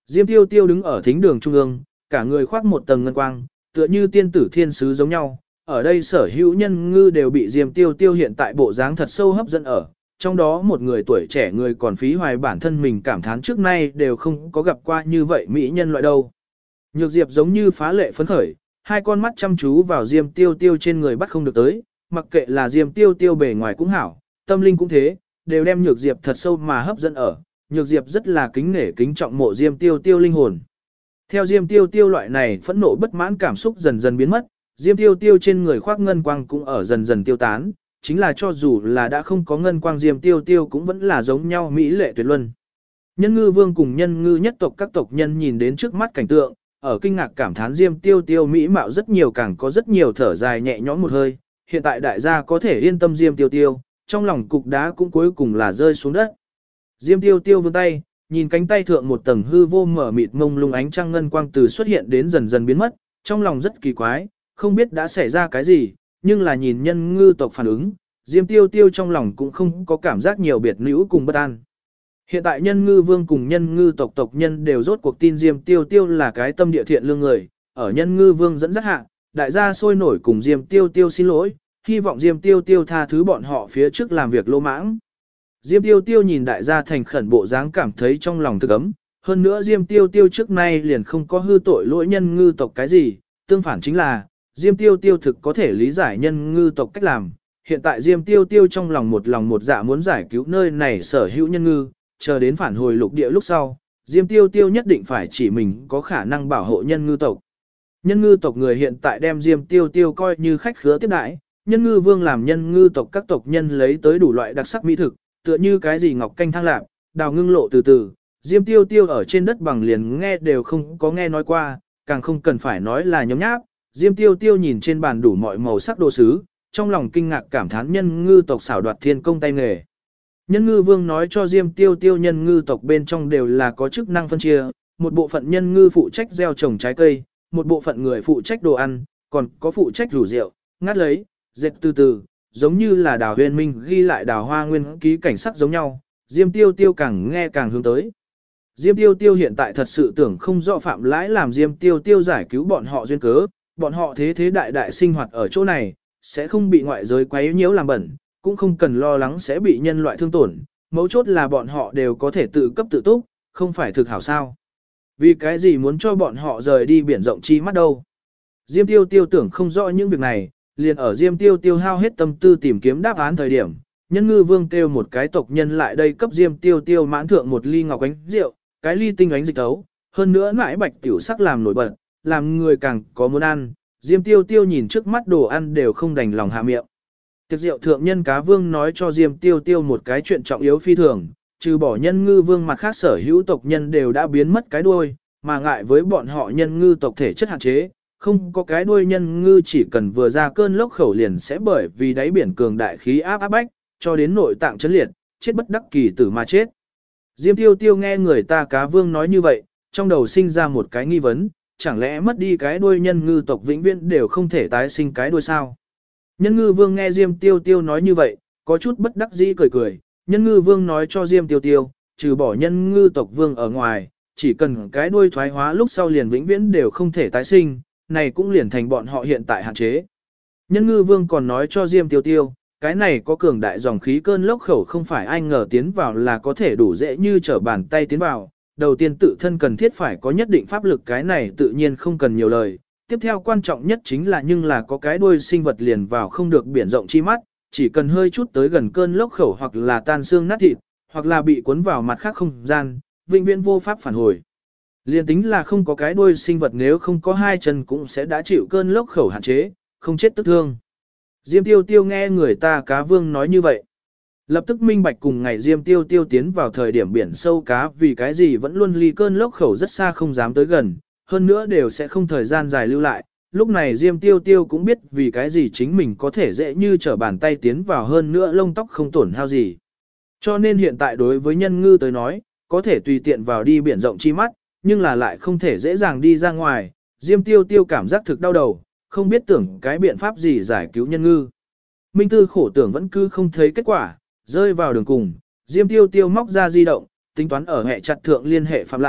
Diêm Tiêu Tiêu đứng ở thính đường trung ương, cả người khoác một tầng ngân quang, tựa như tiên tử thiên sứ giống nhau. Ở đây sở hữu nhân ngư đều bị Diêm Tiêu Tiêu hiện tại bộ dáng thật sâu hấp dẫn ở. Trong đó một người tuổi trẻ người còn phí hoài bản thân mình cảm thán trước nay đều không có gặp qua như vậy mỹ nhân loại đâu. Nhược Diệp giống như phá lệ phấn khởi, hai con mắt chăm chú vào Diêm Tiêu Tiêu trên người bắt không được tới, mặc kệ là Diêm Tiêu Tiêu bề ngoài cũng hảo, tâm linh cũng thế, đều đem Nhược Diệp thật sâu mà hấp dẫn ở. Nhược Diệp rất là kính nể kính trọng mộ Diêm Tiêu Tiêu linh hồn. Theo Diêm Tiêu Tiêu loại này phẫn nộ bất mãn cảm xúc dần dần biến mất, Diêm Tiêu Tiêu trên người khoác ngân quang cũng ở dần dần tiêu tán, chính là cho dù là đã không có ngân quang Diêm Tiêu Tiêu cũng vẫn là giống nhau mỹ lệ tuyệt luân. Nhân ngư vương cùng nhân ngư nhất tộc các tộc nhân nhìn đến trước mắt cảnh tượng, ở kinh ngạc cảm thán Diêm Tiêu Tiêu mỹ mạo rất nhiều, càng có rất nhiều thở dài nhẹ nhõm một hơi, hiện tại đại gia có thể yên tâm Diêm Tiêu Tiêu, trong lòng cục đá cũng cuối cùng là rơi xuống đất. Diêm Tiêu Tiêu vươn tay, nhìn cánh tay thượng một tầng hư vô mở mịt mông lung ánh trăng ngân quang từ xuất hiện đến dần dần biến mất, trong lòng rất kỳ quái, không biết đã xảy ra cái gì, nhưng là nhìn nhân ngư tộc phản ứng, Diêm Tiêu Tiêu trong lòng cũng không có cảm giác nhiều biệt nữ cùng bất an. Hiện tại nhân ngư vương cùng nhân ngư tộc tộc nhân đều rốt cuộc tin Diêm Tiêu Tiêu là cái tâm địa thiện lương người, ở nhân ngư vương dẫn dắt hạ, đại gia sôi nổi cùng Diêm Tiêu Tiêu xin lỗi, hy vọng Diêm Tiêu Tiêu tha thứ bọn họ phía trước làm việc lỗ mãng. Diêm Tiêu Tiêu nhìn đại gia thành khẩn bộ dáng cảm thấy trong lòng thực ấm, hơn nữa Diêm Tiêu Tiêu trước nay liền không có hư tội lỗi nhân ngư tộc cái gì, tương phản chính là, Diêm Tiêu Tiêu thực có thể lý giải nhân ngư tộc cách làm. Hiện tại Diêm Tiêu Tiêu trong lòng một dạ muốn giải cứu nơi này sở hữu nhân ngư, chờ đến phản hồi lục địa lúc sau, Diêm Tiêu Tiêu nhất định phải chỉ mình có khả năng bảo hộ nhân ngư tộc. Nhân ngư tộc người hiện tại đem Diêm Tiêu Tiêu coi như khách khứa tiếp đãi, nhân ngư vương làm nhân ngư tộc các tộc nhân lấy tới đủ loại đặc sắc mỹ thực, tựa như cái gì ngọc canh thang lạp, đào ngưng lộ từ từ, Diêm Tiêu Tiêu ở trên đất bằng liền nghe đều không có nghe nói qua, càng không cần phải nói là nhóm nháp. Diêm Tiêu Tiêu nhìn trên bàn đủ mọi màu sắc đồ sứ, trong lòng kinh ngạc cảm thán nhân ngư tộc xảo đoạt thiên công tay nghề. Nhân ngư vương nói cho Diêm Tiêu Tiêu nhân ngư tộc bên trong đều là có chức năng phân chia, một bộ phận nhân ngư phụ trách gieo trồng trái cây, một bộ phận người phụ trách đồ ăn, còn có phụ trách rủ rượu, ngắt lấy, dệt từ từ, giống như là Đào Huyền Minh ghi lại Đào Hoa nguyên ký cảnh sắc giống nhau. Diêm Tiêu Tiêu càng nghe càng hướng tới. Diêm Tiêu Tiêu hiện tại thật sự tưởng không rõ Phạm Lãi làm Diêm Tiêu Tiêu giải cứu bọn họ duyên cớ, bọn họ thế thế đại đại sinh hoạt ở chỗ này, sẽ không bị ngoại giới quấy nhiễu làm bẩn, cũng không cần lo lắng sẽ bị nhân loại thương tổn, mấu chốt là bọn họ đều có thể tự cấp tự túc, không phải thực hảo sao. Vì cái gì muốn cho bọn họ rời đi biển rộng chi mắt đâu. Diêm Tiêu Tiêu tưởng không rõ những việc này, liền ở Diêm Tiêu Tiêu hao hết tâm tư tìm kiếm đáp án thời điểm, nhân ngư vương kêu một cái tộc nhân lại đây cấp Diêm Tiêu Tiêu mãn thượng một ly ngọc ánh rượu, cái ly tinh ánh dịch tấu, hơn nữa nãi bạch tiểu sắc làm nổi bật, làm người càng có muốn ăn. Diêm Tiêu Tiêu nhìn trước mắt đồ ăn đều không đành lòng hạ miệng. Tiệc rượu thượng nhân cá vương nói cho Diêm Tiêu Tiêu một cái chuyện trọng yếu phi thường, trừ bỏ nhân ngư vương mặt khác sở hữu tộc nhân đều đã biến mất cái đuôi, mà ngại với bọn họ nhân ngư tộc thể chất hạn chế, không có cái đuôi nhân ngư chỉ cần vừa ra cơn lốc khẩu liền sẽ bởi vì đáy biển cường đại khí áp bách, cho đến nội tạng chấn liệt, chết bất đắc kỳ tử mà chết. Diêm Tiêu Tiêu nghe người ta cá vương nói như vậy, trong đầu sinh ra một cái nghi vấn, chẳng lẽ mất đi cái đuôi nhân ngư tộc vĩnh viễn đều không thể tái sinh cái đuôi sao? Nhân ngư vương nghe Diêm Tiêu Tiêu nói như vậy, có chút bất đắc dĩ cười cười, nhân ngư vương nói cho Diêm Tiêu Tiêu, trừ bỏ nhân ngư tộc vương ở ngoài, chỉ cần cái đuôi thoái hóa lúc sau liền vĩnh viễn đều không thể tái sinh, này cũng liền thành bọn họ hiện tại hạn chế. Nhân ngư vương còn nói cho Diêm Tiêu Tiêu, cái này có cường đại dòng khí cơn lốc khẩu không phải ai ngờ tiến vào là có thể đủ dễ như trở bàn tay tiến vào, đầu tiên tự thân cần thiết phải có nhất định pháp lực, cái này tự nhiên không cần nhiều lời. Tiếp theo quan trọng nhất chính là nhưng là có cái đuôi sinh vật liền vào không được biển rộng chi mắt, chỉ cần hơi chút tới gần cơn lốc khẩu hoặc là tan xương nát thịt, hoặc là bị cuốn vào mặt khác không gian, vĩnh viễn vô pháp phản hồi. Liên tính là không có cái đuôi sinh vật nếu không có hai chân cũng sẽ đã chịu cơn lốc khẩu hạn chế, không chết tức thương. Diêm Tiêu Tiêu nghe người ta cá vương nói như vậy. Lập tức minh bạch cùng ngày Diêm Tiêu Tiêu tiến vào thời điểm biển sâu cá vì cái gì vẫn luôn ly cơn lốc khẩu rất xa không dám tới gần, hơn nữa đều sẽ không thời gian dài lưu lại. Lúc này Diêm Tiêu Tiêu cũng biết vì cái gì chính mình có thể dễ như trở bàn tay tiến vào, hơn nữa lông tóc không tổn hao gì. Cho nên hiện tại đối với nhân ngư tới nói, có thể tùy tiện vào đi biển rộng chi mắt, nhưng là lại không thể dễ dàng đi ra ngoài. Diêm Tiêu Tiêu cảm giác thực đau đầu, không biết tưởng cái biện pháp gì giải cứu nhân ngư. Minh Tư khổ tưởng vẫn cứ không thấy kết quả, rơi vào đường cùng, Diêm Tiêu Tiêu móc ra di động, tính toán ở hệ chặt thượng liên hệ Phạm Lãi,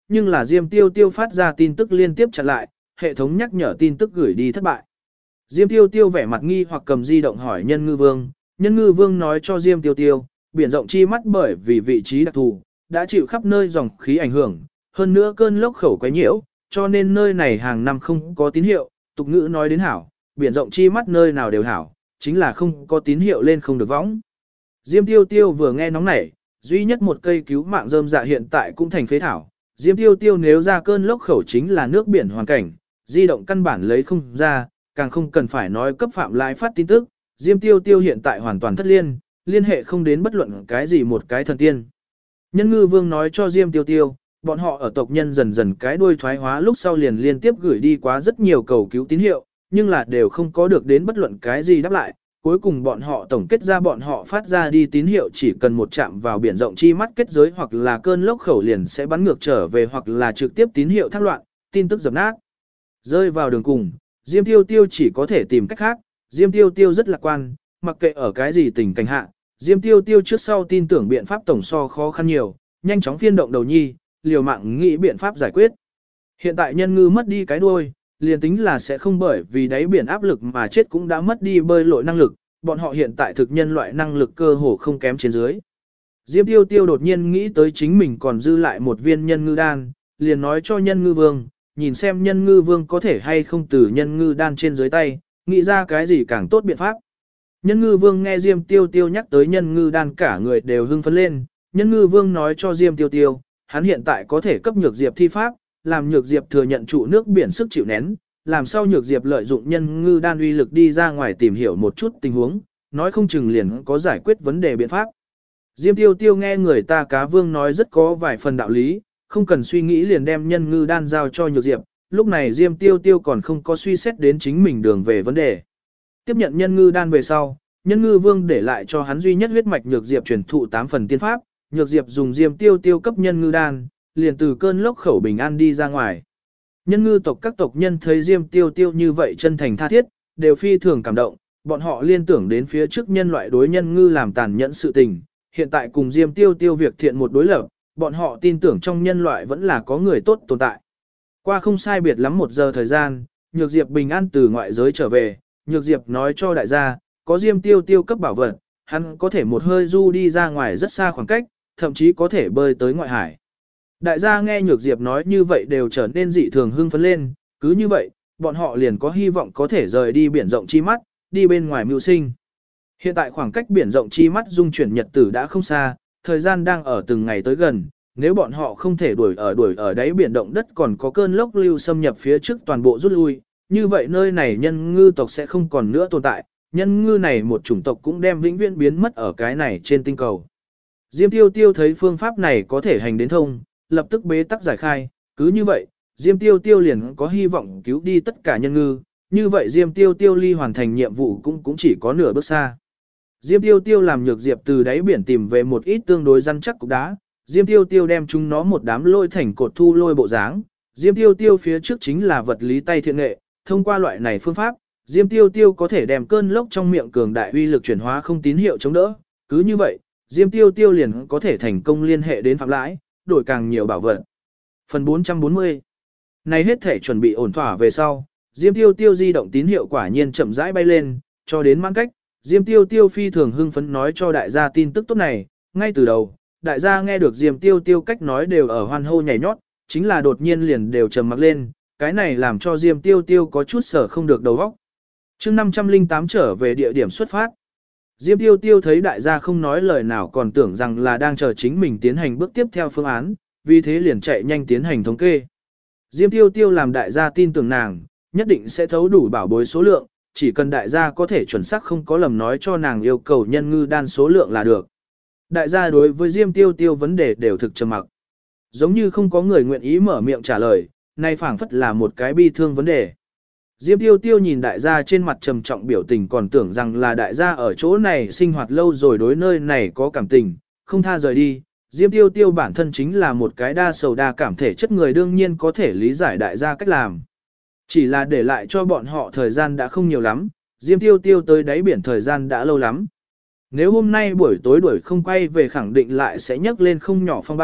nhưng là Diêm Tiêu Tiêu phát ra tin tức liên tiếp chặn lại, hệ thống nhắc nhở tin tức gửi đi thất bại. Diêm Tiêu Tiêu vẻ mặt nghi hoặc cầm di động hỏi Nhân Ngư Vương, Nhân Ngư Vương nói cho Diêm Tiêu Tiêu, biển rộng chi mắt bởi vì vị trí đặc thù, đã chịu khắp nơi dòng khí ảnh hưởng, hơn nữa cơn lốc khẩu quấy nhiễu, cho nên nơi này hàng năm không có tín hiệu, tục ngữ nói đến hảo, biển rộng chi mắt nơi nào đều hảo, chính là không có tín hiệu lên không được võng. Diêm Tiêu Tiêu vừa nghe nóng nảy, duy nhất một cây cứu mạng rơm dạ hiện tại cũng thành phế thảo, Diêm Tiêu Tiêu nếu ra cơn lốc khẩu chính là nước biển hoàn cảnh, di động căn bản lấy không ra, càng không cần phải nói cấp phạm lái phát tin tức, Diêm Tiêu Tiêu hiện tại hoàn toàn thất liên, liên hệ không đến bất luận cái gì một cái thần tiên. Nhân Ngư Vương nói cho Diêm Tiêu Tiêu, bọn họ ở tộc nhân dần dần cái đuôi thoái hóa lúc sau liền liên tiếp gửi đi quá rất nhiều cầu cứu tín hiệu, nhưng là đều không có được đến bất luận cái gì đáp lại. Cuối cùng bọn họ tổng kết ra bọn họ phát ra đi tín hiệu chỉ cần một chạm vào biển rộng chi mắt kết giới hoặc là cơn lốc khẩu liền sẽ bắn ngược trở về hoặc là trực tiếp tín hiệu thác loạn, tin tức dập nát. Rơi vào đường cùng, Diêm Tiêu Tiêu chỉ có thể tìm cách khác, Diêm Tiêu Tiêu rất lạc quan, mặc kệ ở cái gì tình cảnh hạ, Diêm Tiêu Tiêu trước sau tin tưởng biện pháp tổng so khó khăn nhiều, nhanh chóng phiên động đầu nhi, liều mạng nghĩ biện pháp giải quyết. Hiện tại Nhân Ngư mất đi cái đuôi, liền tính là sẽ không bởi vì đáy biển áp lực mà chết cũng đã mất đi bơi lội năng lực, bọn họ hiện tại thực nhân loại năng lực cơ hồ không kém trên dưới. Diêm Tiêu Tiêu đột nhiên nghĩ tới chính mình còn dư lại một viên nhân ngư đan, liền nói cho Nhân Ngư Vương, nhìn xem Nhân Ngư Vương có thể hay không từ nhân ngư đan trên dưới tay, nghĩ ra cái gì càng tốt biện pháp. Nhân Ngư Vương nghe Diêm Tiêu Tiêu nhắc tới nhân ngư đan cả người đều hưng phấn lên, Nhân Ngư Vương nói cho Diêm Tiêu Tiêu, hắn hiện tại có thể cấp Nhược Diệp thi pháp, làm Nhược Diệp thừa nhận trụ nước biển sức chịu nén, làm sao Nhược Diệp lợi dụng nhân ngư đan uy lực đi ra ngoài tìm hiểu một chút tình huống, nói không chừng liền có giải quyết vấn đề biện pháp. Diêm Tiêu Tiêu nghe người ta Cá Vương nói rất có vài phần đạo lý, không cần suy nghĩ liền đem nhân ngư đan giao cho Nhược Diệp, lúc này Diêm Tiêu Tiêu còn không có suy xét đến chính mình đường về vấn đề. Tiếp nhận nhân ngư đan về sau, Nhân Ngư Vương để lại cho hắn duy nhất huyết mạch Nhược Diệp truyền thụ 8 phần tiên pháp, Nhược Diệp dùng Diêm Tiêu Tiêu cấp nhân ngư đan, liền từ cơn lốc khẩu bình an đi ra ngoài. Nhân ngư tộc các tộc nhân thấy Diêm Tiêu Tiêu như vậy chân thành tha thiết, đều phi thường cảm động, bọn họ liên tưởng đến phía trước nhân loại đối nhân ngư làm tàn nhẫn sự tình, hiện tại cùng Diêm Tiêu Tiêu việc thiện một đối lập, bọn họ tin tưởng trong nhân loại vẫn là có người tốt tồn tại. Qua không sai biệt lắm 1 giờ thời gian, Nhược Diệp bình an từ ngoại giới trở về, Nhược Diệp nói cho đại gia, có Diêm Tiêu Tiêu cấp bảo vật, hắn có thể một hơi du đi ra ngoài rất xa khoảng cách, thậm chí có thể bơi tới ngoại hải. Đại gia nghe Nhược Diệp nói như vậy đều trở nên dị thường hưng phấn lên, cứ như vậy, bọn họ liền có hy vọng có thể rời đi biển rộng chi mắt, đi bên ngoài mưu sinh. Hiện tại khoảng cách biển rộng chi mắt dung chuyển nhật tử đã không xa, thời gian đang ở từng ngày tới gần, nếu bọn họ không thể đuổi ở đáy biển động đất còn có cơn lốc lưu xâm nhập phía trước toàn bộ rút lui, như vậy nơi này nhân ngư tộc sẽ không còn nữa tồn tại, nhân ngư này một chủng tộc cũng đem vĩnh viễn biến mất ở cái này trên tinh cầu. Diêm Tiêu Tiêu thấy phương pháp này có thể hành đến thông, lập tức bế tắc giải khai, cứ như vậy, Diêm Tiêu Tiêu liền có hy vọng cứu đi tất cả nhân ngư, như vậy Diêm Tiêu Tiêu ly hoàn thành nhiệm vụ cũng chỉ có nửa bước xa. Diêm Tiêu Tiêu làm Nhược Diệp từ đáy biển tìm về một ít tương đối rắn chắc cục đá, Diêm Tiêu Tiêu đem chúng nó một đám lôi thành cột thu lôi bộ dáng, Diêm Tiêu Tiêu phía trước chính là vật lý tay thiện nghệ, thông qua loại này phương pháp, Diêm Tiêu Tiêu có thể đem cơn lốc trong miệng cường đại uy lực chuyển hóa không tín hiệu chống đỡ, cứ như vậy, Diêm Tiêu Tiêu liền có thể thành công liên hệ đến Phạm Lãi, đổi càng nhiều bảo vật. Phần 440. Này hết thể chuẩn bị ổn thỏa về sau, Diêm Tiêu Tiêu di động tín hiệu quả nhiên chậm rãi bay lên, cho đến mãn cách, Diêm Tiêu Tiêu phi thường hưng phấn nói cho đại gia tin tức tốt này, ngay từ đầu, đại gia nghe được Diêm Tiêu Tiêu cách nói đều ở hoan hô nhảy nhót, chính là đột nhiên liền đều trầm mặc lên, cái này làm cho Diêm Tiêu Tiêu có chút sở không được đầu óc. Chương 508 trở về địa điểm xuất phát. Diêm Tiêu Tiêu thấy đại gia không nói lời nào còn tưởng rằng là đang chờ chính mình tiến hành bước tiếp theo phương án, vì thế liền chạy nhanh tiến hành thống kê. Diêm Tiêu Tiêu làm đại gia tin tưởng nàng, nhất định sẽ thấu đủ bảo bối số lượng, chỉ cần đại gia có thể chuẩn xác không có lầm nói cho nàng yêu cầu nhân ngư đan số lượng là được. Đại gia đối với Diêm Tiêu Tiêu vấn đề đều thực trầm mặc. Giống như không có người nguyện ý mở miệng trả lời, nay phảng phất là một cái bi thương vấn đề. Diêm Tiêu Tiêu nhìn đại gia trên mặt trầm trọng biểu tình còn tưởng rằng là đại gia ở chỗ này sinh hoạt lâu rồi đối nơi này có cảm tình, không tha rời đi. Diêm Tiêu Tiêu bản thân chính là một cái đa sầu đa cảm thể chất người đương nhiên có thể lý giải đại gia cách làm. Chỉ là để lại cho bọn họ thời gian đã không nhiều lắm, Diêm Tiêu Tiêu tới đáy biển thời gian đã lâu lắm. Nếu hôm nay buổi tối đuổi không quay về khẳng định lại sẽ nhấc lên không nhỏ phong ba,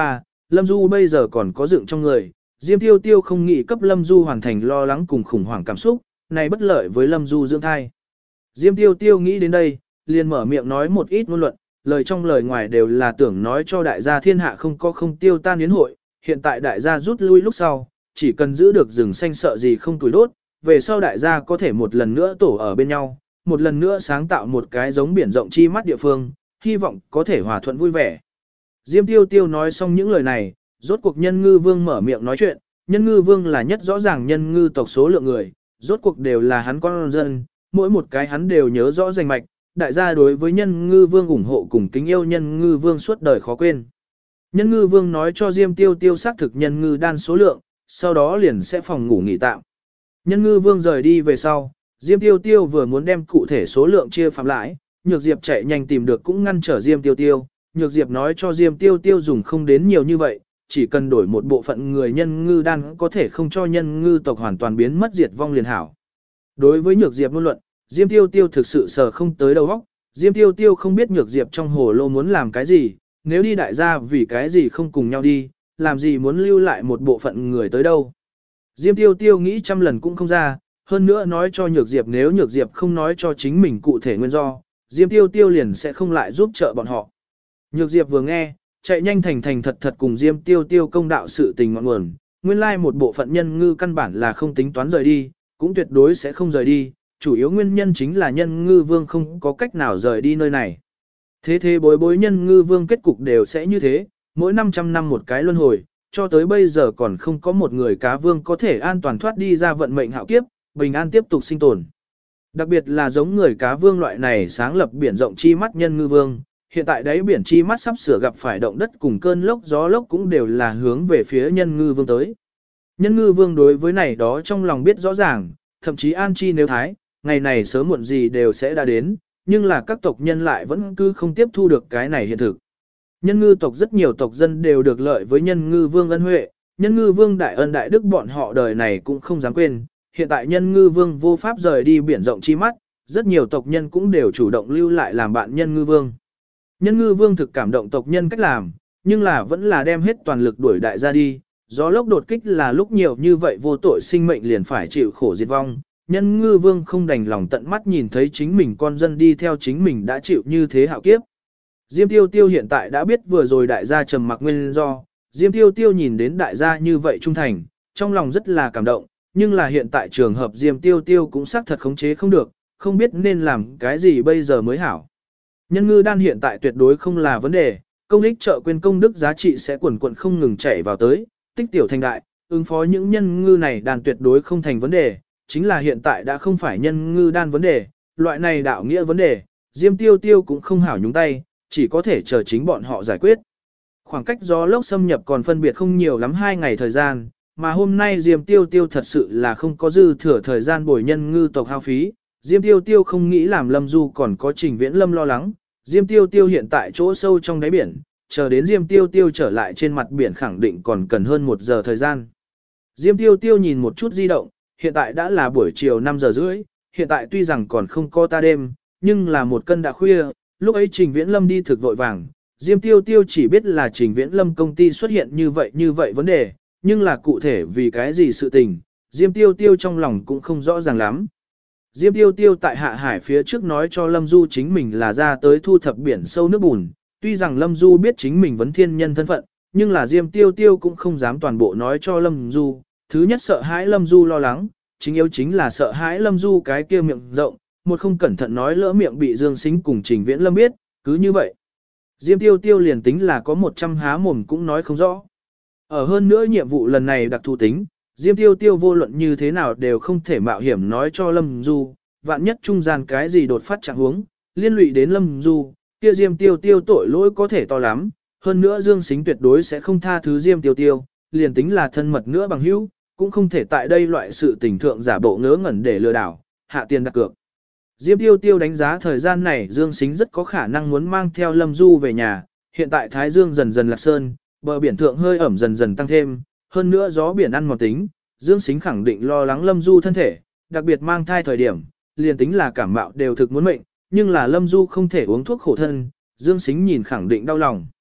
Lâm Du bây giờ còn có dựng trong người, Diêm Tiêu Tiêu không nghĩ cấp Lâm Du hoàn thành lo lắng cùng khủng hoảng cảm xúc, này bất lợi với Lâm Du dưỡng thai. Diêm Tiêu Tiêu nghĩ đến đây, liền mở miệng nói một ít ngôn luận, lời trong lời ngoài đều là tưởng nói cho đại gia thiên hạ không có không tiêu tan yến hội, hiện tại đại gia rút lui lúc sau, chỉ cần giữ được rừng xanh sợ gì không tuổi đốt, về sau đại gia có thể một lần nữa tổ ở bên nhau, một lần nữa sáng tạo một cái giống biển rộng chi mắt địa phương, hy vọng có thể hòa thuận vui vẻ. Diêm Tiêu Tiêu nói xong những lời này, rốt cuộc Nhân Ngư Vương mở miệng nói chuyện, Nhân Ngư Vương là nhất rõ ràng nhân ngư tộc số lượng người, rốt cuộc đều là hắn con dân, mỗi một cái hắn đều nhớ rõ rành mạch, đại gia đối với Nhân Ngư Vương ủng hộ cùng kính yêu Nhân Ngư Vương suốt đời khó quên. Nhân Ngư Vương nói cho Diêm Tiêu Tiêu xác thực nhân ngư đan số lượng, sau đó liền sẽ phòng ngủ nghỉ tạm. Nhân Ngư Vương rời đi về sau, Diêm Tiêu Tiêu vừa muốn đem cụ thể số lượng chia phạm lại, Nhược Diệp chạy nhanh tìm được cũng ngăn trở Diêm Tiêu Tiêu. Nhược Diệp nói cho Diêm Tiêu Tiêu dùng không đến nhiều như vậy, chỉ cần đổi một bộ phận người nhân ngư đan có thể không cho nhân ngư tộc hoàn toàn biến mất diệt vong liền hảo. Đối với Nhược Diệp ngôn luận, Diêm Tiêu Tiêu thực sự sờ không tới đầu óc, Diêm Tiêu Tiêu không biết Nhược Diệp trong hồ lô muốn làm cái gì, nếu đi đại gia vì cái gì không cùng nhau đi, làm gì muốn lưu lại một bộ phận người tới đâu. Diêm Tiêu Tiêu nghĩ trăm lần cũng không ra, hơn nữa nói cho Nhược Diệp nếu Nhược Diệp không nói cho chính mình cụ thể nguyên do, Diêm Tiêu Tiêu liền sẽ không lại giúp trợ bọn họ. Nhược Diệp vừa nghe, chạy nhanh thành thật cùng Diêm Tiêu Tiêu công đạo sự tình ngọn nguồn, nguyên lai một bộ phận nhân ngư căn bản là không tính toán rời đi, cũng tuyệt đối sẽ không rời đi, chủ yếu nguyên nhân chính là nhân ngư vương không có cách nào rời đi nơi này. Thế bối nhân ngư vương kết cục đều sẽ như thế, mỗi 500 năm một cái luân hồi, cho tới bây giờ còn không có một người cá vương có thể an toàn thoát đi ra vận mệnh hạo kiếp, bình an tiếp tục sinh tồn. Đặc biệt là giống người cá vương loại này sáng lập biển rộng chi mắt nhân ngư vương, hiện tại đáy biển chi mắt sắp sửa gặp phải động đất cùng cơn lốc gió lốc cũng đều là hướng về phía nhân ngư vương tới. Nhân ngư vương đối với này đó trong lòng biết rõ ràng, thậm chí an chi nếu thái, ngày này sớm muộn gì đều sẽ đã đến, nhưng là các tộc nhân lại vẫn cứ không tiếp thu được cái này hiện thực. Nhân ngư tộc rất nhiều tộc dân đều được lợi với nhân ngư vương ân huệ, nhân ngư vương đại ân đại đức bọn họ đời này cũng không dám quên, hiện tại nhân ngư vương vô pháp rời đi biển rộng chi mắt, rất nhiều tộc nhân cũng đều chủ động lưu lại làm bạn nhân ngư vương. Nhân ngư vương thực cảm động tộc nhân cách làm, nhưng là vẫn là đem hết toàn lực đuổi đại ra đi, gió lốc đột kích là lúc nhiều như vậy vô tội sinh mệnh liền phải chịu khổ diệt vong. Nhân ngư vương không đành lòng tận mắt nhìn thấy chính mình con dân đi theo chính mình đã chịu như thế hạo kiếp. Diêm Tiêu Tiêu hiện tại đã biết vừa rồi đại gia trầm mặc nguyên do, Diêm Tiêu Tiêu nhìn đến đại gia như vậy trung thành, trong lòng rất là cảm động, nhưng là hiện tại trường hợp Diêm Tiêu Tiêu cũng xác thật khống chế không được, không biết nên làm cái gì bây giờ mới hảo. Nhân ngư đan hiện tại tuyệt đối không là vấn đề, công ích trợ quyền công đức giá trị sẽ quần quần không ngừng chảy vào tới, tích tiểu thành đại, ứng phó những nhân ngư này đan tuyệt đối không thành vấn đề, chính là hiện tại đã không phải nhân ngư đan vấn đề, loại này đạo nghĩa vấn đề, Diêm Tiêu Tiêu cũng không hảo nhúng tay, chỉ có thể chờ chính bọn họ giải quyết. Khoảng cách gió lốc xâm nhập còn phân biệt không nhiều lắm 2 ngày thời gian, mà hôm nay Diêm Tiêu Tiêu thật sự là không có dư thừa thời gian bồi nhân ngư tộc hao phí, Diêm Tiêu Tiêu không nghĩ làm Lâm Du còn có Trình Viễn Lâm lo lắng, Diêm Tiêu Tiêu hiện tại chỗ sâu trong đáy biển, chờ đến Diêm Tiêu Tiêu trở lại trên mặt biển khẳng định còn cần hơn 1 giờ thời gian. Diêm Tiêu Tiêu nhìn một chút di động, hiện tại đã là buổi chiều 5 giờ rưỡi, hiện tại tuy rằng còn không có ta đêm, nhưng là 1 cân đã khuya, lúc ấy Trình Viễn Lâm đi thực vội vàng, Diêm Tiêu Tiêu chỉ biết là Trình Viễn Lâm công ty xuất hiện như vậy vấn đề, nhưng là cụ thể vì cái gì sự tình, Diêm Tiêu Tiêu trong lòng cũng không rõ ràng lắm. Diêm Tiêu Tiêu tại Hạ Hải phía trước nói cho Lâm Du chính mình là ra tới thu thập biển sâu nước bùn, tuy rằng Lâm Du biết chính mình vấn thiên nhân thân phận, nhưng là Diêm Tiêu Tiêu cũng không dám toàn bộ nói cho Lâm Du, thứ nhất sợ hãi Lâm Du lo lắng, chính yếu chính là sợ hãi Lâm Du cái kia miệng rộng, một không cẩn thận nói lỡ miệng bị Dương Sính cùng Trình Viễn Lâm biết, cứ như vậy. Diêm Tiêu Tiêu liền tính là có 100 há mồm cũng nói không rõ. Ở hơn nữa nhiệm vụ lần này đặc thù tính, Diêm Tiêu Tiêu vô luận như thế nào đều không thể mạo hiểm nói cho Lâm Du, vạn nhất trung gian cái gì đột phát trạng huống, liên lụy đến Lâm Du, kia Diêm Tiêu Tiêu tội lỗi có thể to lắm, hơn nữa Dương Sính tuyệt đối sẽ không tha thứ Diêm Tiêu Tiêu, liền tính là thân mật nữa bằng hữu, cũng không thể tại đây loại sự tình thượng giả bộ ngớ ngẩn để lừa đảo, hạ tiền đặt cược. Diêm Tiêu Tiêu đánh giá thời gian này Dương Sính rất có khả năng muốn mang theo Lâm Du về nhà, hiện tại Thái Dương dần dần lạc sơn, bờ biển thượng hơi ẩm dần dần tăng thêm, hơn nữa gió biển ăn mòn tính, Dương Sính khẳng định lo lắng Lâm Du thân thể, đặc biệt mang thai thời điểm, liền tính là cảm mạo đều thực muốn mệnh, nhưng là Lâm Du không thể uống thuốc khổ thân, Dương Sính nhìn khẳng định đau lòng.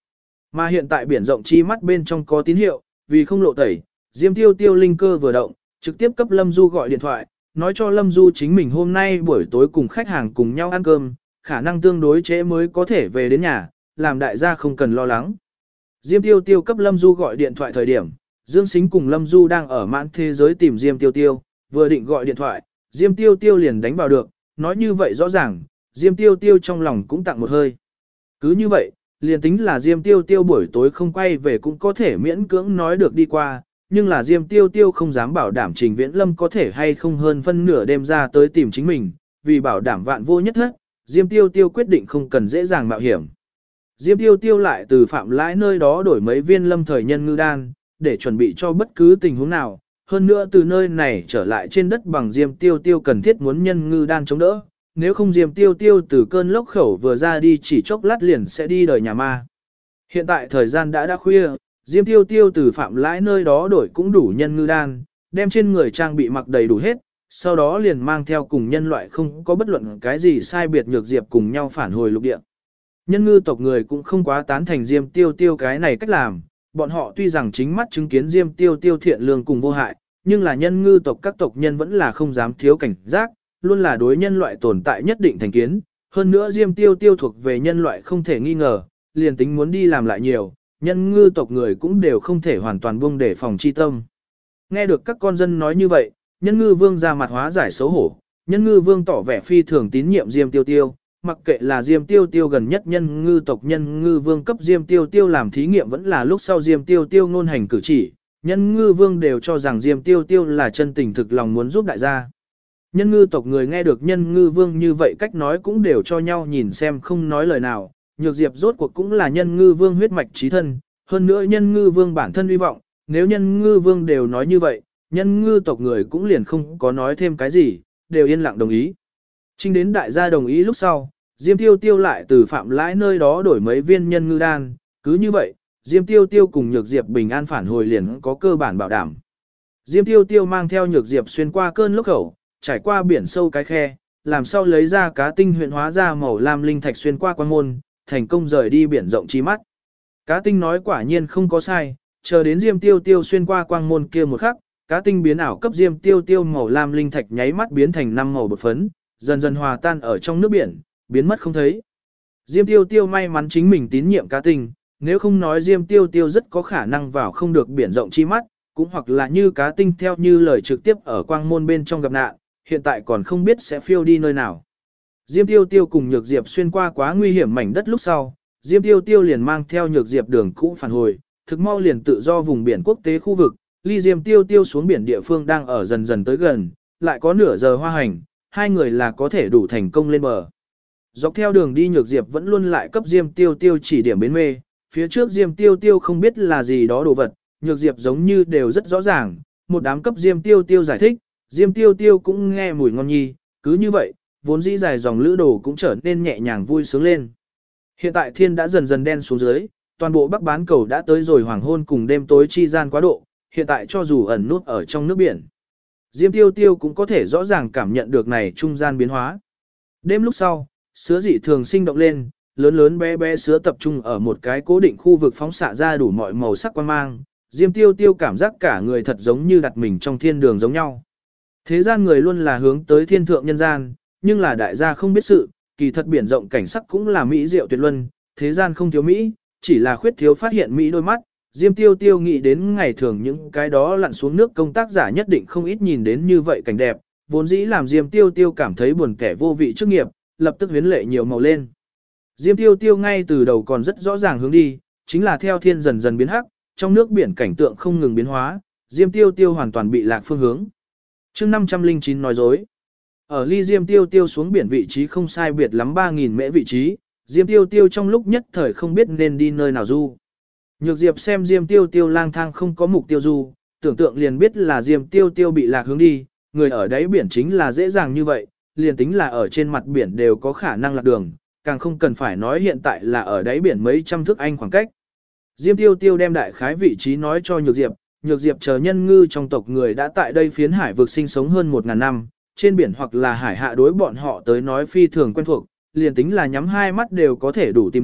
Mà hiện tại biển rộng chi mắt bên trong có tín hiệu, vì không lộ tẩy, Diêm Tiêu Tiêu linh cơ vừa động, trực tiếp cấp Lâm Du gọi điện thoại, nói cho Lâm Du chính mình hôm nay buổi tối cùng khách hàng cùng nhau ăn cơm, khả năng tương đối trễ mới có thể về đến nhà, làm đại gia không cần lo lắng. Diêm Tiêu Tiêu cấp Lâm Du gọi điện thoại thời điểm, Dương Sính cùng Lâm Du đang ở mãn thế giới tìm Diêm Tiêu Tiêu, vừa định gọi điện thoại, Diêm Tiêu Tiêu liền đánh vào được, nói như vậy rõ ràng, Diêm Tiêu Tiêu trong lòng cũng tặng một hơi. Cứ như vậy, liền tính là Diêm Tiêu Tiêu buổi tối không quay về cũng có thể miễn cưỡng nói được đi qua, nhưng là Diêm Tiêu Tiêu không dám bảo đảm Trình Viễn Lâm có thể hay không hơn phân nửa đêm ra tới tìm chính mình, vì bảo đảm vạn vô nhất hết, Diêm Tiêu Tiêu quyết định không cần dễ dàng mạo hiểm. Diêm Tiêu Tiêu lại từ Phạm Lãi nơi đó đổi mấy viên lâm thời nhân ngư đan, để chuẩn bị cho bất cứ tình huống nào, hơn nữa từ nơi này trở lại trên đất bằng Diêm Tiêu Tiêu cần thiết muốn nhân ngư đan chống đỡ, nếu không Diêm Tiêu Tiêu từ cơn lốc khẩu vừa ra đi chỉ chốc lát liền sẽ đi đời nhà ma. Hiện tại thời gian đã khuya, Diêm Tiêu Tiêu từ Phạm Lãi nơi đó đổi cũng đủ nhân ngư đan, đem trên người trang bị mặc đầy đủ hết, sau đó liền mang theo cùng nhân loại không có bất luận cái gì sai biệt nhược diệp cùng nhau phản hồi lục địa. Nhân ngư tộc người cũng không quá tán thành Diêm Tiêu Tiêu cái này cách làm, bọn họ tuy rằng chính mắt chứng kiến Diêm Tiêu Tiêu thiện lương cùng vô hại, nhưng là nhân ngư tộc các tộc nhân vẫn là không dám thiếu cảnh giác, luôn là đối nhân loại tồn tại nhất định thành kiến. Hơn nữa Diêm Tiêu Tiêu thuộc về nhân loại không thể nghi ngờ, liền tính muốn đi làm lại nhiều, nhân ngư tộc người cũng đều không thể hoàn toàn buông để phòng chi tâm. Nghe được các con dân nói như vậy, nhân ngư vương ra mặt hóa giải xấu hổ, nhân ngư vương tỏ vẻ phi thường tín nhiệm Diêm Tiêu Tiêu, mặc kệ là Diêm Tiêu Tiêu gần nhất nhân ngư tộc nhân ngư vương cấp Diêm Tiêu Tiêu làm thí nghiệm vẫn là lúc sau Diêm Tiêu Tiêu ngôn hành cử chỉ, nhân ngư vương đều cho rằng Diêm Tiêu Tiêu là chân tình thực lòng muốn giúp đại gia. Nhân ngư tộc người nghe được nhân ngư vương như vậy cách nói cũng đều cho nhau nhìn xem không nói lời nào, nhược diệp rốt cuộc cũng là nhân ngư vương huyết mạch trí thân, hơn nữa nhân ngư vương bản thân hy vọng, nếu nhân ngư vương đều nói như vậy, nhân ngư tộc người cũng liền không có nói thêm cái gì, đều yên lặng đồng ý. Trinh đến đại gia đồng ý lúc sau, Diêm Tiêu Tiêu lại từ Phạm Lãi nơi đó đổi mấy viên nhân ngư đan, cứ như vậy, Diêm Tiêu Tiêu cùng Nhược Diệp bình an phản hồi liền có cơ bản bảo đảm. Diêm Tiêu Tiêu mang theo Nhược Diệp xuyên qua cơn lốc khẩu, trải qua biển sâu cái khe, làm sau lấy ra cá tinh huyện hóa ra màu lam linh thạch xuyên qua quan môn, thành công rời đi biển rộng chi mắt. Cá tinh nói quả nhiên không có sai, chờ đến Diêm Tiêu Tiêu xuyên qua quang môn kia một khắc, cá tinh biến ảo cấp Diêm Tiêu Tiêu màu lam linh thạch nháy mắt biến thành 5 màu bột phấn, dần dần hòa tan ở trong nước biển, biến mất không thấy. Diêm Tiêu Tiêu may mắn chính mình tín nhiệm cá tinh, nếu không nói Diêm Tiêu Tiêu rất có khả năng vào không được biển rộng chi mắt, cũng hoặc là như cá tinh theo như lời trực tiếp ở quang môn bên trong gặp nạn, hiện tại còn không biết sẽ phiêu đi nơi nào. Diêm Tiêu Tiêu cùng Nhược Diệp xuyên qua quá nguy hiểm mảnh đất lúc sau, Diêm Tiêu Tiêu liền mang theo Nhược Diệp đường cũ phản hồi, thực mau liền tự do vùng biển quốc tế khu vực, ly Diêm Tiêu Tiêu xuống biển địa phương đang ở dần dần tới gần, lại có nửa giờ hoa hành, hai người là có thể đủ thành công lên bờ. Dọc theo đường đi Nhược Diệp vẫn luôn lại cấp Diêm Tiêu Tiêu chỉ điểm bến mê, phía trước Diêm Tiêu Tiêu không biết là gì đó đồ vật, Nhược Diệp giống như đều rất rõ ràng, một đám cấp Diêm Tiêu Tiêu giải thích, Diêm Tiêu Tiêu cũng nghe mùi ngon nhi, cứ như vậy, vốn dĩ dài dòng lữ đồ cũng trở nên nhẹ nhàng vui sướng lên. Hiện tại thiên đã dần dần đen xuống dưới, toàn bộ Bắc bán cầu đã tới rồi hoàng hôn cùng đêm tối chi gian quá độ, hiện tại cho dù ẩn nút ở trong nước biển, Diêm Tiêu Tiêu cũng có thể rõ ràng cảm nhận được này trung gian biến hóa. Đêm lúc sau, sứa dị thường sinh động lên, lớn lớn bé bé sứa tập trung ở một cái cố định khu vực phóng xạ ra đủ mọi màu sắc quang mang, Diêm Tiêu Tiêu cảm giác cả người thật giống như đặt mình trong thiên đường giống nhau. Thế gian người luôn là hướng tới thiên thượng nhân gian, nhưng là đại gia không biết sự, kỳ thật biển rộng cảnh sắc cũng là mỹ diệu tuyệt luân, thế gian không thiếu mỹ, chỉ là khuyết thiếu phát hiện mỹ đôi mắt. Diêm Tiêu Tiêu nghĩ đến ngày thường những cái đó lặn xuống nước công tác giả nhất định không ít nhìn đến như vậy cảnh đẹp, vốn dĩ làm Diêm Tiêu Tiêu cảm thấy buồn kẻ vô vị chức nghiệp, lập tức huyến lệ nhiều màu lên. Diêm Tiêu Tiêu ngay từ đầu còn rất rõ ràng hướng đi, chính là theo thiên dần dần biến hắc, trong nước biển cảnh tượng không ngừng biến hóa, Diêm Tiêu Tiêu hoàn toàn bị lạc phương hướng. Chương 509 nói dối. Ở ly Diêm Tiêu Tiêu xuống biển vị trí không sai biệt lắm 3.000 mễ vị trí, Diêm Tiêu Tiêu trong lúc nhất thời không biết nên đi nơi nào du. Nhược Diệp xem Diêm Tiêu Tiêu lang thang không có mục tiêu du, tưởng tượng liền biết là Diêm Tiêu Tiêu bị lạc hướng đi, người ở đáy biển chính là dễ dàng như vậy, liền tính là ở trên mặt biển đều có khả năng lạc đường, càng không cần phải nói hiện tại là ở đáy biển mấy trăm thước anh khoảng cách. Diêm Tiêu Tiêu đem đại khái vị trí nói cho Nhược Diệp chờ nhân ngư trong tộc người đã tại đây phiến hải vực sinh sống hơn 1.000 năm, trên biển hoặc là hải hạ đối bọn họ tới nói phi thường quen thuộc, liền tính là nhắm hai mắt đều có thể đủ tìm được,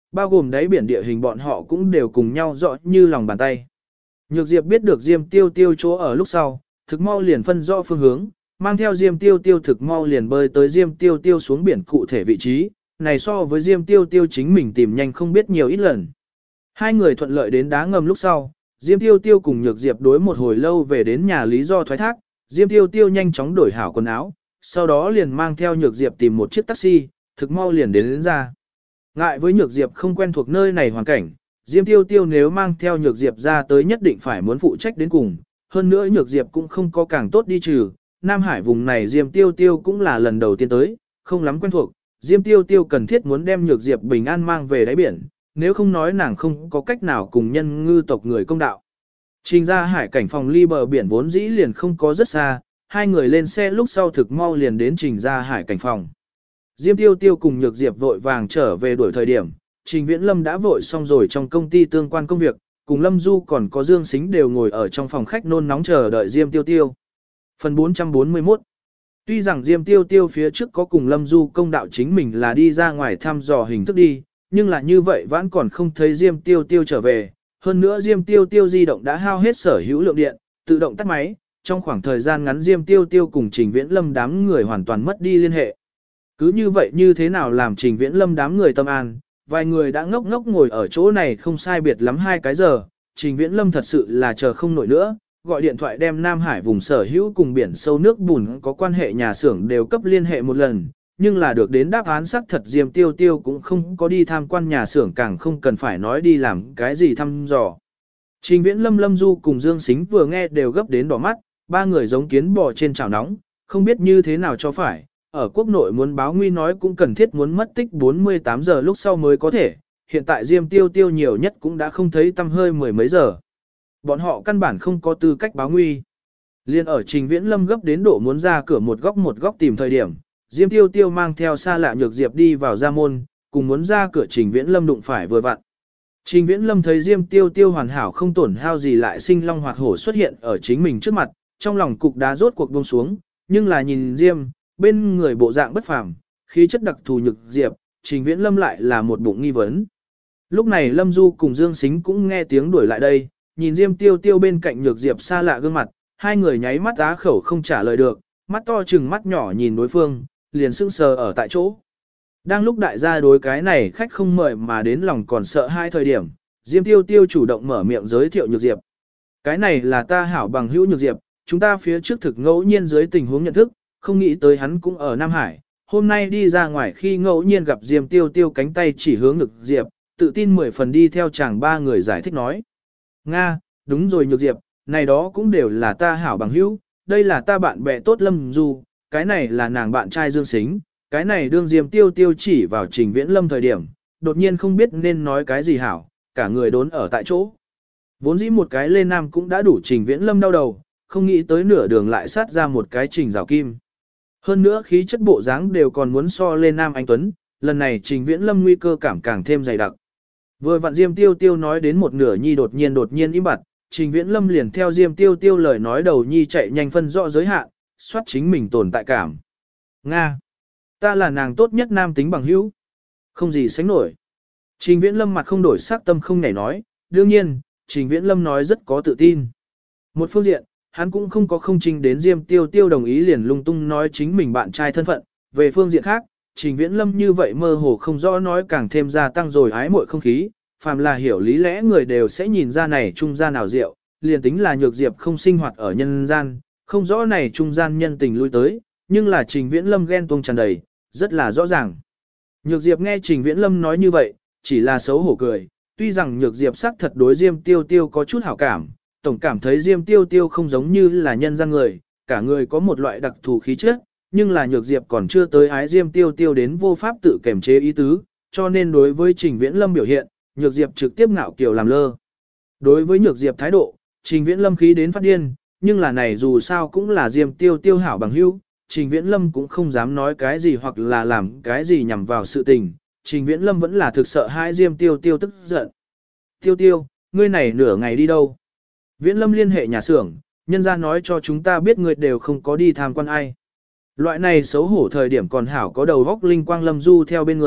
bao gồm đáy biển địa hình bọn họ cũng đều cùng nhau rõ như lòng bàn tay. Nhược Diệp biết được Diêm Tiêu Tiêu chỗ ở lúc sau, thực mau liền phân rõ phương hướng, mang theo Diêm Tiêu Tiêu thực mau liền bơi tới Diêm Tiêu Tiêu xuống biển cụ thể vị trí, này so với Diêm Tiêu Tiêu chính mình tìm nhanh không biết nhiều ít lần. Hai người thuận lợi đến đá ngầm lúc sau, Diêm Tiêu Tiêu cùng Nhược Diệp đối một hồi lâu về đến nhà lý do thoái thác, Diêm Tiêu Tiêu nhanh chóng đổi hảo quần áo, sau đó liền mang theo Nhược Diệp tìm một chiếc taxi, thực mau liền đến ra. Ngại với Nhược Diệp không quen thuộc nơi này hoàn cảnh, Diêm Tiêu Tiêu nếu mang theo Nhược Diệp ra tới nhất định phải muốn phụ trách đến cùng, hơn nữa Nhược Diệp cũng không có càng tốt đi trừ, Nam Hải vùng này Diêm Tiêu Tiêu cũng là lần đầu tiên tới, không lắm quen thuộc, Diêm Tiêu Tiêu cần thiết muốn đem Nhược Diệp bình an mang về đáy biển, nếu không nói nàng không có cách nào cùng nhân ngư tộc người công đạo. Trình ra hải cảnh phòng ly bờ biển vốn dĩ liền không có rất xa, hai người lên xe lúc sau thực mau liền đến trình ra hải cảnh phòng. Diêm Tiêu Tiêu cùng Nhược Diệp vội vàng trở về đuổi thời điểm, Trình Viễn Lâm đã vội xong rồi trong công ty tương quan công việc, cùng Lâm Du còn có Dương Sính đều ngồi ở trong phòng khách nôn nóng chờ đợi Diêm Tiêu Tiêu. Phần 441. Tuy rằng Diêm Tiêu Tiêu phía trước có cùng Lâm Du công đạo chính mình là đi ra ngoài thăm dò hình thức đi, nhưng là như vậy vẫn còn không thấy Diêm Tiêu Tiêu trở về, hơn nữa Diêm Tiêu Tiêu di động đã hao hết sở hữu lượng điện, tự động tắt máy, trong khoảng thời gian ngắn Diêm Tiêu Tiêu cùng Trình Viễn Lâm đám người hoàn toàn mất đi liên hệ. Cứ như vậy như thế nào làm Trình Viễn Lâm đám người tâm an, vài người đã ngốc ngốc ngồi ở chỗ này không sai biệt lắm 2 cái giờ, Trình Viễn Lâm thật sự là chờ không nổi nữa, gọi điện thoại đem Nam Hải vùng sở hữu cùng biển sâu nước bùn có quan hệ nhà xưởng đều cấp liên hệ một lần, nhưng là được đến đáp án xác thật Diêm Tiêu Tiêu cũng không có đi tham quan nhà xưởng, càng không cần phải nói đi làm cái gì thăm dò. Trình Viễn Lâm, Lâm Du cùng Dương Sính vừa nghe đều gấp đến đỏ mắt, ba người giống kiến bò trên chảo nóng, không biết như thế nào cho phải. Ở quốc nội muốn báo nguy nói cũng cần thiết muốn mất tích 48 giờ lúc sau mới có thể, hiện tại Diêm Tiêu Tiêu nhiều nhất cũng đã không thấy tăm hơi mười mấy giờ. Bọn họ căn bản không có tư cách báo nguy. Liên ở Trình Viễn Lâm gấp đến độ muốn ra cửa một góc tìm thời điểm, Diêm Tiêu Tiêu mang theo xa lạ Nhược Diệp đi vào ra môn, cùng muốn ra cửa Trình Viễn Lâm đụng phải vừa vặn. Trình Viễn Lâm thấy Diêm Tiêu Tiêu hoàn hảo không tổn hao gì lại sinh long hoạt hổ xuất hiện ở chính mình trước mặt, trong lòng cục đá rốt cuộc buông xuống, nhưng là nhìn Diêm, bên người bộ dạng bất phàm, khí chất đặc thù Nhược Diệp, Trình Viễn Lâm lại là một bụng nghi vấn. Lúc này Lâm Du cùng Dương Sính cũng nghe tiếng đuổi lại đây, nhìn Diêm Tiêu Tiêu bên cạnh Nhược Diệp xa lạ gương mặt, hai người nháy mắt á khẩu không trả lời được, mắt to chừng mắt nhỏ nhìn đối phương, liền sững sờ ở tại chỗ. Đang lúc đại gia đối cái này khách không mời mà đến lòng còn sợ hai thời điểm, Diêm Tiêu Tiêu chủ động mở miệng giới thiệu Nhược Diệp. Cái này là ta hảo bằng hữu Nhược Diệp, chúng ta phía trước thực ngẫu nhiên dưới tình huống nhận thức, không nghĩ tới hắn cũng ở Nam Hải. Hôm nay đi ra ngoài khi ngẫu nhiên gặp Diêm Tiêu Tiêu cánh tay chỉ hướng Nhược Diệp, tự tin 10 phần đi theo chàng ba người giải thích nói. Nga, đúng rồi Nhược Diệp, này đó cũng đều là ta hảo bằng hữu, đây là ta bạn bè tốt Lâm Du, cái này là nàng bạn trai Dương Sính, cái này đương Diêm Tiêu Tiêu chỉ vào Trình Viễn Lâm thời điểm, đột nhiên không biết nên nói cái gì hảo, cả người đốn ở tại chỗ. Vốn dĩ một cái lên nam cũng đã đủ Trình Viễn Lâm đau đầu, không nghĩ tới nửa đường lại sát ra một cái Trình rào kim. Hơn nữa khí chất bộ dáng đều còn muốn so lên nam anh Tuấn, lần này Trình Viễn Lâm nguy cơ cảm càng thêm dày đặc. Vừa vặn Diêm Tiêu Tiêu nói đến một nửa nhi đột nhiên im bặt, Trình Viễn Lâm liền theo Diêm Tiêu Tiêu lời nói đầu nhi chạy nhanh phân rõ giới hạn, soát chính mình tồn tại cảm. Nga! Ta là nàng tốt nhất nam tính bằng hữu. Không gì sánh nổi. Trình Viễn Lâm mặt không đổi sắc tâm không nhảy nói, đương nhiên, Trình Viễn Lâm nói rất có tự tin. Một phương diện, hắn cũng không có không trình đến Diêm Tiêu Tiêu đồng ý liền lung tung nói chính mình bạn trai thân phận. Về phương diện khác, Trình Viễn Lâm như vậy mơ hồ không rõ nói càng thêm gia tăng rồi ái muội không khí, phàm là hiểu lý lẽ người đều sẽ nhìn ra này trung gian nào diệu, liền tính là Nhược Diệp không sinh hoạt ở nhân gian, không rõ này trung gian nhân tình lui tới, nhưng là Trình Viễn Lâm ghen tuông tràn đầy, rất là rõ ràng. Nhược Diệp nghe Trình Viễn Lâm nói như vậy, chỉ là xấu hổ cười, tuy rằng Nhược Diệp sắc thật đối Diêm Tiêu Tiêu có chút hảo cảm, tổng cảm thấy Diêm Tiêu Tiêu không giống như là nhân gian người, cả người có một loại đặc thù khí chất, nhưng là Nhược Diệp còn chưa tới ái Diêm Tiêu Tiêu đến vô pháp tự kiềm chế ý tứ, cho nên đối với Trình Viễn Lâm biểu hiện, Nhược Diệp trực tiếp ngạo kiều làm lơ. Đối với Nhược Diệp thái độ, Trình Viễn Lâm khí đến phát điên, nhưng là này dù sao cũng là Diêm Tiêu Tiêu hảo bằng hữu, Trình Viễn Lâm cũng không dám nói cái gì hoặc là làm cái gì nhằm vào sự tình, Trình Viễn Lâm vẫn là thực sợ hai Diêm Tiêu Tiêu tức giận. Tiêu Tiêu, ngươi này nửa ngày đi đâu? Viễn Lâm liên hệ nhà xưởng, nhân ra nói cho chúng ta biết ngươi đều không có đi tham quan ai. Loại này xấu hổ thời điểm còn hảo có đầu góc linh quang Lâm Du theo bên người,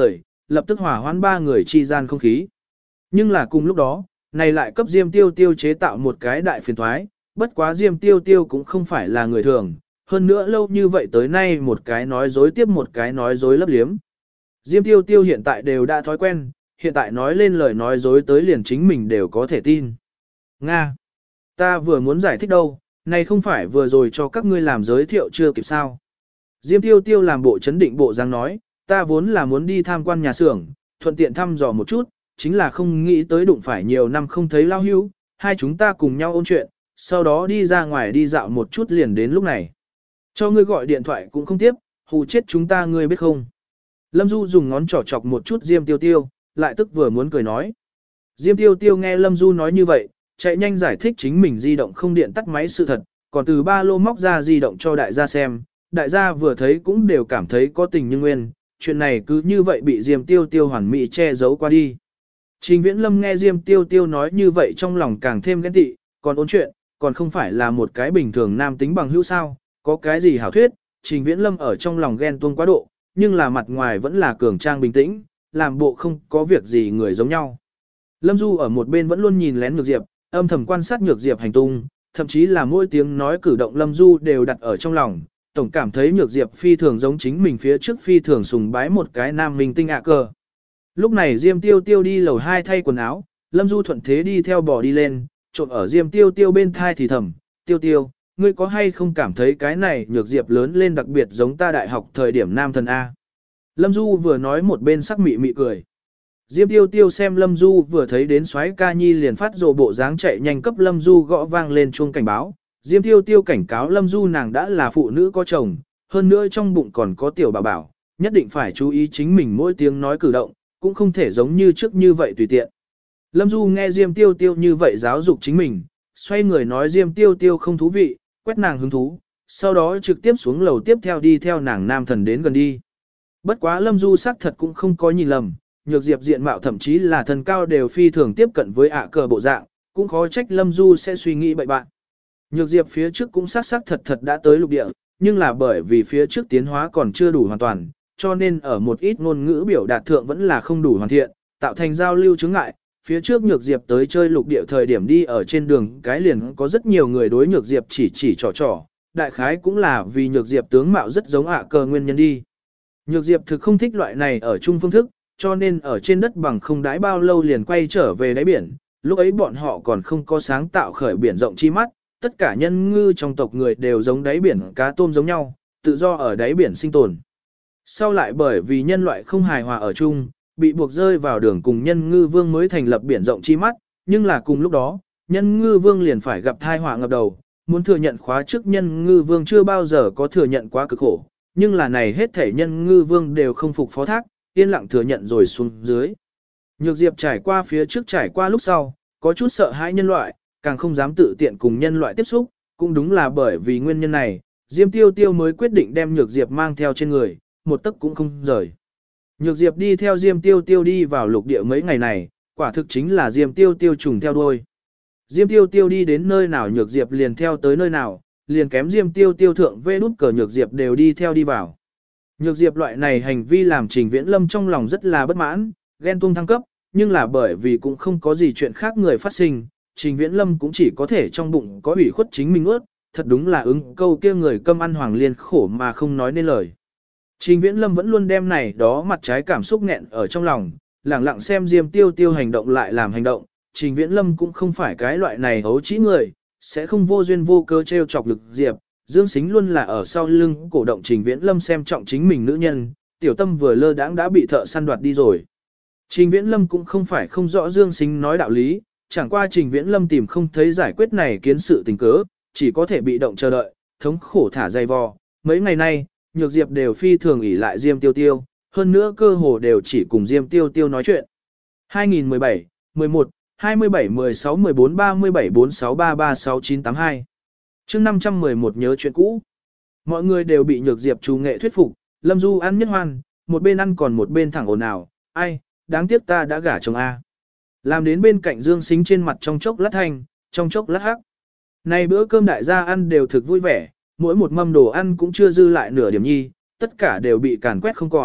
lập tức hòa hoãn ba người chi gian không khí. Nhưng là cùng lúc đó, này lại cấp Diêm Tiêu Tiêu chế tạo một cái đại phiền toái, bất quá Diêm Tiêu Tiêu cũng không phải là người thường, hơn nữa lâu như vậy tới nay một cái nói dối tiếp một cái nói dối lấp liếm. Diêm Tiêu Tiêu hiện tại đều đã thói quen, hiện tại nói lên lời nói dối tới liền chính mình đều có thể tin. Nga! Ta vừa muốn giải thích đâu, này không phải vừa rồi cho các ngươi làm giới thiệu chưa kịp sao. Diêm Tiêu Tiêu làm bộ chấn định bộ dáng nói, ta vốn là muốn đi tham quan nhà xưởng, thuận tiện thăm dò một chút, chính là không nghĩ tới đụng phải nhiều năm không thấy lao hưu, hai chúng ta cùng nhau ôn chuyện, sau đó đi ra ngoài đi dạo một chút liền đến lúc này. Cho ngươi gọi điện thoại cũng không tiếp, hù chết chúng ta ngươi biết không. Lâm Du dùng ngón trỏ chọc một chút Diêm Tiêu Tiêu, lại tức vừa muốn cười nói. Diêm Tiêu Tiêu nghe Lâm Du nói như vậy, chạy nhanh giải thích chính mình di động không điện tắt máy sự thật, còn từ ba lô móc ra di động cho đại gia xem, đại gia vừa thấy cũng đều cảm thấy có tình như nguyên, chuyện này cứ như vậy bị Diêm Tiêu Tiêu hoàn mỹ che giấu qua đi. Trình Viễn Lâm nghe Diêm Tiêu Tiêu nói như vậy trong lòng càng thêm ghen tị, còn ôn chuyện, còn không phải là một cái bình thường nam tính bằng hữu sao, có cái gì hảo thuyết, Trình Viễn Lâm ở trong lòng ghen tuông quá độ, nhưng là mặt ngoài vẫn là cường trang bình tĩnh, làm bộ không có việc gì người giống nhau. Lâm Du ở một bên vẫn luôn nhìn lén Nhược Diệp, âm thầm quan sát Nhược Diệp hành tung, thậm chí là mỗi tiếng nói cử động Lâm Du đều đặt ở trong lòng, tổng cảm thấy Nhược Diệp phi thường giống chính mình phía trước phi thường sùng bái một cái nam minh tinh ạ cờ. Lúc này Diêm Tiêu Tiêu đi lầu 2 thay quần áo, Lâm Du thuận thế đi theo bò đi lên, trộn ở Diêm Tiêu Tiêu bên thai thì thầm, Tiêu Tiêu, ngươi có hay không cảm thấy cái này Nhược Diệp lớn lên đặc biệt giống ta đại học thời điểm nam thần A. Lâm Du vừa nói một bên sắc mị mị cười. Diêm Tiêu Tiêu xem Lâm Du vừa thấy đến soái ca nhi liền phát rồ bộ dáng chạy nhanh cấp Lâm Du gõ vang lên chuông cảnh báo. Diêm Tiêu Tiêu cảnh cáo Lâm Du nàng đã là phụ nữ có chồng, hơn nữa trong bụng còn có tiểu bảo bảo, nhất định phải chú ý chính mình mỗi tiếng nói cử động, cũng không thể giống như trước như vậy tùy tiện. Lâm Du nghe Diêm Tiêu Tiêu như vậy giáo dục chính mình, xoay người nói Diêm Tiêu Tiêu không thú vị, quét nàng hứng thú, sau đó trực tiếp xuống lầu tiếp theo đi theo nàng nam thần đến gần đi. Bất quá Lâm Du xác thật cũng không có nhìn lầm, Nhược Diệp diện mạo thậm chí là thần cao đều phi thường tiếp cận với ạ cờ bộ dạng, cũng khó trách Lâm Du sẽ suy nghĩ bậy bạn. Nhược Diệp phía trước cũng xác thật đã tới lục địa, nhưng là bởi vì phía trước tiến hóa còn chưa đủ hoàn toàn, cho nên ở một ít ngôn ngữ biểu đạt thượng vẫn là không đủ hoàn thiện, tạo thành giao lưu chứng ngại. Phía trước Nhược Diệp tới chơi lục địa thời điểm đi ở trên đường cái liền có rất nhiều người đối Nhược Diệp chỉ trò, đại khái cũng là vì Nhược Diệp tướng mạo rất giống ạ cờ nguyên nhân đi. Nhược Diệp thực không thích loại này ở chung phương thức, cho nên ở trên đất bằng không đãi bao lâu liền quay trở về đáy biển, lúc ấy bọn họ còn không có sáng tạo khởi biển rộng chi mắt, tất cả nhân ngư trong tộc người đều giống đáy biển cá tôm giống nhau, tự do ở đáy biển sinh tồn. Sau lại bởi vì nhân loại không hài hòa ở chung, bị buộc rơi vào đường cùng nhân ngư vương mới thành lập biển rộng chi mắt, nhưng là cùng lúc đó, nhân ngư vương liền phải gặp thai họa ngập đầu, muốn thừa nhận khóa trước nhân ngư vương chưa bao giờ có thừa nhận quá cực khổ, nhưng là này hết thể nhân ngư vương đều không phục phó thác, yên lặng thừa nhận rồi xuống dưới. Nhược Diệp trải qua phía trước trải qua lúc sau, có chút sợ hãi nhân loại, càng không dám tự tiện cùng nhân loại tiếp xúc, cũng đúng là bởi vì nguyên nhân này, Diêm Tiêu Tiêu mới quyết định đem Nhược Diệp mang theo trên người, một tấc cũng không rời. Nhược Diệp đi theo Diêm Tiêu Tiêu đi vào lục địa mấy ngày này, quả thực chính là Diêm Tiêu Tiêu trùng theo đuôi. Diêm Tiêu Tiêu đi đến nơi nào Nhược Diệp liền theo tới nơi nào, liền kém Diêm Tiêu Tiêu thượng vê đút cờ Nhược Diệp đều đi theo đi vào. Nhược Diệp loại này hành vi làm Trình Viễn Lâm trong lòng rất là bất mãn, ghen tuông thăng cấp, nhưng là bởi vì cũng không có gì chuyện khác người phát sinh, Trình Viễn Lâm cũng chỉ có thể trong bụng có ủy khuất chính mình ướt, thật đúng là ứng câu kia người câm ăn hoàng liên khổ mà không nói nên lời. Trình Viễn Lâm vẫn luôn đem này đó mặt trái cảm xúc nghẹn ở trong lòng, lẳng lặng xem Diêm Tiêu Tiêu hành động lại làm hành động, Trình Viễn Lâm cũng không phải cái loại này hấu trĩ người, sẽ không vô duyên vô cớ trêu chọc lực Diệp. Dương Sính luôn là ở sau lưng cổ động Trình Viễn Lâm xem trọng chính mình nữ nhân, tiểu tâm vừa lơ đãng đã bị thợ săn đoạt đi rồi. Trình Viễn Lâm cũng không phải không rõ Dương Sính nói đạo lý, chẳng qua Trình Viễn Lâm tìm không thấy giải quyết này kiến sự tình cớ, chỉ có thể bị động chờ đợi, thống khổ thả dây vò. Mấy ngày nay, Nhược Diệp đều phi thường ỷ lại Diêm Tiêu Tiêu, hơn nữa cơ hồ đều chỉ cùng Diêm Tiêu Tiêu nói chuyện. 2017, 11, 27, 16, 14, 37, 46, 33, 69, 82 chương 511 nhớ chuyện cũ. Mọi người đều bị Nhược Diệp trù nghệ thuyết phục, Lâm Du ăn nhất hoan, một bên ăn còn một bên thẳng ồn ào, ai, đáng tiếc ta đã gả chồng A. Làm đến bên cạnh Dương Sính trên mặt trong chốc lát thanh, trong chốc lát hắc. Này bữa cơm đại gia ăn đều thực vui vẻ, mỗi một mâm đồ ăn cũng chưa dư lại nửa điểm nhi, tất cả đều bị càn quét không còn,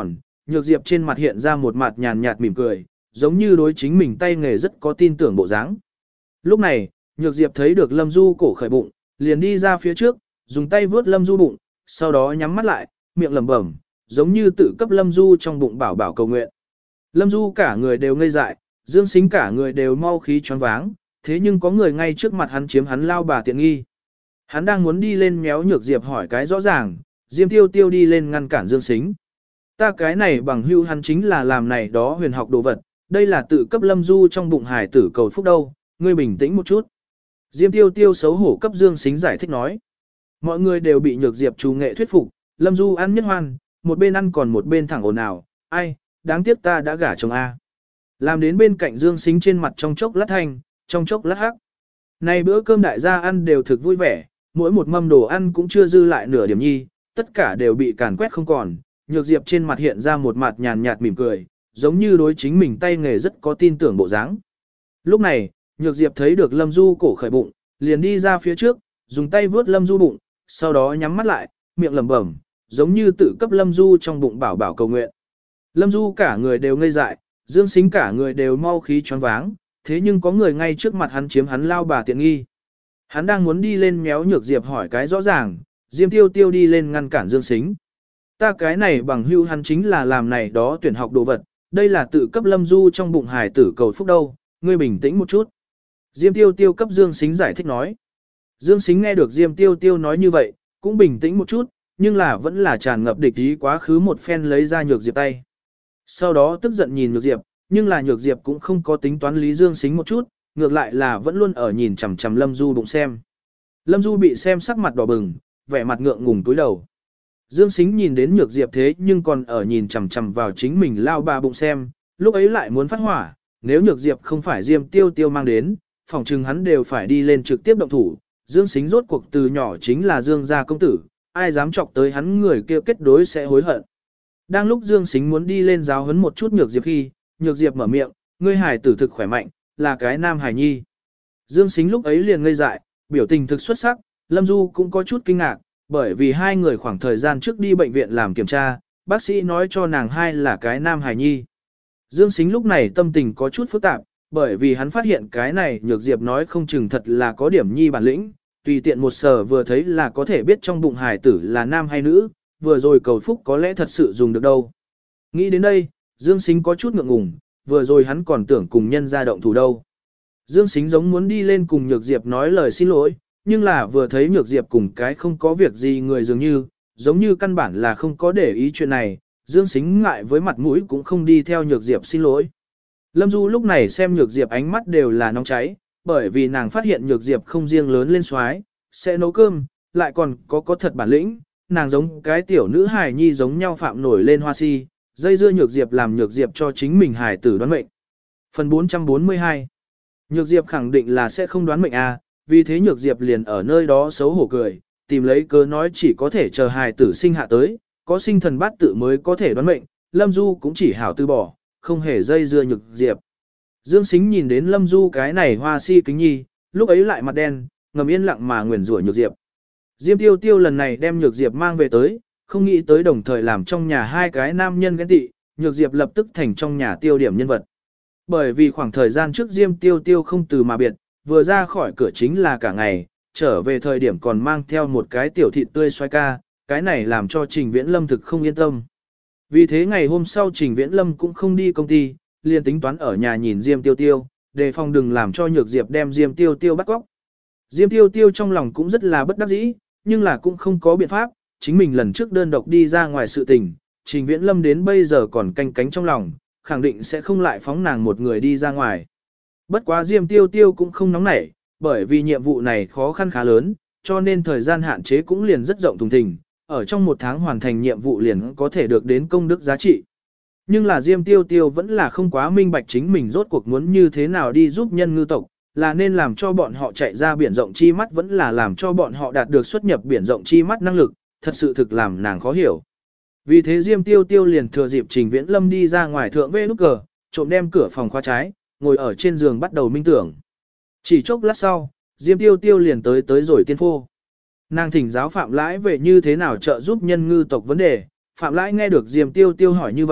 Nhược Diệp trên mặt hiện ra một mặt nhàn nhạt mỉm cười, giống như đối chính mình tay nghề rất có tin tưởng bộ dáng. Lúc này, Nhược Diệp thấy được Lâm Du cổ khởi bụng, liền đi ra phía trước, dùng tay vướt Lâm Du bụng, sau đó nhắm mắt lại, miệng lẩm bẩm, giống như tự cấp Lâm Du trong bụng bảo bảo cầu nguyện. Lâm Du cả người đều ngây dại, Dương Sính cả người đều mau khí choáng váng, thế nhưng có người ngay trước mặt hắn chiếm hắn lao bà tiện nghi. Hắn đang muốn đi lên méo Nhược Diệp hỏi cái rõ ràng, Diêm Tiêu Tiêu đi lên ngăn cản Dương Sính. Ta cái này bằng hưu hắn chính là làm này đó huyền học đồ vật, đây là tự cấp Lâm Du trong bụng hải tử cầu phúc đâu, ngươi bình tĩnh một chút. Diêm Tiêu Tiêu xấu hổ cấp Dương Sính giải thích nói. Mọi người đều bị Nhược Diệp chú nghệ thuyết phục, Lâm Du ăn nhất hoan, một bên ăn còn một bên thẳng ồn ào, ai, đáng tiếc ta đã gả chồng A. Làm đến bên cạnh Dương Sính trên mặt trong chốc lát thanh, trong chốc lát hắc. Này bữa cơm đại gia ăn đều thực vui vẻ, mỗi một mâm đồ ăn cũng chưa dư lại nửa điểm nhi, tất cả đều bị càn quét không còn. Nhược Diệp trên mặt hiện ra một mặt nhàn nhạt mỉm cười, giống như đối chính mình tay nghề rất có tin tưởng bộ dáng. Lúc này, Nhược Diệp thấy được Lâm Du cổ khởi bụng, liền đi ra phía trước, dùng tay vướt Lâm Du bụng, sau đó nhắm mắt lại, miệng lẩm bẩm, giống như tự cấp Lâm Du trong bụng bảo bảo cầu nguyện. Lâm Du cả người đều ngây dại, Dương Sính cả người đều mau khí choáng váng, thế nhưng có người ngay trước mặt hắn chiếm hắn lao bà tiện nghi. Hắn đang muốn đi lên méo Nhược Diệp hỏi cái rõ ràng, Diêm Tiêu Tiêu đi lên ngăn cản Dương Sính. Ta cái này bằng hưu hắn chính là làm này đó tuyển học đồ vật, đây là tự cấp Lâm Du trong bụng hài tử cầu phúc đâu, ngươi bình tĩnh một chút. Diêm Tiêu Tiêu cấp Dương Sính giải thích nói. Dương Sính nghe được Diêm Tiêu Tiêu nói như vậy, cũng bình tĩnh một chút, nhưng là vẫn là tràn ngập địch ý quá khứ một phen lấy ra Nhược Diệp tay. Sau đó tức giận nhìn Nhược Diệp, nhưng là Nhược Diệp cũng không có tính toán lý Dương Sính một chút, ngược lại là vẫn luôn ở nhìn chằm chằm Lâm Du bụng xem. Lâm Du bị xem sắc mặt đỏ bừng, vẻ mặt ngượng ngùng túi đầu. Dương Sính nhìn đến Nhược Diệp thế nhưng còn ở nhìn chằm chằm vào chính mình lao bà bụng xem, lúc ấy lại muốn phát hỏa, nếu Nhược Diệp không phải Diêm Tiêu Tiêu mang đến, phòng trừng hắn đều phải đi lên trực tiếp động thủ. Dương Sính rốt cuộc từ nhỏ chính là Dương gia công tử, ai dám chọc tới hắn người kia kết đối sẽ hối hận. Đang lúc Dương Sính muốn đi lên giáo huấn một chút Nhược Diệp khi, Nhược Diệp mở miệng, ngươi hài tử thực khỏe mạnh, là cái nam hài nhi. Dương Sính lúc ấy liền ngây dại, biểu tình thực xuất sắc, Lâm Du cũng có chút kinh ngạc, bởi vì hai người khoảng thời gian trước đi bệnh viện làm kiểm tra, bác sĩ nói cho nàng hai là cái nam hài nhi. Dương Sính lúc này tâm tình có chút phức tạp, bởi vì hắn phát hiện cái này Nhược Diệp nói không chừng thật là có điểm nhi bản lĩnh, tùy tiện một sờ vừa thấy là có thể biết trong bụng hài tử là nam hay nữ, vừa rồi cầu phúc có lẽ thật sự dùng được đâu. Nghĩ đến đây, Dương Sính có chút ngượng ngùng, vừa rồi hắn còn tưởng cùng nhân ra động thủ đâu. Dương Sính giống muốn đi lên cùng Nhược Diệp nói lời xin lỗi, nhưng là vừa thấy Nhược Diệp cùng cái không có việc gì người dường như, giống như căn bản là không có để ý chuyện này, Dương Sính ngại với mặt mũi cũng không đi theo Nhược Diệp xin lỗi. Lâm Du lúc này xem Nhược Diệp ánh mắt đều là nóng cháy, bởi vì nàng phát hiện Nhược Diệp không riêng lớn lên xoái, sẽ nấu cơm, lại còn có thật bản lĩnh, nàng giống cái tiểu nữ hài nhi giống nhau phạm nổi lên hoa si, dây dưa Nhược Diệp làm Nhược Diệp cho chính mình hài tử đoán mệnh. Phần 442 Nhược Diệp khẳng định là sẽ không đoán mệnh vì thế Nhược Diệp liền ở nơi đó xấu hổ cười, tìm lấy cớ nói chỉ có thể chờ hài tử sinh hạ tới, có sinh thần bát tự mới có thể đoán mệnh, Lâm Du cũng chỉ hảo từ bỏ, không hề dây dưa Nhược Diệp. Dương Sính nhìn đến Lâm Du cái này hoa si kính nhi, lúc ấy lại mặt đen, ngầm yên lặng mà nguyền rủa Nhược Diệp. Diêm Tiêu Tiêu lần này đem Nhược Diệp mang về tới, không nghĩ tới đồng thời làm trong nhà hai cái nam nhân ghen tị, Nhược Diệp lập tức thành trong nhà tiêu điểm nhân vật. Bởi vì khoảng thời gian trước Diêm Tiêu Tiêu không từ mà biệt, vừa ra khỏi cửa chính là cả ngày, trở về thời điểm còn mang theo một cái tiểu thịt tươi xoay ca, cái này làm cho Trình Viễn Lâm thực không yên tâm. Vì thế ngày hôm sau Trình Viễn Lâm cũng không đi công ty, liền tính toán ở nhà nhìn Diêm Tiêu Tiêu, đề phòng đừng làm cho Nhược Diệp đem Diêm Tiêu Tiêu bắt cóc. Diêm Tiêu Tiêu trong lòng cũng rất là bất đắc dĩ, nhưng là cũng không có biện pháp, chính mình lần trước đơn độc đi ra ngoài sự tình, Trình Viễn Lâm đến bây giờ còn canh cánh trong lòng, khẳng định sẽ không lại phóng nàng một người đi ra ngoài. Bất quá Diêm Tiêu Tiêu cũng không nóng nảy, bởi vì nhiệm vụ này khó khăn khá lớn, cho nên thời gian hạn chế cũng liền rất rộng thùng thình, ở trong một tháng hoàn thành nhiệm vụ liền có thể được đến công đức giá trị. Nhưng là Diêm Tiêu Tiêu vẫn là không quá minh bạch chính mình rốt cuộc muốn như thế nào đi giúp nhân ngư tộc, là nên làm cho bọn họ chạy ra biển rộng chi mắt vẫn là làm cho bọn họ đạt được xuất nhập biển rộng chi mắt năng lực, thật sự thực làm nàng khó hiểu. Vì thế Diêm Tiêu Tiêu liền thừa dịp Trình Viễn Lâm đi ra ngoài thượng vê nút cờ, trộm đem cửa phòng khóa trái, ngồi ở trên giường bắt đầu minh tưởng. Chỉ chốc lát sau, Diêm Tiêu Tiêu liền tới rồi tiên phô. Nàng thỉnh giáo Phạm Lãi về như thế nào trợ giúp nhân ngư tộc vấn đề, Phạm Lãi nghe được Diêm Tiêu Tiêu hỏi như vậy,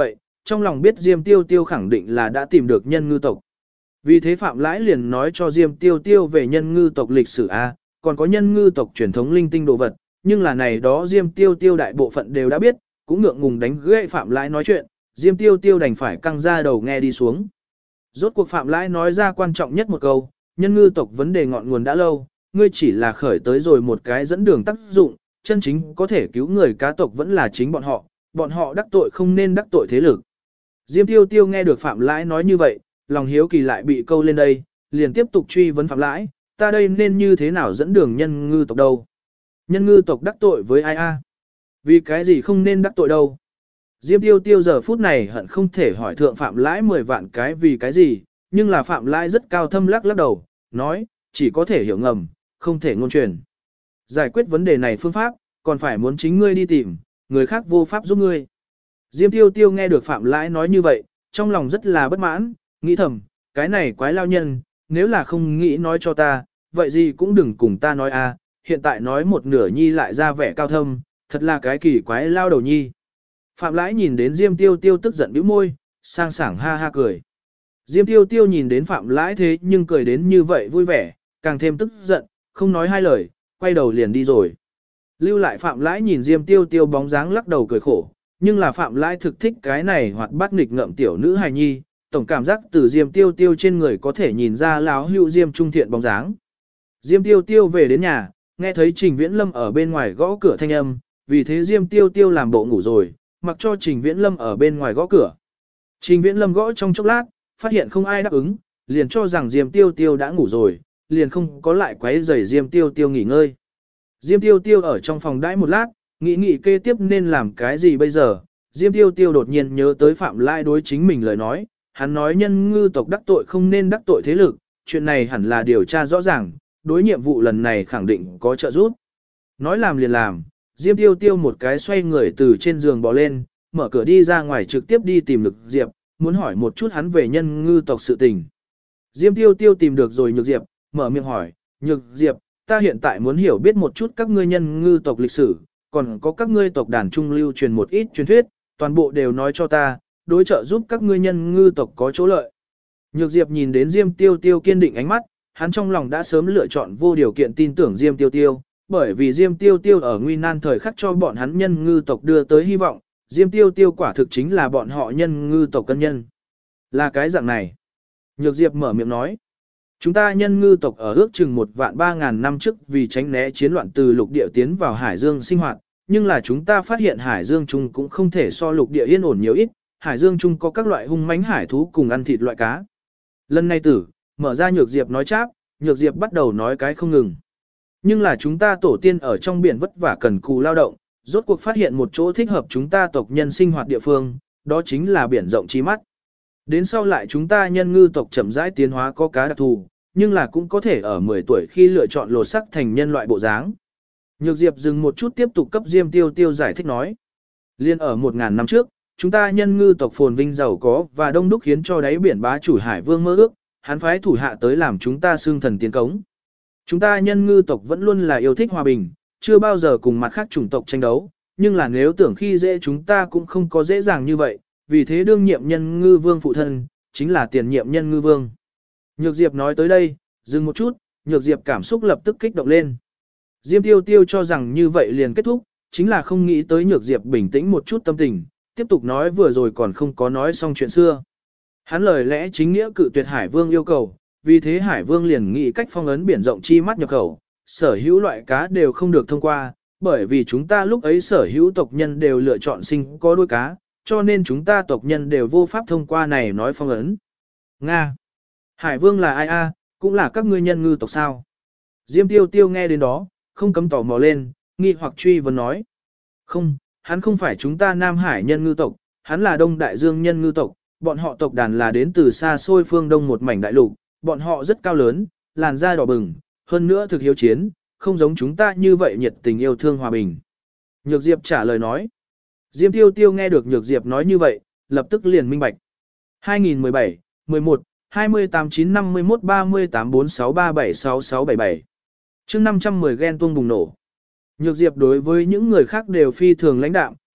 trong lòng biết Diêm Tiêu Tiêu khẳng định là đã tìm được nhân ngư tộc. Vì thế Phạm Lãi liền nói cho Diêm Tiêu Tiêu về nhân ngư tộc lịch sử A, còn có nhân ngư tộc truyền thống linh tinh đồ vật, nhưng là này đó Diêm Tiêu Tiêu đại bộ phận đều đã biết, cũng ngượng ngùng đánh gãy Phạm Lãi nói chuyện, Diêm Tiêu Tiêu đành phải căng ra đầu nghe đi xuống. Rốt cuộc Phạm Lãi nói ra quan trọng nhất một câu, nhân ngư tộc vấn đề ngọn nguồn đã lâu, ngươi chỉ là khởi tới rồi một cái dẫn đường tác dụng, chân chính có thể cứu người cá tộc vẫn là chính bọn họ đắc tội không nên đắc tội thế lực. Diêm Tiêu Tiêu nghe được Phạm Lãi nói như vậy, lòng hiếu kỳ lại bị câu lên đây, liền tiếp tục truy vấn Phạm Lãi, ta đây nên như thế nào dẫn đường nhân ngư tộc đâu? Nhân ngư tộc đắc tội với ai a? Vì cái gì không nên đắc tội đâu? Diêm Tiêu Tiêu giờ phút này hận không thể hỏi thượng Phạm Lãi 10 vạn cái vì cái gì, nhưng là Phạm Lãi rất cao thâm lắc đầu, nói, chỉ có thể hiểu ngầm, không thể ngôn truyền. Giải quyết vấn đề này phương pháp, còn phải muốn chính ngươi đi tìm, người khác vô pháp giúp ngươi. Diêm Tiêu Tiêu nghe được Phạm Lãi nói như vậy, trong lòng rất là bất mãn, nghĩ thầm, cái này quái lao nhân, nếu là không nghĩ nói cho ta, vậy gì cũng đừng cùng ta nói a. Hiện tại nói một nửa nhi lại ra vẻ cao thâm, thật là cái kỳ quái lao đầu nhi. Phạm Lãi nhìn đến Diêm Tiêu Tiêu tức giận bĩu môi, sang sảng ha ha cười. Diêm Tiêu Tiêu nhìn đến Phạm Lãi thế nhưng cười đến như vậy vui vẻ, càng thêm tức giận, không nói hai lời, quay đầu liền đi rồi. Lưu lại Phạm Lãi nhìn Diêm Tiêu Tiêu bóng dáng lắc đầu cười khổ, nhưng là Phạm Lãi thực thích cái này hoạt bát nghịch ngợm tiểu nữ hài nhi, tổng cảm giác từ Diêm Tiêu Tiêu trên người có thể nhìn ra láo hữu Diêm trung thiện bóng dáng. Diêm Tiêu Tiêu về đến nhà, nghe thấy Trình Viễn Lâm ở bên ngoài gõ cửa thanh âm, vì thế Diêm Tiêu Tiêu làm bộ ngủ rồi, mặc cho Trình Viễn Lâm ở bên ngoài gõ cửa. Trình Viễn Lâm gõ trong chốc lát, phát hiện không ai đáp ứng, liền cho rằng Diêm Tiêu Tiêu đã ngủ rồi, liền không có lại quấy rầy Diêm Tiêu Tiêu nghỉ ngơi. Diêm Tiêu Tiêu ở trong phòng đãi một lát, nghĩ kế tiếp nên làm cái gì bây giờ. Diêm Tiêu Tiêu đột nhiên nhớ tới Phạm Lãi đối chính mình lời nói, hắn nói nhân ngư tộc đắc tội không nên đắc tội thế lực, chuyện này hẳn là điều tra rõ ràng, đối nhiệm vụ lần này khẳng định có trợ giúp. Nói làm liền làm, Diêm Tiêu Tiêu một cái xoay người từ trên giường bò lên, mở cửa đi ra ngoài trực tiếp đi tìm Nhược Diệp, muốn hỏi một chút hắn về nhân ngư tộc sự tình. Diêm Tiêu Tiêu tìm được rồi Nhược Diệp, mở miệng hỏi, Nhược Diệp, ta hiện tại muốn hiểu biết một chút các ngươi nhân ngư tộc lịch sử, còn có các ngươi tộc đàn trung lưu truyền một ít truyền thuyết, toàn bộ đều nói cho ta, đối trợ giúp các ngươi nhân ngư tộc có chỗ lợi. Nhược Diệp nhìn đến Diêm Tiêu Tiêu kiên định ánh mắt, hắn trong lòng đã sớm lựa chọn vô điều kiện tin tưởng Diêm Tiêu Tiêu, bởi vì Diêm Tiêu Tiêu ở nguy nan thời khắc cho bọn hắn nhân ngư tộc đưa tới hy vọng, Diêm Tiêu Tiêu quả thực chính là bọn họ nhân ngư tộc cân nhân. Là cái dạng này. Nhược Diệp mở miệng nói. Chúng ta nhân ngư tộc ở ước chừng 1.300.000 năm trước vì tránh né chiến loạn từ lục địa tiến vào hải dương sinh hoạt, nhưng là chúng ta phát hiện hải dương chung cũng không thể so lục địa yên ổn nhiều ít, hải dương chung có các loại hung mãnh hải thú cùng ăn thịt loại cá. Lần này mở ra Nhược Diệp nói cháp, Nhược Diệp bắt đầu nói cái không ngừng. Nhưng là chúng ta tổ tiên ở trong biển vất vả cần cù lao động, rốt cuộc phát hiện một chỗ thích hợp chúng ta tộc nhân sinh hoạt địa phương, đó chính là biển rộng trí mắt. Đến sau lại chúng ta nhân ngư tộc chậm rãi tiến hóa có cá đặc thù, nhưng là cũng có thể ở 10 tuổi khi lựa chọn lột sắc thành nhân loại bộ dáng. Nhược Diệp dừng một chút tiếp tục cấp Diêm Tiêu Tiêu giải thích nói. Liên ở 1.000 năm trước, chúng ta nhân ngư tộc phồn vinh giàu có và đông đúc khiến cho đáy biển bá chủ Hải Vương mơ ước, hắn phái thủ hạ tới làm chúng ta xương thần tiến cống. Chúng ta nhân ngư tộc vẫn luôn là yêu thích hòa bình, chưa bao giờ cùng mặt khác chủng tộc tranh đấu, nhưng là nếu tưởng khi dễ chúng ta cũng không có dễ dàng như vậy, vì thế đương nhiệm nhân ngư vương phụ thân, chính là tiền nhiệm nhân ngư vương. Nhược Diệp nói tới đây, dừng một chút, Nhược Diệp cảm xúc lập tức kích động lên. Diêm Tiêu Tiêu cho rằng như vậy liền kết thúc, chính là không nghĩ tới Nhược Diệp bình tĩnh một chút tâm tình, tiếp tục nói vừa rồi còn không có nói xong chuyện xưa. Hắn lời lẽ chính nghĩa cự tuyệt Hải Vương yêu cầu, vì thế Hải Vương liền nghĩ cách phong ấn biển rộng chi mắt nhập khẩu, sở hữu loại cá đều không được thông qua, bởi vì chúng ta lúc ấy sở hữu tộc nhân đều lựa chọn sinh có đuôi cá, cho nên chúng ta tộc nhân đều vô pháp thông qua này nói phong ấn. Nga! Hải Vương là ai a? Cũng là các ngươi nhân ngư tộc sao? Diêm Tiêu Tiêu nghe đến đó, không cấm tò mò lên, nghi hoặc truy vấn nói. Không, hắn không phải chúng ta Nam Hải nhân ngư tộc, hắn là Đông Đại Dương nhân ngư tộc, bọn họ tộc đàn là đến từ xa xôi phương Đông một mảnh đại lục, bọn họ rất cao lớn, làn da đỏ bừng, hơn nữa thực hiếu chiến, không giống chúng ta như vậy nhiệt tình yêu thương hòa bình. Nhược Diệp trả lời nói. Diêm Tiêu Tiêu nghe được Nhược Diệp nói như vậy, lập tức liền minh bạch. 2017, 11, 28 9 51 38 46 37 66 77 chương 510 ghen tuông bùng nổ. Nhược Diệp đối với những người khác đều phi thường lãnh đạm,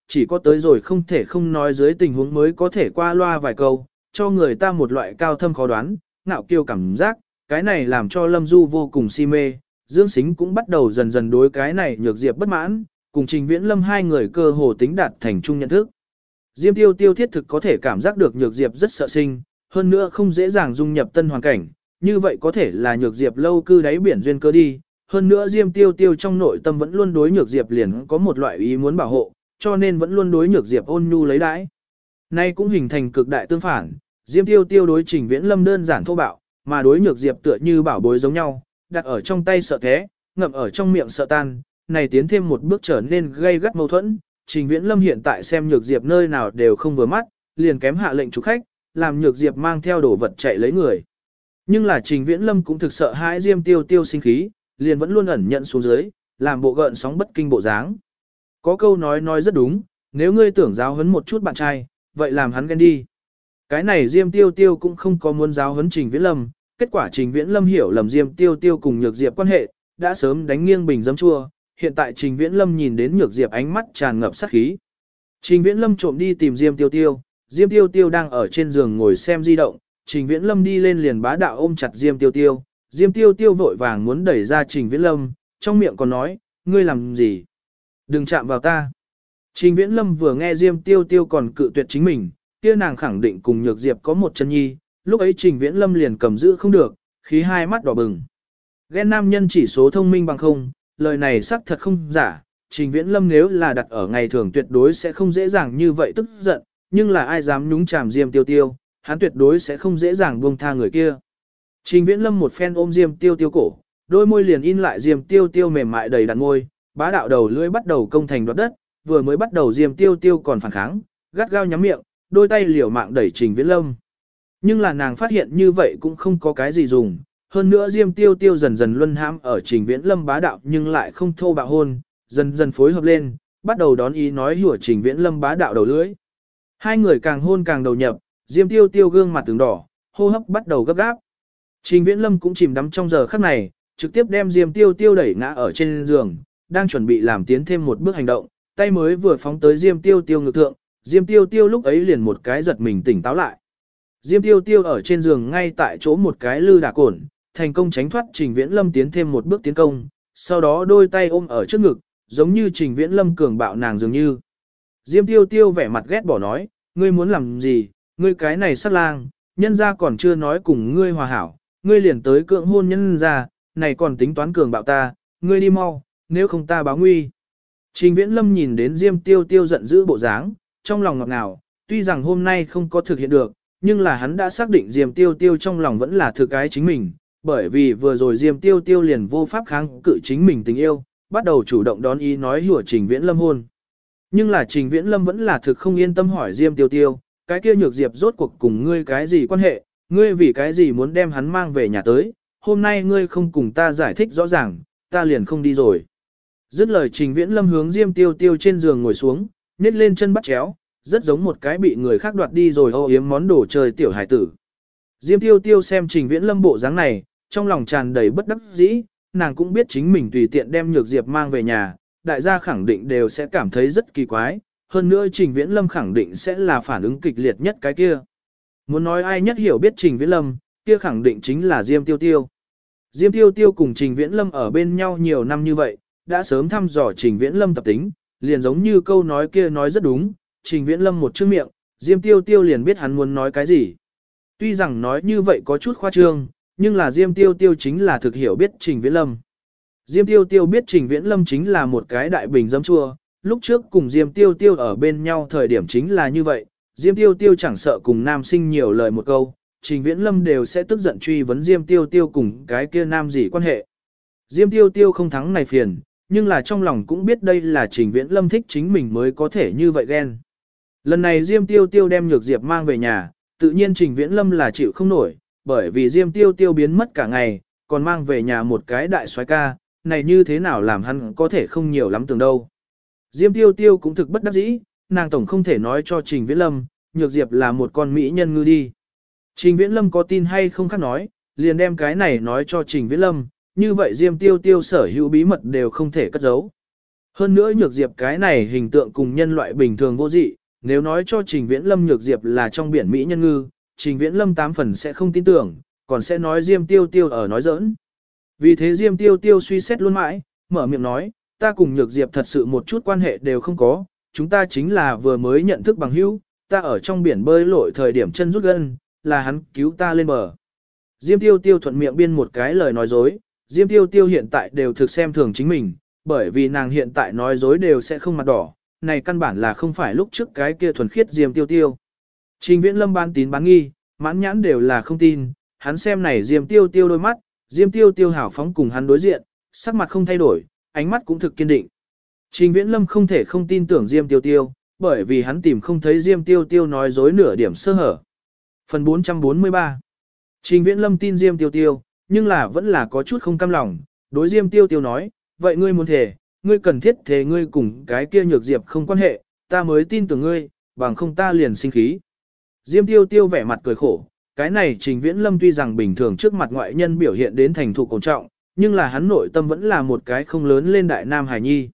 chỉ có tới rồi không thể không nói dưới tình huống mới có thể qua loa vài câu, cho người ta một loại cao thâm khó đoán, ngạo kiêu cảm giác, cái này làm cho Lâm Du vô cùng si mê, Dương Sính cũng bắt đầu dần dần đối cái này Nhược Diệp bất mãn, cùng Trình Viễn Lâm hai người cơ hồ tính đạt thành chung nhận thức. Diêm Tiêu Tiêu thiết thực có thể cảm giác được Nhược Diệp rất sợ sinh, hơn nữa không dễ dàng dung nhập tân hoàn cảnh, như vậy có thể là Nhược Diệp lâu cư đáy biển duyên cơ đi, hơn nữa Diêm Tiêu Tiêu trong nội tâm vẫn luôn đối Nhược Diệp liền có một loại ý muốn bảo hộ, cho nên vẫn luôn đối Nhược Diệp ôn nhu lấy đãi. Nay cũng hình thành cực đại tương phản, Diêm Tiêu Tiêu đối Trình Viễn Lâm đơn giản thô bạo, mà đối Nhược Diệp tựa như bảo bối giống nhau, đặt ở trong tay sợ thế, ngậm ở trong miệng sợ tan, này tiến thêm một bước trở nên gây gắt mâu thuẫn. Trình Viễn Lâm hiện tại xem Nhược Diệp nơi nào đều không vừa mắt, liền kém hạ lệnh chủ khách, làm Nhược Diệp mang theo đồ vật chạy lấy người. Nhưng là Trình Viễn Lâm cũng thực sợ hãi Diêm Tiêu Tiêu sinh khí, liền vẫn luôn ẩn nhận xuống dưới, làm bộ gợn sóng bất kinh bộ dáng. Có câu nói rất đúng, nếu ngươi tưởng giáo huấn một chút bạn trai, vậy làm hắn ghen đi. Cái này Diêm Tiêu Tiêu cũng không có muốn giáo huấn Trình Viễn Lâm, kết quả Trình Viễn Lâm hiểu lầm Diêm Tiêu Tiêu cùng Nhược Diệp quan hệ, đã sớm đánh nghiêng bình giấm chua, hiện tại Trình Viễn Lâm nhìn đến Nhược Diệp ánh mắt tràn ngập sát khí. Trình Viễn Lâm trộm đi tìm Diêm Tiêu Tiêu, Diêm Tiêu Tiêu đang ở trên giường ngồi xem di động, Trình Viễn Lâm đi lên liền bá đạo ôm chặt Diêm Tiêu Tiêu, Diêm Tiêu Tiêu vội vàng muốn đẩy ra Trình Viễn Lâm, trong miệng còn nói, ngươi làm gì? Đừng chạm vào ta. Trình Viễn Lâm vừa nghe Diêm Tiêu Tiêu còn cự tuyệt chính mình, kia nàng khẳng định cùng Nhược Diệp có một chân nhi, lúc ấy Trình Viễn Lâm liền cầm giữ không được, khí hai mắt đỏ bừng. Ghen nam nhân chỉ số thông minh bằng không, lời này xác thật không giả, Trình Viễn Lâm nếu là đặt ở ngày thường tuyệt đối sẽ không dễ dàng như vậy tức giận, nhưng là ai dám nhúng chàm Diêm Tiêu Tiêu, hắn tuyệt đối sẽ không dễ dàng buông tha người kia. Trình Viễn Lâm một phen ôm Diêm Tiêu Tiêu cổ, đôi môi liền in lại Diêm Tiêu Tiêu mềm mại đầy đặn môi, bá đạo đầu lưỡi bắt đầu công thành đoạt đất, vừa mới bắt đầu Diêm Tiêu Tiêu còn phản kháng, gắt gao nhắm miệng, đôi tay liều mạng đẩy Trình Viễn Lâm. Nhưng là nàng phát hiện như vậy cũng không có cái gì dùng, hơn nữa Diêm Tiêu Tiêu dần dần luân hãm ở Trình Viễn Lâm bá đạo nhưng lại không thô bạo hôn, dần dần phối hợp lên, bắt đầu đón ý nói hùa Trình Viễn Lâm bá đạo đầu lưỡi. Hai người càng hôn càng đầu nhập, Diêm Tiêu Tiêu gương mặt từng đỏ, hô hấp bắt đầu gấp gáp. Trình Viễn Lâm cũng chìm đắm trong giờ khắc này, trực tiếp đem Diêm Tiêu Tiêu đẩy ngã ở trên giường, đang chuẩn bị làm tiến thêm một bước hành động, tay mới vừa phóng tới Diêm Tiêu Tiêu ngực thượng, Diêm Tiêu Tiêu lúc ấy liền một cái giật mình tỉnh táo lại. Diêm Tiêu Tiêu ở trên giường ngay tại chỗ một cái lư đả cổn, thành công tránh thoát Trình Viễn Lâm tiến thêm một bước tiến công, sau đó đôi tay ôm ở trước ngực, giống như Trình Viễn Lâm cường bạo nàng dường như. Diêm Tiêu Tiêu vẻ mặt ghét bỏ nói, ngươi muốn làm gì, ngươi cái này sắc lang, nhân gia còn chưa nói cùng ngươi hòa hảo, ngươi liền tới cưỡng hôn nhân gia, này còn tính toán cường bạo ta, ngươi đi mau, nếu không ta báo nguy. Trình Viễn Lâm nhìn đến Diêm Tiêu Tiêu giận dữ bộ dáng, trong lòng ngọt ngào, tuy rằng hôm nay không có thực hiện được, nhưng là hắn đã xác định Diêm Tiêu Tiêu trong lòng vẫn là thực ái chính mình, bởi vì vừa rồi Diêm Tiêu Tiêu liền vô pháp kháng cự chính mình tình yêu, bắt đầu chủ động đón ý nói hùa Trình Viễn Lâm hôn. Nhưng là Trình Viễn Lâm vẫn là thực không yên tâm hỏi Diêm Tiêu Tiêu, cái kia Nhược Diệp rốt cuộc cùng ngươi cái gì quan hệ, ngươi vì cái gì muốn đem hắn mang về nhà tới, hôm nay ngươi không cùng ta giải thích rõ ràng, ta liền không đi rồi. Dứt lời Trình Viễn Lâm hướng Diêm Tiêu Tiêu trên giường ngồi xuống, nhét lên chân bắt chéo, rất giống một cái bị người khác đoạt đi rồi âu yếm món đồ chơi tiểu hải tử. Diêm Tiêu Tiêu xem Trình Viễn Lâm bộ dáng này, trong lòng tràn đầy bất đắc dĩ, nàng cũng biết chính mình tùy tiện đem Nhược Diệp mang về nhà, đại gia khẳng định đều sẽ cảm thấy rất kỳ quái, hơn nữa Trình Viễn Lâm khẳng định sẽ là phản ứng kịch liệt nhất cái kia. Muốn nói ai nhất hiểu biết Trình Viễn Lâm, kia khẳng định chính là Diêm Tiêu Tiêu. Diêm Tiêu Tiêu cùng Trình Viễn Lâm ở bên nhau nhiều năm như vậy, đã sớm thăm dò Trình Viễn Lâm tập tính, liền giống như câu nói kia nói rất đúng, Trình Viễn Lâm một chữ miệng, Diêm Tiêu Tiêu liền biết hắn muốn nói cái gì. Tuy rằng nói như vậy có chút khoa trương, nhưng là Diêm Tiêu Tiêu chính là thực hiểu biết Trình Viễn Lâm. Diêm Tiêu Tiêu biết Trình Viễn Lâm chính là một cái đại bình dấm chua, lúc trước cùng Diêm Tiêu Tiêu ở bên nhau thời điểm chính là như vậy, Diêm Tiêu Tiêu chẳng sợ cùng nam sinh nhiều lời một câu, Trình Viễn Lâm đều sẽ tức giận truy vấn Diêm Tiêu Tiêu cùng cái kia nam gì quan hệ. Diêm Tiêu Tiêu không thắng này phiền, nhưng là trong lòng cũng biết đây là Trình Viễn Lâm thích chính mình mới có thể như vậy ghen. Lần này Diêm Tiêu Tiêu đem Nhược Diệp mang về nhà, tự nhiên Trình Viễn Lâm là chịu không nổi, bởi vì Diêm Tiêu Tiêu biến mất cả ngày, còn mang về nhà một cái đại soái ca, này như thế nào làm hắn có thể không nhiều lắm tưởng đâu. Diêm Tiêu Tiêu cũng thực bất đắc dĩ, nàng tổng không thể nói cho Trình Viễn Lâm, Nhược Diệp là một con mỹ nhân ngư đi. Trình Viễn Lâm có tin hay không khác nói, liền đem cái này nói cho Trình Viễn Lâm, như vậy Diêm Tiêu Tiêu sở hữu bí mật đều không thể cất giấu. Hơn nữa Nhược Diệp cái này hình tượng cùng nhân loại bình thường vô dị, nếu nói cho Trình Viễn Lâm Nhược Diệp là trong biển Mỹ nhân ngư, Trình Viễn Lâm 8 phần sẽ không tin tưởng, còn sẽ nói Diêm Tiêu Tiêu ở nói giỡn. Vì thế Diêm Tiêu Tiêu suy xét luôn mãi, mở miệng nói, ta cùng Nhược Diệp thật sự một chút quan hệ đều không có, chúng ta chính là vừa mới nhận thức bằng hữu, ta ở trong biển bơi lội thời điểm chân rút gân, là hắn cứu ta lên bờ. Diêm Tiêu Tiêu thuận miệng biên một cái lời nói dối, Diêm Tiêu Tiêu hiện tại đều thực xem thường chính mình, bởi vì nàng hiện tại nói dối đều sẽ không mặt đỏ, này căn bản là không phải lúc trước cái kia thuần khiết Diêm Tiêu Tiêu. Trình Viễn Lâm bán tín bán nghi, mãn nhãn đều là không tin, hắn xem này Diêm Tiêu Tiêu đôi mắt, Diêm Tiêu Tiêu hảo phóng cùng hắn đối diện, sắc mặt không thay đổi, ánh mắt cũng thực kiên định. Trình Viễn Lâm không thể không tin tưởng Diêm Tiêu Tiêu, bởi vì hắn tìm không thấy Diêm Tiêu Tiêu nói dối nửa điểm sơ hở. Phần 443. Trình Viễn Lâm tin Diêm Tiêu Tiêu, nhưng là vẫn là có chút không cam lòng, đối Diêm Tiêu Tiêu nói, vậy ngươi muốn thề, ngươi cần thiết thề ngươi cùng cái kia Nhược Diệp không quan hệ, ta mới tin tưởng ngươi, bằng không ta liền sinh khí. Diêm Tiêu Tiêu vẻ mặt cười khổ, cái này Trình Viễn Lâm tuy rằng bình thường trước mặt ngoại nhân biểu hiện đến thành thục ổn trọng, nhưng là hắn nội tâm vẫn là một cái không lớn lên đại nam hài nhi.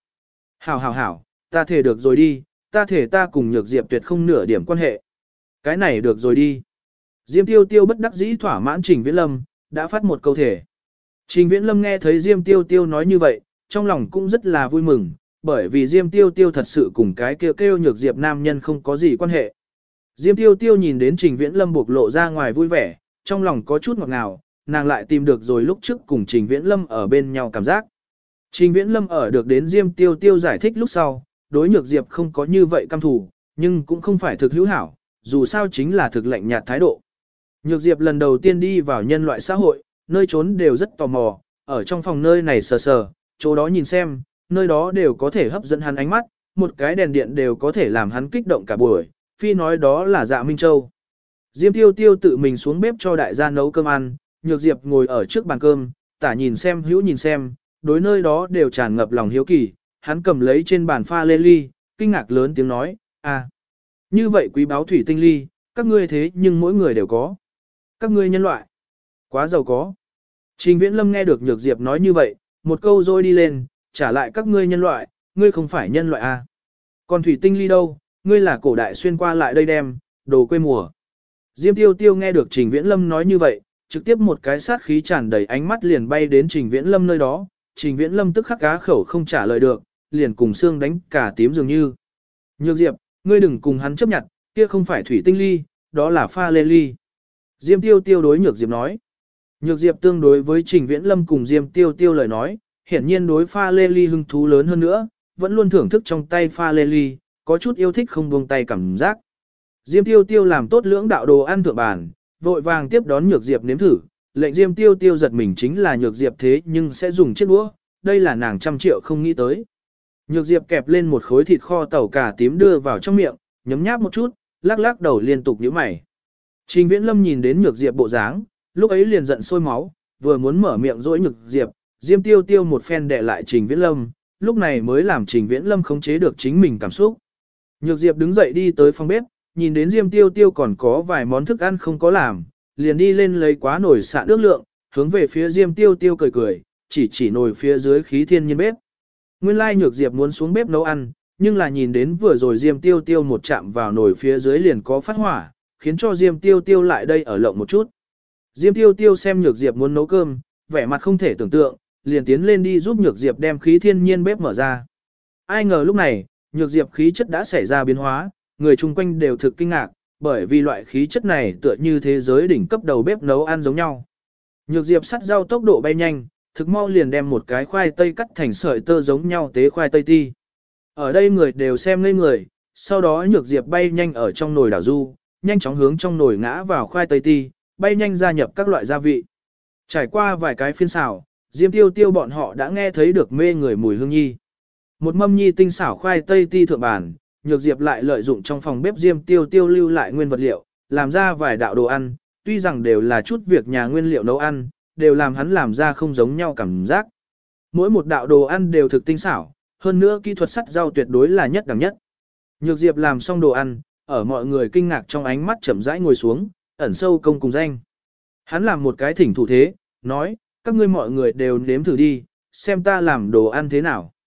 Hảo, ta thể được rồi đi, ta thể ta cùng Nhược Diệp tuyệt không nửa điểm quan hệ. Cái này được rồi đi. Diêm Tiêu Tiêu bất đắc dĩ thỏa mãn Trình Viễn Lâm, đã phát một câu thể. Trình Viễn Lâm nghe thấy Diêm Tiêu Tiêu nói như vậy, trong lòng cũng rất là vui mừng, bởi vì Diêm Tiêu Tiêu thật sự cùng cái kêu Nhược Diệp nam nhân không có gì quan hệ. Diêm Tiêu Tiêu nhìn đến Trình Viễn Lâm bộc lộ ra ngoài vui vẻ, trong lòng có chút ngọt ngào, nàng lại tìm được rồi lúc trước cùng Trình Viễn Lâm ở bên nhau cảm giác. Trình Viễn Lâm ở được đến Diêm Tiêu Tiêu giải thích lúc sau, đối Nhược Diệp không có như vậy căm thù, nhưng cũng không phải thực hữu hảo, dù sao chính là thực lạnh nhạt thái độ. Nhược Diệp lần đầu tiên đi vào nhân loại xã hội, nơi trốn đều rất tò mò, ở trong phòng nơi này sờ sờ, chỗ đó nhìn xem, nơi đó đều có thể hấp dẫn hắn ánh mắt, một cái đèn điện đều có thể làm hắn kích động cả buổi, phi nói đó là Dạ Minh Châu. Diêm Tiêu Tiêu tự mình xuống bếp cho đại gia nấu cơm ăn, Nhược Diệp ngồi ở trước bàn cơm, tả nhìn xem hữu nhìn xem, đối nơi đó đều tràn ngập lòng hiếu kỳ, hắn cầm lấy trên bàn pha lê ly, kinh ngạc lớn tiếng nói, à, như vậy quý báu thủy tinh ly, các ngươi thế nhưng mỗi người đều có. Các ngươi nhân loại, quá giàu có. Trình Viễn Lâm nghe được Nhược Diệp nói như vậy, một câu rồi đi lên, trả lại các ngươi nhân loại, ngươi không phải nhân loại à. Còn thủy tinh ly đâu, ngươi là cổ đại xuyên qua lại đây đem, đồ quê mùa. Diêm Tiêu Tiêu nghe được Trình Viễn Lâm nói như vậy, trực tiếp một cái sát khí tràn đầy ánh mắt liền bay đến Trình Viễn Lâm nơi đó, Trình Viễn Lâm tức khắc cá khẩu không trả lời được, liền cùng xương đánh cả tím dường như. Nhược Diệp, ngươi đừng cùng hắn chấp nhận, kia không phải thủy tinh ly, đó là pha lê ly. Diêm Tiêu Tiêu đối Nhược Diệp nói. Nhược Diệp tương đối với Trình Viễn Lâm cùng Diêm Tiêu Tiêu lời nói, hiển nhiên đối pha lê ly hứng thú lớn hơn nữa, vẫn luôn thưởng thức trong tay pha lê ly, có chút yêu thích không buông tay cảm giác. Diêm Tiêu Tiêu làm tốt lưỡng đạo đồ ăn thượng bàn, vội vàng tiếp đón Nhược Diệp nếm thử, lệnh Diêm Tiêu Tiêu giật mình chính là Nhược Diệp thế nhưng sẽ dùng chiếc đũa, đây là nàng trăm triệu không nghĩ tới. Nhược Diệp kẹp lên một khối thịt kho tàu cà tím đưa vào trong miệng, nhấm nháp một chút, lắc lắc đầu liên tục nhíu mày. Trình Viễn Lâm nhìn đến Nhược Diệp bộ dáng, lúc ấy liền giận sôi máu, vừa muốn mở miệng dỗi Nhược Diệp, Diêm Tiêu Tiêu một phen đè lại Trình Viễn Lâm, lúc này mới làm Trình Viễn Lâm khống chế được chính mình cảm xúc. Nhược Diệp đứng dậy đi tới phòng bếp, nhìn đến Diêm Tiêu Tiêu còn có vài món thức ăn không có làm, liền đi lên lấy quá nồi xạ nước lượng, hướng về phía Diêm Tiêu Tiêu cười cười, chỉ nồi phía dưới khí thiên nhiên bếp. Nguyên lai Nhược Diệp muốn xuống bếp nấu ăn, nhưng là nhìn đến vừa rồi Diêm Tiêu Tiêu một chạm vào nồi phía dưới liền có phát hỏa, khiến cho Diêm Tiêu Tiêu lại đây ở lộng một chút. Diêm Tiêu Tiêu xem Nhược Diệp muốn nấu cơm, vẻ mặt không thể tưởng tượng, liền tiến lên đi giúp Nhược Diệp đem khí thiên nhiên bếp mở ra. Ai ngờ lúc này, Nhược Diệp khí chất đã xảy ra biến hóa, người chung quanh đều thực kinh ngạc, bởi vì loại khí chất này tựa như thế giới đỉnh cấp đầu bếp nấu ăn giống nhau. Nhược Diệp sắt rau tốc độ bay nhanh, thực mau liền đem một cái khoai tây cắt thành sợi tơ giống nhau tế khoai tây ti. Ở đây người đều xem ngây người, sau đó Nhược Diệp bay nhanh ở trong nồi đảo du, nhanh chóng hướng trong nồi ngã vào khoai tây ti, bay nhanh gia nhập các loại gia vị. Trải qua vài cái phiên xào, Diêm Tiêu Tiêu bọn họ đã nghe thấy được mê người mùi hương nhi. Một mâm nhi tinh xảo khoai tây ti thượng bàn, Nhược Diệp lại lợi dụng trong phòng bếp Diêm Tiêu Tiêu lưu lại nguyên vật liệu, làm ra vài đạo đồ ăn, tuy rằng đều là chút việc nhà nguyên liệu nấu ăn, đều làm hắn làm ra không giống nhau cảm giác. Mỗi một đạo đồ ăn đều thực tinh xảo, hơn nữa kỹ thuật sắt rau tuyệt đối là nhất đẳng nhất. Nhược Diệp làm xong đồ ăn, ở mọi người kinh ngạc trong ánh mắt chậm rãi ngồi xuống, ẩn sâu công cùng danh. Hắn làm một cái thỉnh thủ thế, nói, các ngươi mọi người đều nếm thử đi, xem ta làm đồ ăn thế nào.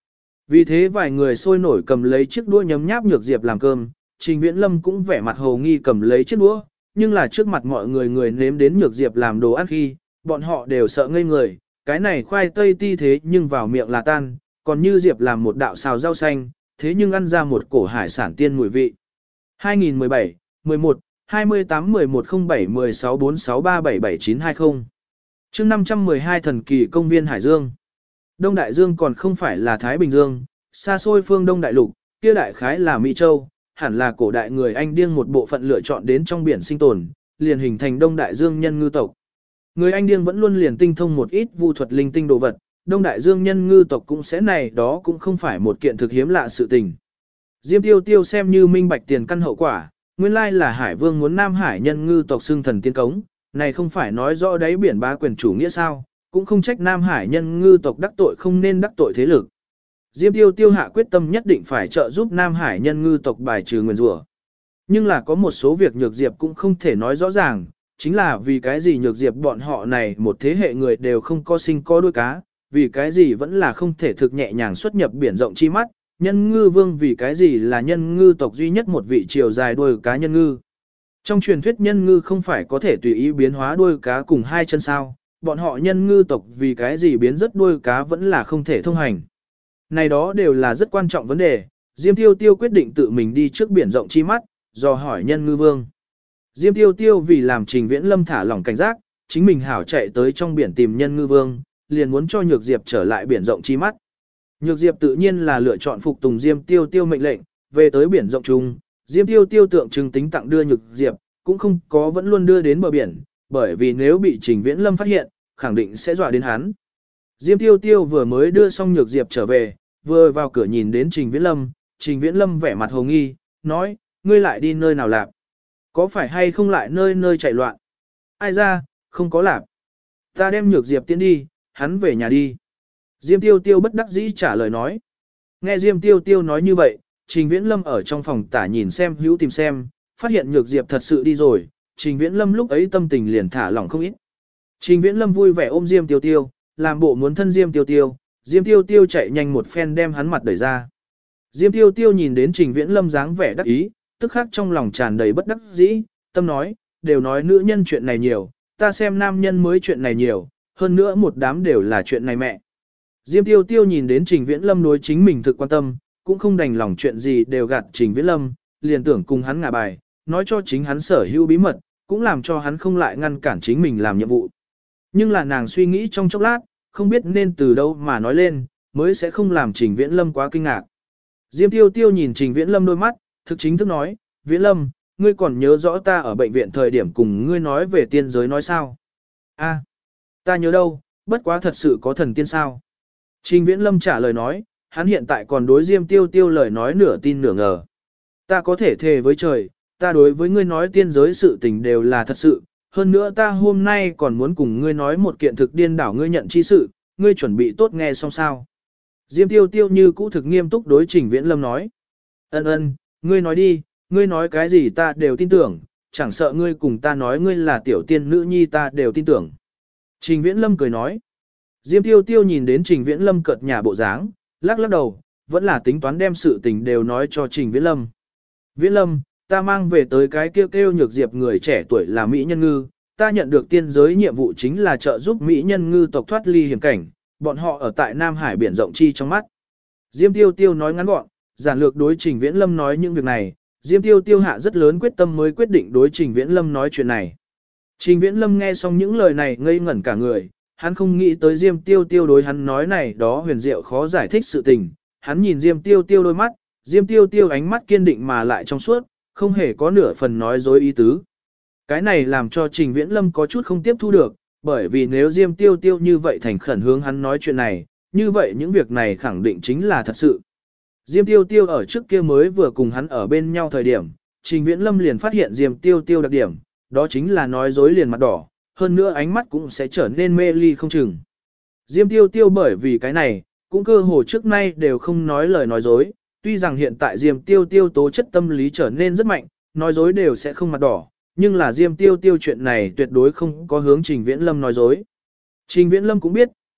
Vì thế vài người sôi nổi cầm lấy chiếc đũa nhấm nháp Nhược Diệp làm cơm, Trình Viễn Lâm cũng vẻ mặt hồ nghi cầm lấy chiếc đũa, nhưng là trước mặt mọi người người nếm đến Nhược Diệp làm đồ ăn khi, bọn họ đều sợ ngây người, cái này khoai tây ti thế nhưng vào miệng là tan, còn như Diệp làm một đạo xào rau xanh, thế nhưng ăn ra một cổ hải sản tiên mùi vị. 2017, 11, 28 11 07 16 46 37 7920 chương 512 thần kỳ công viên Hải Dương. Đông Đại Dương còn không phải là Thái Bình Dương, xa xôi phương Đông Đại Lục, kia đại khái là Mỹ Châu, hẳn là cổ đại người Anh điên một bộ phận lựa chọn đến trong biển sinh tồn, liền hình thành Đông Đại Dương nhân ngư tộc. Người Anh điên vẫn luôn liền tinh thông một ít vu thuật linh tinh đồ vật, Đông Đại Dương nhân ngư tộc cũng sẽ này đó cũng không phải một kiện thực hiếm lạ sự tình. Diêm Tiêu Tiêu xem như minh bạch tiền căn hậu quả, nguyên lai là Hải Vương muốn Nam Hải nhân ngư tộc xưng thần tiên cống, này không phải nói rõ đáy biển bá quyền chủ nghĩa sao, cũng không trách Nam Hải nhân ngư tộc đắc tội không nên đắc tội thế lực. Diêm Tiêu Tiêu hạ quyết tâm nhất định phải trợ giúp Nam Hải nhân ngư tộc bài trừ nguyền rủa. Nhưng là có một số việc Nhược Diệp cũng không thể nói rõ ràng, chính là vì cái gì Nhược Diệp bọn họ này một thế hệ người đều không có sinh có đuôi cá, vì cái gì vẫn là không thể thực nhẹ nhàng xuất nhập biển rộng chi mắt, nhân ngư vương vì cái gì là nhân ngư tộc duy nhất một vị chiều dài đuôi cá nhân ngư. Trong truyền thuyết nhân ngư không phải có thể tùy ý biến hóa đuôi cá cùng hai chân sao, bọn họ nhân ngư tộc vì cái gì biến rất đuôi cá vẫn là không thể thông hành. Này đó đều là rất quan trọng vấn đề, Diêm Tiêu Tiêu quyết định tự mình đi trước biển rộng chi mắt, dò hỏi nhân ngư vương. Diêm Tiêu Tiêu vì làm Trình Viễn Lâm thả lỏng cảnh giác, chính mình hảo chạy tới trong biển tìm nhân ngư vương, liền muốn cho Nhược Diệp trở lại biển rộng chi mắt. Nhược Diệp tự nhiên là lựa chọn phục tùng Diêm Tiêu Tiêu mệnh lệnh, về tới biển rộng chung, Diêm Tiêu Tiêu tượng trưng tính tặng đưa Nhược Diệp, cũng không có vẫn luôn đưa đến bờ biển, bởi vì nếu bị Trình Viễn Lâm phát hiện, khẳng định sẽ dọa đến hắn. Diêm Tiêu Tiêu vừa mới đưa xong Nhược Diệp trở về, vừa vào cửa nhìn đến Trình Viễn Lâm vẻ mặt hồ nghi, nói, ngươi lại đi nơi nào lạp? Có phải hay không lại nơi nơi chạy loạn? Ai ra, không có lạp. Ta đem Nhược Diệp tiến đi, hắn về nhà đi. Diêm Tiêu Tiêu bất đắc dĩ trả lời nói. Nghe Diêm Tiêu Tiêu nói như vậy, Trình Viễn Lâm ở trong phòng tả nhìn xem hữu tìm xem, phát hiện Nhược Diệp thật sự đi rồi, Trình Viễn Lâm lúc ấy tâm tình liền thả lỏng không ít. Trình Viễn Lâm vui vẻ ôm Diêm Tiêu Tiêu, làm bộ muốn thân Diêm Tiêu Tiêu, Diêm Tiêu Tiêu chạy nhanh một phen đem hắn mặt đẩy ra. Diêm Tiêu Tiêu nhìn đến Trình Viễn Lâm dáng vẻ đắc ý, tức khắc trong lòng tràn đầy bất đắc dĩ, tâm nói, đều nói nữ nhân chuyện này nhiều, ta xem nam nhân mới chuyện này nhiều, hơn nữa một đám đều là chuyện này mẹ. Diêm Tiêu Tiêu nhìn đến Trình Viễn Lâm đối chính mình thực quan tâm, cũng không đành lòng chuyện gì đều gạt Trình Viễn Lâm, liền tưởng cùng hắn ngả bài, nói cho chính hắn sở hữu bí mật, cũng làm cho hắn không lại ngăn cản chính mình làm nhiệm vụ. Nhưng là nàng suy nghĩ trong chốc lát, không biết nên từ đâu mà nói lên, mới sẽ không làm Trình Viễn Lâm quá kinh ngạc. Diêm Tiêu Tiêu nhìn Trình Viễn Lâm đôi mắt, thực chính thức nói, Viễn Lâm, ngươi còn nhớ rõ ta ở bệnh viện thời điểm cùng ngươi nói về tiên giới nói sao? A, ta nhớ đâu, bất quá thật sự có thần tiên sao? Trình Viễn Lâm trả lời nói, hắn hiện tại còn đối Diêm Tiêu Tiêu lời nói nửa tin nửa ngờ. Ta có thể thề với trời, ta đối với ngươi nói tiên giới sự tình đều là thật sự, hơn nữa ta hôm nay còn muốn cùng ngươi nói một kiện thực điên đảo ngươi nhận chi sự, ngươi chuẩn bị tốt nghe xong sao. Diêm Tiêu Tiêu như cũ thực nghiêm túc đối Trình Viễn Lâm nói. Ân, ngươi nói đi, ngươi nói cái gì ta đều tin tưởng, chẳng sợ ngươi cùng ta nói ngươi là tiểu tiên nữ nhi ta đều tin tưởng. Trình Viễn Lâm cười nói. Diêm Tiêu Tiêu nhìn đến Trình Viễn Lâm cợt nhà bộ dáng, lắc lắc đầu, vẫn là tính toán đem sự tình đều nói cho Trình Viễn Lâm. Viễn Lâm, ta mang về tới cái kêu Nhược Diệp người trẻ tuổi là Mỹ Nhân Ngư, ta nhận được tiên giới nhiệm vụ chính là trợ giúp Mỹ Nhân Ngư tộc thoát ly hiểm cảnh, bọn họ ở tại Nam Hải biển rộng chi trong mắt. Diêm Tiêu Tiêu nói ngắn gọn, giản lược đối Trình Viễn Lâm nói những việc này, Diêm Tiêu Tiêu hạ rất lớn quyết tâm mới quyết định đối Trình Viễn Lâm nói chuyện này. Trình Viễn Lâm nghe xong những lời này ngây ngẩn cả người, hắn không nghĩ tới Diêm Tiêu Tiêu đối hắn nói này đó huyền diệu khó giải thích sự tình, hắn nhìn Diêm Tiêu Tiêu đôi mắt, Diêm Tiêu Tiêu ánh mắt kiên định mà lại trong suốt, không hề có nửa phần nói dối ý tứ. Cái này làm cho Trình Viễn Lâm có chút không tiếp thu được, bởi vì nếu Diêm Tiêu Tiêu như vậy thành khẩn hướng hắn nói chuyện này, như vậy những việc này khẳng định chính là thật sự. Diêm Tiêu Tiêu ở trước kia mới vừa cùng hắn ở bên nhau thời điểm, Trình Viễn Lâm liền phát hiện Diêm Tiêu Tiêu đặc điểm, đó chính là nói dối liền mặt đỏ, hơn nữa ánh mắt cũng sẽ trở nên mê ly không chừng. Diêm Tiêu Tiêu bởi vì cái này, cũng cơ hồ trước nay đều không nói lời nói dối, tuy rằng hiện tại Diêm Tiêu Tiêu tố chất tâm lý trở nên rất mạnh, nói dối đều sẽ không mặt đỏ, nhưng là Diêm Tiêu Tiêu chuyện này tuyệt đối không có hướng Trình Viễn Lâm nói dối. Trình Viễn Lâm cũng biết,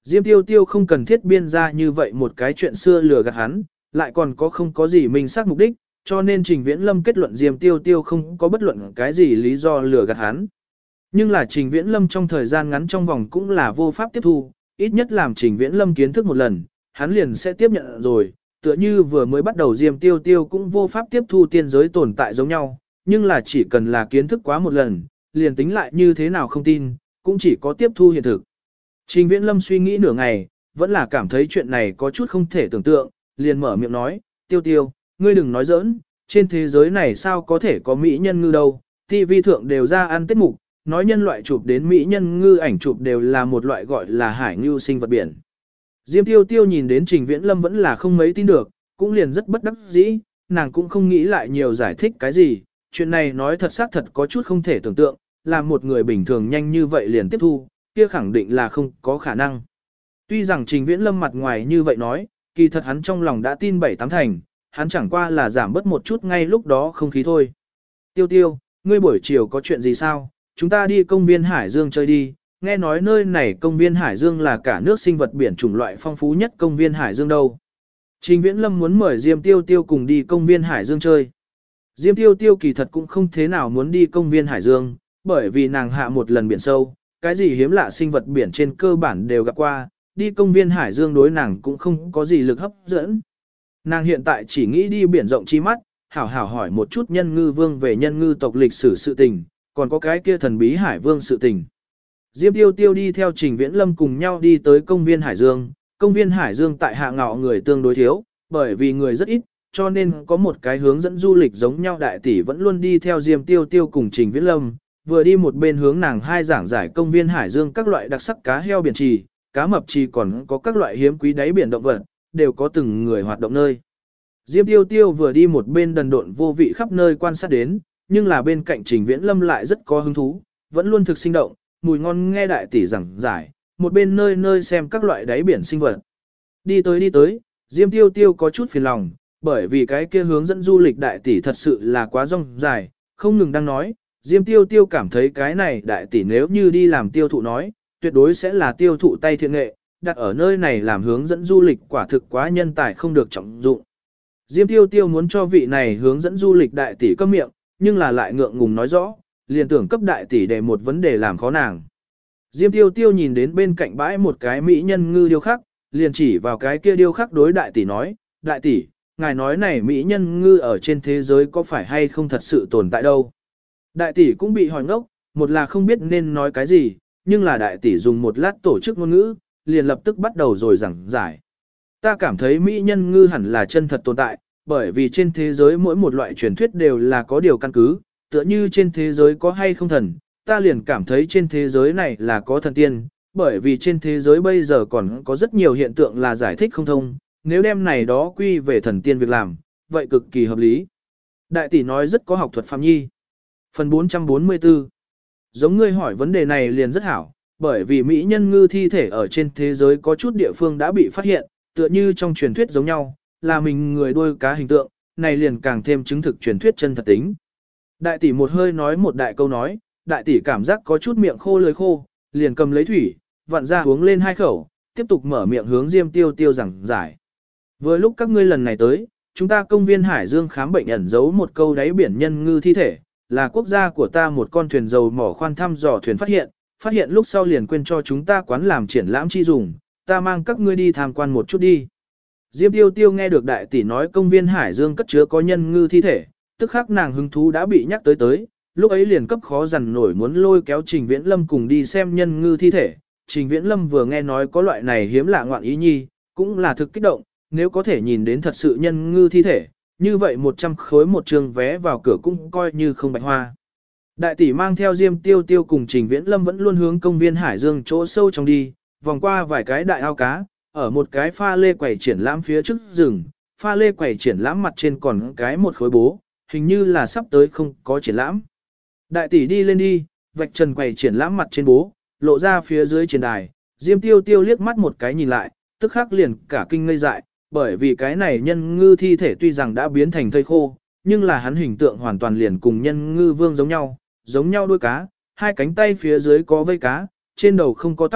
Diêm Tiêu Tiêu không cần thiết biên ra như vậy một cái chuyện xưa lừa gạt hắn, lại còn không có gì minh xác mục đích, cho nên Trình Viễn Lâm kết luận Diêm Tiêu Tiêu không có bất luận cái gì lý do lừa gạt hắn. Nhưng là Trình Viễn Lâm trong thời gian ngắn trong vòng cũng là vô pháp tiếp thu, ít nhất làm Trình Viễn Lâm kiến thức một lần, hắn liền sẽ tiếp nhận rồi, tựa như vừa mới bắt đầu Diêm Tiêu Tiêu cũng vô pháp tiếp thu tiên giới tồn tại giống nhau, nhưng là chỉ cần là kiến thức quá một lần, liền tính lại như thế nào không tin, cũng chỉ có tiếp thu hiện thực. Trình Viễn Lâm suy nghĩ nửa ngày, vẫn là cảm thấy chuyện này có chút không thể tưởng tượng, liền mở miệng nói, Tiêu Tiêu, ngươi đừng nói giỡn, trên thế giới này sao có thể có mỹ nhân ngư đâu, TV thượng đều ra ăn tiết mục, nói nhân loại chụp đến mỹ nhân ngư ảnh chụp đều là một loại gọi là hải ngư sinh vật biển. Diêm Tiêu Tiêu nhìn đến Trình Viễn Lâm vẫn là không mấy tin được, cũng liền rất bất đắc dĩ, nàng cũng không nghĩ lại nhiều giải thích cái gì, chuyện này nói thật xác thật có chút không thể tưởng tượng, là một người bình thường nhanh như vậy liền tiếp thu, kia khẳng định là không có khả năng. Tuy rằng Trình Viễn Lâm mặt ngoài như vậy nói, kỳ thật hắn trong lòng đã tin 7-8 thành, hắn chẳng qua là giảm bớt một chút ngay lúc đó không khí thôi. Tiêu Tiêu, ngươi buổi chiều có chuyện gì sao? Chúng ta đi công viên Hải Dương chơi đi, nghe nói nơi này công viên Hải Dương là cả nước sinh vật biển chủng loại phong phú nhất công viên Hải Dương đâu. Trình Viễn Lâm muốn mời Diêm Tiêu Tiêu cùng đi công viên Hải Dương chơi. Diêm Tiêu Tiêu kỳ thật cũng không thế nào muốn đi công viên Hải Dương, bởi vì nàng hạ một lần biển sâu, cái gì hiếm lạ sinh vật biển trên cơ bản đều gặp qua, đi công viên Hải Dương đối nàng cũng không có gì lực hấp dẫn. Nàng hiện tại chỉ nghĩ đi biển rộng chi mắt, hảo hảo hỏi một chút nhân ngư vương về nhân ngư tộc lịch sử sự tình, còn có cái kia thần bí hải vương sự tình. Diêm Tiêu Tiêu đi theo Trình Viễn Lâm cùng nhau đi tới công viên Hải Dương. Công viên Hải Dương tại hạ ngọ người tương đối thiếu, bởi vì người rất ít, cho nên có một cái hướng dẫn du lịch giống nhau đại tỷ vẫn luôn đi theo Diêm Tiêu Tiêu cùng Trình Viễn Lâm, vừa đi một bên hướng nàng hai giảng giải công viên Hải Dương các loại đặc sắc cá heo biển trì, cá mập trì còn có các loại hiếm quý đáy biển động vật, đều có từng người hoạt động nơi. Diêm Tiêu Tiêu vừa đi một bên đần độn vô vị khắp nơi quan sát đến, nhưng là bên cạnh Trình Viễn Lâm lại rất có hứng thú, vẫn luôn thực sinh động, mùi ngon nghe đại tỷ giảng giải, một bên nơi nơi xem các loại đáy biển sinh vật. Đi tới, Diêm Tiêu Tiêu có chút phiền lòng, bởi vì cái kia hướng dẫn du lịch đại tỷ thật sự là quá rong dài, không ngừng đang nói, Diêm Tiêu Tiêu cảm thấy cái này đại tỷ nếu như đi làm tiêu thụ nói, tuyệt đối sẽ là tiêu thụ tay thiện nghệ, đặt ở nơi này làm hướng dẫn du lịch quả thực quá nhân tài không được trọng dụng. Diêm Tiêu Tiêu muốn cho vị này hướng dẫn du lịch đại tỷ câm miệng, nhưng là lại ngượng ngùng nói rõ, liền tưởng cấp đại tỷ để một vấn đề làm khó nàng. Diêm Tiêu Tiêu nhìn đến bên cạnh bãi một cái mỹ nhân ngư điêu khắc, liền chỉ vào cái kia điêu khắc đối đại tỷ nói, đại tỷ, ngài nói này mỹ nhân ngư ở trên thế giới có phải hay không thật sự tồn tại đâu. Đại tỷ cũng bị hỏi ngốc, một là không biết nên nói cái gì, nhưng là đại tỷ dùng một lát tổ chức ngôn ngữ, liền lập tức bắt đầu rồi giảng giải. Ta cảm thấy mỹ nhân ngư hẳn là chân thật tồn tại, bởi vì trên thế giới mỗi một loại truyền thuyết đều là có điều căn cứ, tựa như trên thế giới có hay không thần, ta liền cảm thấy trên thế giới này là có thần tiên, bởi vì trên thế giới bây giờ còn có rất nhiều hiện tượng là giải thích không thông, nếu đem này đó quy về thần tiên việc làm, vậy cực kỳ hợp lý. Đại tỷ nói rất có học thuật phạm nhi. Phần 444 giống ngươi hỏi vấn đề này liền rất hảo, bởi vì mỹ nhân ngư thi thể ở trên thế giới có chút địa phương đã bị phát hiện, tựa như trong truyền thuyết giống nhau, là mình người đuôi cá hình tượng, này liền càng thêm chứng thực truyền thuyết chân thật tính. Đại tỷ một hơi nói một đại câu nói, đại tỷ cảm giác có chút miệng khô lưỡi khô, liền cầm lấy thủy, vặn ra uống lên 2 khẩu, tiếp tục mở miệng hướng Diêm Tiêu Tiêu giảng giải. Vừa lúc các ngươi lần này tới, chúng ta công viên Hải Dương khám bệnh ẩn giấu một câu đáy biển nhân ngư thi thể, là quốc gia của ta một con thuyền dầu mỏ khoan thăm dò thuyền phát hiện lúc sau liền quên cho chúng ta quán làm triển lãm chi dùng, ta mang các ngươi đi tham quan một chút đi. Diêm Tiêu Tiêu nghe được đại tỷ nói công viên Hải Dương cất chứa có nhân ngư thi thể, tức khắc nàng hứng thú đã bị nhắc tới, lúc ấy liền cấp khó dằn nổi muốn lôi kéo Trình Viễn Lâm cùng đi xem nhân ngư thi thể. Trình Viễn Lâm vừa nghe nói có loại này hiếm lạ ngoạn ý nhi, cũng là thực kích động, nếu có thể nhìn đến thật sự nhân ngư thi thể, như vậy 100 khối một trường vé vào cửa cũng coi như không bạch hoa. Đại tỷ mang theo Diêm Tiêu Tiêu cùng Trình Viễn Lâm vẫn luôn hướng công viên Hải Dương chỗ sâu trong đi, vòng qua vài cái đại ao cá, ở một cái pha lê quầy triển lãm phía trước rừng, pha lê quầy triển lãm mặt trên còn cái một khối bố, hình như là sắp tới không có triển lãm. Đại tỷ đi lên đi, vạch trần quầy triển lãm mặt trên bố, lộ ra phía dưới trên đài, Diêm Tiêu Tiêu liếc mắt một cái nhìn lại, tức khắc liền cả kinh ngây dại, bởi vì cái này nhân ngư thi thể tuy rằng đã biến thành thây khô, nhưng là hắn hình tượng hoàn toàn liền cùng nhân ngư vương giống nhau đuôi cá, 2 cánh tay phía dưới có vây cá, trên đầu không có tóc,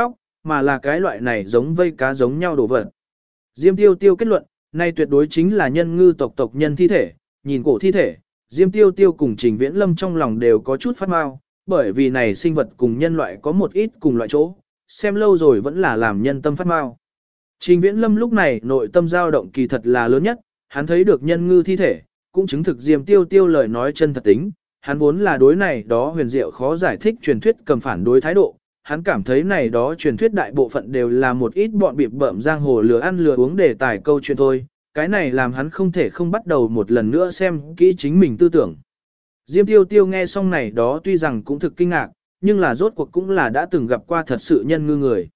mà là cái loại này giống vây cá giống nhau đồ vật. Diêm Tiêu Tiêu kết luận, nay tuyệt đối chính là nhân ngư tộc nhân thi thể, nhìn cổ thi thể, Diêm Tiêu Tiêu cùng Trình Viễn Lâm trong lòng đều có chút phát mau, bởi vì này sinh vật cùng nhân loại có một ít cùng loại chỗ, xem lâu rồi vẫn là làm nhân tâm phát mau. Trình Viễn Lâm lúc này nội tâm dao động kỳ thật là lớn nhất, hắn thấy được nhân ngư thi thể, cũng chứng thực Diêm Tiêu Tiêu lời nói chân thật tính, hắn vốn là đối này đó huyền diệu khó giải thích truyền thuyết cầm phản đối thái độ, hắn cảm thấy này đó truyền thuyết đại bộ phận đều là một ít bọn bịp bợm giang hồ lừa ăn lừa uống để tài câu chuyện thôi, cái này làm hắn không thể không bắt đầu một lần nữa xem kỹ chính mình tư tưởng. Diêm Tiêu Tiêu nghe xong này đó tuy rằng cũng thực kinh ngạc, nhưng là rốt cuộc cũng là đã từng gặp qua thật sự nhân ngư người.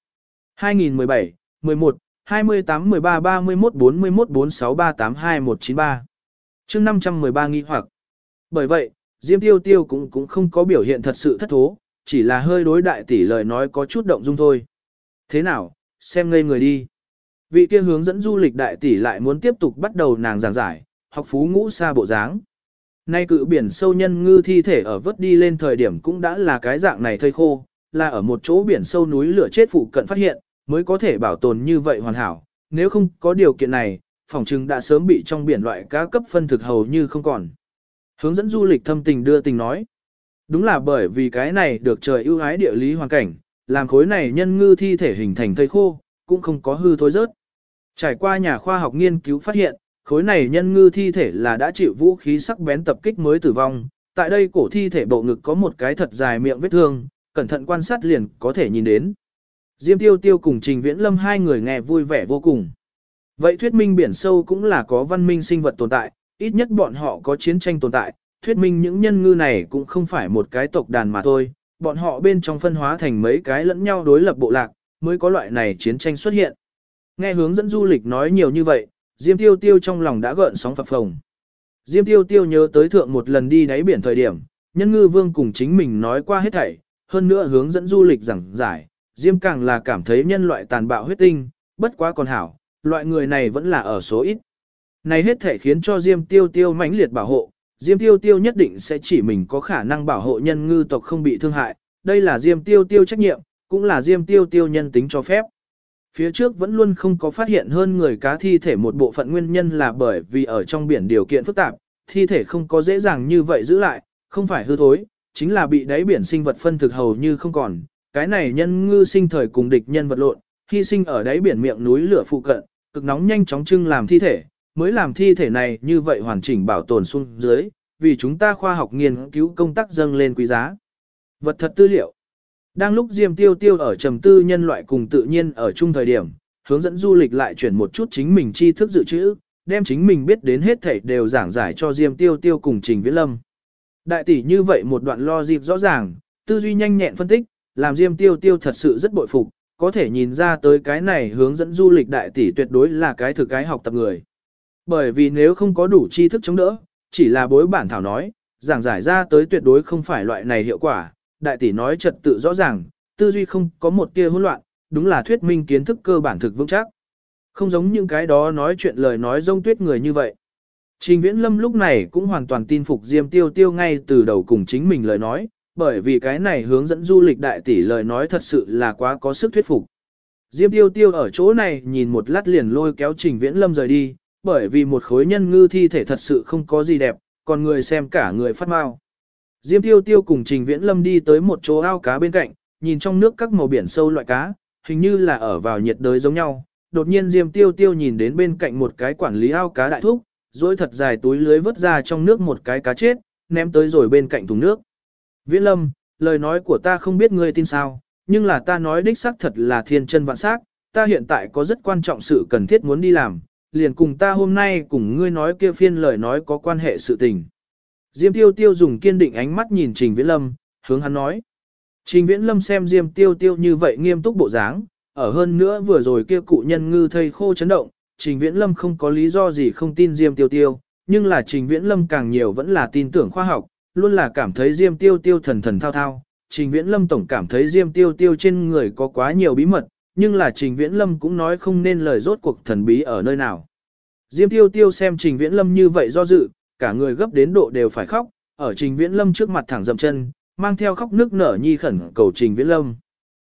2017, 11, 28, 13, 31, 41, 46, 38, 2193 chương 513 nghi hoặc. Bởi vậy, Diêm Tiêu Tiêu cũng không có biểu hiện thật sự thất thố, chỉ là hơi đối đại tỷ lời nói có chút động dung thôi. Thế nào, xem ngây người đi. Vị kia hướng dẫn du lịch đại tỷ lại muốn tiếp tục bắt đầu nàng giảng giải, học phú ngũ xa bộ dáng. Nay cự biển sâu nhân ngư thi thể ở vớt đi lên thời điểm cũng đã là cái dạng này thây khô, là ở một chỗ biển sâu núi lửa chết phụ cận phát hiện, mới có thể bảo tồn như vậy hoàn hảo. Nếu không có điều kiện này, phỏng chừng đã sớm bị trong biển loại cá cấp phân thực hầu như không còn. Hướng dẫn du lịch thâm tình đưa tình nói. Đúng là bởi vì cái này được trời ưu ái địa lý hoàn cảnh, làm khối này nhân ngư thi thể hình thành thây khô, cũng không có hư thối rớt. Trải qua nhà khoa học nghiên cứu phát hiện, khối này nhân ngư thi thể là đã chịu vũ khí sắc bén tập kích mới tử vong. Tại đây cổ thi thể bộ ngực có một cái thật dài miệng vết thương, cẩn thận quan sát liền có thể nhìn đến. Diêm Tiêu Tiêu cùng Trình Viễn Lâm hai người nghe vui vẻ vô cùng. Vậy thuyết minh biển sâu cũng là có văn minh sinh vật tồn tại, ít nhất bọn họ có chiến tranh tồn tại, thuyết minh những nhân ngư này cũng không phải một cái tộc đàn mà thôi, bọn họ bên trong phân hóa thành mấy cái lẫn nhau đối lập bộ lạc, mới có loại này chiến tranh xuất hiện. Nghe hướng dẫn du lịch nói nhiều như vậy, Diêm Tiêu Tiêu trong lòng đã gợn sóng phập phồng. Diêm Tiêu Tiêu nhớ tới thượng một lần đi đáy biển thời điểm, nhân ngư vương cùng chính mình nói qua hết thảy, hơn nữa hướng dẫn du lịch giảng giải, Diêm càng là cảm thấy nhân loại tàn bạo huyết tinh, bất quá còn hảo, loại người này vẫn là ở số ít. Này hết thảy khiến cho Diêm Tiêu Tiêu mãnh liệt bảo hộ, Diêm Tiêu Tiêu nhất định sẽ chỉ mình có khả năng bảo hộ nhân ngư tộc không bị thương hại, đây là Diêm Tiêu Tiêu trách nhiệm, cũng là Diêm Tiêu Tiêu nhân tính cho phép. Phía trước vẫn luôn không có phát hiện hơn người cá thi thể một bộ phận nguyên nhân là bởi vì ở trong biển điều kiện phức tạp, thi thể không có dễ dàng như vậy giữ lại, không phải hư thối, chính là bị đáy biển sinh vật phân thực hầu như không còn. Cái này nhân ngư sinh thời cùng địch nhân vật lộn, hy sinh ở đáy biển miệng núi lửa phụ cận, cực nóng nhanh chóng trưng làm thi thể, mới làm thi thể này như vậy hoàn chỉnh bảo tồn xuống dưới, vì chúng ta khoa học nghiên cứu công tác dâng lên quý giá. Vật thật tư liệu. Đang lúc Diêm Tiêu Tiêu ở trầm tư nhân loại cùng tự nhiên ở chung thời điểm, hướng dẫn du lịch lại chuyển một chút chính mình tri thức dự trữ, đem chính mình biết đến hết thảy đều giảng giải cho Diêm Tiêu Tiêu cùng Trình Viễn Lâm. Đại tỷ như vậy một đoạn logic rõ ràng, tư duy nhanh nhẹn phân tích, làm Diêm Tiêu Tiêu thật sự rất bội phục, có thể nhìn ra tới cái này hướng dẫn du lịch đại tỷ tuyệt đối là cái thực cái học tập người. Bởi vì nếu không có đủ tri thức chống đỡ, chỉ là bối bản thảo nói, giảng giải ra tới tuyệt đối không phải loại này hiệu quả. Đại tỷ nói trật tự rõ ràng, tư duy không có một tia hỗn loạn, đúng là thuyết minh kiến thức cơ bản thực vững chắc. Không giống những cái đó nói chuyện lời nói rông tuyết người như vậy. Trình Viễn Lâm lúc này cũng hoàn toàn tin phục Diêm Tiêu Tiêu ngay từ đầu cùng chính mình lời nói, bởi vì cái này hướng dẫn du lịch đại tỷ lời nói thật sự là quá có sức thuyết phục. Diêm Tiêu Tiêu ở chỗ này nhìn một lát liền lôi kéo Trình Viễn Lâm rời đi, bởi vì một khối nhân ngư thi thể thật sự không có gì đẹp, còn người xem cả người phát mau. Diêm Tiêu Tiêu cùng Trình Viễn Lâm đi tới một chỗ ao cá bên cạnh, nhìn trong nước các màu biển sâu loại cá, hình như là ở vào nhiệt đới giống nhau. Đột nhiên Diêm Tiêu Tiêu nhìn đến bên cạnh một cái quản lý ao cá đại thúc, duỗi thật dài túi lưới vớt ra trong nước một cái cá chết, ném tới rồi bên cạnh thùng nước. Viễn Lâm, lời nói của ta không biết ngươi tin sao, nhưng là ta nói đích xác thật là thiên chân vạn xác, ta hiện tại có rất quan trọng sự cần thiết muốn đi làm, liền cùng ta hôm nay cùng ngươi nói kia phiên lời nói có quan hệ sự tình. Diêm Tiêu Tiêu dùng kiên định ánh mắt nhìn Trình Viễn Lâm, hướng hắn nói. Trình Viễn Lâm xem Diêm Tiêu Tiêu như vậy nghiêm túc bộ dáng, ở hơn nữa vừa rồi kia cụ nhân ngư thây khô chấn động, Trình Viễn Lâm không có lý do gì không tin Diêm Tiêu Tiêu, nhưng là Trình Viễn Lâm càng nhiều vẫn là tin tưởng khoa học, luôn là cảm thấy Diêm Tiêu Tiêu thần thần thao thao. Trình Viễn Lâm tổng cảm thấy Diêm Tiêu Tiêu trên người có quá nhiều bí mật, nhưng là Trình Viễn Lâm cũng nói không nên lời rốt cuộc thần bí ở nơi nào. Diêm Tiêu Tiêu xem Trình Viễn Lâm như vậy do dự, cả người gấp đến độ đều phải khóc, ở Trình Viễn Lâm trước mặt thẳng dậm chân, mang theo khóc nước nở nhi khẩn cầu Trình Viễn Lâm.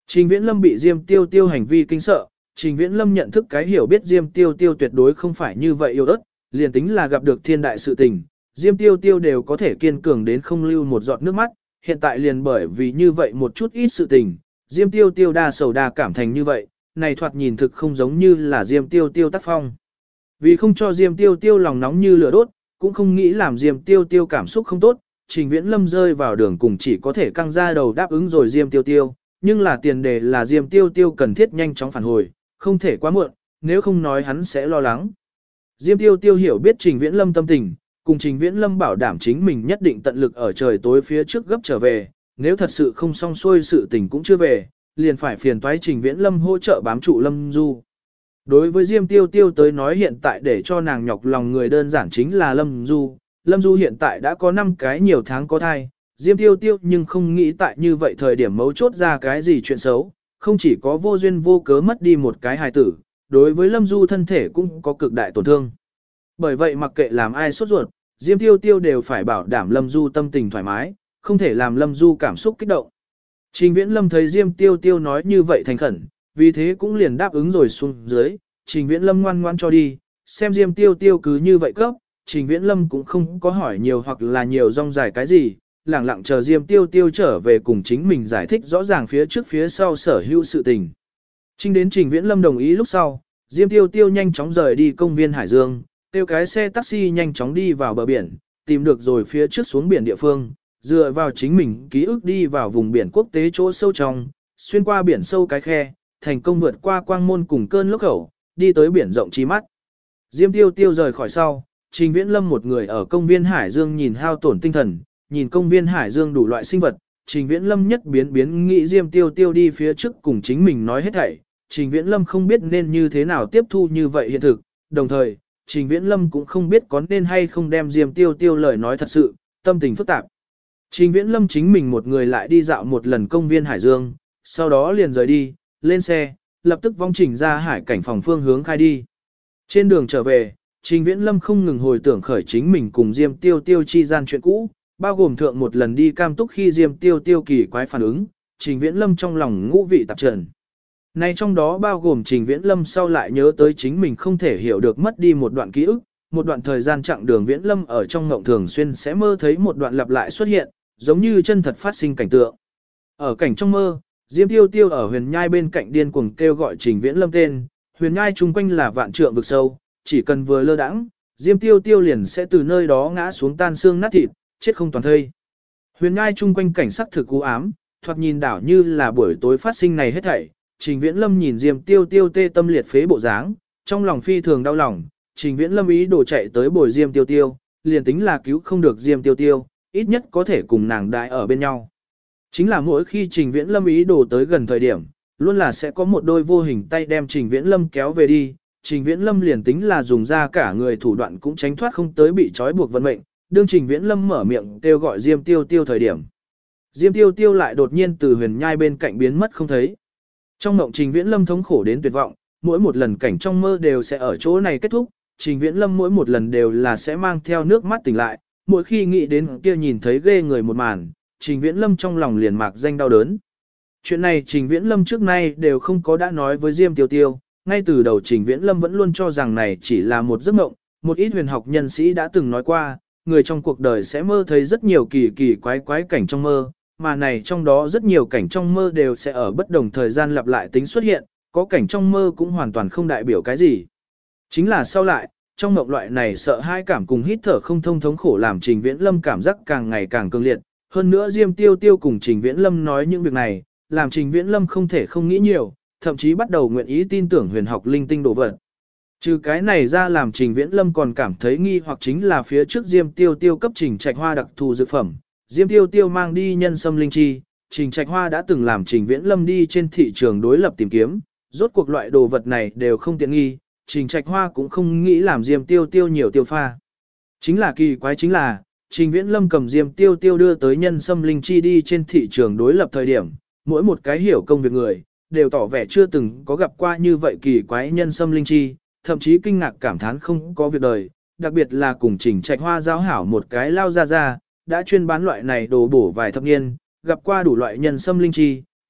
Trình Viễn Lâm bị Diêm Tiêu Tiêu hành vi kinh sợ, Trình Viễn Lâm nhận thức cái hiểu biết Diêm Tiêu Tiêu tuyệt đối không phải như vậy yêu ớt, liền tính là gặp được thiên đại sự tình, Diêm Tiêu Tiêu đều có thể kiên cường đến không lưu một giọt nước mắt, hiện tại liền bởi vì như vậy một chút ít sự tình, Diêm Tiêu Tiêu đa sầu đa cảm thành như vậy, này thoạt nhìn thực không giống như là Diêm Tiêu Tiêu tác phong. Vì không cho Diêm Tiêu Tiêu lòng nóng như lửa đốt, cũng không nghĩ làm Diêm Tiêu Tiêu cảm xúc không tốt, Trình Viễn Lâm rơi vào đường cùng chỉ có thể căng ra đầu đáp ứng rồi Diêm Tiêu Tiêu, nhưng là tiền đề là Diêm Tiêu Tiêu cần thiết nhanh chóng phản hồi, không thể quá muộn, nếu không nói hắn sẽ lo lắng. Diêm Tiêu Tiêu hiểu biết Trình Viễn Lâm tâm tình, cùng Trình Viễn Lâm bảo đảm chính mình nhất định tận lực ở trời tối phía trước gấp trở về, nếu thật sự không xong xuôi sự tình cũng chưa về, liền phải phiền toái Trình Viễn Lâm hỗ trợ bám trụ Lâm Du. Đối với Diêm Tiêu Tiêu tới nói hiện tại để cho nàng nhọc lòng người đơn giản chính là Lâm Du. Lâm Du hiện tại đã có 5 cái nhiều tháng có thai, Diêm Tiêu Tiêu nhưng không nghĩ tại như vậy thời điểm mấu chốt ra cái gì chuyện xấu, không chỉ có vô duyên vô cớ mất đi một cái hài tử, đối với Lâm Du thân thể cũng có cực đại tổn thương. Bởi vậy mặc kệ làm ai sốt ruột, Diêm Tiêu Tiêu đều phải bảo đảm Lâm Du tâm tình thoải mái, không thể làm Lâm Du cảm xúc kích động. Trình Viễn Lâm thấy Diêm Tiêu Tiêu nói như vậy thành khẩn, vì thế cũng liền đáp ứng rồi xuống dưới, Trình Viễn Lâm ngoan ngoan cho đi, xem Diêm Tiêu Tiêu cứ như vậy cấp, Trình Viễn Lâm cũng không có hỏi nhiều hoặc là nhiều rong dài cái gì, lẳng lặng chờ Diêm Tiêu Tiêu trở về cùng chính mình giải thích rõ ràng phía trước phía sau sở hữu sự tình. Trinh đến Trình Viễn Lâm đồng ý lúc sau, Diêm Tiêu Tiêu nhanh chóng rời đi công viên Hải Dương, tiêu cái xe taxi nhanh chóng đi vào bờ biển, tìm được rồi phía trước xuống biển địa phương, dựa vào chính mình ký ức đi vào vùng biển quốc tế chỗ sâu trong, xuyên qua biển sâu cái khe, thành công vượt qua quang môn cùng cơn lốc khẩu, đi tới biển rộng chi mắt. Diêm Tiêu Tiêu rời khỏi sau, Trình Viễn Lâm một người ở công viên Hải Dương nhìn hao tổn tinh thần, nhìn công viên Hải Dương đủ loại sinh vật, Trình Viễn Lâm nhất biến nghĩ Diêm Tiêu Tiêu đi phía trước cùng chính mình nói hết thảy, Trình Viễn Lâm không biết nên như thế nào tiếp thu như vậy hiện thực, đồng thời, Trình Viễn Lâm cũng không biết có nên hay không đem Diêm Tiêu Tiêu lời nói thật sự, tâm tình phức tạp. Trình Viễn Lâm chính mình một người lại đi dạo một lần công viên Hải Dương, sau đó liền rời đi, lên xe, lập tức vong trình ra hải cảnh phòng phương hướng khai đi. Trên đường trở về, Trình Viễn Lâm không ngừng hồi tưởng khởi chính mình cùng Diêm Tiêu Tiêu chi gian chuyện cũ, bao gồm thượng một lần đi cam túc khi Diêm Tiêu Tiêu kỳ quái phản ứng, Trình Viễn Lâm trong lòng ngũ vị tạp trần. Này trong đó bao gồm Trình Viễn Lâm sau lại nhớ tới chính mình không thể hiểu được mất đi một đoạn ký ức, một đoạn thời gian chặng đường Viễn Lâm ở trong ngộng thường xuyên sẽ mơ thấy một đoạn lặp lại xuất hiện, giống như chân thật phát sinh cảnh tượng. Ở cảnh trong mơ, Diêm Tiêu Tiêu ở huyền nhai bên cạnh điên cuồng kêu gọi Trình Viễn Lâm tên, huyền nhai chung quanh là vạn trượng vực sâu, chỉ cần vừa lơ đãng, Diêm Tiêu Tiêu liền sẽ từ nơi đó ngã xuống tan xương nát thịt, chết không toàn thây. Huyền nhai chung quanh cảnh sắc thực u ám, thoạt nhìn đảo như là buổi tối phát sinh này hết thảy. Trình Viễn Lâm nhìn Diêm Tiêu Tiêu tê tâm liệt phế bộ dáng, trong lòng phi thường đau lòng, Trình Viễn Lâm ý đồ chạy tới bồi Diêm Tiêu Tiêu, liền tính là cứu không được Diêm Tiêu Tiêu, ít nhất có thể cùng nàng đại ở bên nhau. Chính là mỗi khi Trình Viễn Lâm ý đồ tới gần thời điểm, luôn là sẽ có một đôi vô hình tay đem Trình Viễn Lâm kéo về đi, Trình Viễn Lâm liền tính là dùng ra cả người thủ đoạn cũng tránh thoát không tới bị trói buộc vận mệnh, đương Trình Viễn Lâm mở miệng kêu gọi Diêm Tiêu Tiêu thời điểm. Diêm Tiêu Tiêu lại đột nhiên từ huyền nhai bên cạnh biến mất không thấy. Trong mộng Trình Viễn Lâm thống khổ đến tuyệt vọng, mỗi một lần cảnh trong mơ đều sẽ ở chỗ này kết thúc, Trình Viễn Lâm mỗi một lần đều là sẽ mang theo nước mắt tỉnh lại, mỗi khi nghĩ đến kia nhìn thấy ghê người một màn, Trình Viễn Lâm trong lòng liền mạc danh đau đớn. Chuyện này Trình Viễn Lâm trước nay đều không có đã nói với Diêm Tiêu Tiêu, ngay từ đầu Trình Viễn Lâm vẫn luôn cho rằng này chỉ là một giấc mộng, một ít huyền học nhân sĩ đã từng nói qua, người trong cuộc đời sẽ mơ thấy rất nhiều kỳ kỳ quái quái cảnh trong mơ, mà này trong đó rất nhiều cảnh trong mơ đều sẽ ở bất đồng thời gian lặp lại tính xuất hiện, có cảnh trong mơ cũng hoàn toàn không đại biểu cái gì. Chính là sau lại, trong mộng loại này sợ hãi cảm cùng hít thở không thông thống khổ làm Trình Viễn Lâm cảm giác càng ngày càng cường liệt, hơn nữa Diêm Tiêu Tiêu cùng Trình Viễn Lâm nói những việc này, làm Trình Viễn Lâm không thể không nghĩ nhiều, thậm chí bắt đầu nguyện ý tin tưởng huyền học linh tinh đồ vật. Trừ cái này ra làm Trình Viễn Lâm còn cảm thấy nghi hoặc chính là phía trước Diêm Tiêu Tiêu cấp Trình Trạch Hoa đặc thù dược phẩm, Diêm Tiêu Tiêu mang đi nhân sâm linh chi, Trình Trạch Hoa đã từng làm Trình Viễn Lâm đi trên thị trường đối lập tìm kiếm, rốt cuộc loại đồ vật này đều không tiện nghi, Trình Trạch Hoa cũng không nghĩ làm Diêm Tiêu Tiêu nhiều tiêu pha. Chính là kỳ quái chính là, Trình Viễn Lâm cầm Diêm Tiêu Tiêu đưa tới nhân sâm linh chi đi trên thị trường đối lập thời điểm, mỗi một cái hiểu công việc người, đều tỏ vẻ chưa từng có gặp qua như vậy kỳ quái nhân sâm linh chi, thậm chí kinh ngạc cảm thán không có việc đời, đặc biệt là cùng Trình Trạch Hoa giáo hảo một cái lao ra, đã chuyên bán loại này đồ bổ vài thập niên, gặp qua đủ loại nhân sâm linh chi,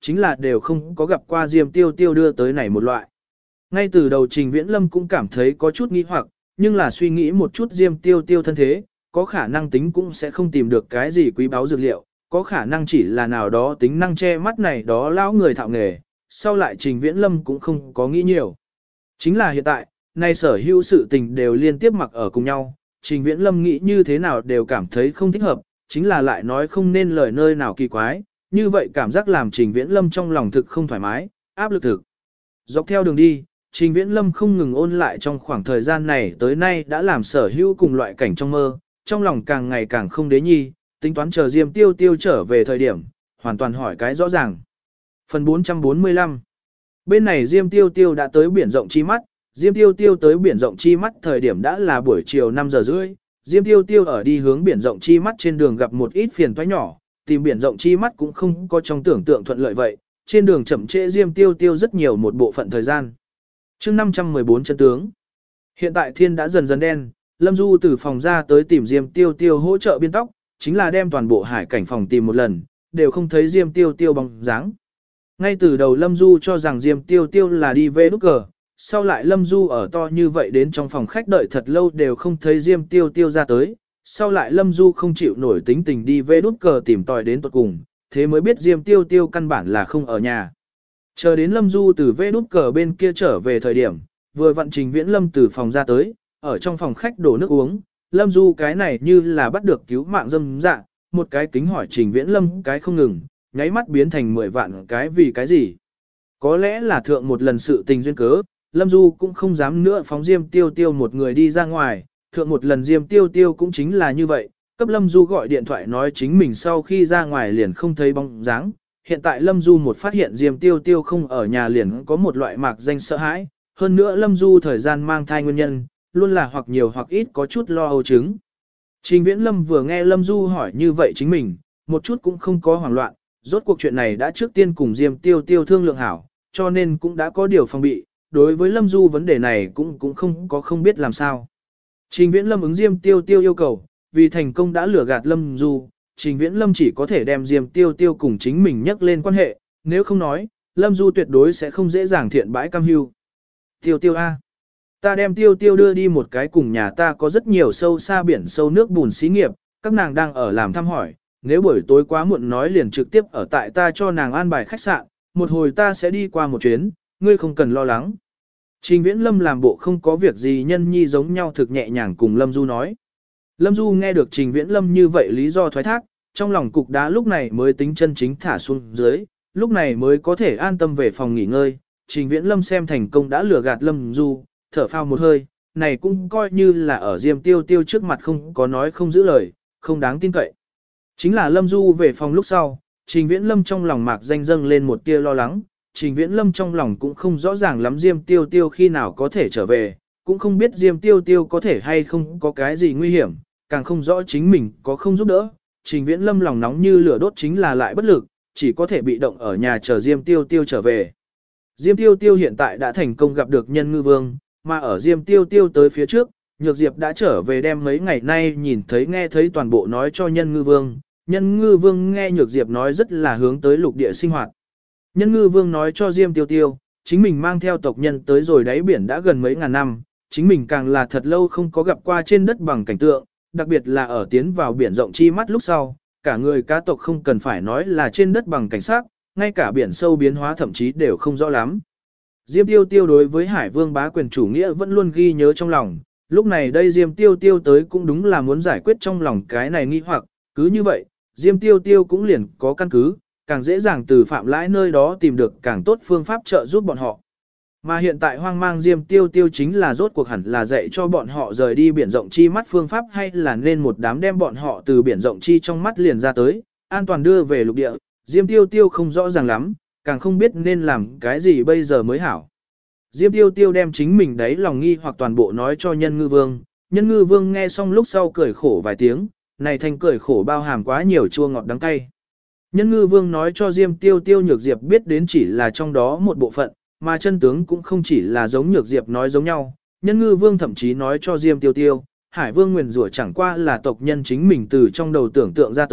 chính là đều không có gặp qua Diêm Tiêu Tiêu đưa tới này một loại. Ngay từ đầu Trình Viễn Lâm cũng cảm thấy có chút nghi hoặc, nhưng là suy nghĩ một chút Diêm Tiêu Tiêu thân thế, có khả năng tính cũng sẽ không tìm được cái gì quý báu dược liệu, có khả năng chỉ là nào đó tính năng che mắt này đó lão người thạo nghề, sau lại Trình Viễn Lâm cũng không có nghĩ nhiều. Chính là hiện tại, nay sở hữu sự tình đều liên tiếp mặc ở cùng nhau, Trình Viễn Lâm nghĩ như thế nào đều cảm thấy không thích hợp, chính là lại nói không nên lời nơi nào kỳ quái, như vậy cảm giác làm Trình Viễn Lâm trong lòng thực không thoải mái, áp lực thực. Dọc theo đường đi, Trình Viễn Lâm không ngừng ôn lại trong khoảng thời gian này tới nay đã làm sở hữu cùng loại cảnh trong mơ, trong lòng càng ngày càng không đế nhi, tính toán chờ Diêm Tiêu Tiêu trở về thời điểm, hoàn toàn hỏi cái rõ ràng. Phần 445 Bên này Diêm Tiêu Tiêu đã tới biển rộng chi mắt, Diêm Tiêu Tiêu tới biển rộng chi mắt thời điểm đã là buổi chiều 5 giờ rưỡi, Diêm Tiêu Tiêu ở đi hướng biển rộng chi mắt trên đường gặp một ít phiền toái nhỏ, tìm biển rộng chi mắt cũng không có trong tưởng tượng thuận lợi vậy, trên đường chậm trễ Diêm Tiêu Tiêu rất nhiều một bộ phận thời gian. Chương 514 chân tướng. Hiện tại thiên đã dần dần đen, Lâm Du từ phòng ra tới tìm Diêm Tiêu Tiêu hỗ trợ biên tóc, chính là đem toàn bộ hải cảnh phòng tìm một lần, đều không thấy Diêm Tiêu Tiêu bóng dáng. Ngay từ đầu Lâm Du cho rằng Diêm Tiêu Tiêu là đi về nút cờ, sau lại Lâm Du ở to như vậy đến trong phòng khách đợi thật lâu đều không thấy Diêm Tiêu Tiêu ra tới, sau lại Lâm Du không chịu nổi tính tình đi về nút cờ tìm tòi đến tuột cùng, thế mới biết Diêm Tiêu Tiêu căn bản là không ở nhà. Chờ đến Lâm Du từ vê nút cờ bên kia trở về thời điểm, vừa vặn Trình Viễn Lâm từ phòng ra tới, ở trong phòng khách đổ nước uống, Lâm Du cái này như là bắt được cứu mạng dâm dạ, một cái kính hỏi Trình Viễn Lâm cái không ngừng, nháy mắt biến thành 10 vạn cái vì cái gì. Có lẽ là thượng một lần sự tình duyên cớ, Lâm Du cũng không dám nữa phóng Diêm Tiêu Tiêu một người đi ra ngoài, thượng một lần Diêm Tiêu Tiêu cũng chính là như vậy, cấp Lâm Du gọi điện thoại nói chính mình sau khi ra ngoài liền không thấy bóng dáng. Hiện tại Lâm Du một phát hiện Diêm Tiêu Tiêu không ở nhà liền có một loại mạc danh sợ hãi, hơn nữa Lâm Du thời gian mang thai nguyên nhân, luôn là hoặc nhiều hoặc ít có chút lo âu chứng. Trình Viễn Lâm vừa nghe Lâm Du hỏi như vậy chính mình, một chút cũng không có hoảng loạn, rốt cuộc chuyện này đã trước tiên cùng Diêm Tiêu Tiêu thương lượng hảo, cho nên cũng đã có điều phòng bị, đối với Lâm Du vấn đề này cũng không biết làm sao. Trình Viễn Lâm ứng Diêm Tiêu Tiêu yêu cầu, vì thành công đã lừa gạt Lâm Du, Trình Viễn Lâm chỉ có thể đem Diêm Tiêu Tiêu cùng chính mình nhắc lên quan hệ, nếu không nói, Lâm Du tuyệt đối sẽ không dễ dàng thiện bãi cam hưu. Tiêu Tiêu A. Ta đem Tiêu Tiêu đưa đi một cái cùng nhà ta có rất nhiều sâu xa biển sâu nước bùn xí nghiệp, các nàng đang ở làm thăm hỏi, nếu buổi tối quá muộn nói liền trực tiếp ở tại ta cho nàng an bài khách sạn, một hồi ta sẽ đi qua một chuyến, ngươi không cần lo lắng. Trình Viễn Lâm làm bộ không có việc gì nhân nhi giống nhau thực nhẹ nhàng cùng Lâm Du nói. Lâm Du nghe được Trình Viễn Lâm như vậy lý do thoái thác, trong lòng cục đá lúc này mới tính chân chính thả xuống dưới, lúc này mới có thể an tâm về phòng nghỉ ngơi. Trình Viễn Lâm xem thành công đã lừa gạt Lâm Du, thở phào một hơi, này cũng coi như là ở Diêm Tiêu Tiêu trước mặt không có nói không giữ lời, không đáng tin cậy. Chính là Lâm Du về phòng lúc sau, Trình Viễn Lâm trong lòng mạc danh dâng lên một tia lo lắng, Trình Viễn Lâm trong lòng cũng không rõ ràng lắm Diêm Tiêu Tiêu khi nào có thể trở về, cũng không biết Diêm Tiêu Tiêu có thể hay không có cái gì nguy hiểm, càng không rõ chính mình có không giúp đỡ. Trình Viễn Lâm lòng nóng như lửa đốt chính là lại bất lực, chỉ có thể bị động ở nhà chờ Diêm Tiêu Tiêu trở về. Diêm Tiêu Tiêu hiện tại đã thành công gặp được Nhân Ngư Vương, mà ở Diêm Tiêu Tiêu tới phía trước, Nhược Diệp đã trở về đem mấy ngày nay nhìn thấy nghe thấy toàn bộ nói cho Nhân Ngư Vương. Nhân Ngư Vương nghe Nhược Diệp nói rất là hướng tới lục địa sinh hoạt. Nhân Ngư Vương nói cho Diêm Tiêu Tiêu, chính mình mang theo tộc nhân tới rồi đáy biển đã gần mấy ngàn năm, chính mình càng là thật lâu không có gặp qua trên đất bằng cảnh tượng, đặc biệt là ở tiến vào biển rộng chi mắt lúc sau, cả người cá tộc không cần phải nói là trên đất bằng cảnh sát, ngay cả biển sâu biến hóa thậm chí đều không rõ lắm. Diêm Tiêu Tiêu đối với Hải Vương bá quyền chủ nghĩa vẫn luôn ghi nhớ trong lòng, lúc này đây Diêm Tiêu Tiêu tới cũng đúng là muốn giải quyết trong lòng cái này nghi hoặc, cứ như vậy, Diêm Tiêu Tiêu cũng liền có căn cứ, càng dễ dàng từ Phạm Lãi nơi đó tìm được càng tốt phương pháp trợ giúp bọn họ. Mà hiện tại hoang mang Diêm Tiêu Tiêu chính là rốt cuộc hẳn là dạy cho bọn họ rời đi biển rộng chi mắt phương pháp hay là nên một đám đem bọn họ từ biển rộng chi trong mắt liền ra tới, an toàn đưa về lục địa, Diêm Tiêu Tiêu không rõ ràng lắm, càng không biết nên làm cái gì bây giờ mới hảo. Diêm Tiêu Tiêu đem chính mình đấy lòng nghi hoặc toàn bộ nói cho Nhân Ngư Vương, Nhân Ngư Vương nghe xong lúc sau cười khổ vài tiếng, này thành cười khổ bao hàm quá nhiều chua ngọt đắng cay. Nhân Ngư Vương nói cho Diêm Tiêu Tiêu Nhược Diệp biết đến chỉ là trong đó một bộ phận, mà chân tướng cũng không chỉ là giống Nhược Diệp nói giống nhau. Nhân Ngư Vương thậm chí nói cho Diêm Tiêu Tiêu, Hải Vương nguyền rủa chẳng qua là tộc nhân chính mình từ trong đầu tưởng tượng ra tới,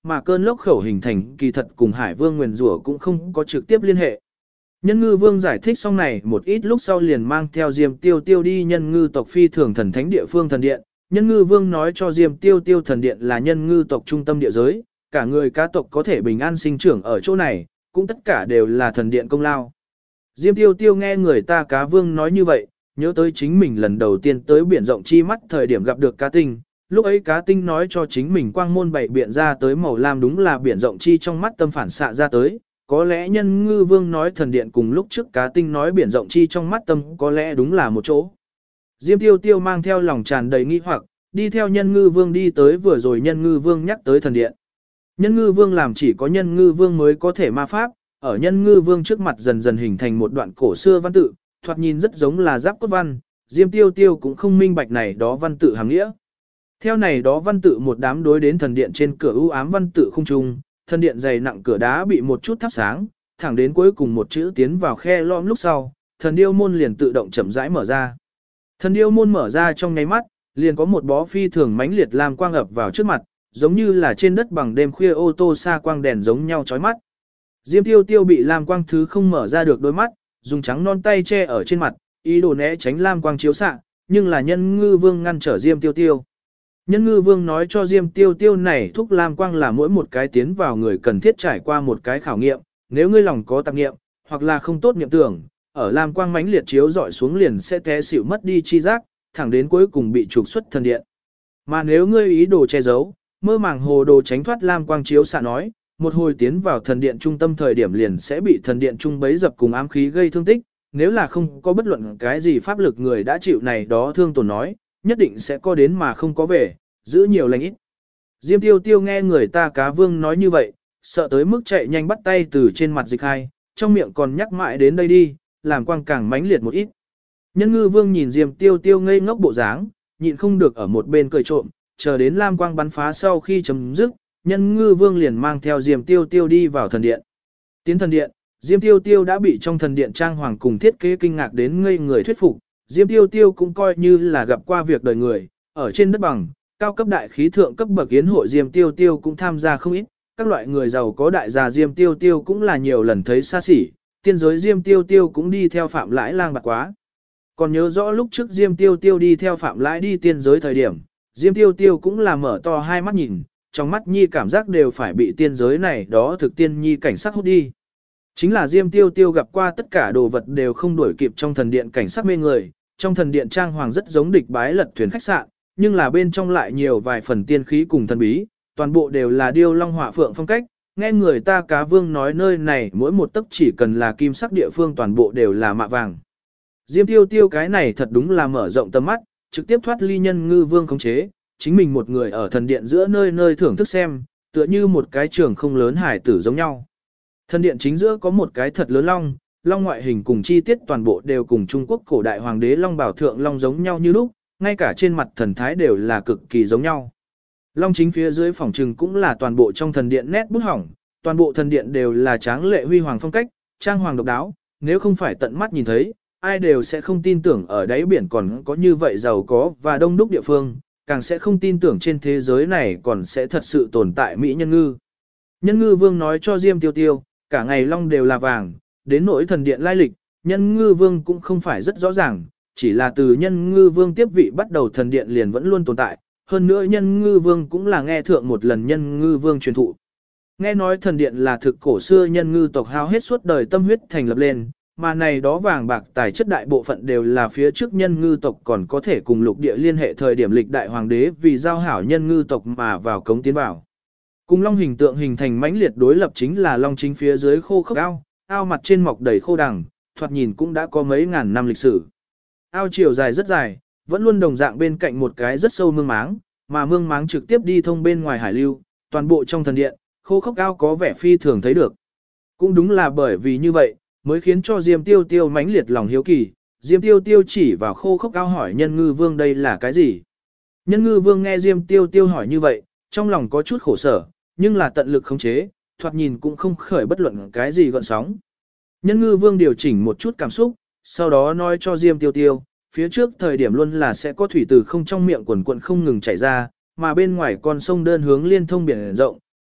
mà cơn lốc khẩu hình thành kỳ thật cùng Hải Vương nguyền rủa cũng không có trực tiếp liên hệ. Nhân ngư vương giải thích xong này một ít lúc sau liền mang theo Diêm Tiêu Tiêu đi nhân ngư tộc phi thường thần thánh địa phương thần điện. Nhân ngư vương nói cho Diêm Tiêu Tiêu thần điện là nhân ngư tộc trung tâm địa giới, cả người cá tộc có thể bình an sinh trưởng ở chỗ này, cũng tất cả đều là thần điện công lao. Diêm Tiêu Tiêu nghe người ta cá vương nói như vậy, nhớ tới chính mình lần đầu tiên tới biển rộng chi mắt thời điểm gặp được cá tinh. Lúc ấy cá tinh nói cho chính mình quang môn bảy biện ra tới màu lam đúng là biển rộng chi trong mắt tâm phản xạ ra tới. Có lẽ nhân ngư vương nói thần điện cùng lúc trước cá tinh nói biển rộng chi trong mắt tâm có lẽ đúng là một chỗ. Diêm Tiêu Tiêu mang theo lòng tràn đầy nghi hoặc, đi theo nhân ngư vương đi tới vừa rồi nhân ngư vương nhắc tới thần điện. Nhân ngư vương làm chỉ có nhân ngư vương mới có thể ma pháp, ở nhân ngư vương trước mặt dần dần hình thành một đoạn cổ xưa văn tự, thoạt nhìn rất giống là giáp cốt văn, Diêm Tiêu Tiêu cũng không minh bạch này đó văn tự hàm nghĩa. Theo này đó văn tự một đám đối đến thần điện trên cửa u ám văn tự không trung, thần điện dày nặng cửa đá bị một chút thắp sáng, thẳng đến cuối cùng một chữ tiến vào khe lõm lúc sau, thần điêu môn liền tự động chậm rãi mở ra. Thần điêu môn mở ra trong nháy mắt, liền có một bó phi thường mãnh liệt lam quang ập vào trước mặt, giống như là trên đất bằng đêm khuya ô tô xa quang đèn giống nhau chói mắt. Diêm Tiêu Tiêu bị lam quang thứ không mở ra được đôi mắt, dùng trắng non tay che ở trên mặt, ý đồ né tránh lam quang chiếu xạ, nhưng là nhân ngư vương ngăn trở Diêm Tiêu Tiêu. Nhân ngư vương nói cho Diêm Tiêu Tiêu này thúc lam quang là mỗi một cái tiến vào người cần thiết trải qua một cái khảo nghiệm, nếu ngươi lòng có tạp nghiệm, hoặc là không tốt niệm tưởng, ở lam quang mãnh liệt chiếu dọi xuống liền sẽ té xỉu mất đi chi giác, thẳng đến cuối cùng bị trục xuất thần điện. Mà nếu ngươi ý đồ che giấu, mơ màng hồ đồ tránh thoát lam quang chiếu xạ nói, một hồi tiến vào thần điện trung tâm thời điểm liền sẽ bị thần điện trung bấy dập cùng ám khí gây thương tích, nếu là không có bất luận cái gì pháp lực người đã chịu này đó thương tổn nói, nhất định sẽ có đến mà không có về, giữ nhiều lành ít. Diêm Tiêu Tiêu nghe người ta cá vương nói như vậy, sợ tới mức chạy nhanh bắt tay từ trên mặt dịch hai, trong miệng còn nhắc mãi đến đây đi, làm quang càng mãnh liệt một ít. Nhân ngư vương nhìn Diêm Tiêu Tiêu ngây ngốc bộ dáng, nhịn không được ở một bên cười trộm, chờ đến lam quang bắn phá sau khi chấm dứt, nhân ngư vương liền mang theo Diêm Tiêu Tiêu đi vào thần điện. Tiến thần điện, Diêm Tiêu Tiêu đã bị trong thần điện trang hoàng cùng thiết kế kinh ngạc đến ngây người thuyết phục, Diêm Tiêu Tiêu cũng coi như là gặp qua việc đời người, ở trên đất bằng, cao cấp đại khí thượng cấp bậc yến hội Diêm Tiêu Tiêu cũng tham gia không ít, các loại người giàu có đại gia Diêm Tiêu Tiêu cũng là nhiều lần thấy xa xỉ, tiên giới Diêm Tiêu Tiêu cũng đi theo Phạm Lãi lang bạc quá. Còn nhớ rõ lúc trước Diêm Tiêu Tiêu đi theo Phạm Lãi đi tiên giới thời điểm, Diêm Tiêu Tiêu cũng là mở to hai mắt nhìn, trong mắt nhi cảm giác đều phải bị tiên giới này đó thực tiên nhi cảnh sắc hút đi. Chính là Diêm Tiêu Tiêu gặp qua tất cả đồ vật đều không đuổi kịp trong thần điện cảnh sắc mê người, trong thần điện trang hoàng rất giống địch bái lật thuyền khách sạn, nhưng là bên trong lại nhiều vài phần tiên khí cùng thần bí, toàn bộ đều là điêu long họa phượng phong cách, nghe người ta cá vương nói nơi này mỗi một tấc chỉ cần là kim sắc địa phương toàn bộ đều là mạ vàng. Diêm Tiêu Tiêu cái này thật đúng là mở rộng tầm mắt, trực tiếp thoát ly nhân ngư vương khống chế, chính mình một người ở thần điện giữa nơi nơi thưởng thức xem, tựa như một cái trường không lớn hải tử giống nhau. Thần điện chính giữa có một cái thật lớn long, long ngoại hình cùng chi tiết toàn bộ đều cùng Trung Quốc cổ đại hoàng đế long bảo thượng long giống nhau như lúc, ngay cả trên mặt thần thái đều là cực kỳ giống nhau. Long chính phía dưới phòng trừng cũng là toàn bộ trong thần điện nét bút hỏng, toàn bộ thần điện đều là tráng lệ huy hoàng phong cách, trang hoàng độc đáo, nếu không phải tận mắt nhìn thấy, ai đều sẽ không tin tưởng ở đáy biển còn có như vậy giàu có và đông đúc địa phương, càng sẽ không tin tưởng trên thế giới này còn sẽ thật sự tồn tại Mỹ nhân ngư. Nhân ngư vương nói cho Diêm Tiêu Tiêu, cả ngày long đều là vàng, đến nỗi thần điện lai lịch, nhân ngư vương cũng không phải rất rõ ràng, chỉ là từ nhân ngư vương tiếp vị bắt đầu thần điện liền vẫn luôn tồn tại, hơn nữa nhân ngư vương cũng là nghe thượng một lần nhân ngư vương truyền thụ. Nghe nói thần điện là thực cổ xưa nhân ngư tộc hao hết suốt đời tâm huyết thành lập lên, mà này đó vàng bạc tài chất đại bộ phận đều là phía trước nhân ngư tộc còn có thể cùng lục địa liên hệ thời điểm lịch đại hoàng đế vì giao hảo nhân ngư tộc mà vào cống tiến vào. Cùng long hình tượng hình thành mãnh liệt đối lập chính là long chính phía dưới khô khốc ao, ao mặt trên mọc đầy khô đằng, thoạt nhìn cũng đã có mấy ngàn năm lịch sử. Ao chiều dài rất dài, vẫn luôn đồng dạng bên cạnh một cái rất sâu mương máng, mà mương máng trực tiếp đi thông bên ngoài hải lưu, toàn bộ trong thần điện, khô khốc ao có vẻ phi thường thấy được. Cũng đúng là bởi vì như vậy, mới khiến cho Diêm Tiêu Tiêu mãnh liệt lòng hiếu kỳ, Diêm Tiêu Tiêu chỉ vào khô khốc ao hỏi nhân ngư vương đây là cái gì. Nhân ngư vương nghe Diêm Tiêu Tiêu hỏi như vậy, trong lòng có chút khổ sở, nhưng là tận lực khống chế, thoạt nhìn cũng không khởi bất luận cái gì gợn sóng. Nhân ngư vương điều chỉnh một chút cảm xúc, sau đó nói cho Diêm Tiêu Tiêu, phía trước thời điểm luôn là sẽ có thủy từ không trong miệng quần quận không ngừng chảy ra, mà bên ngoài con sông đơn hướng liên thông biển rộng,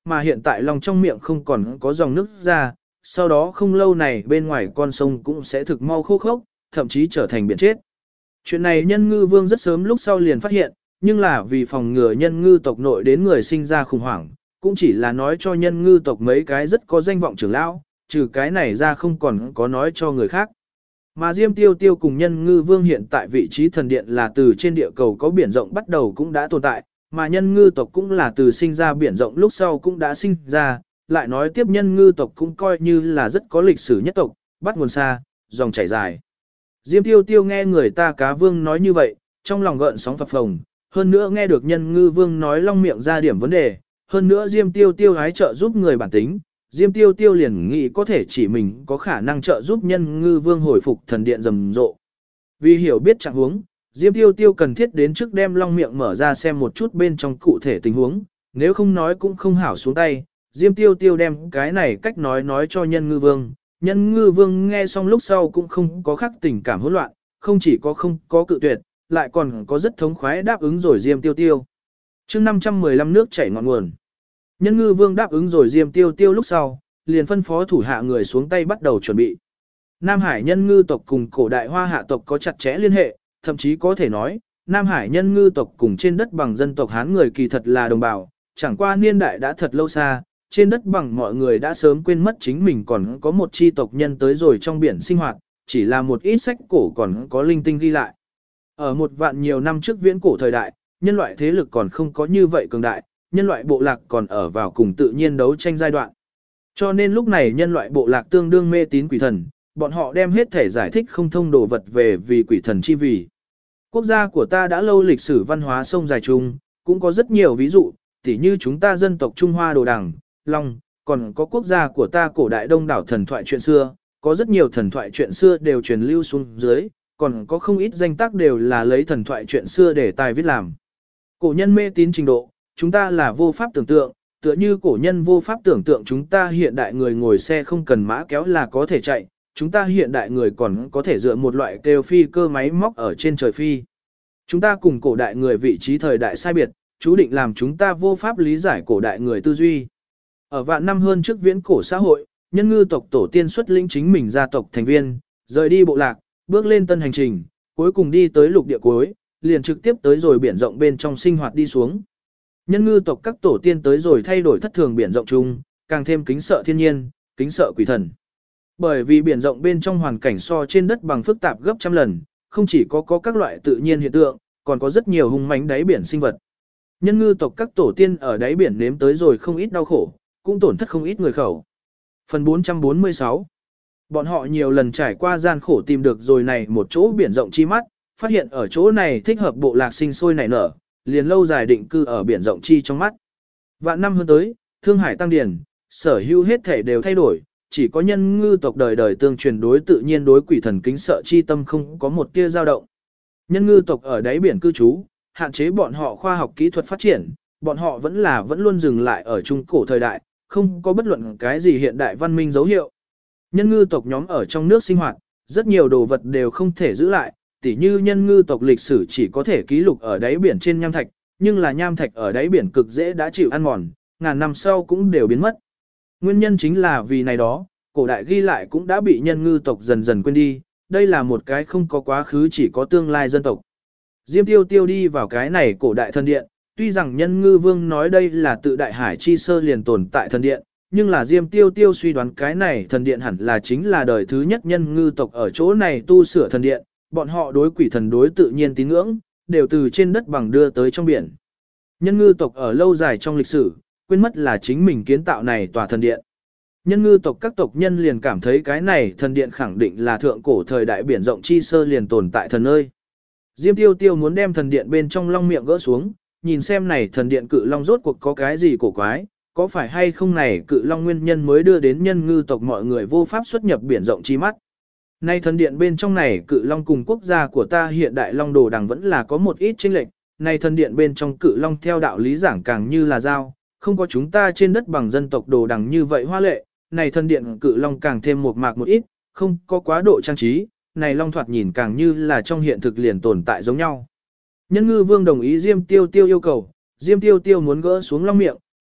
mà hiện tại long trong miệng không còn có dòng nước ra, sau đó không lâu này bên ngoài con sông cũng sẽ thực mau khô khốc, thậm chí trở thành biển chết. Chuyện này nhân ngư vương rất sớm lúc sau liền phát hiện, nhưng là vì phòng ngừa nhân ngư tộc nội đến người sinh ra khủng hoảng, cũng chỉ là nói cho nhân ngư tộc mấy cái rất có danh vọng trưởng lão, trừ cái này ra không còn có nói cho người khác. Mà Diêm Tiêu Tiêu cùng nhân ngư vương hiện tại vị trí thần điện là từ trên địa cầu có biển rộng bắt đầu cũng đã tồn tại, mà nhân ngư tộc cũng là từ sinh ra biển rộng lúc sau cũng đã sinh ra, lại nói tiếp nhân ngư tộc cũng coi như là rất có lịch sử nhất tộc, bắt nguồn xa, dòng chảy dài. Diêm Tiêu Tiêu nghe người ta cá vương nói như vậy, trong lòng gợn sóng phập phồng, hơn nữa nghe được nhân ngư vương nói long miệng ra điểm vấn đề, hơn nữa Diêm Tiêu Tiêu hái trợ giúp người bản tính, Diêm Tiêu Tiêu liền nghĩ có thể chỉ mình có khả năng trợ giúp nhân ngư vương hồi phục thần điện rầm rộ. Vì hiểu biết trạng huống, Diêm Tiêu Tiêu cần thiết đến trước đem long miệng mở ra xem một chút bên trong cụ thể tình huống, nếu không nói cũng không hảo xuống tay. Diêm Tiêu Tiêu đem cái này cách nói cho nhân ngư vương. Nhân ngư vương nghe xong lúc sau cũng không có khắc tình cảm hỗn loạn, không chỉ có không có cự tuyệt, lại còn có rất thống khoái đáp ứng rồi Diêm Tiêu Tiêu. chương 515 nước chảy ngọn nguồn. Nhân ngư vương đáp ứng rồi Diêm Tiêu Tiêu lúc sau, liền phân phó thủ hạ người xuống tay bắt đầu chuẩn bị. Nam Hải nhân ngư tộc cùng cổ đại hoa hạ tộc có chặt chẽ liên hệ, thậm chí có thể nói, Nam Hải nhân ngư tộc cùng trên đất bằng dân tộc Hán người kỳ thật là đồng bào, chẳng qua niên đại đã thật lâu xa, trên đất bằng mọi người đã sớm quên mất chính mình còn có một chi tộc nhân tới rồi trong biển sinh hoạt, chỉ là một ít sách cổ còn có linh tinh ghi lại. Ở một vạn nhiều năm trước viễn cổ thời đại, nhân loại thế lực còn không có như vậy cường đại, nhân loại bộ lạc còn ở vào cùng tự nhiên đấu tranh giai đoạn. Cho nên lúc này nhân loại bộ lạc tương đương mê tín quỷ thần, bọn họ đem hết thể giải thích không thông đồ vật về vì quỷ thần chi vì. Quốc gia của ta đã lâu lịch sử văn hóa sông dài chung, cũng có rất nhiều ví dụ, tỉ như chúng ta dân tộc Trung Hoa Đồ Đằng, Long, còn có quốc gia của ta cổ đại đông đảo thần thoại chuyện xưa, có rất nhiều thần thoại chuyện xưa đều truyền lưu xuống dưới, còn có không ít danh tác đều là lấy thần thoại chuyện xưa để tài viết làm. Cổ nhân mê tín trình độ, chúng ta là vô pháp tưởng tượng, tựa như cổ nhân vô pháp tưởng tượng chúng ta hiện đại người ngồi xe không cần mã kéo là có thể chạy, chúng ta hiện đại người còn có thể dựa một loại kêu phi cơ máy móc ở trên trời phi. Chúng ta cùng cổ đại người vị trí thời đại sai biệt, chú định làm chúng ta vô pháp lý giải cổ đại người tư duy. Ở vạn năm hơn trước viễn cổ xã hội, nhân ngư tộc tổ tiên xuất lĩnh chính mình gia tộc thành viên, rời đi bộ lạc, bước lên tân hành trình, cuối cùng đi tới lục địa cuối, liền trực tiếp tới rồi biển rộng bên trong sinh hoạt đi xuống. Nhân ngư tộc các tổ tiên tới rồi thay đổi thất thường biển rộng chung, càng thêm kính sợ thiên nhiên, kính sợ quỷ thần. Bởi vì biển rộng bên trong hoàn cảnh so trên đất bằng phức tạp gấp trăm lần, không chỉ có các loại tự nhiên hiện tượng, còn có rất nhiều hung mãnh đáy biển sinh vật. Nhân ngư tộc các tổ tiên ở đáy biển nếm tới rồi không ít đau khổ, cũng tổn thất không ít người khẩu. Phần 446. Bọn họ nhiều lần trải qua gian khổ tìm được rồi này một chỗ biển rộng chi mắt, phát hiện ở chỗ này thích hợp bộ lạc sinh sôi nảy nở, liền lâu dài định cư ở biển rộng chi trong mắt. Vạn năm hơn tới, Thương Hải tăng điển, sở hữu hết thể đều thay đổi, chỉ có nhân ngư tộc đời đời tương truyền đối tự nhiên đối quỷ thần kính sợ chi tâm không có một tia dao động. Nhân ngư tộc ở đáy biển cư trú, hạn chế bọn họ khoa học kỹ thuật phát triển, bọn họ vẫn luôn dừng lại ở trung cổ thời đại, không có bất luận cái gì hiện đại văn minh dấu hiệu. Nhân ngư tộc nhóm ở trong nước sinh hoạt, rất nhiều đồ vật đều không thể giữ lại, tỉ như nhân ngư tộc lịch sử chỉ có thể ký lục ở đáy biển trên nham thạch, nhưng là nham thạch ở đáy biển cực dễ đã chịu ăn mòn, ngàn năm sau cũng đều biến mất. Nguyên nhân chính là vì này đó, cổ đại ghi lại cũng đã bị nhân ngư tộc dần dần quên đi, đây là một cái không có quá khứ chỉ có tương lai dân tộc. Diêm Tiêu Tiêu đi vào cái này cổ đại thần điện, tuy rằng nhân ngư vương nói đây là tự đại hải chi sơ liền tồn tại thần điện, nhưng là Diêm Tiêu Tiêu suy đoán cái này thần điện hẳn là chính là đời thứ nhất nhân ngư tộc ở chỗ này tu sửa thần điện, bọn họ đối quỷ thần đối tự nhiên tín ngưỡng, đều từ trên đất bằng đưa tới trong biển. Nhân ngư tộc ở lâu dài trong lịch sử, quên mất là chính mình kiến tạo này tòa thần điện. Nhân ngư tộc các tộc nhân liền cảm thấy cái này thần điện khẳng định là thượng cổ thời đại biển rộng chi sơ liền tồn tại thần ơi. Diêm Tiêu Tiêu muốn đem thần điện bên trong long miệng gỡ xuống, nhìn xem này thần điện cự long rốt cuộc có cái gì cổ quái, có phải hay không này cự long nguyên nhân mới đưa đến nhân ngư tộc mọi người vô pháp xuất nhập biển rộng chi mắt. Nay thần điện bên trong này cự long cùng quốc gia của ta hiện đại long đồ đằng vẫn là có một ít chênh lệch, này thần điện bên trong cự long theo đạo lý giảng càng như là dao, không có chúng ta trên đất bằng dân tộc đồ đằng như vậy hoa lệ, này thần điện cự long càng thêm một mạc một ít, không có quá độ trang trí, này long thoạt nhìn càng như là trong hiện thực liền tồn tại giống nhau. Nhân ngư vương đồng ý Diêm Tiêu Tiêu yêu cầu, Diêm Tiêu Tiêu muốn gỡ xuống long miệng,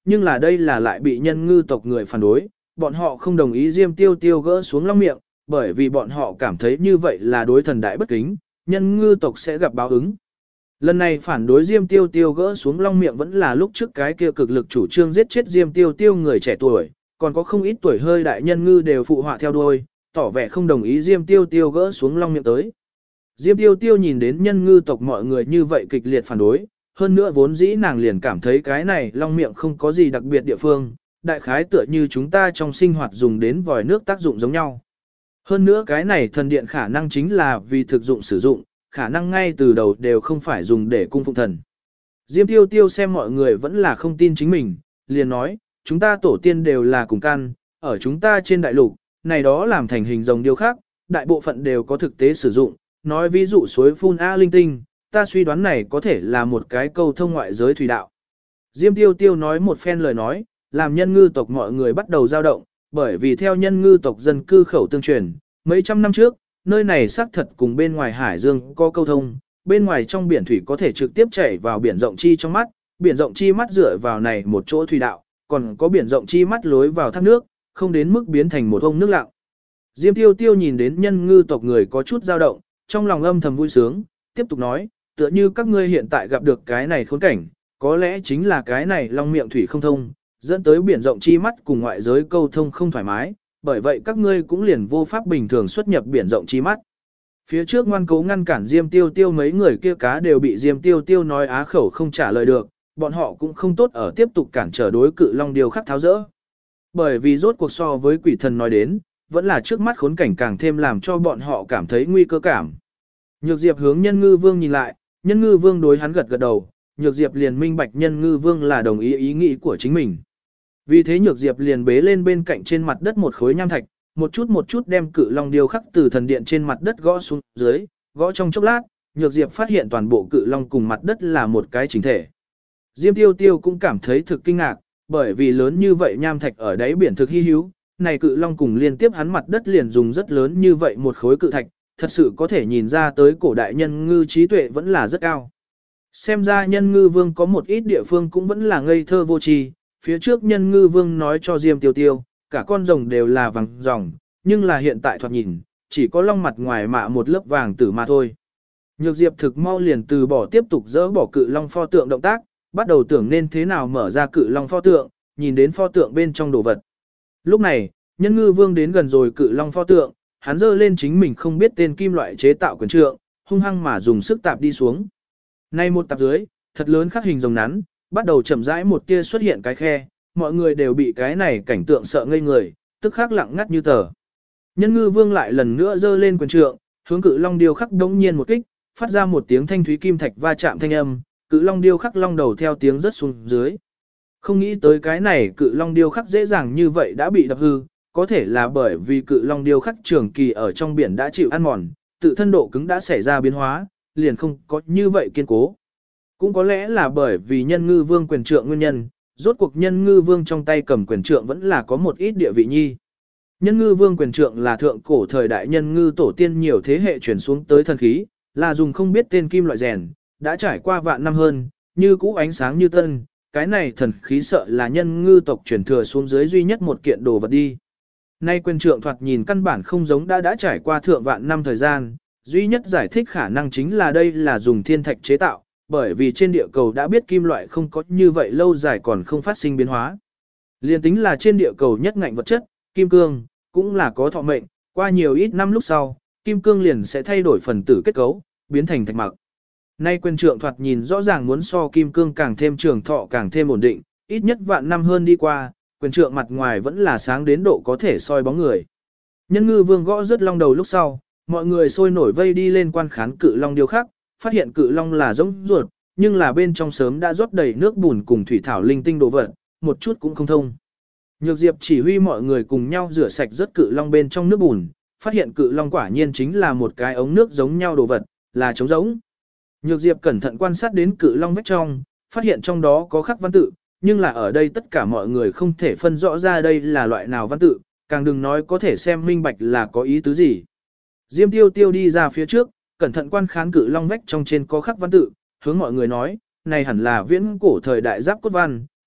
nhưng là đây là lại bị nhân ngư tộc người phản đối, bọn họ không đồng ý Diêm Tiêu Tiêu gỡ xuống long miệng, bởi vì bọn họ cảm thấy như vậy là đối thần đại bất kính, nhân ngư tộc sẽ gặp báo ứng. Lần này phản đối Diêm Tiêu Tiêu gỡ xuống long miệng vẫn là lúc trước cái kia cực lực chủ trương giết chết Diêm Tiêu Tiêu người trẻ tuổi, còn có không ít tuổi hơi đại nhân ngư đều phụ họa theo đuôi, tỏ vẻ không đồng ý Diêm Tiêu Tiêu gỡ xuống long miệng tới. Diêm Tiêu Tiêu nhìn đến nhân ngư tộc mọi người như vậy kịch liệt phản đối, hơn nữa vốn dĩ nàng liền cảm thấy cái này long miệng không có gì đặc biệt địa phương, đại khái tựa như chúng ta trong sinh hoạt dùng đến vòi nước tác dụng giống nhau. Hơn nữa cái này thần điện khả năng chính là vì thực dụng sử dụng, khả năng ngay từ đầu đều không phải dùng để cung phụng thần. Diêm Tiêu Tiêu xem mọi người vẫn là không tin chính mình, liền nói, chúng ta tổ tiên đều là cùng căn, ở chúng ta trên đại lục, này đó làm thành hình rồng điêu khắc, đại bộ phận đều có thực tế sử dụng, nói ví dụ suối phun A linh tinh, ta suy đoán này có thể là một cái câu thông ngoại giới thủy đạo. Diêm Tiêu Tiêu nói một phen lời nói, làm nhân ngư tộc mọi người bắt đầu dao động, bởi vì theo nhân ngư tộc dân cư khẩu tương truyền, mấy trăm năm trước, nơi này xác thật cùng bên ngoài hải dương có câu thông, bên ngoài trong biển thủy có thể trực tiếp chảy vào biển rộng chi trong mắt, biển rộng chi mắt dựa vào này một chỗ thủy đạo, còn có biển rộng chi mắt lối vào thác nước, không đến mức biến thành một ông nước lặng. Diêm Tiêu Tiêu nhìn đến nhân ngư tộc người có chút dao động, trong lòng âm thầm vui sướng, tiếp tục nói, tựa như các ngươi hiện tại gặp được cái này khốn cảnh, có lẽ chính là cái này long miệng thủy không thông, dẫn tới biển rộng chi mắt cùng ngoại giới câu thông không thoải mái, bởi vậy các ngươi cũng liền vô pháp bình thường xuất nhập biển rộng chi mắt. Phía trước ngoan cố ngăn cản Diêm Tiêu Tiêu mấy người kia cá đều bị Diêm Tiêu Tiêu nói á khẩu không trả lời được, bọn họ cũng không tốt ở tiếp tục cản trở đối cự long điều khắc tháo rỡ. Bởi vì rốt cuộc so với quỷ thần nói đến, vẫn là trước mắt khốn cảnh càng thêm làm cho bọn họ cảm thấy nguy cơ cảm. Nhược Diệp hướng Nhân Ngư Vương nhìn lại, Nhân Ngư Vương đối hắn gật gật đầu, Nhược Diệp liền minh bạch Nhân Ngư Vương là đồng ý ý nghĩ của chính mình. Vì thế Nhược Diệp liền bế lên bên cạnh trên mặt đất một khối nham thạch, một chút đem cự long điêu khắc từ thần điện trên mặt đất gõ xuống dưới, gõ trong chốc lát, Nhược Diệp phát hiện toàn bộ cự long cùng mặt đất là một cái chỉnh thể. Diêm Tiêu Tiêu cũng cảm thấy thực kinh ngạc, bởi vì lớn như vậy nham thạch ở đáy biển thực hy hữu, này cự long cùng liên tiếp hắn mặt đất liền dùng rất lớn như vậy một khối cự thạch, thật sự có thể nhìn ra tới cổ đại nhân ngư trí tuệ vẫn là rất cao. Xem ra nhân ngư vương có một ít địa phương cũng vẫn là ngây thơ vô tri. Phía trước nhân ngư vương nói cho Diêm Tiêu Tiêu, cả con rồng đều là vàng ròng, nhưng là hiện tại thoạt nhìn, chỉ có long mặt ngoài mạ một lớp vàng tử mà thôi. Nhược Diệp thực mau liền từ bỏ tiếp tục dỡ bỏ cự long pho tượng động tác, bắt đầu tưởng nên thế nào mở ra cự long pho tượng, nhìn đến pho tượng bên trong đồ vật. Lúc này, nhân ngư vương đến gần rồi cự long pho tượng, hắn giơ lên chính mình không biết tên kim loại chế tạo quyền trượng, hung hăng mà dùng sức tạp đi xuống. Nay một tạp dưới, thật lớn khắc hình rồng nắn, bắt đầu chậm rãi một tia xuất hiện cái khe, mọi người đều bị cái này cảnh tượng sợ ngây người, tức khắc lặng ngắt như tờ. Nhân ngư vương lại lần nữa giơ lên quyền trượng, hướng cự long điêu khắc đống nhiên một kích, phát ra một tiếng thanh thúy kim thạch va chạm thanh âm, cự long điêu khắc long đầu theo tiếng rớt xuống dưới. Không nghĩ tới cái này cự long điêu khắc dễ dàng như vậy đã bị đập hư, có thể là bởi vì cự long điêu khắc trường kỳ ở trong biển đã chịu ăn mòn, tự thân độ cứng đã xảy ra biến hóa, liền không có như vậy kiên cố. Cũng có lẽ là bởi vì nhân ngư vương quyền trượng nguyên nhân, rốt cuộc nhân ngư vương trong tay cầm quyền trượng vẫn là có một ít địa vị nhi. Nhân ngư vương quyền trượng là thượng cổ thời đại nhân ngư tổ tiên nhiều thế hệ chuyển xuống tới thần khí, là dùng không biết tên kim loại rèn, đã trải qua vạn năm hơn, như cũ ánh sáng như tân, cái này thần khí sợ là nhân ngư tộc truyền thừa xuống dưới duy nhất một kiện đồ vật đi. Nay quyền trượng thoạt nhìn căn bản không giống đã trải qua thượng vạn năm thời gian, duy nhất giải thích khả năng chính là đây là dùng thiên thạch chế tạo, bởi vì trên địa cầu đã biết kim loại không có như vậy lâu dài còn không phát sinh biến hóa. Liên tính là trên địa cầu nhất ngạnh vật chất, kim cương, cũng là có thọ mệnh, qua nhiều ít năm lúc sau, kim cương liền sẽ thay đổi phần tử kết cấu, biến thành thạch mặc. Nay quyền trượng thoạt nhìn rõ ràng muốn so kim cương càng thêm trường thọ càng thêm ổn định, ít nhất vạn năm hơn đi qua, quyền trượng mặt ngoài vẫn là sáng đến độ có thể soi bóng người. Nhân ngư vương gõ rất long đầu lúc sau, mọi người sôi nổi vây đi lên quan khán cự long điêu khắc, phát hiện cự long là giống ruột, nhưng là bên trong sớm đã rót đầy nước bùn cùng thủy thảo linh tinh đồ vật, một chút cũng không thông. Nhược Diệp chỉ huy mọi người cùng nhau rửa sạch rất cự long bên trong nước bùn, phát hiện cự long quả nhiên chính là một cái ống nước giống nhau đồ vật, là trống giống. Nhược Diệp cẩn thận quan sát đến cự long vách trong, phát hiện trong đó có khắc văn tự, nhưng là ở đây tất cả mọi người không thể phân rõ ra đây là loại nào văn tự, càng đừng nói có thể xem minh bạch là có ý tứ gì. Diêm Tiêu Tiêu đi ra phía trước, cẩn thận quan khán cự long vách trong trên có khắc văn tự, hướng mọi người nói, này hẳn là viễn cổ thời đại giáp cốt văn,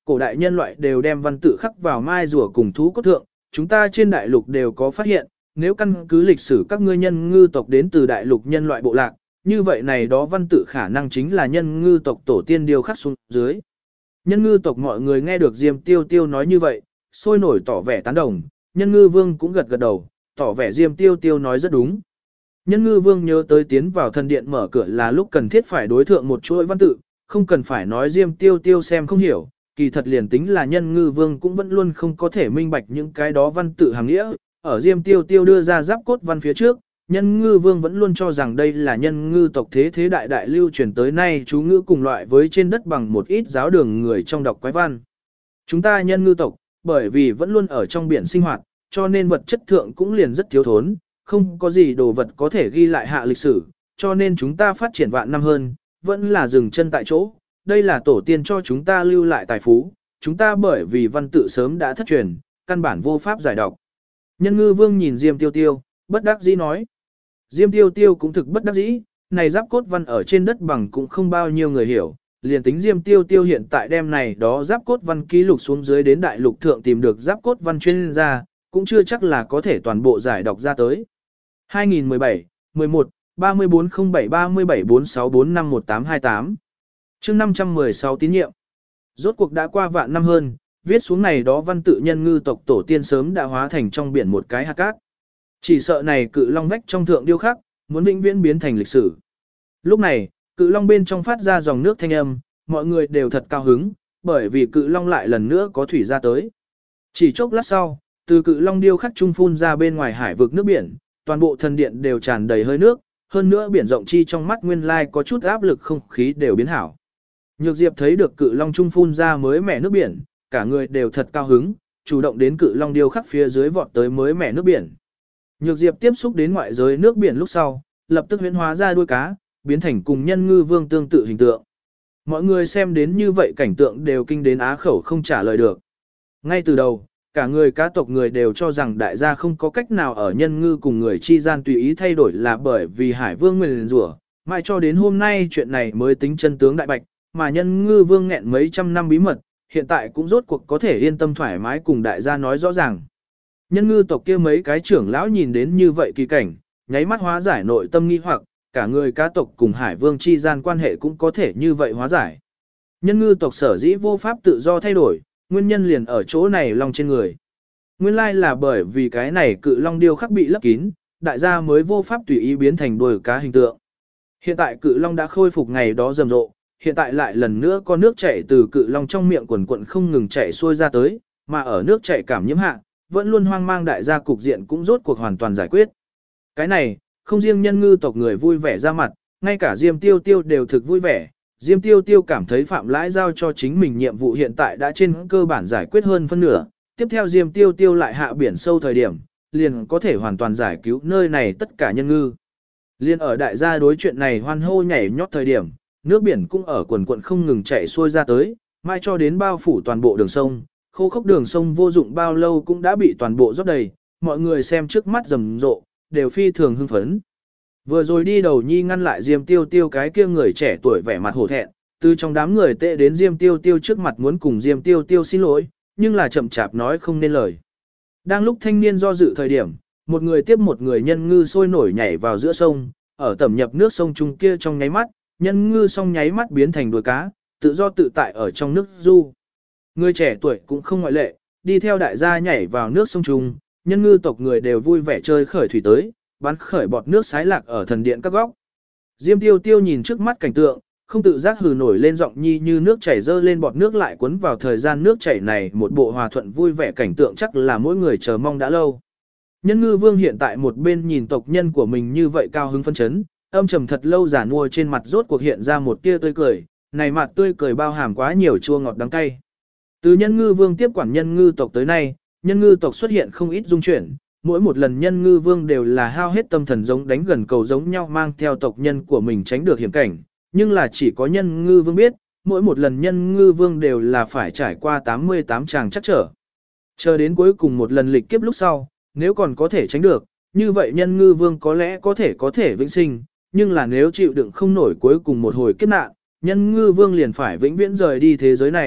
cổ đại nhân loại đều đem văn tự khắc vào mai rùa cùng thú cốt thượng, chúng ta trên đại lục đều có phát hiện, nếu căn cứ lịch sử các ngươi nhân ngư tộc đến từ đại lục nhân loại bộ lạc, như vậy này đó văn tự khả năng chính là nhân ngư tộc tổ tiên điều khắc xuống dưới. Nhân ngư tộc mọi người nghe được Diêm Tiêu Tiêu nói như vậy, sôi nổi tỏ vẻ tán đồng, nhân ngư vương cũng gật gật đầu, tỏ vẻ Diêm Tiêu Tiêu nói rất đúng. Nhân ngư vương nhớ tới tiến vào thần điện mở cửa là lúc cần thiết phải đối thượng một chuỗi văn tự, không cần phải nói Diêm Tiêu Tiêu xem không hiểu, kỳ thật liền tính là nhân ngư vương cũng vẫn luôn không có thể minh bạch những cái đó văn tự hàng nghĩa. Ở Diêm Tiêu Tiêu đưa ra giáp cốt văn phía trước, nhân ngư vương vẫn luôn cho rằng đây là nhân ngư tộc thế đại đại lưu truyền tới nay chú ngữ cùng loại với trên đất bằng một ít giáo đường người trong đọc quái văn. Chúng ta nhân ngư tộc, bởi vì vẫn luôn ở trong biển sinh hoạt, cho nên vật chất thượng cũng liền rất thiếu thốn, không có gì đồ vật có thể ghi lại hạ lịch sử, cho nên chúng ta phát triển vạn năm hơn, vẫn là dừng chân tại chỗ. Đây là tổ tiên cho chúng ta lưu lại tài phú, chúng ta bởi vì văn tự sớm đã thất truyền, căn bản vô pháp giải đọc. Nhân ngư vương nhìn Diêm Tiêu Tiêu, bất đắc dĩ nói. Diêm Tiêu Tiêu cũng thực bất đắc dĩ, này giáp cốt văn ở trên đất bằng cũng không bao nhiêu người hiểu, liền tính Diêm Tiêu Tiêu hiện tại đem này đó giáp cốt văn ký lục xuống dưới đến đại lục thượng tìm được giáp cốt văn chuyên gia, cũng chưa chắc là có thể toàn bộ giải đọc ra tới. 2017, 11, 3407 37 46 45 1828 chương 516 tín nhiệm. Rốt cuộc đã qua vạn năm hơn, viết xuống này đó văn tự nhân ngư tộc tổ tiên sớm đã hóa thành trong biển một cái hạt cát. Chỉ sợ này cự long vách trong thượng điêu khắc, muốn vĩnh viễn biến thành lịch sử. Lúc này, cự long bên trong phát ra dòng nước thanh âm, mọi người đều thật cao hứng, bởi vì cự long lại lần nữa có thủy ra tới. Chỉ chốc lát sau, từ cự long điêu khắc trung phun ra bên ngoài hải vực nước biển, toàn bộ thần điện đều tràn đầy hơi nước, hơn nữa biển rộng chi trong mắt nguyên lai có chút áp lực không khí đều biến hảo. Nhược Diệp thấy được cự long trung phun ra mới mẻ nước biển, cả người đều thật cao hứng, chủ động đến cự long điêu khắc phía dưới vọt tới mới mẻ nước biển. Nhược Diệp tiếp xúc đến ngoại giới nước biển lúc sau, lập tức huyễn hóa ra đuôi cá, biến thành cùng nhân ngư vương tương tự hình tượng. Mọi người xem đến như vậy cảnh tượng đều kinh đến á khẩu không trả lời được. Ngay từ đầu, cả người cá tộc người đều cho rằng đại gia không có cách nào ở nhân ngư cùng người chi gian tùy ý thay đổi là bởi vì hải vương nguyền rủa, mãi cho đến hôm nay chuyện này mới tính chân tướng đại bạch, mà nhân ngư vương nghẹn mấy trăm năm bí mật, hiện tại cũng rốt cuộc có thể yên tâm thoải mái cùng đại gia nói rõ ràng. Nhân ngư tộc kia mấy cái trưởng lão nhìn đến như vậy kỳ cảnh, nháy mắt hóa giải nội tâm nghi hoặc, cả người cá tộc cùng hải vương chi gian quan hệ cũng có thể như vậy hóa giải. Nhân ngư tộc sở dĩ vô pháp tự do thay đổi, nguyên nhân liền ở chỗ này long trên người. Nguyên lai là bởi vì cái này cự long điêu khắc bị lấp kín, đại gia mới vô pháp tùy ý biến thành đuôi cá hình tượng. Hiện tại cự long đã khôi phục ngày đó rầm rộ, hiện tại lại lần nữa có nước chảy từ cự long trong miệng quần quận không ngừng chảy xuôi ra tới, mà ở nước chảy cảm nhiễm hạ, vẫn luôn hoang mang đại gia cục diện cũng rốt cuộc hoàn toàn giải quyết. Cái này, không riêng nhân ngư tộc người vui vẻ ra mặt, ngay cả Diêm Tiêu Tiêu đều thực vui vẻ. Diêm Tiêu Tiêu cảm thấy Phạm Lãi giao cho chính mình nhiệm vụ hiện tại đã trên cơ bản giải quyết hơn phân nửa. Tiếp theo Diêm Tiêu Tiêu lại hạ biển sâu thời điểm, liền có thể hoàn toàn giải cứu nơi này tất cả nhân ngư. Liên ở đại gia đối chuyện này hoan hô nhảy nhót thời điểm, nước biển cũng ở quần quận không ngừng chảy xuôi ra tới, mai cho đến bao phủ toàn bộ đường sông. Khô khốc đường sông vô dụng bao lâu cũng đã bị toàn bộ rót đầy, mọi người xem trước mắt rầm rộ, đều phi thường hưng phấn. Vừa rồi đi đầu nhi ngăn lại Diêm Tiêu Tiêu cái kia người trẻ tuổi vẻ mặt hổ thẹn, từ trong đám người tệ đến Diêm Tiêu Tiêu trước mặt muốn cùng Diêm Tiêu Tiêu xin lỗi, nhưng là chậm chạp nói không nên lời. Đang lúc thanh niên do dự thời điểm, một người tiếp một người nhân ngư sôi nổi nhảy vào giữa sông, ở tẩm nhập nước sông chung kia trong nháy mắt, nhân ngư song nháy mắt biến thành đuôi cá, tự do tự tại ở trong nước du. Người trẻ tuổi cũng không ngoại lệ, đi theo đại gia nhảy vào nước sông chung, nhân ngư tộc người đều vui vẻ chơi khởi thủy tới, bắn khởi bọt nước sái lạc ở thần điện các góc. Diêm Tiêu Tiêu nhìn trước mắt cảnh tượng, không tự giác hừ nổi lên giọng nhi như nước chảy dơ lên bọt nước lại cuốn vào thời gian nước chảy này, một bộ hòa thuận vui vẻ cảnh tượng chắc là mỗi người chờ mong đã lâu. Nhân ngư vương hiện tại một bên nhìn tộc nhân của mình như vậy cao hứng phân chấn, âm trầm thật lâu giả nua trên mặt rốt cuộc hiện ra một tia tươi cười, này mặt tươi cười bao hàm quá nhiều chua ngọt đắng cay. Từ nhân ngư vương tiếp quản nhân ngư tộc tới nay, nhân ngư tộc xuất hiện không ít dung chuyển, mỗi một lần nhân ngư vương đều là hao hết tâm thần giống đánh gần cầu giống nhau mang theo tộc nhân của mình tránh được hiểm cảnh, nhưng là chỉ có nhân ngư vương biết, mỗi một lần nhân ngư vương đều là phải trải qua 88 tràng chắc trở. Chờ đến cuối cùng một lần lịch kiếp lúc sau, nếu còn có thể tránh được, như vậy nhân ngư vương có lẽ có thể vĩnh sinh, nhưng là nếu chịu đựng không nổi cuối cùng một hồi kiếp nạn, nhân ngư vương liền phải vĩnh viễn rời đi thế giới này,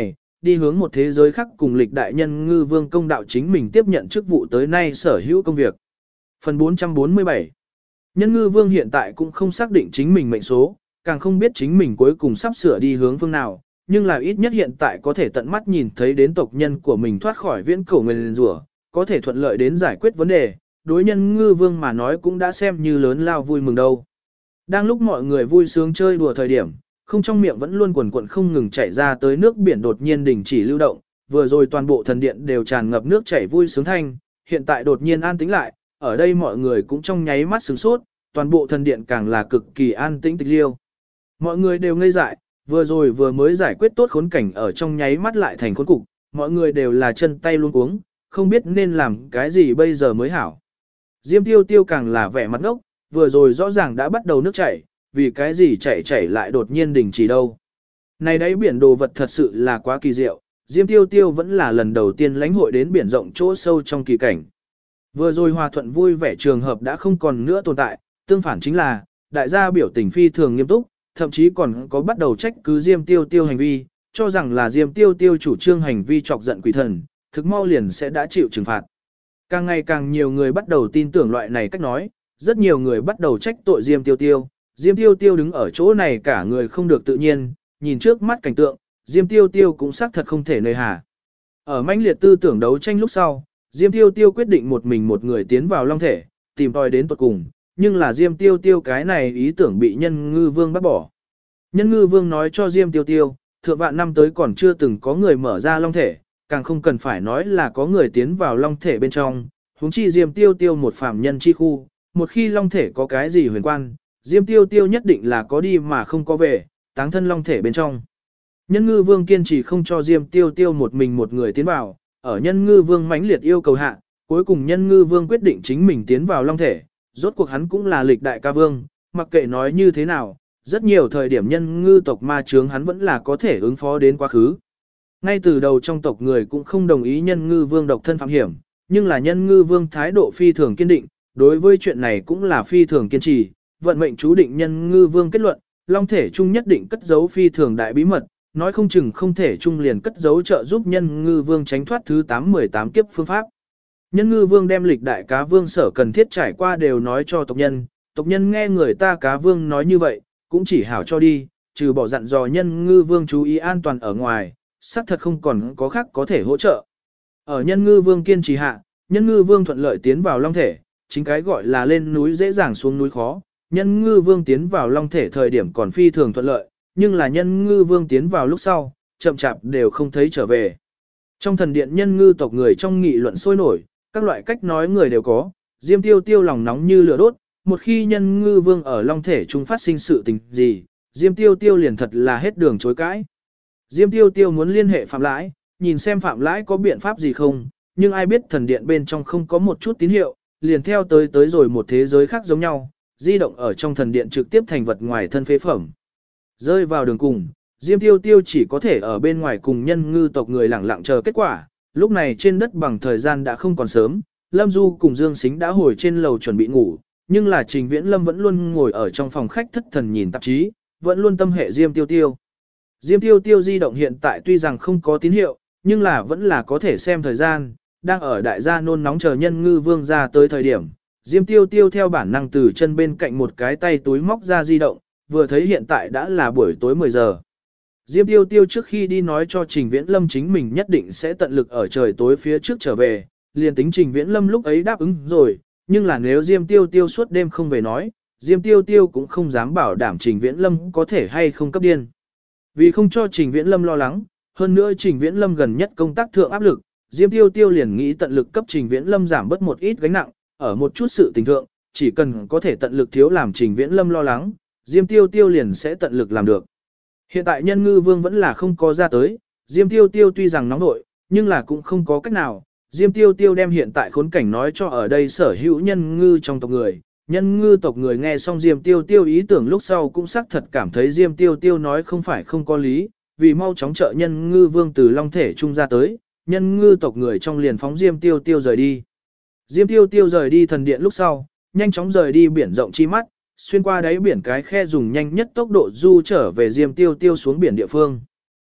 đi hướng một thế giới khác cùng lịch đại nhân ngư vương công đạo chính mình tiếp nhận chức vụ tới nay sở hữu công việc. Phần 447 Nhân ngư vương hiện tại cũng không xác định chính mình mệnh số, càng không biết chính mình cuối cùng sắp sửa đi hướng phương nào, nhưng là ít nhất hiện tại có thể tận mắt nhìn thấy đến tộc nhân của mình thoát khỏi viễn cổ nguyền rủa, có thể thuận lợi đến giải quyết vấn đề, đối nhân ngư vương mà nói cũng đã xem như lớn lao vui mừng đâu. Đang lúc mọi người vui sướng chơi đùa thời điểm, không trong miệng vẫn luôn quần quần không ngừng chảy ra tới nước biển đột nhiên đình chỉ lưu động, vừa rồi toàn bộ thần điện đều tràn ngập nước chảy vui sướng thanh, hiện tại đột nhiên an tĩnh lại, ở đây mọi người cũng trong nháy mắt sửng sốt, toàn bộ thần điện càng là cực kỳ an tĩnh tịch liêu. Mọi người đều ngây dại, vừa rồi vừa mới giải quyết tốt khốn cảnh ở trong nháy mắt lại thành khốn cục, mọi người đều là chân tay luống cuống, không biết nên làm cái gì bây giờ mới hảo. Diêm tiêu tiêu càng là vẻ mặt ngốc, vừa rồi rõ ràng đã bắt đầu nước chảy, vì cái gì chảy lại đột nhiên đình chỉ đâu. Này đấy biển đồ vật thật sự là quá kỳ diệu, Diêm tiêu tiêu vẫn là lần đầu tiên lãnh hội đến biển rộng chỗ sâu trong kỳ cảnh. Vừa rồi hòa thuận vui vẻ trường hợp đã không còn nữa tồn tại, tương phản chính là, đại gia biểu tình phi thường nghiêm túc, thậm chí còn có bắt đầu trách cứ Diêm tiêu tiêu hành vi, cho rằng là Diêm tiêu tiêu chủ trương hành vi chọc giận quỷ thần, thực mau liền sẽ đã chịu trừng phạt. Càng ngày càng nhiều người bắt đầu tin tưởng loại này cách nói, rất nhiều người bắt đầu trách tội Diêm tiêu tiêu. Diêm tiêu tiêu đứng ở chỗ này cả người không được tự nhiên, nhìn trước mắt cảnh tượng, Diêm tiêu tiêu cũng xác thật không thể nơi hà. Ở mãnh liệt tư tưởng đấu tranh lúc sau, Diêm tiêu tiêu quyết định một mình một người tiến vào long thể, tìm tòi đến tuột cùng, nhưng là Diêm tiêu tiêu cái này ý tưởng bị nhân ngư vương bắt bỏ. Nhân ngư vương nói cho Diêm tiêu tiêu, thượng vạn năm tới còn chưa từng có người mở ra long thể, càng không cần phải nói là có người tiến vào long thể bên trong, huống chi Diêm tiêu tiêu một phàm nhân chi khu, một khi long thể có cái gì huyền quan, Diêm tiêu tiêu nhất định là có đi mà không có về, táng thân long thể bên trong. Nhân ngư vương kiên trì không cho Diêm tiêu tiêu một mình một người tiến vào, ở nhân ngư vương mãnh liệt yêu cầu hạ, cuối cùng nhân ngư vương quyết định chính mình tiến vào long thể, rốt cuộc hắn cũng là lịch đại ca vương, mặc kệ nói như thế nào, rất nhiều thời điểm nhân ngư tộc ma chướng hắn vẫn là có thể ứng phó đến quá khứ. Ngay từ đầu trong tộc người cũng không đồng ý nhân ngư vương độc thân phạm hiểm, nhưng là nhân ngư vương thái độ phi thường kiên định, đối với chuyện này cũng là phi thường kiên trì, vận mệnh chú định nhân ngư vương kết luận, long thể chung nhất định cất giấu phi thường đại bí mật, nói không chừng không thể chung liền cất giấu trợ giúp nhân ngư vương tránh thoát thứ 818 kiếp phương pháp. Nhân ngư vương đem lịch đại cá vương sở cần thiết trải qua đều nói cho tộc nhân nghe người ta cá vương nói như vậy, cũng chỉ hảo cho đi, trừ bỏ dặn dò nhân ngư vương chú ý an toàn ở ngoài, xác thật không còn có khác có thể hỗ trợ. Ở nhân ngư vương kiên trì hạ, nhân ngư vương thuận lợi tiến vào long thể, chính cái gọi là lên núi dễ dàng xuống núi khó, nhân ngư vương tiến vào long thể thời điểm còn phi thường thuận lợi, nhưng là nhân ngư vương tiến vào lúc sau, chậm chạp đều không thấy trở về. Trong thần điện nhân ngư tộc người trong nghị luận sôi nổi, các loại cách nói người đều có, Diêm tiêu tiêu lòng nóng như lửa đốt, một khi nhân ngư vương ở long thể chúng phát sinh sự tình gì, Diêm tiêu tiêu liền thật là hết đường chối cãi. Diêm tiêu tiêu muốn liên hệ Phạm Lãi, nhìn xem Phạm Lãi có biện pháp gì không, nhưng ai biết thần điện bên trong không có một chút tín hiệu, liền theo tới rồi một thế giới khác giống nhau, di động ở trong thần điện trực tiếp thành vật ngoài thân phế phẩm. Rơi vào đường cùng, Diêm tiêu tiêu chỉ có thể ở bên ngoài cùng nhân ngư tộc người lẳng lặng chờ kết quả, lúc này trên đất bằng thời gian đã không còn sớm, Lâm Du cùng Dương Sính đã hồi trên lầu chuẩn bị ngủ, nhưng là Trình Viễn Lâm vẫn luôn ngồi ở trong phòng khách thất thần nhìn tạp chí, vẫn luôn tâm hệ Diêm tiêu tiêu. Diêm tiêu tiêu di động hiện tại tuy rằng không có tín hiệu, nhưng là vẫn là có thể xem thời gian, đang ở đại gia nôn nóng chờ nhân ngư vương ra tới thời điểm. Diêm tiêu tiêu theo bản năng từ chân bên cạnh một cái tay túi móc ra di động, vừa thấy hiện tại đã là buổi tối 10 giờ. Diêm tiêu tiêu trước khi đi nói cho Trình Viễn Lâm chính mình nhất định sẽ tận lực ở trời tối phía trước trở về, liền tính Trình Viễn Lâm lúc ấy đáp ứng rồi, nhưng là nếu Diêm tiêu tiêu suốt đêm không về nói, Diêm tiêu tiêu cũng không dám bảo đảm Trình Viễn Lâm có thể hay không cấp điên. Vì không cho Trình Viễn Lâm lo lắng, hơn nữa Trình Viễn Lâm gần nhất công tác thượng áp lực, Diêm tiêu tiêu liền nghĩ tận lực cấp Trình Viễn Lâm giảm bớt một ít gánh nặng, ở một chút sự tình thượng, chỉ cần có thể tận lực thiếu làm Trình Viễn Lâm lo lắng, Diêm tiêu tiêu liền sẽ tận lực làm được. Hiện tại nhân ngư vương vẫn là không có ra tới, Diêm tiêu tiêu tuy rằng nóng nội, nhưng là cũng không có cách nào. Diêm tiêu tiêu đem hiện tại khốn cảnh nói cho ở đây sở hữu nhân ngư trong tộc người. Nhân ngư tộc người nghe xong Diêm tiêu tiêu ý tưởng lúc sau cũng xác thật cảm thấy Diêm tiêu tiêu nói không phải không có lý, vì mau chóng trợ nhân ngư vương từ long thể trung ra tới, nhân ngư tộc người trong liền phóng Diêm tiêu tiêu rời đi. Diêm tiêu tiêu rời đi thần điện lúc sau, nhanh chóng rời đi biển rộng chi mắt, xuyên qua đáy biển cái khe dùng nhanh nhất tốc độ du trở về Diêm tiêu tiêu xuống biển địa phương.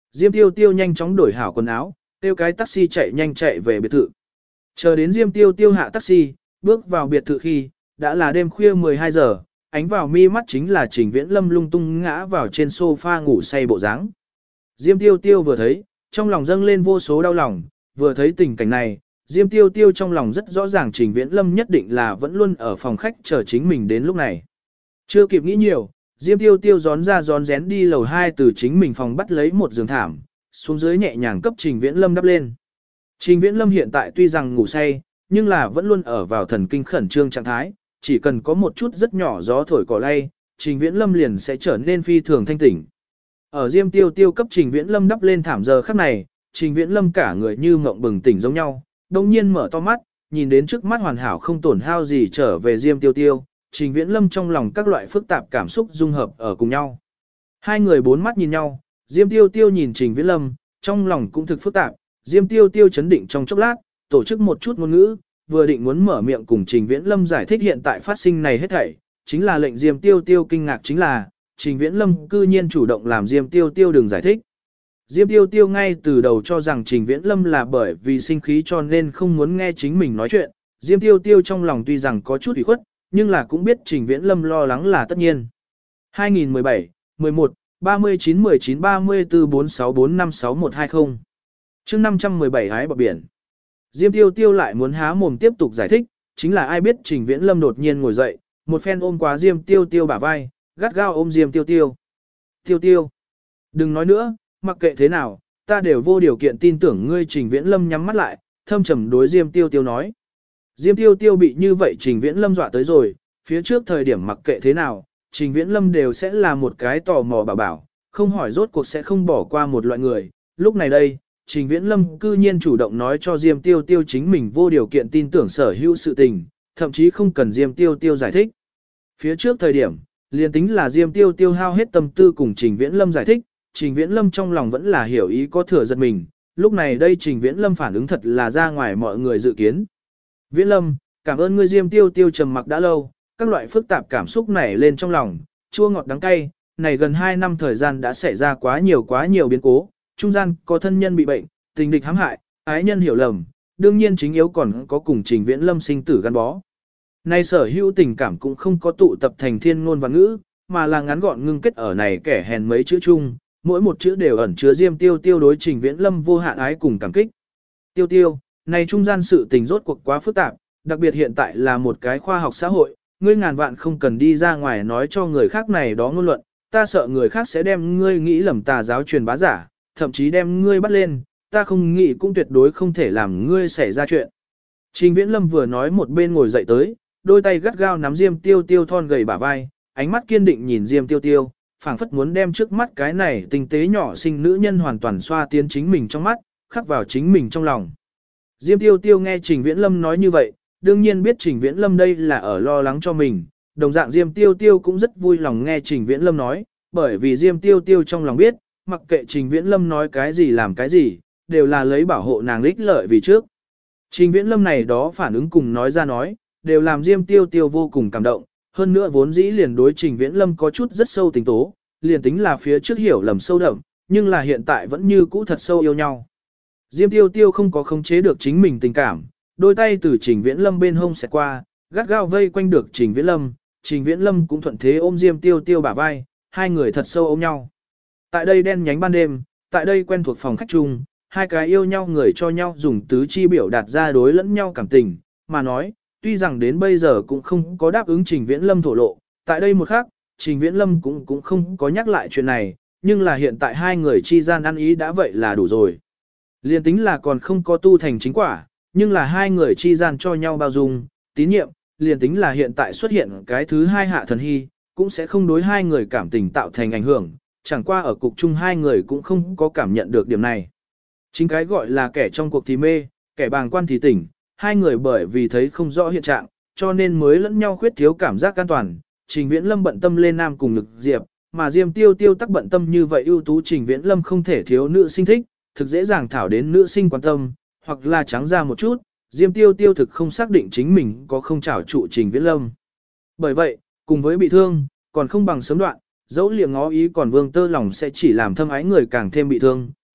Diêm Tiêu Tiêu nhanh chóng đổi hảo quần áo, tiêu cái taxi chạy nhanh chạy về biệt thự. Chờ đến Diêm Tiêu Tiêu hạ taxi, bước vào biệt thự khi, đã là đêm khuya 12 giờ, ánh vào mi mắt chính là Trình Viễn Lâm lung tung ngã vào trên sofa ngủ say bộ dáng. Diêm Tiêu Tiêu vừa thấy, trong lòng dâng lên vô số đau lòng, vừa thấy tình cảnh này, Diêm Tiêu Tiêu trong lòng rất rõ ràng Trình Viễn Lâm nhất định là vẫn luôn ở phòng khách chờ chính mình đến lúc này. Chưa kịp nghĩ nhiều, Diêm Tiêu Tiêu gión ra gión rén đi lầu 2 từ chính mình phòng bắt lấy một giường thảm, xuống dưới nhẹ nhàng cấp Trình Viễn Lâm đắp lên. Trình Viễn Lâm hiện tại tuy rằng ngủ say, nhưng là vẫn luôn ở vào thần kinh khẩn trương trạng thái, chỉ cần có một chút rất nhỏ gió thổi cỏ lay, Trình Viễn Lâm liền sẽ trở nên phi thường thanh tỉnh. Ở Diêm Tiêu Tiêu cấp Trình Viễn Lâm đắp lên thảm giờ khắc này, Trình Viễn Lâm cả người như mộng bừng tỉnh giống nhau, đồng nhiên mở to mắt, nhìn đến trước mắt hoàn hảo không tổn hao gì trở về Diêm Tiêu Tiêu, Trình Viễn Lâm trong lòng các loại phức tạp cảm xúc dung hợp ở cùng nhau. Hai người bốn mắt nhìn nhau, Diêm Tiêu Tiêu nhìn Trình Viễn Lâm, trong lòng cũng thực phức tạp, Diêm Tiêu Tiêu chấn định trong chốc lát, tổ chức một chút ngôn ngữ, vừa định muốn mở miệng cùng Trình Viễn Lâm giải thích hiện tại phát sinh này hết thảy, chính là lệnh Diêm Tiêu Tiêu kinh ngạc chính là, Trình Viễn Lâm cư nhiên chủ động làm Diêm Tiêu Tiêu đừng giải thích. Diêm Tiêu Tiêu ngay từ đầu cho rằng Trình Viễn Lâm là bởi vì sinh khí cho nên không muốn nghe chính mình nói chuyện, Diêm Tiêu Tiêu trong lòng tuy rằng có chút ủy khuất, nhưng là cũng biết Trình Viễn Lâm lo lắng là tất nhiên. 2017, 11, 39 19 34 46 45 6120 chương 517 hái bờ biển. Diêm Tiêu Tiêu lại muốn há mồm tiếp tục giải thích, chính là ai biết Trình Viễn Lâm đột nhiên ngồi dậy, một phen ôm quá Diêm Tiêu Tiêu bả vai, gắt gao ôm Diêm Tiêu Tiêu. Tiêu Tiêu, đừng nói nữa, mặc kệ thế nào, ta đều vô điều kiện tin tưởng ngươi. Trình Viễn Lâm nhắm mắt lại, thâm trầm đối Diêm Tiêu Tiêu nói. Diêm Tiêu Tiêu bị như vậy Trình Viễn Lâm dọa tới rồi, phía trước thời điểm mặc kệ thế nào, Trình Viễn Lâm đều sẽ là một cái tò mò bảo, không hỏi rốt cuộc sẽ không bỏ qua một loại người. Lúc này đây, Trình Viễn Lâm cư nhiên chủ động nói cho Diêm Tiêu Tiêu chính mình vô điều kiện tin tưởng sở hữu sự tình, thậm chí không cần Diêm Tiêu Tiêu giải thích. Phía trước thời điểm, liền tính là Diêm Tiêu Tiêu hao hết tâm tư cùng Trình Viễn Lâm giải thích, Trình Viễn Lâm trong lòng vẫn là hiểu ý có thừa giật mình, lúc này đây Trình Viễn Lâm phản ứng thật là ra ngoài mọi người dự kiến. Viễn Lâm, cảm ơn ngươi. Diêm Tiêu Tiêu trầm mặc đã lâu, các loại phức tạp cảm xúc nảy lên trong lòng, chua ngọt đắng cay, này gần 2 năm thời gian đã xảy ra quá nhiều biến cố, trung gian có thân nhân bị bệnh, tình địch hãm hại, ái nhân hiểu lầm, đương nhiên chính yếu còn có cùng Trình Viễn Lâm sinh tử gắn bó. Này sở hữu tình cảm cũng không có tụ tập thành thiên ngôn và ngữ, mà là ngắn gọn ngưng kết ở này kẻ hèn mấy chữ chung, mỗi một chữ đều ẩn chứa Diêm Tiêu Tiêu đối Trình Viễn Lâm vô hạn ái cùng cảm kích. Tiêu Tiêu, này trung gian sự tình rốt cuộc quá phức tạp, đặc biệt hiện tại là một cái khoa học xã hội, ngươi ngàn vạn không cần đi ra ngoài nói cho người khác này đó ngôn luận, ta sợ người khác sẽ đem ngươi nghĩ lầm tà giáo truyền bá giả, thậm chí đem ngươi bắt lên, ta không nghĩ cũng tuyệt đối không thể làm ngươi xảy ra chuyện. Trình Viễn Lâm vừa nói một bên ngồi dậy tới, đôi tay gắt gao nắm Diêm Tiêu Tiêu thon gầy bả vai, ánh mắt kiên định nhìn Diêm Tiêu Tiêu, phảng phất muốn đem trước mắt cái này tinh tế nhỏ xinh nữ nhân hoàn toàn xoa tiến chính mình trong mắt, khắc vào chính mình trong lòng. Diêm Tiêu Tiêu nghe Trình Viễn Lâm nói như vậy, đương nhiên biết Trình Viễn Lâm đây là ở lo lắng cho mình, đồng dạng Diêm Tiêu Tiêu cũng rất vui lòng nghe Trình Viễn Lâm nói, bởi vì Diêm Tiêu Tiêu trong lòng biết, mặc kệ Trình Viễn Lâm nói cái gì làm cái gì, đều là lấy bảo hộ nàng ích lợi vì trước. Trình Viễn Lâm này đó phản ứng cùng nói ra nói, đều làm Diêm Tiêu Tiêu vô cùng cảm động, hơn nữa vốn dĩ liền đối Trình Viễn Lâm có chút rất sâu tình tố, liền tính là phía trước hiểu lầm sâu đậm, nhưng là hiện tại vẫn như cũ thật sâu yêu nhau. Diêm Tiêu Tiêu không có khống chế được chính mình tình cảm, đôi tay từ Trình Viễn Lâm bên hông xẹt qua, gắt gao vây quanh được Trình Viễn Lâm, Trình Viễn Lâm cũng thuận thế ôm Diêm Tiêu Tiêu bả vai, hai người thật sâu ôm nhau. Tại đây đen nhánh ban đêm, tại đây quen thuộc phòng khách chung, hai cái yêu nhau người cho nhau dùng tứ chi biểu đạt ra đối lẫn nhau cảm tình, mà nói, tuy rằng đến bây giờ cũng không có đáp ứng Trình Viễn Lâm thổ lộ, tại đây một khắc, Trình Viễn Lâm cũng không có nhắc lại chuyện này, nhưng là hiện tại hai người chi gian ăn ý đã vậy là đủ rồi. Liên tính là còn không có tu thành chính quả, nhưng là hai người chi gian cho nhau bao dung, tín nhiệm, liền tính là hiện tại xuất hiện cái thứ hai hạ thần hy, cũng sẽ không đối hai người cảm tình tạo thành ảnh hưởng, chẳng qua ở cục chung hai người cũng không có cảm nhận được điểm này. Chính cái gọi là kẻ trong cuộc thì mê, kẻ bàng quan thì tỉnh, hai người bởi vì thấy không rõ hiện trạng, cho nên mới lẫn nhau khuyết thiếu cảm giác an toàn. Trình Viễn Lâm bận tâm lên nam cùng Lực Diệp, mà Diêm Tiêu Tiêu tắc bận tâm như vậy ưu tú Trình Viễn Lâm không thể thiếu nữ sinh thích, thực dễ dàng thảo đến nữ sinh quan tâm, hoặc là trắng ra một chút, Diêm Tiêu Tiêu thực không xác định chính mình có không trảo trụ Trình Viễn Lâm. Bởi vậy, cùng với bị thương, còn không bằng sớm đoạn, dẫu liệng ngó ý còn vương tơ lòng sẽ chỉ làm thâm ái người càng thêm bị thương,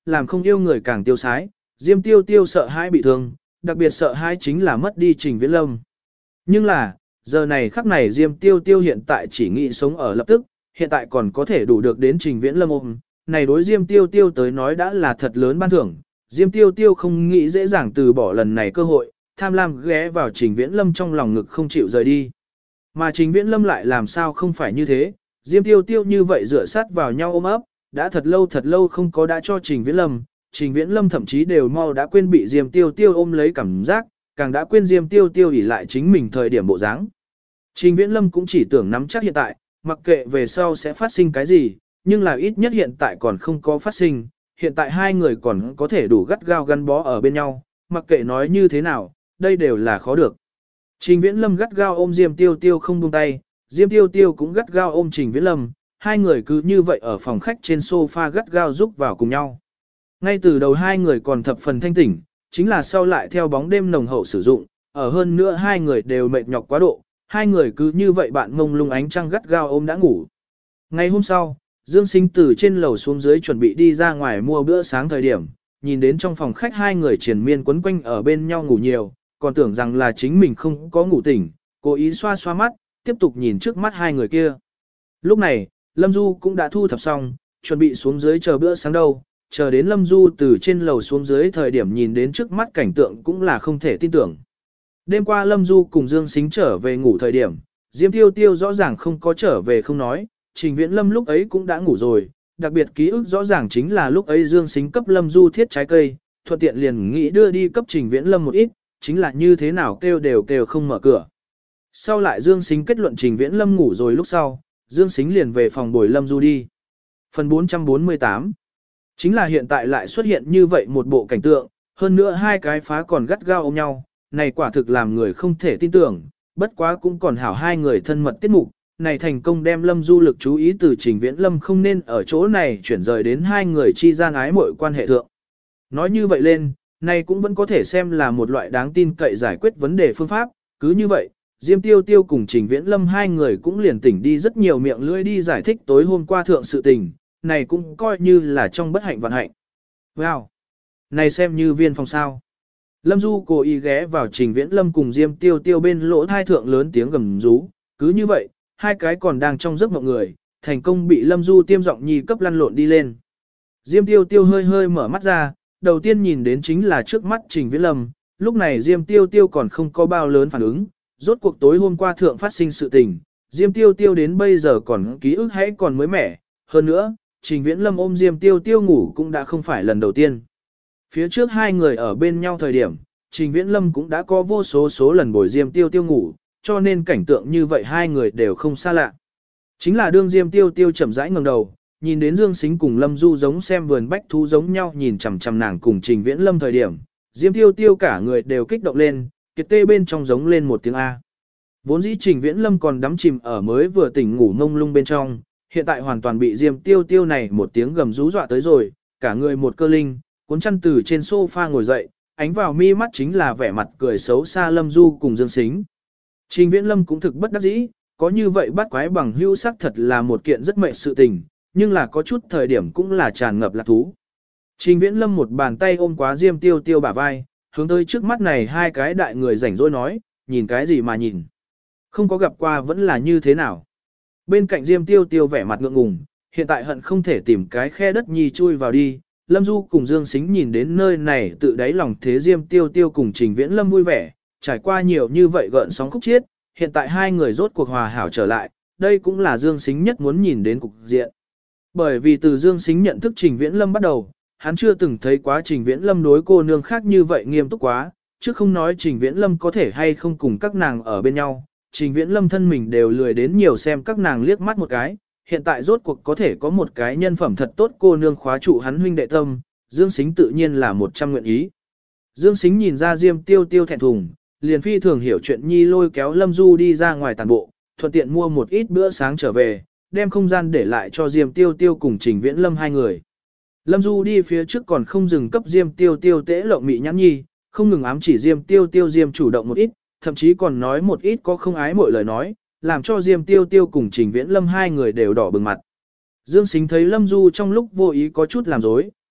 làm không yêu người càng tiêu sái, Diêm Tiêu Tiêu sợ hãi bị thương, đặc biệt sợ hãi chính là mất đi Trình Viễn Lâm. Nhưng là, giờ này khắc này Diêm Tiêu Tiêu hiện tại chỉ nghĩ sống ở lập tức, hiện tại còn có thể đủ được đến Trình Viễn Lâm ôm, này đối Diêm Tiêu Tiêu tới nói đã là thật lớn ban thưởng, Diêm Tiêu Tiêu không nghĩ dễ dàng từ bỏ lần này cơ hội, tham lam ghé vào Trình Viễn Lâm trong lòng ngực không chịu rời đi. Mà Trình Viễn Lâm lại làm sao không phải như thế, Diêm Tiêu Tiêu như vậy dựa sát vào nhau ôm ấp, đã thật lâu không có đã cho Trình Viễn Lâm, Trình Viễn Lâm thậm chí đều mau đã quên bị Diêm Tiêu Tiêu ôm lấy cảm giác, càng đã quên Diêm Tiêu Tiêu ỉ lại chính mình thời điểm bộ dáng. Trình Viễn Lâm cũng chỉ tưởng nắm chắc hiện tại, mặc kệ về sau sẽ phát sinh cái gì, nhưng là ít nhất hiện tại còn không có phát sinh, hiện tại hai người còn có thể đủ gắt gao gắn bó ở bên nhau, mặc kệ nói như thế nào, đây đều là khó được. Trình Viễn Lâm gắt gao ôm Diêm Tiêu Tiêu không buông tay, Diêm Tiêu Tiêu cũng gắt gao ôm Trình Viễn Lâm, hai người cứ như vậy ở phòng khách trên sofa gắt gao rúc vào cùng nhau. Ngay từ đầu hai người còn thập phần thanh tỉnh, chính là sau lại theo bóng đêm nồng hậu sử dụng, ở hơn nữa hai người đều mệt nhọc quá độ, hai người cứ như vậy bạn mông lung ánh trăng gắt gao ôm đã ngủ. Ngày hôm sau, Dương Sính từ trên lầu xuống dưới chuẩn bị đi ra ngoài mua bữa sáng thời điểm, nhìn đến trong phòng khách hai người triền miên quấn quanh ở bên nhau ngủ nhiều, còn tưởng rằng là chính mình không có ngủ tỉnh, cố ý xoa xoa mắt, tiếp tục nhìn trước mắt hai người kia. Lúc này, Lâm Du cũng đã thu thập xong, chuẩn bị xuống dưới chờ bữa sáng đâu, chờ đến Lâm Du từ trên lầu xuống dưới thời điểm nhìn đến trước mắt cảnh tượng cũng là không thể tin tưởng. Đêm qua Lâm Du cùng Dương Sính trở về ngủ thời điểm, Diêm Tiêu Tiêu rõ ràng không có trở về không nói, Trình Viễn Lâm lúc ấy cũng đã ngủ rồi, đặc biệt ký ức rõ ràng chính là lúc ấy Dương Sính cấp Lâm Du thiết trái cây, thuận tiện liền nghĩ đưa đi cấp Trình Viễn Lâm một ít, chính là như thế nào kêu đều kêu không mở cửa. Sau lại Dương Sính kết luận Trình Viễn Lâm ngủ rồi lúc sau, Dương Sính liền về phòng bồi Lâm Du đi. Phần 448 chính là hiện tại lại xuất hiện như vậy một bộ cảnh tượng, hơn nữa hai cái phá còn gắt gao ôm nhau, này quả thực làm người không thể tin tưởng, bất quá cũng còn hảo hai người thân mật tiết mục, này thành công đem Lâm Du lực chú ý từ Trình Viễn Lâm không nên ở chỗ này chuyển rời đến hai người chi gian ái mội quan hệ thượng. Nói như vậy lên, này cũng vẫn có thể xem là một loại đáng tin cậy giải quyết vấn đề phương pháp, cứ như vậy, Diêm Tiêu Tiêu cùng Trình Viễn Lâm hai người cũng liền tỉnh đi rất nhiều miệng lưỡi đi giải thích tối hôm qua thượng sự tình, này cũng coi như là trong bất hạnh vạn hạnh. Wow! Này xem như viên phòng sao. Lâm Du cố ý ghé vào Trình Viễn Lâm cùng Diêm Tiêu Tiêu bên lỗ thai thượng lớn tiếng gầm rú, cứ như vậy, hai cái còn đang trong giấc mộng người, thành công bị Lâm Du tiêm giọng nhi cấp lăn lộn đi lên. Diêm Tiêu Tiêu hơi hơi mở mắt ra, đầu tiên nhìn đến chính là trước mắt Trình Viễn Lâm, lúc này Diêm Tiêu Tiêu còn không có bao lớn phản ứng, rốt cuộc tối hôm qua thượng phát sinh sự tình, Diêm Tiêu Tiêu đến bây giờ còn ký ức hãy còn mới mẻ, hơn nữa, Trình Viễn Lâm ôm Diêm Tiêu Tiêu ngủ cũng đã không phải lần đầu tiên. Phía trước hai người ở bên nhau thời điểm, Trình Viễn Lâm cũng đã có vô số lần bồi Diêm Tiêu Tiêu ngủ, cho nên cảnh tượng như vậy hai người đều không xa lạ. Chính là đương Diêm Tiêu Tiêu chậm rãi ngẩng đầu, nhìn đến Dương Sính cùng Lâm Du giống xem vườn bách thú giống nhau nhìn chằm chằm nàng cùng Trình Viễn Lâm thời điểm, Diêm Tiêu Tiêu cả người đều kích động lên, kiệt tê bên trong giống lên một tiếng A. Vốn dĩ Trình Viễn Lâm còn đắm chìm ở mới vừa tỉnh ngủ mông lung bên trong, hiện tại hoàn toàn bị Diêm Tiêu Tiêu này một tiếng gầm rú dọa tới rồi, cả người một cơ linh, cuốn chăn từ trên sofa ngồi dậy, ánh vào mi mắt chính là vẻ mặt cười xấu xa Lâm Du cùng Dương Sính. Trình Viễn Lâm cũng thực bất đắc dĩ, có như vậy bắt quái bằng hữu sắc thật là một kiện rất mệnh sự tình, nhưng là có chút thời điểm cũng là tràn ngập lạc thú. Trình Viễn Lâm một bàn tay ôm quá Diêm Tiêu Tiêu bả vai, hướng tới trước mắt này hai cái đại người rảnh rỗi nói, nhìn cái gì mà nhìn. Không có gặp qua vẫn là như thế nào. Bên cạnh Diêm Tiêu Tiêu vẻ mặt ngượng ngùng, hiện tại hận không thể tìm cái khe đất nhì chui vào đi. Lâm Du cùng Dương Sính nhìn đến nơi này tự đáy lòng thế Diêm Tiêu Tiêu cùng Trình Viễn Lâm vui vẻ, trải qua nhiều như vậy gợn sóng khúc chiết, hiện tại hai người rốt cuộc hòa hảo trở lại, đây cũng là Dương Sính nhất muốn nhìn đến cục diện. Bởi vì từ Dương Sính nhận thức Trình Viễn Lâm bắt đầu, hắn chưa từng thấy quá Trình Viễn Lâm đối cô nương khác như vậy nghiêm túc quá, chứ không nói Trình Viễn Lâm có thể hay không cùng các nàng ở bên nhau, Trình Viễn Lâm thân mình đều lười đến nhiều xem các nàng liếc mắt một cái, hiện tại rốt cuộc có thể có một cái nhân phẩm thật tốt cô nương khóa trụ hắn huynh đệ tâm, Dương Sính tự nhiên là 100 nguyện ý. Dương Sính nhìn ra Diêm Tiêu Tiêu thẹn thùng, liền phi thường hiểu chuyện nhi lôi kéo Lâm Du đi ra ngoài tàn bộ, thuận tiện mua một ít bữa sáng trở về, đem không gian để lại cho Diêm Tiêu Tiêu cùng Trình Viễn Lâm hai người. Lâm Du đi phía trước còn không dừng cấp Diêm Tiêu Tiêu tễ lộng mị nhãn nhi, không ngừng ám chỉ Diêm Tiêu Tiêu Diêm chủ động một ít, thậm chí còn nói một ít có không ái mọi lời nói, làm cho Diêm Tiêu Tiêu cùng Trình Viễn Lâm hai người đều đỏ bừng mặt. Dương Sính thấy Lâm Du trong lúc vô ý có chút làm dối,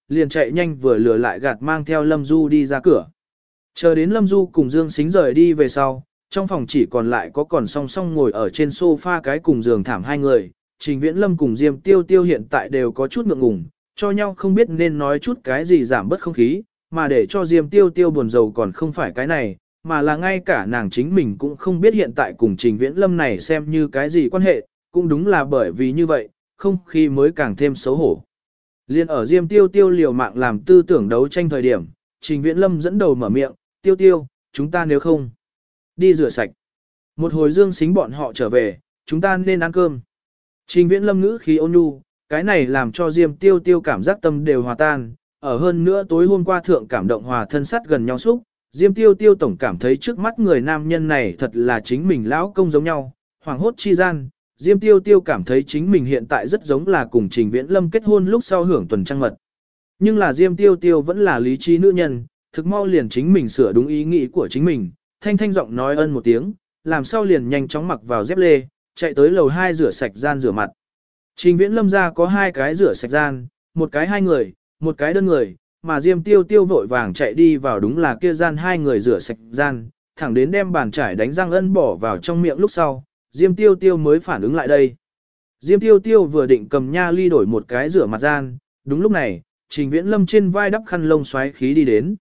liền chạy nhanh vừa lừa lại gạt mang theo Lâm Du đi ra cửa. Chờ đến Lâm Du cùng Dương Sính rời đi về sau, trong phòng chỉ còn lại có còn song song ngồi ở trên sofa cái cùng giường thảm hai người, Trình Viễn Lâm cùng Diêm Tiêu Tiêu hiện tại đều có chút ngượng ngùng, cho nhau không biết nên nói chút cái gì giảm bớt không khí, mà để cho Diêm Tiêu Tiêu buồn rầu còn không phải cái này, mà là ngay cả nàng chính mình cũng không biết hiện tại cùng Trình Viễn Lâm này xem như cái gì quan hệ, cũng đúng là bởi vì như vậy, không khí mới càng thêm xấu hổ. Liên ở Diêm Tiêu Tiêu liều mạng làm tư tưởng đấu tranh thời điểm, Trình Viễn Lâm dẫn đầu mở miệng, Tiêu Tiêu, chúng ta nếu không đi rửa sạch. Một hồi Dương Sính bọn họ trở về, chúng ta nên ăn cơm. Trình Viễn Lâm ngữ khí ôn nhu, cái này làm cho Diêm Tiêu Tiêu cảm giác tâm đều hòa tan, ở hơn nữa tối hôm qua thượng cảm động hòa thân sắt gần nhau xúc, Diêm Tiêu Tiêu tổng cảm thấy trước mắt người nam nhân này thật là chính mình lão công giống nhau, hoàng hốt chi gian, Diêm Tiêu Tiêu cảm thấy chính mình hiện tại rất giống là cùng Trình Viễn Lâm kết hôn lúc sau hưởng tuần trăng mật. Nhưng là Diêm Tiêu Tiêu vẫn là lý trí nữ nhân, thực mau liền chính mình sửa đúng ý nghĩ của chính mình, thanh thanh giọng nói ân một tiếng, làm sao liền nhanh chóng mặc vào dép lê, chạy tới lầu 2 rửa sạch gian rửa mặt. Trình Viễn Lâm ra có 2 cái rửa sạch gian, một cái 2 người, một cái đơn người, mà Diêm Tiêu Tiêu vội vàng chạy đi vào đúng là kia gian 2 người rửa sạch gian, thẳng đến đem bàn chải đánh răng ân bỏ vào trong miệng lúc sau, Diêm Tiêu Tiêu mới phản ứng lại đây. Diêm Tiêu Tiêu vừa định cầm nha ly đổi một cái rửa mặt gian, đúng lúc này, Trình Viễn Lâm trên vai đắp khăn lông xoáy khí đi đến.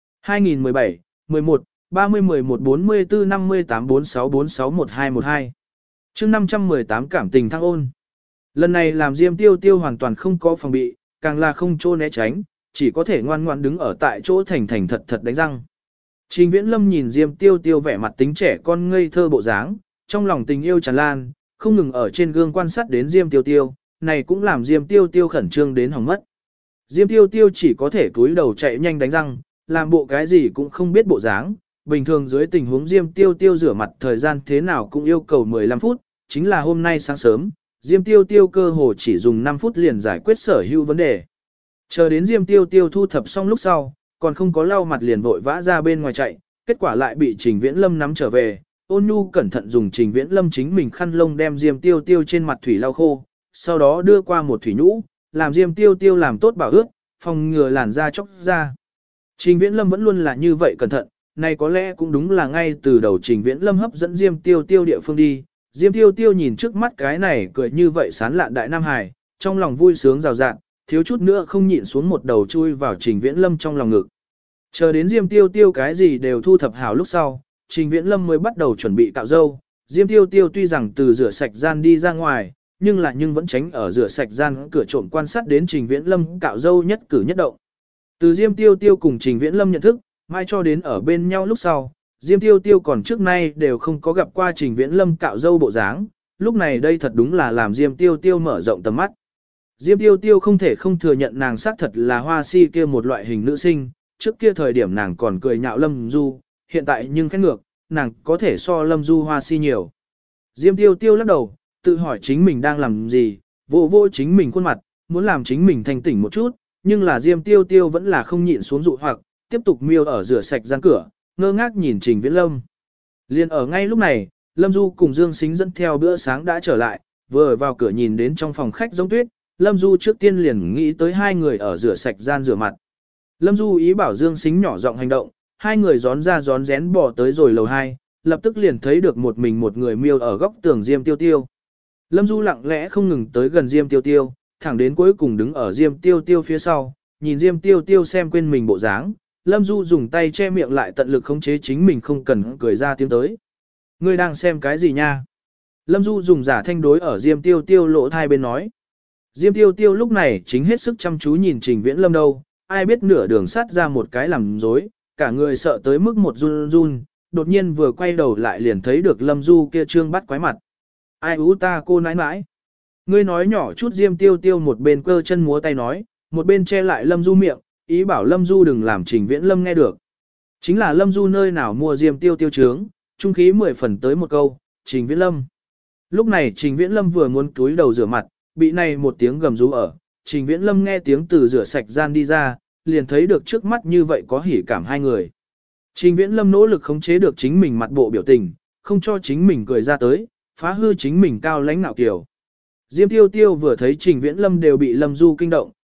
2017, 11, 30, 11, 44, 58, 46, 46, 12, 12. Chương 518 cảm tình thăng ôn. Lần này làm Diêm Tiêu Tiêu hoàn toàn không có phòng bị, càng là không chỗ né tránh, chỉ có thể ngoan ngoãn đứng ở tại chỗ thành thành thật thật đánh răng. Trình Viễn Lâm nhìn Diêm Tiêu Tiêu vẻ mặt tính trẻ con ngây thơ bộ dáng, trong lòng tình yêu tràn lan, không ngừng ở trên gương quan sát đến Diêm Tiêu Tiêu, này cũng làm Diêm Tiêu Tiêu khẩn trương đến hỏng mất. Diêm Tiêu Tiêu chỉ có thể cúi đầu chạy nhanh đánh răng, làm bộ cái gì cũng không biết bộ dáng. Bình thường dưới tình huống Diêm Tiêu Tiêu rửa mặt thời gian thế nào cũng yêu cầu 15 phút, chính là hôm nay sáng sớm, Diêm Tiêu Tiêu cơ hồ chỉ dùng 5 phút liền giải quyết sở hữu vấn đề. Chờ đến Diêm Tiêu Tiêu thu thập xong lúc sau, còn không có lau mặt liền vội vã ra bên ngoài chạy, kết quả lại bị Trình Viễn Lâm nắm trở về. Ôn nhu cẩn thận dùng Trình Viễn Lâm chính mình khăn lông đem Diêm Tiêu Tiêu trên mặt thủy lau khô, sau đó đưa qua một thủy nhũ, làm Diêm Tiêu Tiêu làm tốt bảo ướt, phòng ngừa làn da chóc ra. Trình Viễn Lâm vẫn luôn là như vậy cẩn thận, này có lẽ cũng đúng là ngay từ đầu Trình Viễn Lâm hấp dẫn Diêm Tiêu Tiêu địa phương đi. Diêm Tiêu Tiêu nhìn trước mắt cái này cười như vậy sán lạn đại nam hài, trong lòng vui sướng rào rạt, thiếu chút nữa không nhịn xuống một đầu chui vào Trình Viễn Lâm trong lòng ngực. Chờ đến Diêm Tiêu Tiêu cái gì đều thu thập hảo lúc sau, Trình Viễn Lâm mới bắt đầu chuẩn bị cạo râu. Diêm Tiêu Tiêu tuy rằng từ rửa sạch gian đi ra ngoài, nhưng vẫn tránh ở rửa sạch gian cửa trộm quan sát đến Trình Viễn Lâm cạo râu nhất cử nhất động. Từ Diêm Tiêu Tiêu cùng Trình Viễn Lâm nhận thức, mai cho đến ở bên nhau lúc sau, Diêm Tiêu Tiêu còn trước nay đều không có gặp qua Trình Viễn Lâm cạo râu bộ dáng, lúc này đây thật đúng là làm Diêm Tiêu Tiêu mở rộng tầm mắt. Diêm Tiêu Tiêu không thể không thừa nhận nàng xác thật là hoa si kia một loại hình nữ sinh, trước kia thời điểm nàng còn cười nhạo Lâm Du, hiện tại nhưng khét ngược, nàng có thể so Lâm Du hoa si nhiều. Diêm Tiêu Tiêu lắc đầu, tự hỏi chính mình đang làm gì, vô chính mình khuôn mặt, muốn làm chính mình thanh tỉnh một chút, nhưng là Diêm Tiêu Tiêu vẫn là không nhịn xuống dụ hoặc, tiếp tục miêu ở rửa sạch gian cửa, ngơ ngác nhìn Trình Viễn Lâm. Liên ở ngay lúc này, Lâm Du cùng Dương Sính dẫn theo bữa sáng đã trở lại, vừa ở vào cửa nhìn đến trong phòng khách giống tuyết, Lâm Du trước tiên liền nghĩ tới 2 người ở rửa sạch gian rửa mặt. Lâm Du ý bảo Dương Sính nhỏ giọng hành động, 2 người gión ra gión rén bỏ tới rồi lầu 2, lập tức liền thấy được một người miêu ở góc tường Diêm Tiêu Tiêu. Lâm Du lặng lẽ không ngừng tới gần Diêm Tiêu Tiêu, thẳng đến cuối cùng đứng ở Diêm Tiêu Tiêu phía sau, nhìn Diêm Tiêu Tiêu xem quên mình bộ dáng, Lâm Du dùng tay che miệng lại tận lực khống chế chính mình không cần cười ra tiếng tới. Ngươi đang xem cái gì nha? Lâm Du dùng giả thanh đối ở Diêm Tiêu Tiêu lỗ thai bên nói. Diêm Tiêu Tiêu lúc này chính hết sức chăm chú nhìn Trình Viễn Lâm đâu, ai biết nửa đường sát ra một cái làm dối, cả người sợ tới mức một run run, đột nhiên vừa quay đầu lại liền thấy được Lâm Du kia trương bắt quái mặt. Ai ú ta cô nãi nãi. Ngươi nói nhỏ chút. Diêm Tiêu Tiêu một bên cơ chân múa tay nói, một bên che lại Lâm Du miệng, ý bảo Lâm Du đừng làm Trình Viễn Lâm nghe được. Chính là Lâm Du nơi nào mua Diêm Tiêu Tiêu trướng, trung khí 10 phần tới một câu, Trình Viễn Lâm. Lúc này Trình Viễn Lâm vừa muốn cúi đầu rửa mặt, bị này một tiếng gầm rú ở, Trình Viễn Lâm nghe tiếng từ rửa sạch gian đi ra, liền thấy được trước mắt như vậy có hỉ cảm 2 người. Trình Viễn Lâm nỗ lực khống chế được chính mình mặt bộ biểu tình, không cho chính mình cười ra tới, phá hư chính mình cao lãnh nạo kiểu. Diêm Tiêu Tiêu vừa thấy Trình Viễn Lâm đều bị Lâm Du kinh động,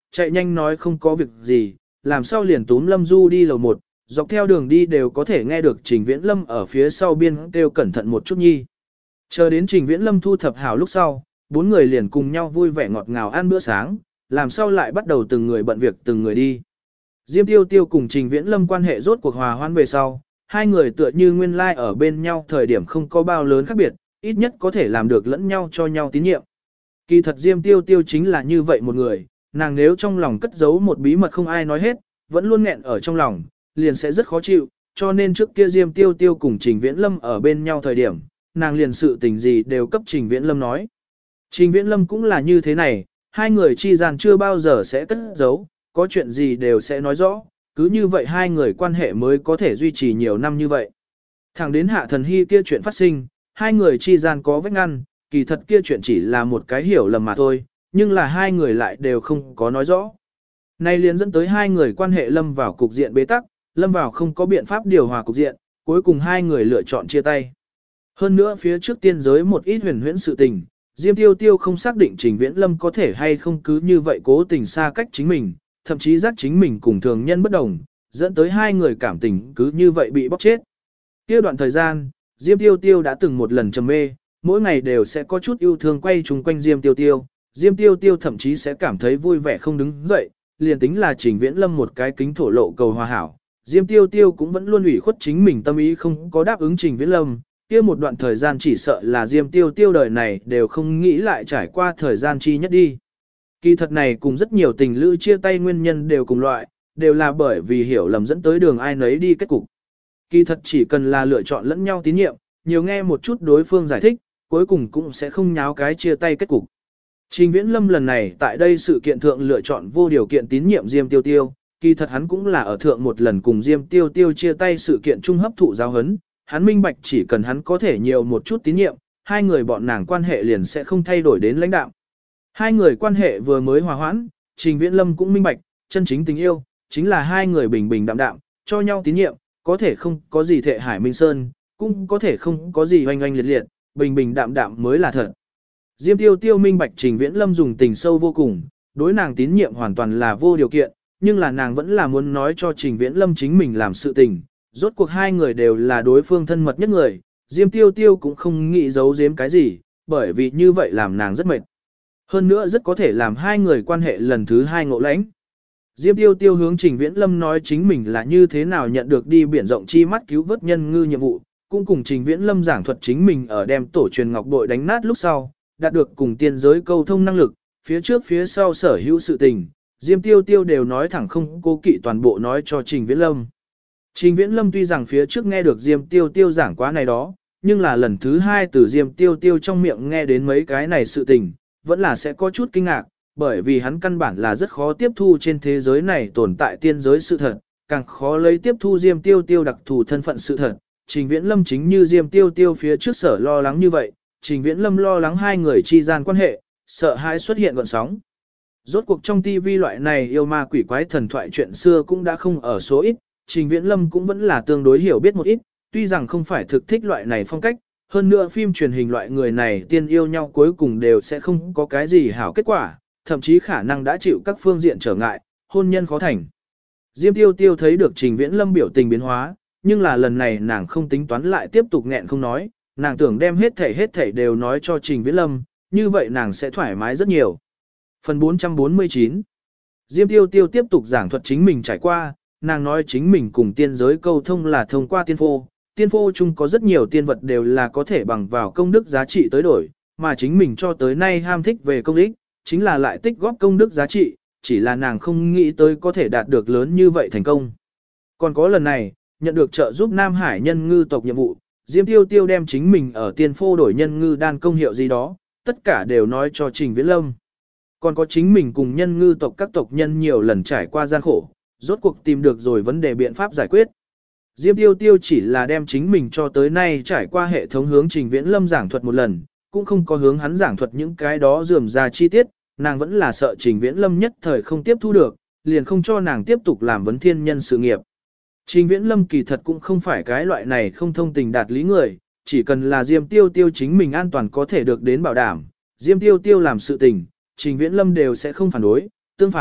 chạy nhanh nói không có việc gì, làm sao liền túm Lâm Du đi lầu 1, dọc theo đường đi đều có thể nghe được Trình Viễn Lâm ở phía sau biên kêu cẩn thận một chút nhi. Chờ đến Trình Viễn Lâm thu thập hảo lúc sau, bốn người liền cùng nhau vui vẻ ngọt ngào ăn bữa sáng, làm sao lại bắt đầu từng người bận việc từng người đi. Diêm Tiêu Tiêu cùng Trình Viễn Lâm quan hệ rốt cuộc hòa hoãn về sau, hai người tựa như nguyên lai ở bên nhau thời điểm không có bao lớn khác biệt, ít nhất có thể làm được lẫn nhau cho nhau tín nhiệm. Kỳ thật Diêm Tiêu Tiêu chính là như vậy một người, nàng nếu trong lòng cất giấu một bí mật không ai nói hết, vẫn luôn nghẹn ở trong lòng, liền sẽ rất khó chịu, cho nên trước kia Diêm Tiêu Tiêu cùng Trình Viễn Lâm ở bên nhau thời điểm, nàng liền sự tình gì đều cấp Trình Viễn Lâm nói. Trình Viễn Lâm cũng là như thế này, hai người chi gian chưa bao giờ sẽ cất giấu, có chuyện gì đều sẽ nói rõ, cứ như vậy hai người quan hệ mới có thể duy trì nhiều năm như vậy. Thẳng đến Hạ Thần Hy kia chuyện phát sinh, hai người chi gian có vết ngăn, kỳ thật kia chuyện chỉ là một cái hiểu lầm mà thôi, nhưng là hai người lại đều không có nói rõ. Này liền dẫn tới hai người quan hệ lâm vào cục diện bế tắc, lâm vào không có biện pháp điều hòa cục diện, cuối cùng hai người lựa chọn chia tay. Hơn nữa phía trước tiên giới một ít huyền huyễn sự tình, Diêm Tiêu Tiêu không xác định Trình Viễn Lâm có thể hay không cứ như vậy cố tình xa cách chính mình, thậm chí giác chính mình cùng thường nhân bất đồng, dẫn tới hai người cảm tình cứ như vậy bị bóc chết. Kia đoạn thời gian, Diêm Tiêu Tiêu đã từng một lần trầm mê, mỗi ngày đều sẽ có chút yêu thương quay chung quanh Diêm Tiêu Tiêu, Diêm Tiêu Tiêu thậm chí sẽ cảm thấy vui vẻ không đứng dậy, liền tính là Trình Viễn Lâm một cái kính thổ lộ cầu hòa hảo, Diêm Tiêu Tiêu cũng vẫn luôn ủy khuất chính mình tâm ý không có đáp ứng Trình Viễn Lâm, kia một đoạn thời gian chỉ sợ là Diêm Tiêu Tiêu đời này đều không nghĩ lại trải qua thời gian chi nhất đi. Kỳ thật này cùng rất nhiều tình lữ chia tay nguyên nhân đều cùng loại, đều là bởi vì hiểu lầm dẫn tới đường ai nấy đi kết cục. Kỳ thật chỉ cần là lựa chọn lẫn nhau tín nhiệm, nhiều nghe một chút đối phương giải thích, cuối cùng cũng sẽ không nháo cái chia tay kết cục. Trình Viễn Lâm lần này tại đây sự kiện thượng lựa chọn vô điều kiện tín nhiệm Diêm Tiêu Tiêu, kỳ thật hắn cũng là ở thượng một lần cùng Diêm Tiêu Tiêu chia tay sự kiện chung hấp thụ giáo hấn, hắn minh bạch chỉ cần hắn có thể nhiều một chút tín nhiệm, hai người bọn nàng quan hệ liền sẽ không thay đổi đến lãnh đạo. Hai người quan hệ vừa mới hòa hoãn, Trình Viễn Lâm cũng minh bạch, chân chính tình yêu, chính là hai người bình bình đạm đạm, cho nhau tín nhiệm, có thể không có gì thệ hải minh sơn, cũng có thể không có gì oanh oanh liệt liệt, bình bình đạm đạm mới là thật. Diêm Tiêu Tiêu minh bạch Trình Viễn Lâm dùng tình sâu vô cùng, đối nàng tín nhiệm hoàn toàn là vô điều kiện, nhưng là nàng vẫn là muốn nói cho Trình Viễn Lâm chính mình làm sự tình, rốt cuộc hai người đều là đối phương thân mật nhất người, Diêm Tiêu Tiêu cũng không nghĩ giấu giếm cái gì, bởi vì như vậy làm nàng rất mệt. Hơn nữa rất có thể làm hai người quan hệ lần thứ hai ngộ lãnh. Diêm Tiêu Tiêu hướng Trình Viễn Lâm nói chính mình là như thế nào nhận được đi biển rộng chi mắt cứu vớt nhân ngư nhiệm vụ, cũng cùng Trình Viễn Lâm giảng thuật chính mình ở đem tổ truyền ngọc bội đánh nát lúc sau, đạt được cùng tiên giới câu thông năng lực, phía trước phía sau sở hữu sự tình, Diêm Tiêu Tiêu đều nói thẳng không cố kỵ toàn bộ nói cho Trình Viễn Lâm. Trình Viễn Lâm tuy rằng phía trước nghe được Diêm Tiêu Tiêu giảng quá này đó, nhưng là lần thứ hai từ Diêm Tiêu Tiêu trong miệng nghe đến mấy cái này sự tình, vẫn là sẽ có chút kinh ngạc, bởi vì hắn căn bản là rất khó tiếp thu trên thế giới này tồn tại tiên giới sự thật, càng khó lấy tiếp thu Diêm Tiêu Tiêu đặc thù thân phận sự thật. Trình Viễn Lâm chính như Diêm Tiêu Tiêu phía trước sở lo lắng như vậy, Trình Viễn Lâm lo lắng hai người chi gian quan hệ, sợ hãi xuất hiện gợn sóng. Rốt cuộc trong TV loại này yêu ma quỷ quái thần thoại chuyện xưa cũng đã không ở số ít, Trình Viễn Lâm cũng vẫn là tương đối hiểu biết một ít, tuy rằng không phải thực thích loại này phong cách, hơn nữa phim truyền hình loại người này tiên yêu nhau cuối cùng đều sẽ không có cái gì hảo kết quả, thậm chí khả năng đã chịu các phương diện trở ngại, hôn nhân khó thành. Diêm Tiêu Tiêu thấy được Trình Viễn Lâm biểu tình biến hóa, nhưng là lần này nàng không tính toán lại tiếp tục nghẹn không nói, nàng tưởng đem hết thảy đều nói cho Trình Viễn Lâm, như vậy nàng sẽ thoải mái rất nhiều. Phần 449 Diêm Tiêu Tiêu tiếp tục giảng thuật chính mình trải qua, nàng nói chính mình cùng tiên giới câu thông là thông qua tiên phô chung có rất nhiều tiên vật đều là có thể bằng vào công đức giá trị tới đổi, mà chính mình cho tới nay ham thích về công ích, chính là lại tích góp công đức giá trị, chỉ là nàng không nghĩ tới có thể đạt được lớn như vậy thành công. Còn có lần này, nhận được trợ giúp Nam Hải nhân ngư tộc nhiệm vụ, Diêm Tiêu Tiêu đem chính mình ở tiên phô đổi nhân ngư đan công hiệu gì đó, tất cả đều nói cho Trình Viễn Lâm. Còn có chính mình cùng nhân ngư tộc các tộc nhân nhiều lần trải qua gian khổ, rốt cuộc tìm được rồi vấn đề biện pháp giải quyết. Diêm Tiêu Tiêu chỉ là đem chính mình cho tới nay trải qua hệ thống hướng Trình Viễn Lâm giảng thuật một lần, cũng không có hướng hắn giảng thuật những cái đó rườm rà chi tiết, nàng vẫn là sợ Trình Viễn Lâm nhất thời không tiếp thu được, liền không cho nàng tiếp tục làm vấn thiên nhân sự nghiệp. Trình Viễn Lâm kỳ thật cũng không phải cái loại này không thông tình đạt lý người, chỉ cần là Diêm Tiêu Tiêu chính mình an toàn có thể được đến bảo đảm, Diêm Tiêu Tiêu làm sự tình, Trình Viễn Lâm đều sẽ không phản đối, tương phản,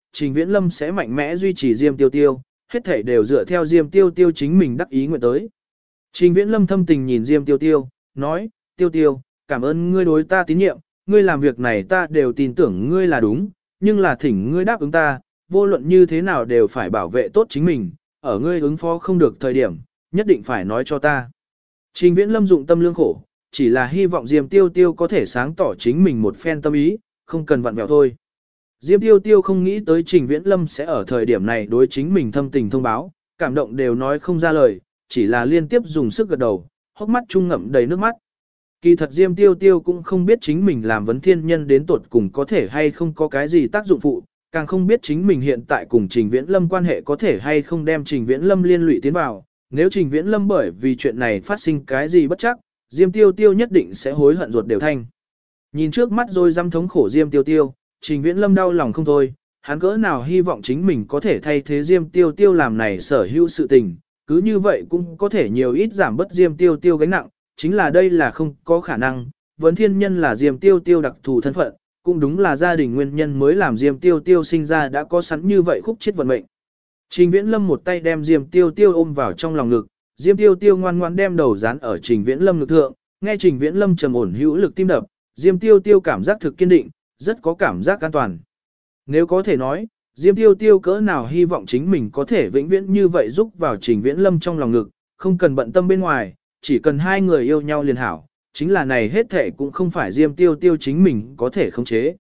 Trình Viễn Lâm sẽ mạnh mẽ duy trì Diêm Tiêu Tiêu, hết thảy đều dựa theo Diêm Tiêu Tiêu chính mình đắc ý nguyện tới. Trình Viễn Lâm thâm tình nhìn Diêm Tiêu Tiêu, nói, Tiêu Tiêu, cảm ơn ngươi đối ta tín nhiệm, ngươi làm việc này ta đều tin tưởng ngươi là đúng, nhưng là thỉnh ngươi đáp ứng ta, vô luận như thế nào đều phải bảo vệ tốt chính mình, ở ngươi ứng phó không được thời điểm, nhất định phải nói cho ta. Trình Viễn Lâm dụng tâm lương khổ, chỉ là hy vọng Diêm Tiêu Tiêu có thể sáng tỏ chính mình một phen tâm ý, không cần vặn vẹo thôi. Diêm Tiêu Tiêu không nghĩ tới Trình Viễn Lâm sẽ ở thời điểm này đối chính mình thâm tình thông báo, cảm động đều nói không ra lời, chỉ là liên tiếp dùng sức gật đầu, hốc mắt trung ngậm đầy nước mắt. Kỳ thật Diêm Tiêu Tiêu cũng không biết chính mình làm vấn thiên nhân đến tuột cùng có thể hay không có cái gì tác dụng phụ, càng không biết chính mình hiện tại cùng Trình Viễn Lâm quan hệ có thể hay không đem Trình Viễn Lâm liên lụy tiến vào. Nếu Trình Viễn Lâm bởi vì chuyện này phát sinh cái gì bất chắc, Diêm Tiêu Tiêu nhất định sẽ hối hận ruột đều thanh. Nhìn trước mắt rồi dăm thống khổ Diêm Tiêu Tiêu, Trình Viễn Lâm đau lòng không thôi, hắn cỡ nào hy vọng chính mình có thể thay thế Diêm Tiêu Tiêu làm này sở hữu sự tình, cứ như vậy cũng có thể nhiều ít giảm bớt Diêm Tiêu Tiêu gánh nặng, chính là đây là không có khả năng, vấn thiên nhân là Diêm Tiêu Tiêu đặc thù thân phận, cũng đúng là gia đình nguyên nhân mới làm Diêm Tiêu Tiêu sinh ra đã có sẵn như vậy khúc chết vận mệnh. Trình Viễn Lâm một tay đem Diêm Tiêu Tiêu ôm vào trong lòng ngực, Diêm Tiêu Tiêu ngoan ngoãn đem đầu dán ở Trình Viễn Lâm ngực thượng, nghe Trình Viễn Lâm trầm ổn hữu lực tim đập, Diêm Tiêu Tiêu cảm giác thực kiên định, rất có cảm giác an toàn. Nếu có thể nói, Diêm Tiêu Tiêu cỡ nào hy vọng chính mình có thể vĩnh viễn như vậy giúp vào Trình Viễn Lâm trong lòng ngực, không cần bận tâm bên ngoài, chỉ cần hai người yêu nhau liền hảo, chính là này hết thệ cũng không phải Diêm Tiêu Tiêu chính mình có thể khống chế.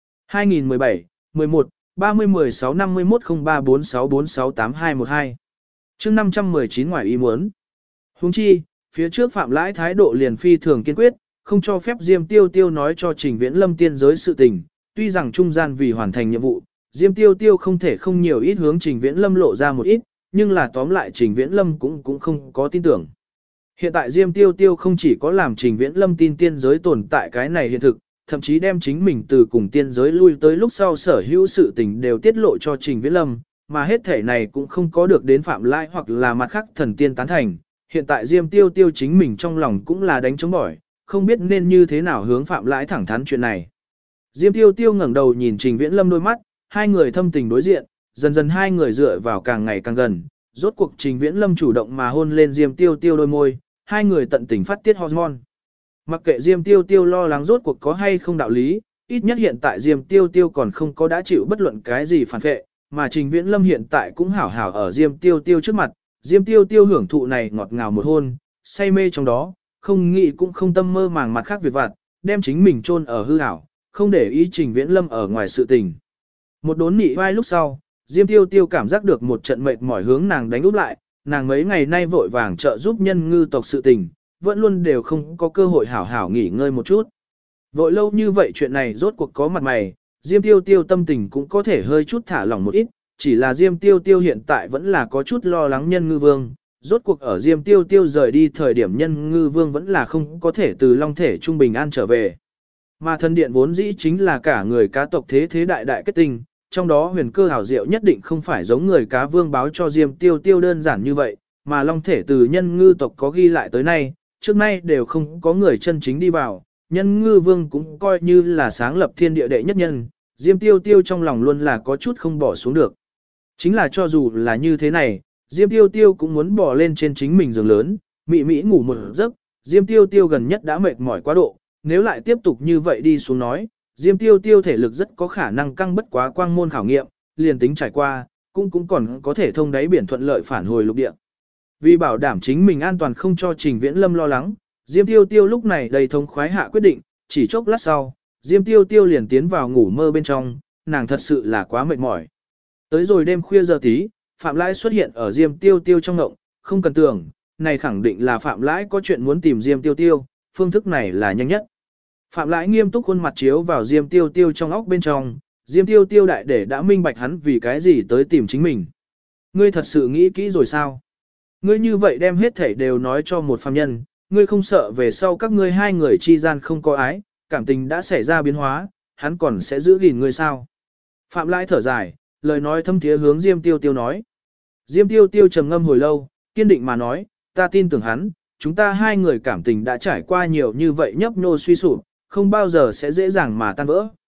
2017, 11, 30, 16, 51, 03, 46, 46, 82, 12. Chương 519 ngoài ý muốn. Huống chi, phía trước Phạm Lãi thái độ liền phi thường kiên quyết, không cho phép Diêm Tiêu Tiêu nói cho Trình Viễn Lâm tiên giới sự tình, tuy rằng trung gian vì hoàn thành nhiệm vụ, Diêm Tiêu Tiêu không thể không nhiều ít hướng Trình Viễn Lâm lộ ra một ít, nhưng là tóm lại Trình Viễn Lâm cũng không có tin tưởng. Hiện tại Diêm Tiêu Tiêu không chỉ có làm Trình Viễn Lâm tin tiên giới tồn tại cái này hiện thực, thậm chí đem chính mình từ cùng tiên giới lui tới lúc sau sở hữu sự tình đều tiết lộ cho Trình Viễn Lâm, mà hết thể này cũng không có được đến Phạm Lai hoặc là mặt khác thần tiên tán thành. Hiện tại Diêm Tiêu Tiêu chính mình trong lòng cũng là đánh chống bỏi, không biết nên như thế nào hướng Phạm Lãi thẳng thắn chuyện này. Diêm Tiêu Tiêu ngẩng đầu nhìn Trình Viễn Lâm đôi mắt, hai người thâm tình đối diện, dần dần hai người dựa vào càng ngày càng gần, rốt cuộc Trình Viễn Lâm chủ động mà hôn lên Diêm Tiêu Tiêu đôi môi, hai người tận tình phát tiết hormone. Mặc kệ Diêm Tiêu Tiêu lo lắng rốt cuộc có hay không đạo lý, ít nhất hiện tại Diêm Tiêu Tiêu còn không có đã chịu bất luận cái gì phản vệ, mà Trình Viễn Lâm hiện tại cũng hảo hảo ở Diêm Tiêu Tiêu trước mặt, Diêm Tiêu Tiêu hưởng thụ này ngọt ngào một hôn, say mê trong đó, không nghĩ cũng không tâm mơ màng mặt khác việc vặt, đem chính mình chôn ở hư ảo, không để ý Trình Viễn Lâm ở ngoài sự tình. Một đốn nị vai lúc sau, Diêm Tiêu Tiêu cảm giác được một trận mệt mỏi hướng nàng đánh úp lại, nàng mấy ngày nay vội vàng trợ giúp nhân ngư tộc sự tình, vẫn luôn đều không có cơ hội hảo hảo nghỉ ngơi một chút. Vội lâu như vậy chuyện này rốt cuộc có mặt mày, Diêm Tiêu Tiêu tâm tình cũng có thể hơi chút thả lỏng một ít, chỉ là Diêm Tiêu Tiêu hiện tại vẫn là có chút lo lắng nhân ngư vương. Rốt cuộc ở Diêm Tiêu Tiêu rời đi thời điểm nhân ngư vương vẫn là không có thể từ long thể trung bình an trở về. Mà thần điện vốn dĩ chính là cả người cá tộc thế đại đại kết tinh, trong đó huyền cơ hảo diệu nhất định không phải giống người cá vương báo cho Diêm Tiêu Tiêu đơn giản như vậy, mà long thể từ nhân ngư tộc có ghi lại tới nay, trước nay đều không có người chân chính đi vào, nhân ngư vương cũng coi như là sáng lập thiên địa đệ nhất nhân, Diêm Tiêu Tiêu trong lòng luôn là có chút không bỏ xuống được. Chính là cho dù là như thế này, Diêm Tiêu Tiêu cũng muốn bỏ lên trên chính mình giường lớn, mị mị ngủ một giấc, Diêm Tiêu Tiêu gần nhất đã mệt mỏi quá độ, nếu lại tiếp tục như vậy đi xuống nói, Diêm Tiêu Tiêu thể lực rất có khả năng căng bất quá quang môn khảo nghiệm, liền tính trải qua, cũng còn có thể thông đáy biển thuận lợi phản hồi lục địa. Vì bảo đảm chính mình an toàn không cho Trình Viễn Lâm lo lắng, Diêm Tiêu Tiêu lúc này đầy thống khoái hạ quyết định, chỉ chốc lát sau, Diêm Tiêu Tiêu liền tiến vào ngủ mơ bên trong, nàng thật sự là quá mệt mỏi. Tới rồi đêm khuya giờ tí, Phạm Lãi xuất hiện ở Diêm Tiêu Tiêu trong ngộng, không cần tưởng, này khẳng định là Phạm Lãi có chuyện muốn tìm Diêm Tiêu Tiêu, phương thức này là nhanh nhất. Phạm Lãi nghiêm túc khuôn mặt chiếu vào Diêm Tiêu Tiêu trong óc bên trong, Diêm Tiêu Tiêu đại để đã minh bạch hắn vì cái gì tới tìm chính mình. Ngươi thật sự nghĩ kỹ rồi sao? Ngươi như vậy đem hết thảy đều nói cho một phàm nhân, ngươi không sợ về sau các ngươi hai người chi gian không có ái, cảm tình đã xảy ra biến hóa, hắn còn sẽ giữ gìn ngươi sao? Phạm Lãi thở dài, lời nói thâm thiế hướng Diêm Tiêu Tiêu nói. Diêm Tiêu Tiêu trầm ngâm hồi lâu, kiên định mà nói, ta tin tưởng hắn, chúng ta hai người cảm tình đã trải qua nhiều như vậy nhấp nhô suy sụp, không bao giờ sẽ dễ dàng mà tan vỡ.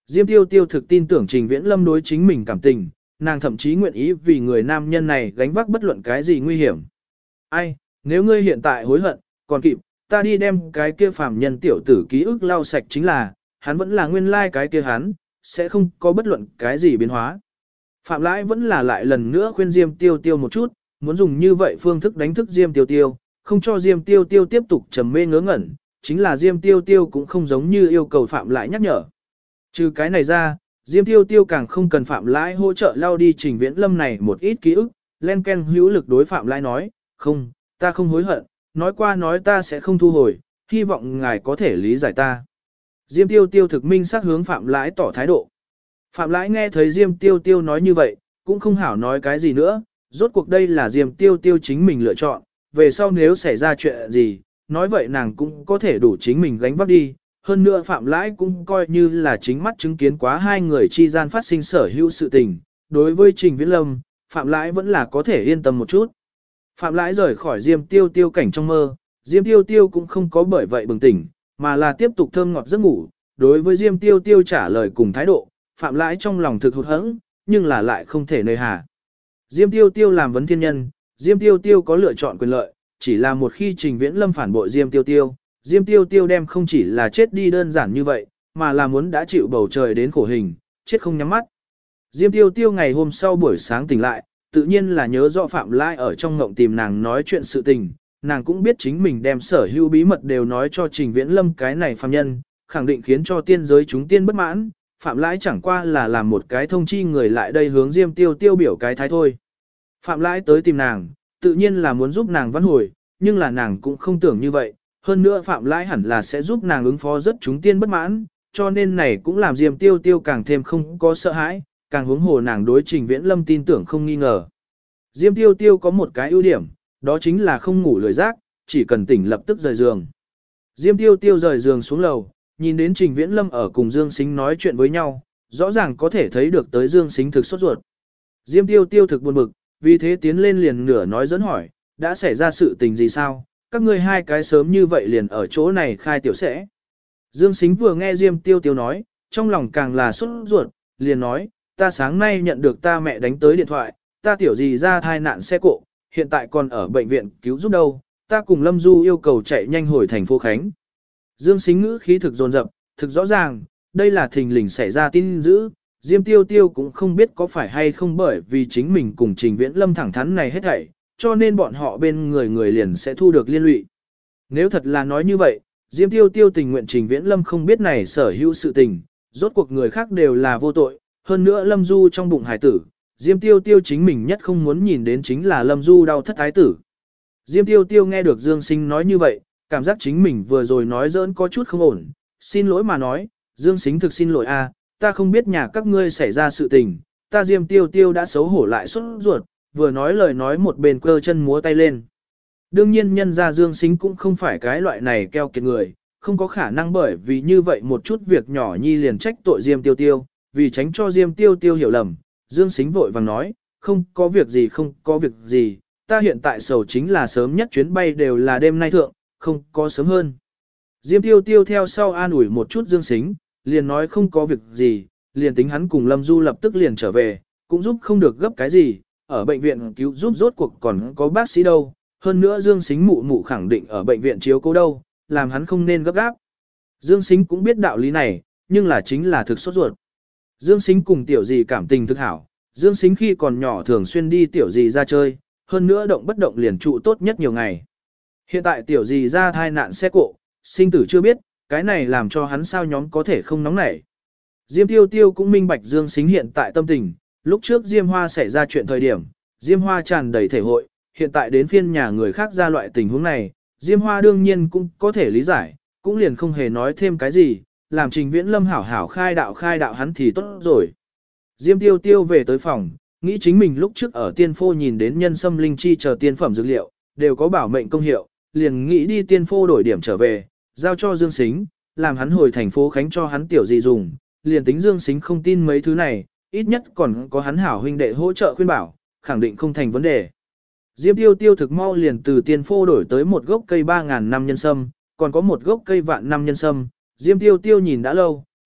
Diêm Tiêu Tiêu thực tin tưởng Trình Viễn Lâm đối chính mình cảm tình, nàng thậm chí nguyện ý vì người nam nhân này gánh vác bất luận cái gì nguy hiểm. Ai, nếu ngươi hiện tại hối hận, còn kịp, ta đi đem cái kia phàm nhân tiểu tử ký ức lau sạch chính là, hắn vẫn là nguyên lai cái kia hắn, sẽ không có bất luận cái gì biến hóa. Phạm Lãi vẫn là lại lần nữa khuyên Diêm Tiêu Tiêu một chút, muốn dùng như vậy phương thức đánh thức Diêm Tiêu Tiêu, không cho Diêm Tiêu Tiêu tiếp tục trầm mê ngớ ngẩn, chính là Diêm Tiêu Tiêu cũng không giống như yêu cầu Phạm Lãi nhắc nhở. Trừ cái này ra, Diêm Tiêu Tiêu càng không cần Phạm Lãi hỗ trợ lao đi Trình Viễn Lâm này một ít ký ức, len ken hữu lực đối Phạm Lãi nói, không, ta không hối hận, nói qua nói ta sẽ không thu hồi, hy vọng ngài có thể lý giải ta. Diêm Tiêu Tiêu thực minh xác hướng Phạm Lãi tỏ thái độ. Phạm Lãi nghe thấy Diêm Tiêu Tiêu nói như vậy, cũng không hảo nói cái gì nữa, rốt cuộc đây là Diêm Tiêu Tiêu chính mình lựa chọn, về sau nếu xảy ra chuyện gì, nói vậy nàng cũng có thể đủ chính mình gánh vác đi. Hơn nữa Phạm Lãi cũng coi như là chính mắt chứng kiến quá hai người chi gian phát sinh sở hữu sự tình, đối với Trình Viễn Lâm, Phạm Lãi vẫn là có thể yên tâm một chút. Phạm Lãi rời khỏi Diêm Tiêu Tiêu cảnh trong mơ, Diêm Tiêu Tiêu cũng không có bởi vậy bừng tỉnh, mà là tiếp tục thơm ngọt giấc ngủ. Đối với Diêm Tiêu Tiêu trả lời cùng thái độ, Phạm Lãi trong lòng thực hụt hẫng, nhưng là lại không thể nơi hà. Diêm Tiêu Tiêu làm vấn thiên nhân, Diêm Tiêu Tiêu có lựa chọn quyền lợi, chỉ là một khi Trình Viễn Lâm phản bội Diêm Tiêu Tiêu, Diêm Tiêu Tiêu đem không chỉ là chết đi đơn giản như vậy, mà là muốn đã chịu bầu trời đến khổ hình, chết không nhắm mắt. Diêm Tiêu Tiêu ngày hôm sau buổi sáng tỉnh lại, tự nhiên là nhớ rõ Phạm Lãi ở trong ngộng tìm nàng nói chuyện sự tình, nàng cũng biết chính mình đem sở hữu bí mật đều nói cho Trình Viễn Lâm cái này phàm nhân, khẳng định khiến cho tiên giới chúng tiên bất mãn, Phạm Lãi chẳng qua là làm một cái thông chi người lại đây hướng Diêm Tiêu Tiêu biểu cái thái thôi. Phạm Lãi tới tìm nàng, tự nhiên là muốn giúp nàng vãn hồi, nhưng là nàng cũng không tưởng như vậy, hơn nữa Phạm Lãi hẳn là sẽ giúp nàng ứng phó rất chúng tiên bất mãn, cho nên này cũng làm Diêm Tiêu Tiêu càng thêm không có sợ hãi, càng huống hồ nàng đối Trình Viễn Lâm tin tưởng không nghi ngờ. Diêm Tiêu Tiêu có một cái ưu điểm, đó chính là không ngủ lười giác, chỉ cần tỉnh lập tức rời giường. Diêm Tiêu Tiêu rời giường xuống lầu, nhìn đến Trình Viễn Lâm ở cùng Dương Sính nói chuyện với nhau, rõ ràng có thể thấy được tới Dương Sính thực sốt ruột. Diêm Tiêu Tiêu thực buồn bực, vì thế tiến lên liền nửa nói dẫn hỏi, đã xảy ra sự tình gì sao, các ngươi hai cái sớm như vậy liền ở chỗ này khai tiểu sẽ. Dương Sính vừa nghe Diêm Tiêu Tiêu nói, trong lòng càng là sốt ruột, liền nói, ta sáng nay nhận được ta mẹ đánh tới điện thoại, ta tiểu gì ra thai nạn xe cộ, hiện tại còn ở bệnh viện cứu giúp đâu, ta cùng Lâm Du yêu cầu chạy nhanh hồi thành phố Khánh. Dương Sính ngữ khí thực dồn dập, thực rõ ràng, đây là thình lình xảy ra tin dữ, Diêm Tiêu Tiêu cũng không biết có phải hay không bởi vì chính mình cùng Trình Viễn Lâm thẳng thắn này hết thảy, cho nên bọn họ bên người liền sẽ thu được liên lụy. Nếu thật là nói như vậy, Diêm Tiêu Tiêu tình nguyện Trình Viễn Lâm không biết này sở hữu sự tình, rốt cuộc người khác đều là vô tội, hơn nữa Lâm Du trong bụng hải tử, Diêm Tiêu Tiêu chính mình nhất không muốn nhìn đến chính là Lâm Du đau thất ái tử. Diêm Tiêu Tiêu nghe được Dương Sính nói như vậy, cảm giác chính mình vừa rồi nói giỡn có chút không ổn, xin lỗi mà nói, Dương Sính thực xin lỗi a, ta không biết nhà các ngươi xảy ra sự tình, ta Diêm Tiêu Tiêu đã xấu hổ lại sốt ruột, vừa nói lời nói một bên cơ chân múa tay lên. Đương nhiên nhân ra Dương Sính cũng không phải cái loại này keo kiệt người, không có khả năng bởi vì như vậy một chút việc nhỏ nhi liền trách tội Diêm Tiêu Tiêu, vì tránh cho Diêm Tiêu Tiêu hiểu lầm, Dương Sính vội vàng nói, không có việc gì không có việc gì, ta hiện tại sầu chính là sớm nhất chuyến bay đều là đêm nay thượng, không có sớm hơn. Diêm Tiêu Tiêu theo sau an ủi một chút Dương Sính, liền nói không có việc gì, liền tính hắn cùng Lâm Du lập tức liền trở về, cũng giúp không được gấp cái gì, ở bệnh viện cứu giúp rốt cuộc còn có bác sĩ đâu, hơn nữa Dương Sính mụ mụ khẳng định ở bệnh viện chiếu cố đâu, làm hắn không nên gấp gáp. Dương Sính cũng biết đạo lý này, nhưng là chính là thực sốt ruột. Dương Sính cùng tiểu dì cảm tình thực hảo, Dương Sính khi còn nhỏ thường xuyên đi tiểu dì ra chơi, hơn nữa động bất động liền trụ tốt nhất nhiều ngày. Hiện tại tiểu dì ra thai nạn xe cộ, sinh tử chưa biết, cái này làm cho hắn sao nhóm có thể không nóng nảy. Diêm Tiêu Tiêu cũng minh bạch Dương Sính hiện tại tâm tình, lúc trước Diêm Hoa xảy ra chuyện thời điểm, Diêm Hoa tràn đầy thể hội, hiện tại đến phiên nhà người khác ra loại tình huống này, Diêm Hoa đương nhiên cũng có thể lý giải, cũng liền không hề nói thêm cái gì, làm Trình Viễn Lâm hảo hảo khai đạo hắn thì tốt rồi. Diêm Tiêu Tiêu về tới phòng, nghĩ chính mình lúc trước ở tiên phô nhìn đến nhân sâm linh chi chờ tiên phẩm dược liệu, đều có bảo mệnh công hiệu, liền nghĩ đi tiên phô đổi điểm trở về, giao cho Dương Sính, làm hắn hồi thành phố Khánh cho hắn tiểu gì dùng, liền tính Dương Sính không tin mấy thứ này, ít nhất còn có hắn hảo huynh đệ hỗ trợ khuyên bảo, khẳng định không thành vấn đề. Diêm Tiêu Tiêu thực mau liền từ tiên phô đổi tới một gốc cây 3.000 năm nhân sâm, còn có một gốc cây vạn năm nhân sâm, Diêm Tiêu Tiêu nhìn đã lâu,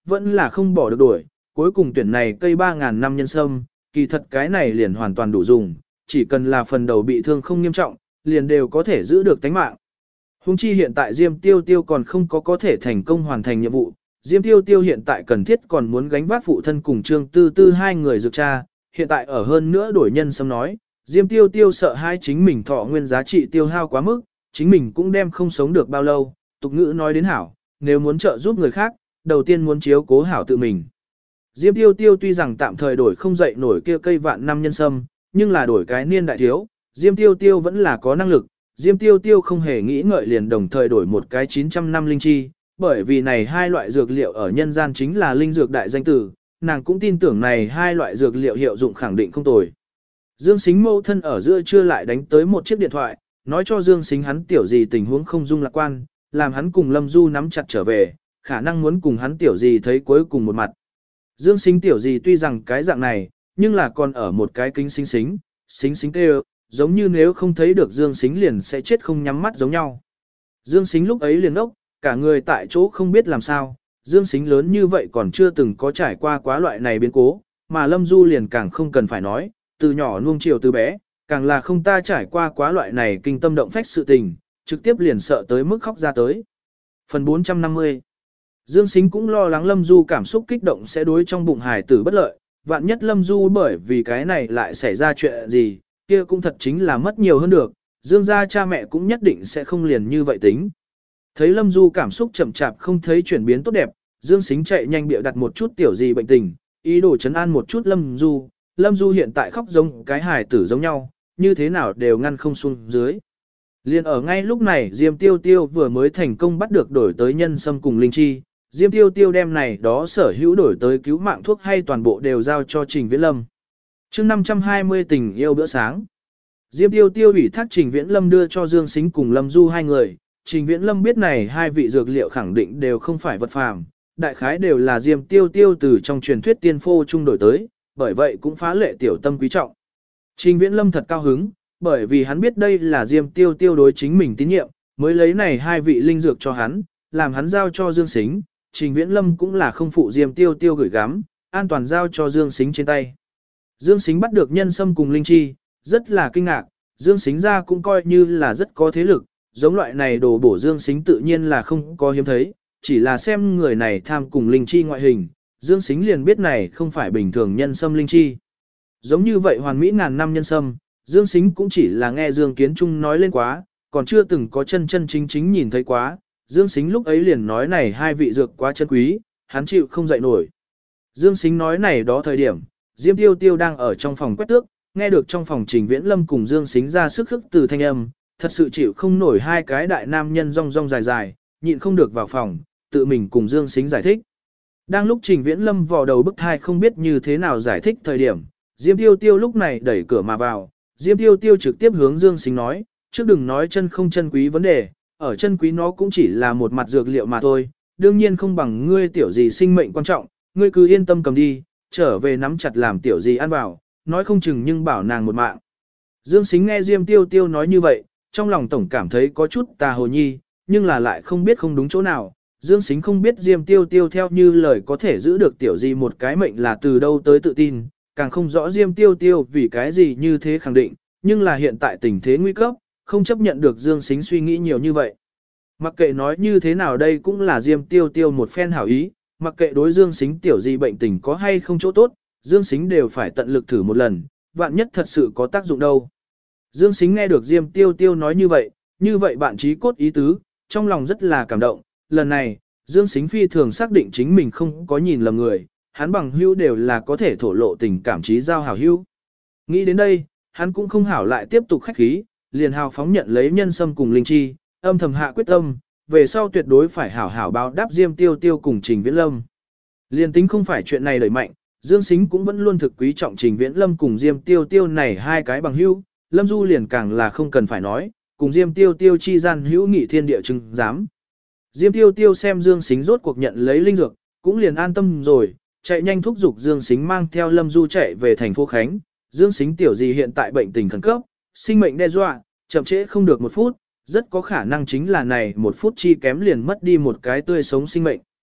vẫn là không bỏ được đổi, cuối cùng tuyển này cây 3.000 năm nhân sâm, kỳ thật cái này liền hoàn toàn đủ dùng, chỉ cần là phần đầu bị thương không nghiêm trọng, liền đều có thể giữ được tánh mạng. Hùng chi hiện tại Diêm Tiêu Tiêu còn không có thể thành công hoàn thành nhiệm vụ, Diêm Tiêu Tiêu hiện tại cần thiết còn muốn gánh vác phụ thân cùng Trương Tư Tư hai người dược cha, hiện tại ở hơn nữa đổi nhân sâm nói, Diêm Tiêu Tiêu sợ hai chính mình thọ nguyên giá trị tiêu hao quá mức, chính mình cũng đem không sống được bao lâu, tục ngữ nói đến hảo, nếu muốn trợ giúp người khác, đầu tiên muốn chiếu cố hảo tự mình. Diêm Tiêu Tiêu tuy rằng tạm thời đổi không dậy nổi kia cây vạn năm nhân sâm, nhưng là đổi cái niên đại thiếu, Diêm Tiêu Tiêu vẫn là có năng lực, Diêm Tiêu Tiêu không hề nghĩ ngợi liền đồng thời đổi một cái 900 năm linh chi, bởi vì này hai loại dược liệu ở nhân gian chính là linh dược đại danh tử, nàng cũng tin tưởng này hai loại dược liệu hiệu dụng khẳng định không tồi. Dương Sính mâu thân ở giữa trưa lại đánh tới một chiếc điện thoại, nói cho Dương Sính hắn tiểu gì tình huống không dung lạc quan, làm hắn cùng Lâm Du nắm chặt trở về, khả năng muốn cùng hắn tiểu gì thấy cuối cùng một mặt. Dương Sính tiểu gì tuy rằng cái dạng này, nhưng là còn ở một cái kính xính xính kêu, giống như nếu không thấy được Dương Sính liền sẽ chết không nhắm mắt giống nhau. Dương Sính lúc ấy liền ốc, cả người tại chỗ không biết làm sao, Dương Sính lớn như vậy còn chưa từng có trải qua quá loại này biến cố, mà Lâm Du liền càng không cần phải nói, từ nhỏ nuông chiều từ bé, càng là không ta trải qua quá loại này kinh tâm động phách sự tình, trực tiếp liền sợ tới mức khóc ra tới. Phần 450 Dương Sính cũng lo lắng Lâm Du cảm xúc kích động sẽ đối trong bụng hài tử bất lợi, vạn nhất Lâm Du bởi vì cái này lại xảy ra chuyện gì, kia cũng thật chính là mất nhiều hơn được, Dương gia cha mẹ cũng nhất định sẽ không liền như vậy tính. Thấy Lâm Du cảm xúc chậm chạp không thấy chuyển biến tốt đẹp, Dương Sính chạy nhanh bịa đặt một chút tiểu gì bệnh tình, ý đồ chấn an một chút Lâm Du. Lâm Du hiện tại khóc giống cái hài tử giống nhau, như thế nào đều ngăn không xuống dưới. Liên ở ngay lúc này Diêm Tiêu Tiêu vừa mới thành công bắt được đổi tới nhân sâm cùng linh chi, Diêm Tiêu Tiêu đem này đó sở hữu đổi tới cứu mạng thuốc hay toàn bộ đều giao cho Trình Viễn Lâm. chương 520 tình yêu bữa sáng. Diêm Tiêu Tiêu ủy thác Trình Viễn Lâm đưa cho Dương Sính cùng Lâm Du hai người, Trình Viễn Lâm biết này hai vị dược liệu khẳng định đều không phải vật phàm, đại khái đều là Diêm Tiêu Tiêu từ trong truyền thuyết tiên phô trung đổi tới, bởi vậy cũng phá lệ tiểu tâm quý trọng. Trình Viễn Lâm thật cao hứng, bởi vì hắn biết đây là Diêm Tiêu Tiêu đối chính mình tín nhiệm, mới lấy này hai vị linh dược cho hắn, làm hắn giao cho Dương Sính. Trình Viễn Lâm cũng là không phụ Diêm Tiêu Tiêu gửi gắm, an toàn giao cho Dương Sính trên tay. Dương Sính bắt được nhân sâm cùng linh chi, rất là kinh ngạc, Dương Sính ra cũng coi như là rất có thế lực, giống loại này đồ bổ Dương Sính tự nhiên là không có hiếm thấy, chỉ là xem người này tham cùng linh chi ngoại hình, Dương Sính liền biết này không phải bình thường nhân sâm linh chi. Giống như vậy hoàn mỹ ngàn năm nhân sâm, Dương Sính cũng chỉ là nghe Dương Kiến Trung nói lên quá, còn chưa từng có chân chân chính chính nhìn thấy quá. Dương Sính lúc ấy liền nói này hai vị dược quá chân quý, hắn chịu không dậy nổi. Dương Sính nói này đó thời điểm, Diêm Tiêu Tiêu đang ở trong phòng quét tước, nghe được trong phòng Trình Viễn Lâm cùng Dương Sính ra sức khức từ thanh âm, thật sự chịu không nổi hai cái đại nam nhân rong rong dài dài, nhịn không được vào phòng, tự mình cùng Dương Sính giải thích. Đang lúc Trình Viễn Lâm vò đầu bức thai không biết như thế nào giải thích thời điểm, Diêm Tiêu Tiêu lúc này đẩy cửa mà vào, Diêm Tiêu Tiêu trực tiếp hướng Dương Sính nói, trước đừng nói chân không chân quý vấn đề, ở chân quý nó cũng chỉ là một mặt dược liệu mà thôi, đương nhiên không bằng ngươi tiểu gì sinh mệnh quan trọng, ngươi cứ yên tâm cầm đi, trở về nắm chặt làm tiểu gì ăn vào, nói không chừng nhưng bảo nàng một mạng. Dương Sính nghe Diêm Tiêu Tiêu nói như vậy, trong lòng tổng cảm thấy có chút tà hồ nhi, nhưng là lại không biết không đúng chỗ nào. Dương Sính không biết Diêm Tiêu Tiêu theo như lời có thể giữ được tiểu gì một cái mệnh là từ đâu tới tự tin, càng không rõ Diêm Tiêu Tiêu vì cái gì như thế khẳng định, nhưng là hiện tại tình thế nguy cấp, không chấp nhận được Dương Sính suy nghĩ nhiều như vậy. Mặc kệ nói như thế nào đây cũng là Diêm Tiêu Tiêu một phen hảo ý, mặc kệ đối Dương Sính tiểu gì bệnh tình có hay không chỗ tốt, Dương Sính đều phải tận lực thử một lần, vạn nhất thật sự có tác dụng đâu. Dương Sính nghe được Diêm Tiêu Tiêu nói như vậy bạn trí cốt ý tứ, trong lòng rất là cảm động, lần này, Dương Sính phi thường xác định chính mình không có nhìn lầm người, hắn bằng hữu đều là có thể thổ lộ tình cảm trí giao hảo hữu. Nghĩ đến đây, hắn cũng không hảo lại tiếp tục khách khí, liền hào phóng nhận lấy nhân sâm cùng linh chi, âm thầm hạ quyết tâm, về sau tuyệt đối phải hảo hảo báo đáp Diêm Tiêu Tiêu cùng Trình Viễn Lâm. Liền tính không phải chuyện này đẩy mạnh, Dương Sính cũng vẫn luôn thực quý trọng Trình Viễn Lâm cùng Diêm Tiêu Tiêu này hai cái bằng hữu, Lâm Du liền càng là không cần phải nói, cùng Diêm Tiêu Tiêu chi gian hữu nghị thiên địa chứng giám. Diêm Tiêu Tiêu xem Dương Sính rốt cuộc nhận lấy linh dược, cũng liền an tâm rồi, chạy nhanh thúc giục Dương Sính mang theo Lâm Du chạy về thành phố Khánh. Dương Sính tiểu gì hiện tại bệnh tình khẩn cấp, sinh mệnh đe dọa, chậm trễ không được một phút, rất có khả năng chính là này một phút chi kém liền mất đi một cái tươi sống sinh mệnh.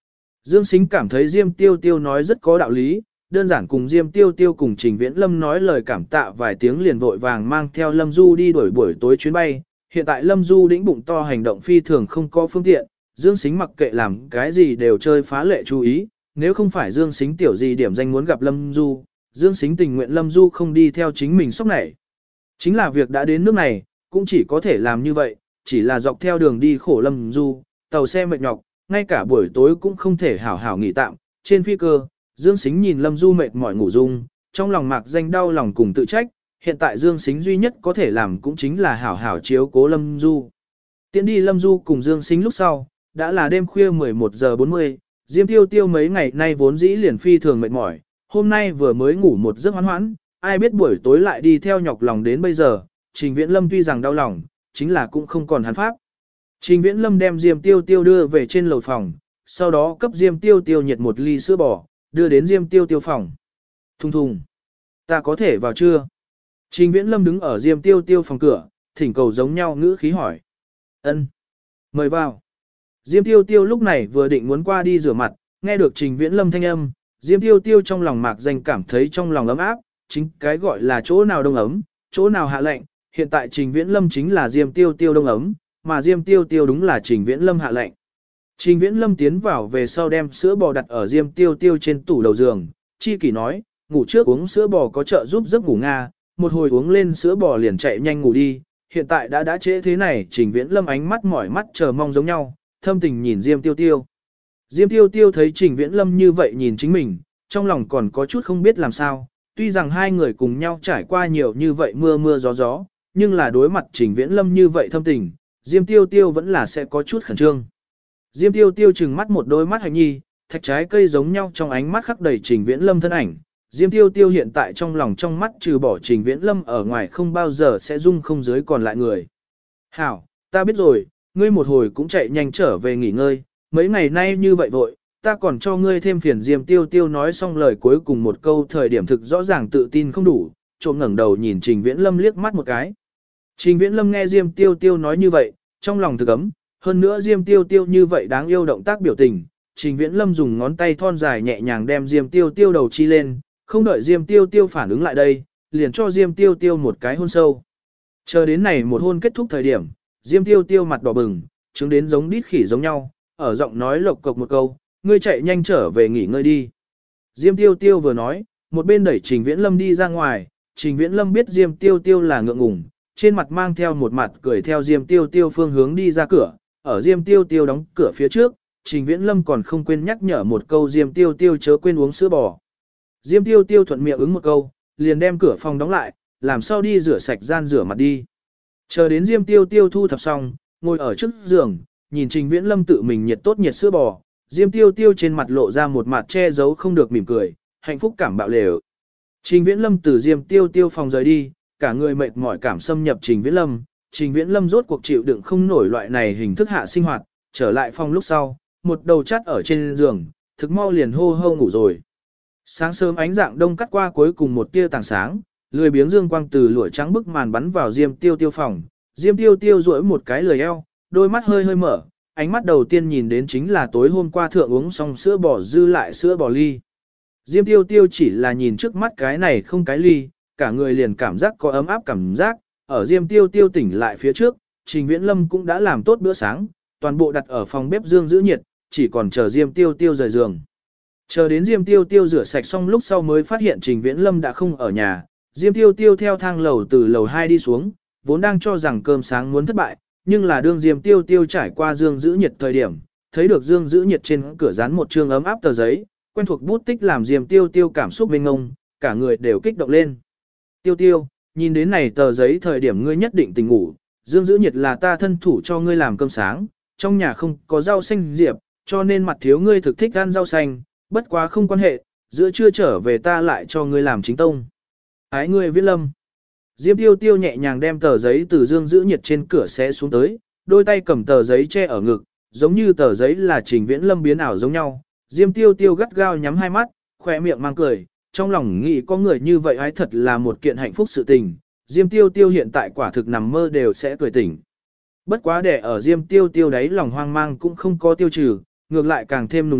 Dương Sính cảm thấy Diêm Tiêu Tiêu nói rất có đạo lý, đơn giản cùng Diêm Tiêu Tiêu cùng Trình Viễn Lâm nói lời cảm tạ vài tiếng liền vội vàng mang theo Lâm Du đi đuổi buổi tối chuyến bay. Hiện tại Lâm Du đĩnh bụng to hành động phi thường không có phương tiện, Dương Sính mặc kệ làm cái gì đều chơi phá lệ chú ý, nếu không phải Dương Sính tiểu gì điểm danh muốn gặp Lâm Du, Dương Sính tình nguyện Lâm Du không đi theo chính mình sốc này. Chính là việc đã đến nước này, cũng chỉ có thể làm như vậy, chỉ là dọc theo đường đi khổ Lâm Du, tàu xe mệt nhọc, ngay cả buổi tối cũng không thể hảo hảo nghỉ tạm. Trên phi cơ, Dương Sính nhìn Lâm Du mệt mỏi ngủ dung, trong lòng mạc danh đau lòng cùng tự trách, hiện tại Dương Sính duy nhất có thể làm cũng chính là hảo hảo chiếu cố Lâm Du. Tiến đi Lâm Du cùng Dương Sính lúc sau, đã là đêm khuya 11 giờ 40, Diêm Tiêu Tiêu mấy ngày nay vốn dĩ liền phi thường mệt mỏi, hôm nay vừa mới ngủ một giấc hoán hoãn, ai biết buổi tối lại đi theo nhọc lòng đến bây giờ, Trình Viễn Lâm tuy rằng đau lòng, chính là cũng không còn hắn pháp. Trình Viễn Lâm đem Diêm Tiêu Tiêu đưa về trên lầu phòng, sau đó cấp Diêm Tiêu Tiêu nhiệt một ly sữa bò, đưa đến Diêm Tiêu Tiêu phòng. Thùng thùng, ta có thể vào chưa? Trình Viễn Lâm đứng ở Diêm Tiêu Tiêu phòng cửa, thỉnh cầu giống nhau ngữ khí hỏi. Ân, mời vào. Diêm Tiêu Tiêu lúc này vừa định muốn qua đi rửa mặt, nghe được Trình Viễn Lâm thanh âm, Diêm Tiêu Tiêu trong lòng mạc danh cảm thấy trong lòng ấm áp, chính cái gọi là chỗ nào đông ấm, chỗ nào hạ lạnh, hiện tại Trình Viễn Lâm chính là Diêm Tiêu Tiêu đông ấm, mà Diêm Tiêu Tiêu đúng là Trình Viễn Lâm hạ lạnh. Trình Viễn Lâm tiến vào về sau đem sữa bò đặt ở Diêm Tiêu Tiêu trên tủ đầu giường, chi kỷ nói, ngủ trước uống sữa bò có trợ giúp giấc ngủ nga, một hồi uống lên sữa bò liền chạy nhanh ngủ đi, hiện tại đã trễ thế này, Trình Viễn Lâm ánh mắt mỏi mắt chờ mong giống nhau, thâm tình nhìn Diêm Tiêu Tiêu. Diêm Tiêu Tiêu thấy Trình Viễn Lâm như vậy nhìn chính mình, trong lòng còn có chút không biết làm sao, tuy rằng hai người cùng nhau trải qua nhiều như vậy mưa mưa gió gió, nhưng là đối mặt Trình Viễn Lâm như vậy thâm tình, Diêm Tiêu Tiêu vẫn là sẽ có chút khẩn trương. Diêm Tiêu Tiêu trừng mắt một đôi mắt hạnh nhi, thạch trái cây giống nhau trong ánh mắt khắc đầy Trình Viễn Lâm thân ảnh. Diêm Tiêu Tiêu hiện tại trong lòng trong mắt trừ bỏ Trình Viễn Lâm ở ngoài không bao giờ sẽ dung không dưới còn lại người. Hảo, ta biết rồi, ngươi một hồi cũng chạy nhanh trở về nghỉ ngơi, mấy ngày nay như vậy vội, ta còn cho ngươi thêm phiền. Diêm Tiêu Tiêu nói xong lời cuối cùng một câu thời điểm thực rõ ràng tự tin không đủ, trộm ngẩng đầu nhìn Trình Viễn Lâm liếc mắt một cái. Trình Viễn Lâm nghe Diêm Tiêu Tiêu nói như vậy, trong lòng thực ấm, hơn nữa Diêm Tiêu Tiêu như vậy đáng yêu động tác biểu tình, Trình Viễn Lâm dùng ngón tay thon dài nhẹ nhàng đem Diêm Tiêu Tiêu đầu chi lên, không đợi Diêm Tiêu Tiêu phản ứng lại đây, liền cho Diêm Tiêu Tiêu một cái hôn sâu. Chờ đến này một hôn kết thúc thời điểm, Diêm Tiêu Tiêu mặt đỏ bừng, chứng đến giống đít khỉ giống nhau, ở giọng nói lộc cộc một câu, ngươi chạy nhanh trở về nghỉ ngơi đi. Diêm Tiêu Tiêu vừa nói, một bên đẩy Trình Viễn Lâm đi ra ngoài, Trình Viễn Lâm biết Diêm Tiêu Tiêu là ngượng ngùng, trên mặt mang theo một mặt cười theo Diêm Tiêu Tiêu phương hướng đi ra cửa, ở Diêm Tiêu Tiêu đóng cửa phía trước, Trình Viễn Lâm còn không quên nhắc nhở một câu Diêm Tiêu Tiêu chớ quên uống sữa bò. Diêm Tiêu Tiêu thuận miệng ứng một câu, liền đem cửa phòng đóng lại, làm sao đi rửa sạch gian rửa mặt đi. Chờ đến Diêm Tiêu Tiêu thu thập xong, ngồi ở trước giường, nhìn Trình Viễn Lâm tự mình nhiệt tốt nhiệt sữa bò, Diêm Tiêu Tiêu trên mặt lộ ra một mặt che giấu không được mỉm cười, hạnh phúc cảm bạo lều. Trình Viễn Lâm từ Diêm Tiêu Tiêu phòng rời đi, cả người mệt mỏi cảm xâm nhập Trình Viễn Lâm. Trình Viễn Lâm rốt cuộc chịu đựng không nổi loại này hình thức hạ sinh hoạt, trở lại phòng lúc sau, một đầu chắt ở trên giường, thực mau liền hô hô ngủ rồi. Sáng sớm ánh dạng đông cắt qua cuối cùng một tia tảng sáng, lười biếng dương quang từ lụa trắng bức màn bắn vào Diêm Tiêu Tiêu phòng. Diêm Tiêu Tiêu duỗi một cái lười eo, đôi mắt hơi hơi mở, ánh mắt đầu tiên nhìn đến chính là tối hôm qua thượng uống xong sữa bò dư lại sữa bò ly. Diêm Tiêu Tiêu chỉ là nhìn trước mắt cái này không cái ly, cả người liền cảm giác có ấm áp cảm giác, ở Diêm Tiêu Tiêu tỉnh lại phía trước, Trình Viễn Lâm cũng đã làm tốt bữa sáng, toàn bộ đặt ở phòng bếp dương giữ nhiệt, chỉ còn chờ Diêm Tiêu Tiêu rời giường. Chờ đến Diêm Tiêu Tiêu rửa sạch xong lúc sau mới phát hiện Trình Viễn Lâm đã không ở nhà, Diêm Tiêu Tiêu theo thang lầu từ lầu 2 đi xuống, vốn đang cho rằng cơm sáng muốn thất bại, nhưng là đương Diêm Tiêu Tiêu trải qua dương giữ nhiệt thời điểm, thấy được dương giữ nhiệt trên cửa dán một trương ấm áp tờ giấy, quen thuộc bút tích làm Diêm Tiêu Tiêu cảm xúc mênh ngông, cả người đều kích động lên. Tiêu Tiêu, nhìn đến này tờ giấy thời điểm ngươi nhất định tỉnh ngủ, dương giữ nhiệt là ta thân thủ cho ngươi làm cơm sáng, trong nhà không có rau xanh diệp, cho nên mặt thiếu ngươi thực thích ăn rau xanh, bất quá không quan hệ, giữa trưa trở về ta lại cho ngươi làm chính tông. Ái ngươi Viễn Lâm. Diêm Tiêu Tiêu nhẹ nhàng đem tờ giấy từ dương giữ nhiệt trên cửa xé xuống tới, đôi tay cầm tờ giấy che ở ngực, giống như tờ giấy là Trình Viễn Lâm biến ảo giống nhau. Diêm Tiêu Tiêu gắt gao nhắm hai mắt, khỏe miệng mang cười, trong lòng nghĩ có người như vậy ái thật là một kiện hạnh phúc sự tình. Diêm Tiêu Tiêu hiện tại quả thực nằm mơ đều sẽ cười tỉnh. Bất quá để ở Diêm Tiêu Tiêu đấy lòng hoang mang cũng không có tiêu trừ, ngược lại càng thêm nùng liệt,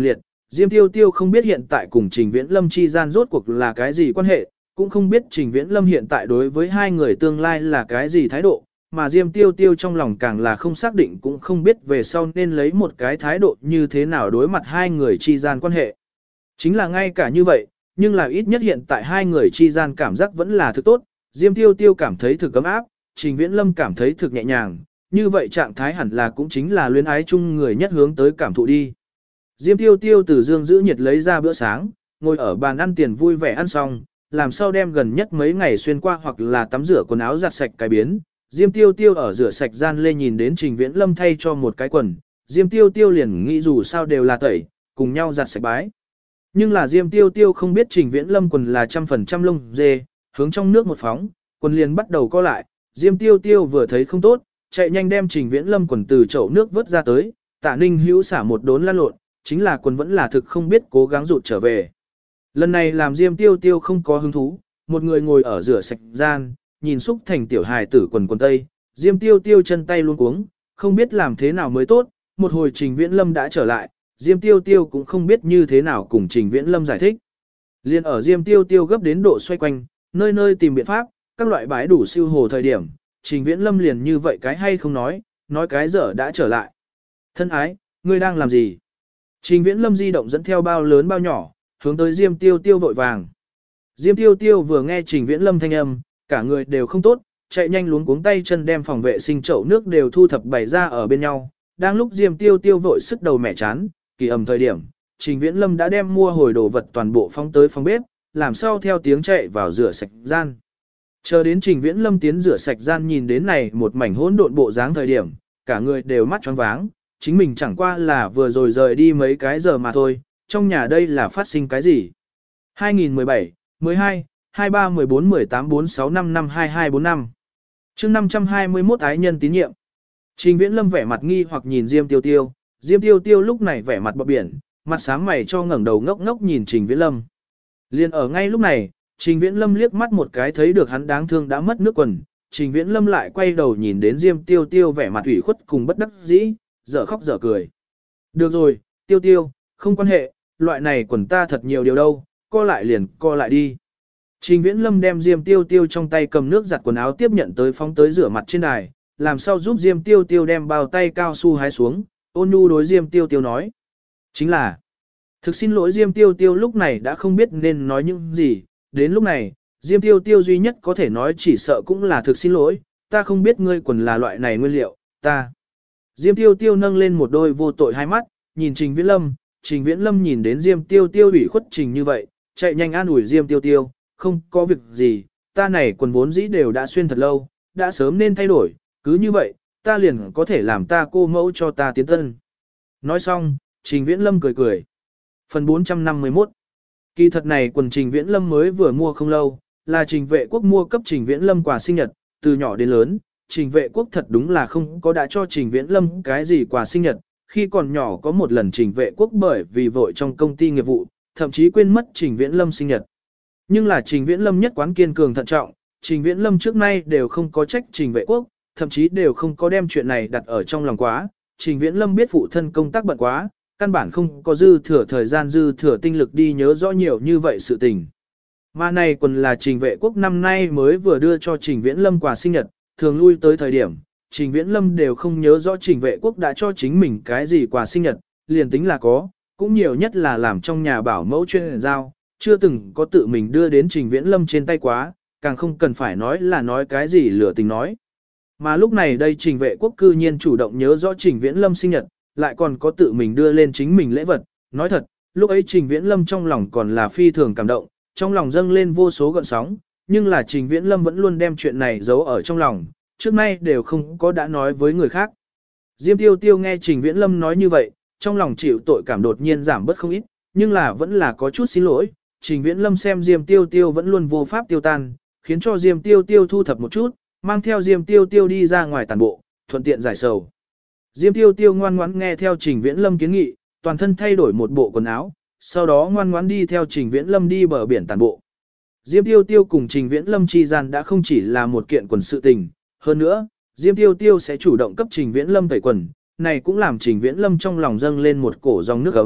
Diêm Tiêu Tiêu không biết hiện tại cùng Trình Viễn Lâm chi gian rốt cuộc là cái gì quan hệ, cũng không biết Trình Viễn Lâm hiện tại đối với hai người tương lai là cái gì thái độ, mà Diêm Tiêu Tiêu trong lòng càng là không xác định cũng không biết về sau nên lấy một cái thái độ như thế nào đối mặt hai người chi gian quan hệ. Chính là ngay cả như vậy, nhưng là ít nhất hiện tại hai người chi gian cảm giác vẫn là thực tốt, Diêm Tiêu Tiêu cảm thấy thực ấm áp, Trình Viễn Lâm cảm thấy thực nhẹ nhàng, như vậy trạng thái hẳn là cũng chính là luyến ái chung người nhất hướng tới cảm thụ đi. Diêm Tiêu Tiêu từ dương giữ nhiệt lấy ra bữa sáng, ngồi ở bàn ăn tiền vui vẻ ăn xong, làm sao đem gần nhất mấy ngày xuyên qua hoặc là tắm rửa quần áo giặt sạch cái biến. Diêm Tiêu Tiêu ở rửa sạch gian lê nhìn đến Trình Viễn Lâm thay cho một cái quần, Diêm Tiêu Tiêu liền nghĩ dù sao đều là tẩy, cùng nhau giặt sạch bái. Nhưng là Diêm Tiêu Tiêu không biết Trình Viễn Lâm quần là 100% lông dê, hướng trong nước một phóng, quần liền bắt đầu co lại, Diêm Tiêu Tiêu vừa thấy không tốt, chạy nhanh đem Trình Viễn Lâm quần từ chậu nước vớt ra tới, Tạ Ninh Hữu xả một đốn lăn lộn, chính là quần vẫn là thực không biết cố gắng rụt trở về. Lần này làm Diêm Tiêu Tiêu không có hứng thú, một người ngồi ở rửa sạch gian, nhìn xúc thành tiểu hài tử quần tây, Diêm Tiêu Tiêu chân tay luôn cuống, không biết làm thế nào mới tốt, một hồi Trình Viễn Lâm đã trở lại, Diêm Tiêu Tiêu cũng không biết như thế nào cùng Trình Viễn Lâm giải thích. Liên ở Diêm Tiêu Tiêu gấp đến độ xoay quanh, nơi nơi tìm biện pháp, các loại bãi đủ siêu hồ thời điểm, Trình Viễn Lâm liền như vậy cái hay không nói cái dở đã trở lại. Thân ái, ngươi đang làm gì? Trình Viễn Lâm di động dẫn theo bao lớn bao nhỏ, hướng tới Diêm Tiêu Tiêu vội vàng. Diêm Tiêu Tiêu vừa nghe Trình Viễn Lâm thanh âm, cả người đều không tốt, chạy nhanh luống cuống tay chân đem phòng vệ sinh chậu nước đều thu thập bày ra ở bên nhau. Đang lúc Diêm Tiêu Tiêu vội sức đầu mẻ chán, kỳ ẩm thời điểm, Trình Viễn Lâm đã đem mua hồi đồ vật toàn bộ phóng tới phòng bếp, làm sao theo tiếng chạy vào rửa sạch gian. Chờ đến Trình Viễn Lâm tiến rửa sạch gian nhìn đến này một mảnh hỗn độn bộ dáng thời điểm, cả người đều mắt choáng váng, chính mình chẳng qua là vừa rồi rời đi mấy cái giờ mà thôi, trong nhà đây là phát sinh cái gì? 2017, 12, 23, 14, 18, 46, 55, 22, 45. Chương 521 ái nhân tín nhiệm. Trình Viễn Lâm vẻ mặt nghi hoặc nhìn Diêm Tiêu Tiêu, Diêm Tiêu Tiêu lúc này vẻ mặt bọt biển, mặt sáng mày cho ngẩng đầu ngốc ngốc nhìn Trình Viễn Lâm. Liên ở ngay lúc này, Trình Viễn Lâm liếc mắt một cái thấy được hắn đáng thương đã mất nước quần, Trình Viễn Lâm lại quay đầu nhìn đến Diêm Tiêu Tiêu vẻ mặt ủy khuất cùng bất đắc dĩ, dở khóc dở cười. Được rồi, Tiêu Tiêu, không quan hệ, loại này quần ta thật nhiều điều đâu, co lại liền co lại đi. Trình Viễn Lâm đem Diêm Tiêu Tiêu trong tay cầm nước giặt quần áo tiếp nhận tới phóng tới rửa mặt trên đài, làm sao giúp Diêm Tiêu Tiêu đem bao tay cao su hái xuống, ôn nhu đối Diêm Tiêu Tiêu nói. Chính là, thực xin lỗi Diêm Tiêu Tiêu lúc này đã không biết nên nói những gì, đến lúc này, Diêm Tiêu Tiêu duy nhất có thể nói chỉ sợ cũng là thực xin lỗi, ta không biết ngươi quần là loại này nguyên liệu, ta. Diêm Tiêu Tiêu nâng lên một đôi vô tội hai mắt, nhìn Trình Viễn Lâm, Trình Viễn Lâm nhìn đến Diêm Tiêu Tiêu ủy khuất Trình như vậy, chạy nhanh an ủi Diêm Tiêu Tiêu, không có việc gì, ta này quần vốn dĩ đều đã xuyên thật lâu, đã sớm nên thay đổi, cứ như vậy, ta liền có thể làm ta cô mẫu cho ta tiến tân. Nói xong, Trình Viễn Lâm cười cười. Phần 451. Kỳ thật này quần Trình Viễn Lâm mới vừa mua không lâu, là Trình Vệ Quốc mua cấp Trình Viễn Lâm quà sinh nhật, từ nhỏ đến lớn, Trình Vệ Quốc thật đúng là không có đã cho Trình Viễn Lâm cái gì quà sinh nhật, khi còn nhỏ có một lần Trình Vệ Quốc bởi vì vội trong công ty nghiệp vụ, thậm chí quên mất Trình Viễn Lâm sinh nhật. Nhưng là Trình Viễn Lâm nhất quán kiên cường thận trọng, Trình Viễn Lâm trước nay đều không có trách Trình Vệ Quốc, thậm chí đều không có đem chuyện này đặt ở trong lòng quá. Trình Viễn Lâm biết phụ thân công tác bận quá, căn bản không có dư thừa thời gian dư thừa tinh lực đi nhớ rõ nhiều như vậy sự tình. Mà này quần là Trình Vệ Quốc năm nay mới vừa đưa cho Trình Viễn Lâm quà sinh nhật, thường lui tới thời điểm, Trình Viễn Lâm đều không nhớ rõ Trình Vệ Quốc đã cho chính mình cái gì quà sinh nhật, liền tính là có, cũng nhiều nhất là làm trong nhà bảo mẫu chuyên giao, chưa từng có tự mình đưa đến Trình Viễn Lâm trên tay quá, càng không cần phải nói là nói cái gì lửa tình nói. Mà lúc này đây Trình Vệ Quốc cư nhiên chủ động nhớ rõ Trình Viễn Lâm sinh nhật, lại còn có tự mình đưa lên chính mình lễ vật, nói thật, lúc ấy Trình Viễn Lâm trong lòng còn là phi thường cảm động, trong lòng dâng lên vô số gợn sóng, nhưng là Trình Viễn Lâm vẫn luôn đem chuyện này giấu ở trong lòng, trước nay đều không có đã nói với người khác. Diêm Tiêu Tiêu nghe Trình Viễn Lâm nói như vậy, trong lòng chịu tội cảm đột nhiên giảm bớt không ít, nhưng là vẫn là có chút xin lỗi. Trình Viễn Lâm xem Diêm Tiêu Tiêu vẫn luôn vô pháp tiêu tan, khiến cho Diêm Tiêu Tiêu thu thập một chút, mang theo Diêm Tiêu Tiêu đi ra ngoài tản bộ, thuận tiện giải sầu. Diêm Tiêu Tiêu ngoan ngoãn nghe theo Trình Viễn Lâm kiến nghị, toàn thân thay đổi một bộ quần áo, sau đó ngoan ngoãn đi theo Trình Viễn Lâm đi bờ biển tản bộ. Diêm Tiêu Tiêu cùng Trình Viễn Lâm chi gian đã không chỉ là một kiện quần sự tình, hơn nữa, Diêm Tiêu Tiêu sẽ chủ động cấp Trình Viễn Lâm tẩy quần, này cũng làm Trình Viễn Lâm trong lòng dâng lên một cổ dòng nước ấm,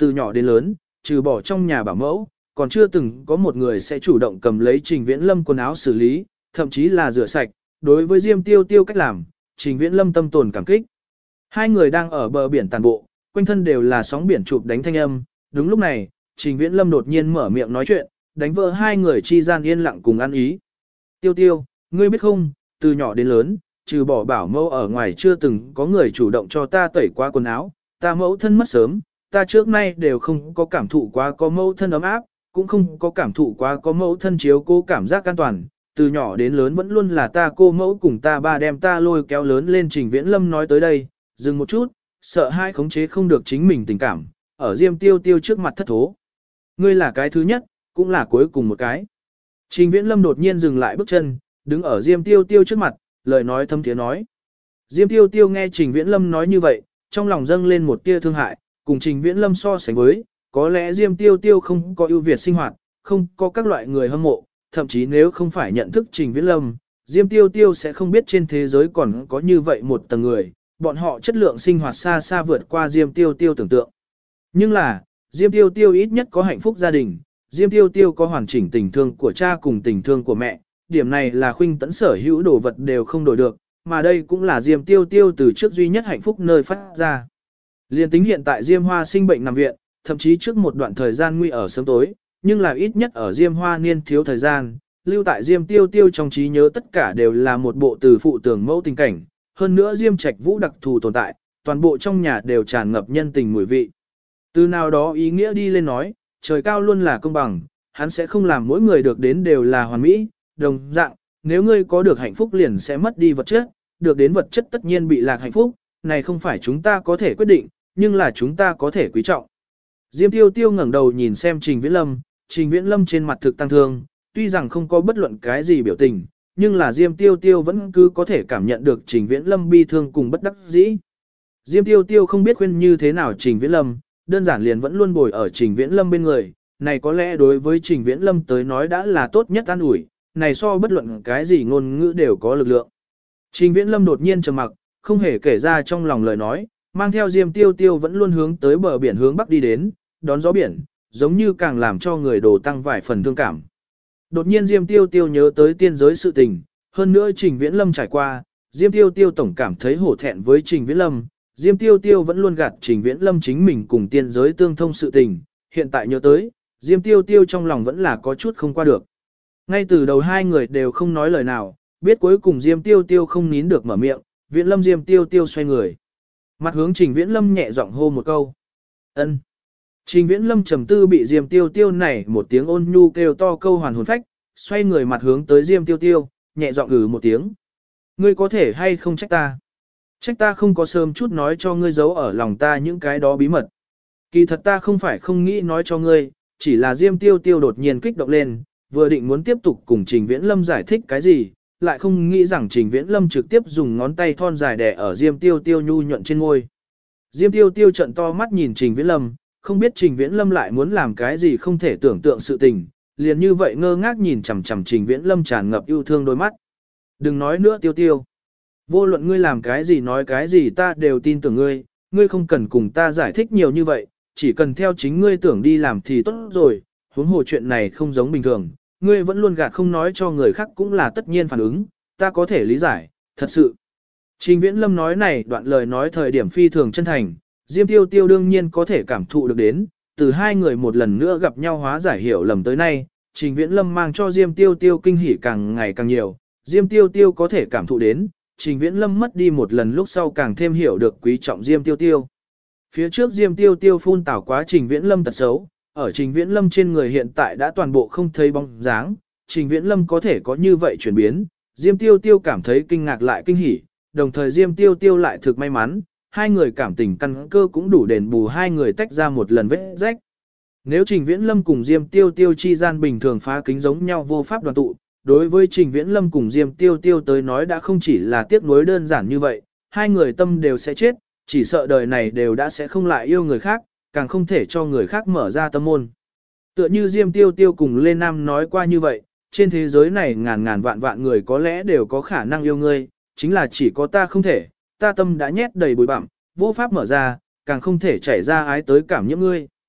từ nhỏ đến lớn, trừ bỏ trong nhà bảo mẫu, còn chưa từng có một người sẽ chủ động cầm lấy Trình Viễn Lâm quần áo xử lý, thậm chí là rửa sạch. Đối với Diêm Tiêu Tiêu cách làm, Trình Viễn Lâm tâm tồn cảm kích. Hai người đang ở bờ biển tàn bộ, quanh thân đều là sóng biển chụp đánh thanh âm. Đúng lúc này, Trình Viễn Lâm đột nhiên mở miệng nói chuyện, đánh vỡ hai người chi gian yên lặng cùng ăn ý. Tiêu Tiêu, ngươi biết không, từ nhỏ đến lớn, trừ bỏ bảo mẫu ở ngoài chưa từng có người chủ động cho ta tẩy qua quần áo, ta mẫu thân mất sớm, ta trước nay đều không có cảm thụ quá có mẫu thân ấm áp, cũng không có cảm thụ quá có mẫu thân chiếu cố cảm giác an toàn. Từ nhỏ đến lớn vẫn luôn là ta cô mẫu cùng ta ba đem ta lôi kéo lớn lên. Trình Viễn Lâm nói tới đây, dừng một chút, sợ hai khống chế không được chính mình tình cảm, ở Diêm Tiêu Tiêu trước mặt thất thố. Ngươi là cái thứ nhất, cũng là cuối cùng một cái. Trình Viễn Lâm đột nhiên dừng lại bước chân, đứng ở Diêm Tiêu Tiêu trước mặt, lời nói thâm thiế nói. Diêm Tiêu Tiêu nghe Trình Viễn Lâm nói như vậy, trong lòng dâng lên một tia thương hại, cùng Trình Viễn Lâm so sánh với, có lẽ Diêm Tiêu Tiêu không có ưu việt sinh hoạt, không có các loại người hâm mộ, thậm chí nếu không phải nhận thức Trình Viễn Lâm, Diêm Tiêu Tiêu sẽ không biết trên thế giới còn có như vậy một tầng người, bọn họ chất lượng sinh hoạt xa xa vượt qua Diêm Tiêu Tiêu tưởng tượng. Nhưng là, Diêm Tiêu Tiêu ít nhất có hạnh phúc gia đình, Diêm Tiêu Tiêu có hoàn chỉnh tình thương của cha cùng tình thương của mẹ, điểm này là Khuynh Tẫn sở hữu đồ vật đều không đổi được, mà đây cũng là Diêm Tiêu Tiêu từ trước duy nhất hạnh phúc nơi phát ra. Liên tính hiện tại Diêm Hoa sinh bệnh nằm viện, thậm chí trước một đoạn thời gian nguy ở sớm tối, nhưng là ít nhất ở Diêm Hoa niên thiếu thời gian, lưu tại Diêm Tiêu Tiêu trong trí nhớ tất cả đều là một bộ từ phụ tưởng mẫu tình cảnh, hơn nữa Diêm Trạch Vũ đặc thù tồn tại, toàn bộ trong nhà đều tràn ngập nhân tình mùi vị. Từ nào đó ý nghĩa đi lên nói, trời cao luôn là công bằng, hắn sẽ không làm mỗi người được đến đều là hoàn mỹ, đồng dạng, nếu ngươi có được hạnh phúc liền sẽ mất đi vật chất, được đến vật chất tất nhiên bị lạc hạnh phúc, này không phải chúng ta có thể quyết định, nhưng là chúng ta có thể quý trọng. Diêm Tiêu Tiêu ngẩng đầu nhìn xem Trình Viễn Lâm, Trình Viễn Lâm trên mặt thực tăng thương, tuy rằng không có bất luận cái gì biểu tình, nhưng là Diêm Tiêu Tiêu vẫn cứ có thể cảm nhận được Trình Viễn Lâm bi thương cùng bất đắc dĩ. Diêm Tiêu Tiêu không biết khuyên như thế nào Trình Viễn Lâm, đơn giản liền vẫn luôn bồi ở Trình Viễn Lâm bên người, này có lẽ đối với Trình Viễn Lâm tới nói đã là tốt nhất an ủi, này so bất luận cái gì ngôn ngữ đều có lực lượng. Trình Viễn Lâm đột nhiên trầm mặc, không hề kể ra trong lòng lời nói, mang theo Diêm Tiêu Tiêu vẫn luôn hướng tới bờ biển hướng bắc đi đến, đón gió biển, giống như càng làm cho người đồ tăng vài phần thương cảm. Đột nhiên Diêm Tiêu Tiêu nhớ tới tiên giới sự tình, hơn nữa Trình Viễn Lâm trải qua, Diêm Tiêu Tiêu tổng cảm thấy hổ thẹn với Trình Viễn Lâm, Diêm Tiêu Tiêu vẫn luôn gạt Trình Viễn Lâm chính mình cùng tiên giới tương thông sự tình, hiện tại nhớ tới, Diêm Tiêu Tiêu trong lòng vẫn là có chút không qua được. Ngay từ đầu hai người đều không nói lời nào, biết cuối cùng Diêm Tiêu Tiêu không nín được mở miệng, Viễn Lâm Diêm Tiêu Tiêu xoay người. Mặt hướng Trình Viễn Lâm nhẹ giọng hô một câu. Ân. Trình Viễn Lâm trầm tư bị Diêm Tiêu Tiêu này một tiếng ôn nhu kêu to câu hoàn hồn phách, xoay người mặt hướng tới Diêm Tiêu Tiêu, nhẹ giọng một tiếng. Ngươi có thể hay không trách ta? Trách ta không có sớm chút nói cho ngươi giấu ở lòng ta những cái đó bí mật. Kỳ thật ta không phải không nghĩ nói cho ngươi, chỉ là Diêm Tiêu Tiêu đột nhiên kích động lên, vừa định muốn tiếp tục cùng Trình Viễn Lâm giải thích cái gì, lại không nghĩ rằng Trình Viễn Lâm trực tiếp dùng ngón tay thon dài đè ở Diêm Tiêu Tiêu nhu nhuận trên môi. Diêm Tiêu Tiêu trợn to mắt nhìn Trình Viễn Lâm, không biết Trình Viễn Lâm lại muốn làm cái gì không thể tưởng tượng sự tình, liền như vậy ngơ ngác nhìn chằm chằm Trình Viễn Lâm tràn ngập yêu thương đôi mắt. Đừng nói nữa Tiêu Tiêu. Vô luận ngươi làm cái gì nói cái gì ta đều tin tưởng ngươi, ngươi không cần cùng ta giải thích nhiều như vậy, chỉ cần theo chính ngươi tưởng đi làm thì tốt rồi, huống hồ chuyện này không giống bình thường, ngươi vẫn luôn gạt không nói cho người khác cũng là tất nhiên phản ứng, ta có thể lý giải, thật sự. Trình Viễn Lâm nói này đoạn lời nói thời điểm phi thường chân thành, Diêm Tiêu Tiêu đương nhiên có thể cảm thụ được đến, từ hai người một lần nữa gặp nhau hóa giải hiểu lầm tới nay, Trình Viễn Lâm mang cho Diêm Tiêu Tiêu kinh hỉ càng ngày càng nhiều, Diêm Tiêu Tiêu có thể cảm thụ đến, Trình Viễn Lâm mất đi một lần lúc sau càng thêm hiểu được quý trọng Diêm Tiêu Tiêu. Phía trước Diêm Tiêu Tiêu phun tảo quá Trình Viễn Lâm tật xấu, ở Trình Viễn Lâm trên người hiện tại đã toàn bộ không thấy bóng dáng, Trình Viễn Lâm có thể có như vậy chuyển biến, Diêm Tiêu Tiêu cảm thấy kinh ngạc lại kinh hỉ, đồng thời Diêm Tiêu Tiêu lại thực may mắn, hai người cảm tình căn cơ cũng đủ đền bù hai người tách ra một lần vết rách. Nếu Trình Viễn Lâm cùng Diêm Tiêu Tiêu chi gian bình thường phá kính giống nhau vô pháp đoàn tụ, đối với Trình Viễn Lâm cùng Diêm Tiêu Tiêu tới nói đã không chỉ là tiếc nuối đơn giản như vậy, hai người tâm đều sẽ chết, chỉ sợ đời này đều đã sẽ không lại yêu người khác, càng không thể cho người khác mở ra tâm môn. Tựa như Diêm Tiêu Tiêu cùng Lê Nam nói qua như vậy, trên thế giới này ngàn ngàn vạn vạn người có lẽ đều có khả năng yêu ngươi, chính là chỉ có ta không thể, ta tâm đã nhét đầy bụi bặm, vô pháp mở ra, càng không thể chảy ra ái tới cảm nhiễm ngươi.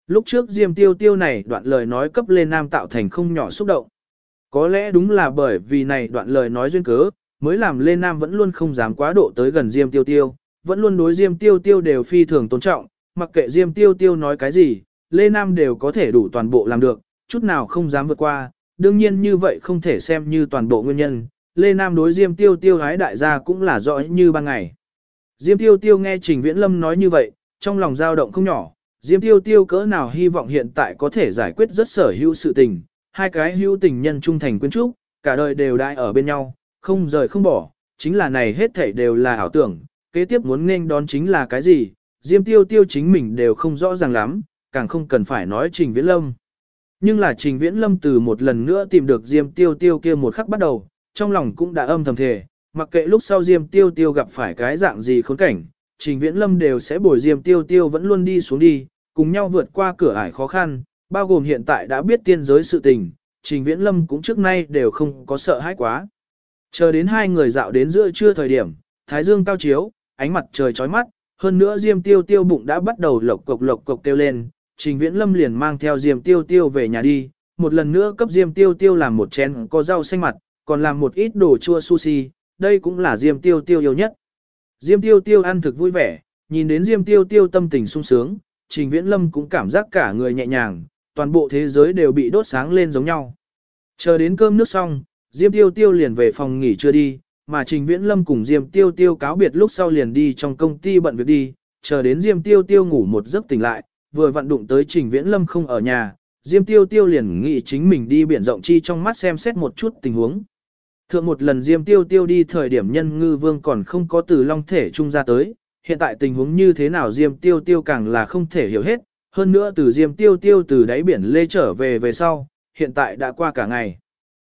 Lúc trước Diêm Tiêu Tiêu này đoạn lời nói cấp Lê Nam tạo thành không nhỏ xúc động. Có lẽ đúng là bởi vì này đoạn lời nói duyên cớ, mới làm Lê Nam vẫn luôn không dám quá độ tới gần Diêm Tiêu Tiêu, vẫn luôn đối Diêm Tiêu Tiêu đều phi thường tôn trọng, mặc kệ Diêm Tiêu Tiêu nói cái gì, Lê Nam đều có thể đủ toàn bộ làm được, chút nào không dám vượt qua, đương nhiên như vậy không thể xem như toàn bộ nguyên nhân, Lê Nam đối Diêm Tiêu Tiêu hái đại gia cũng là rõ như ban ngày. Diêm Tiêu Tiêu nghe Trình Viễn Lâm nói như vậy, trong lòng dao động không nhỏ, Diêm Tiêu Tiêu cỡ nào hy vọng hiện tại có thể giải quyết rất sở hữu sự tình, hai cái hữu tình nhân trung thành quyến trúc, cả đời đều đại ở bên nhau, không rời không bỏ, chính là này hết thảy đều là ảo tưởng, kế tiếp muốn nên đón chính là cái gì, Diêm Tiêu Tiêu chính mình đều không rõ ràng lắm, càng không cần phải nói Trình Viễn Lâm. Nhưng là Trình Viễn Lâm từ một lần nữa tìm được Diêm Tiêu Tiêu kia một khắc bắt đầu, trong lòng cũng đã âm thầm thề, mặc kệ lúc sau Diêm Tiêu Tiêu gặp phải cái dạng gì khốn cảnh, Trình Viễn Lâm đều sẽ bồi Diêm Tiêu Tiêu vẫn luôn đi xuống đi, cùng nhau vượt qua cửa ải khó khăn, bao gồm hiện tại đã biết tiên giới sự tình, Trình Viễn Lâm cũng trước nay đều không có sợ hãi quá. Chờ đến hai người dạo đến giữa trưa thời điểm, thái dương cao chiếu, ánh mặt trời chói mắt, hơn nữa Diêm Tiêu Tiêu bụng đã bắt đầu lộc cộc kêu lên, Trình Viễn Lâm liền mang theo Diêm Tiêu Tiêu về nhà đi, một lần nữa cấp Diêm Tiêu Tiêu làm một chén có rau xanh mặt, còn làm một ít đồ chua sushi, đây cũng là Diêm Tiêu Tiêu yêu nhất. Diêm Tiêu Tiêu ăn thực vui vẻ, nhìn đến Diêm Tiêu Tiêu tâm tình sung sướng, Trình Viễn Lâm cũng cảm giác cả người nhẹ nhàng, toàn bộ thế giới đều bị đốt sáng lên giống nhau. Chờ đến cơm nước xong, Diêm Tiêu Tiêu liền về phòng nghỉ trưa đi, mà Trình Viễn Lâm cùng Diêm Tiêu Tiêu cáo biệt lúc sau liền đi trong công ty bận việc đi, chờ đến Diêm Tiêu Tiêu ngủ một giấc tỉnh lại, vừa vặn đụng tới Trình Viễn Lâm không ở nhà, Diêm Tiêu Tiêu liền nghĩ chính mình đi biển rộng chi trong mắt xem xét một chút tình huống. Thượng một lần Diêm Tiêu Tiêu đi thời điểm Nhân Ngư Vương còn không có từ long thể trung ra tới, hiện tại tình huống như thế nào Diêm Tiêu Tiêu càng là không thể hiểu hết, hơn nữa từ Diêm Tiêu Tiêu từ đáy biển lê trở về sau, hiện tại đã qua cả ngày.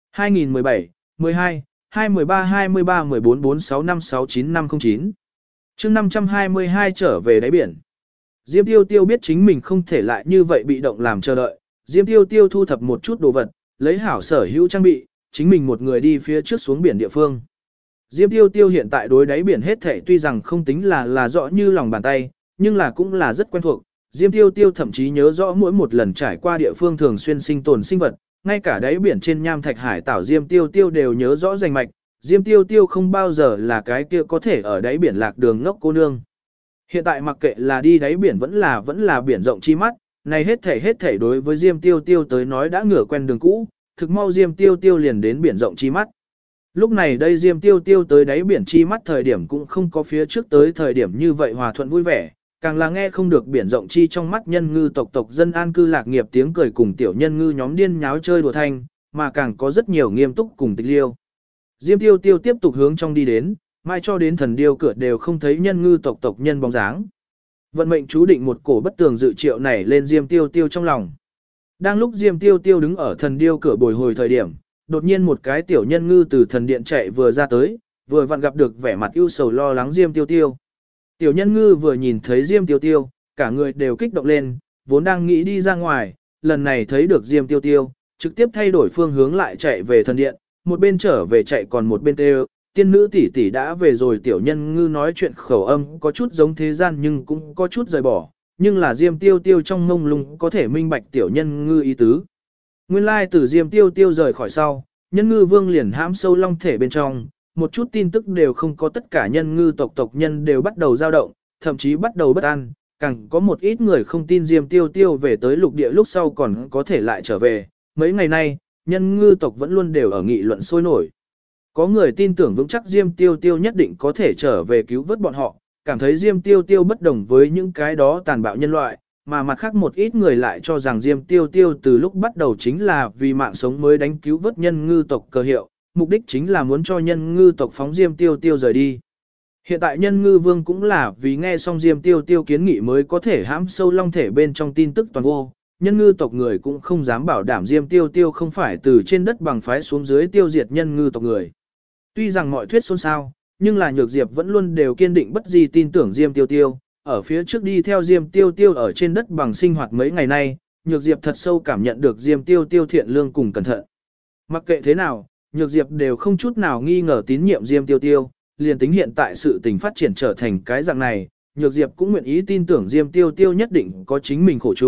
2017, 12, 213, 23, 14, 46, 56, 9509 chương 522 trở về đáy biển. Diêm Tiêu Tiêu biết chính mình không thể lại như vậy bị động làm chờ đợi, Diêm Tiêu Tiêu thu thập một chút đồ vật, lấy hảo sở hữu trang bị, chính mình một người đi phía trước xuống biển địa phương. Diêm Tiêu Tiêu hiện tại đối đáy biển hết thảy tuy rằng không tính là rõ như lòng bàn tay, nhưng là cũng là rất quen thuộc. Diêm Tiêu Tiêu thậm chí nhớ rõ mỗi một lần trải qua địa phương thường xuyên sinh tồn sinh vật, ngay cả đáy biển trên nham thạch hải tảo Diêm Tiêu Tiêu đều nhớ rõ rành mạch. Diêm Tiêu Tiêu không bao giờ là cái kia có thể ở đáy biển lạc đường ngốc cô nương. Hiện tại mặc kệ là đi đáy biển vẫn là biển rộng chi mắt, này hết thảy đối với Diêm Tiêu Tiêu tới nói đã ngửa quen đường cũ, thực mau Diêm Tiêu Tiêu liền đến biển rộng chi mắt. Lúc này đây Diêm Tiêu Tiêu tới đáy biển chi mắt thời điểm cũng không có phía trước tới thời điểm như vậy hòa thuận vui vẻ, càng là nghe không được biển rộng chi trong mắt nhân ngư tộc dân an cư lạc nghiệp tiếng cười cùng tiểu nhân ngư nhóm điên nháo chơi đùa thanh, mà càng có rất nhiều nghiêm túc cùng tịch liêu. Diêm Tiêu Tiêu tiếp tục hướng trong đi đến, mai cho đến thần điêu cửa đều không thấy nhân ngư tộc nhân bóng dáng. Vận mệnh chú định một cổ bất tường dự triệu nảy lên Diêm Tiêu Tiêu trong lòng. Đang lúc Diêm Tiêu Tiêu đứng ở thần điêu cửa bồi hồi thời điểm, đột nhiên một cái tiểu nhân ngư từ thần điện chạy vừa ra tới, vừa vặn gặp được vẻ mặt ưu sầu lo lắng Diêm Tiêu Tiêu. Tiểu nhân ngư vừa nhìn thấy Diêm Tiêu Tiêu, cả người đều kích động lên, vốn đang nghĩ đi ra ngoài, lần này thấy được Diêm Tiêu Tiêu, trực tiếp thay đổi phương hướng lại chạy về thần điện, một bên trở về chạy còn một bên kêu, tiên nữ tỷ tỷ đã về rồi. Tiểu nhân ngư nói chuyện khẩu âm có chút giống thế gian nhưng cũng có chút rời bỏ, nhưng là Diêm Tiêu Tiêu trong mông lung có thể minh bạch tiểu nhân ngư ý tứ. Nguyên lai từ Diêm Tiêu Tiêu rời khỏi sau, nhân ngư vương liền hãm sâu long thể bên trong, một chút tin tức đều không có, tất cả nhân ngư tộc nhân đều bắt đầu dao động, thậm chí bắt đầu bất an, càng có một ít người không tin Diêm Tiêu Tiêu về tới lục địa lúc sau còn có thể lại trở về. Mấy ngày nay, nhân ngư tộc vẫn luôn đều ở nghị luận sôi nổi. Có người tin tưởng vững chắc Diêm Tiêu Tiêu nhất định có thể trở về cứu vớt bọn họ, cảm thấy Diêm Tiêu Tiêu bất đồng với những cái đó tàn bạo nhân loại, mà mặt khác một ít người lại cho rằng Diêm Tiêu Tiêu từ lúc bắt đầu chính là vì mạng sống mới đánh cứu vớt nhân ngư tộc cơ hiệu, mục đích chính là muốn cho nhân ngư tộc phóng Diêm Tiêu Tiêu rời đi. Hiện tại nhân ngư vương cũng là vì nghe xong Diêm Tiêu Tiêu kiến nghị mới có thể hãm sâu long thể bên trong tin tức toàn vô, nhân ngư tộc người cũng không dám bảo đảm Diêm Tiêu Tiêu không phải từ trên đất bằng phái xuống dưới tiêu diệt nhân ngư tộc người. Tuy rằng mọi thuyết xôn xao, nhưng là Nhược Diệp vẫn luôn đều kiên định bất di tin tưởng Diêm Tiêu Tiêu, ở phía trước đi theo Diêm Tiêu Tiêu ở trên đất bằng sinh hoạt mấy ngày nay, Nhược Diệp thật sâu cảm nhận được Diêm Tiêu Tiêu thiện lương cùng cẩn thận. Mặc kệ thế nào, Nhược Diệp đều không chút nào nghi ngờ tín nhiệm Diêm Tiêu Tiêu, liền tính hiện tại sự tình phát triển trở thành cái dạng này, Nhược Diệp cũng nguyện ý tin tưởng Diêm Tiêu Tiêu nhất định có chính mình khổ chung,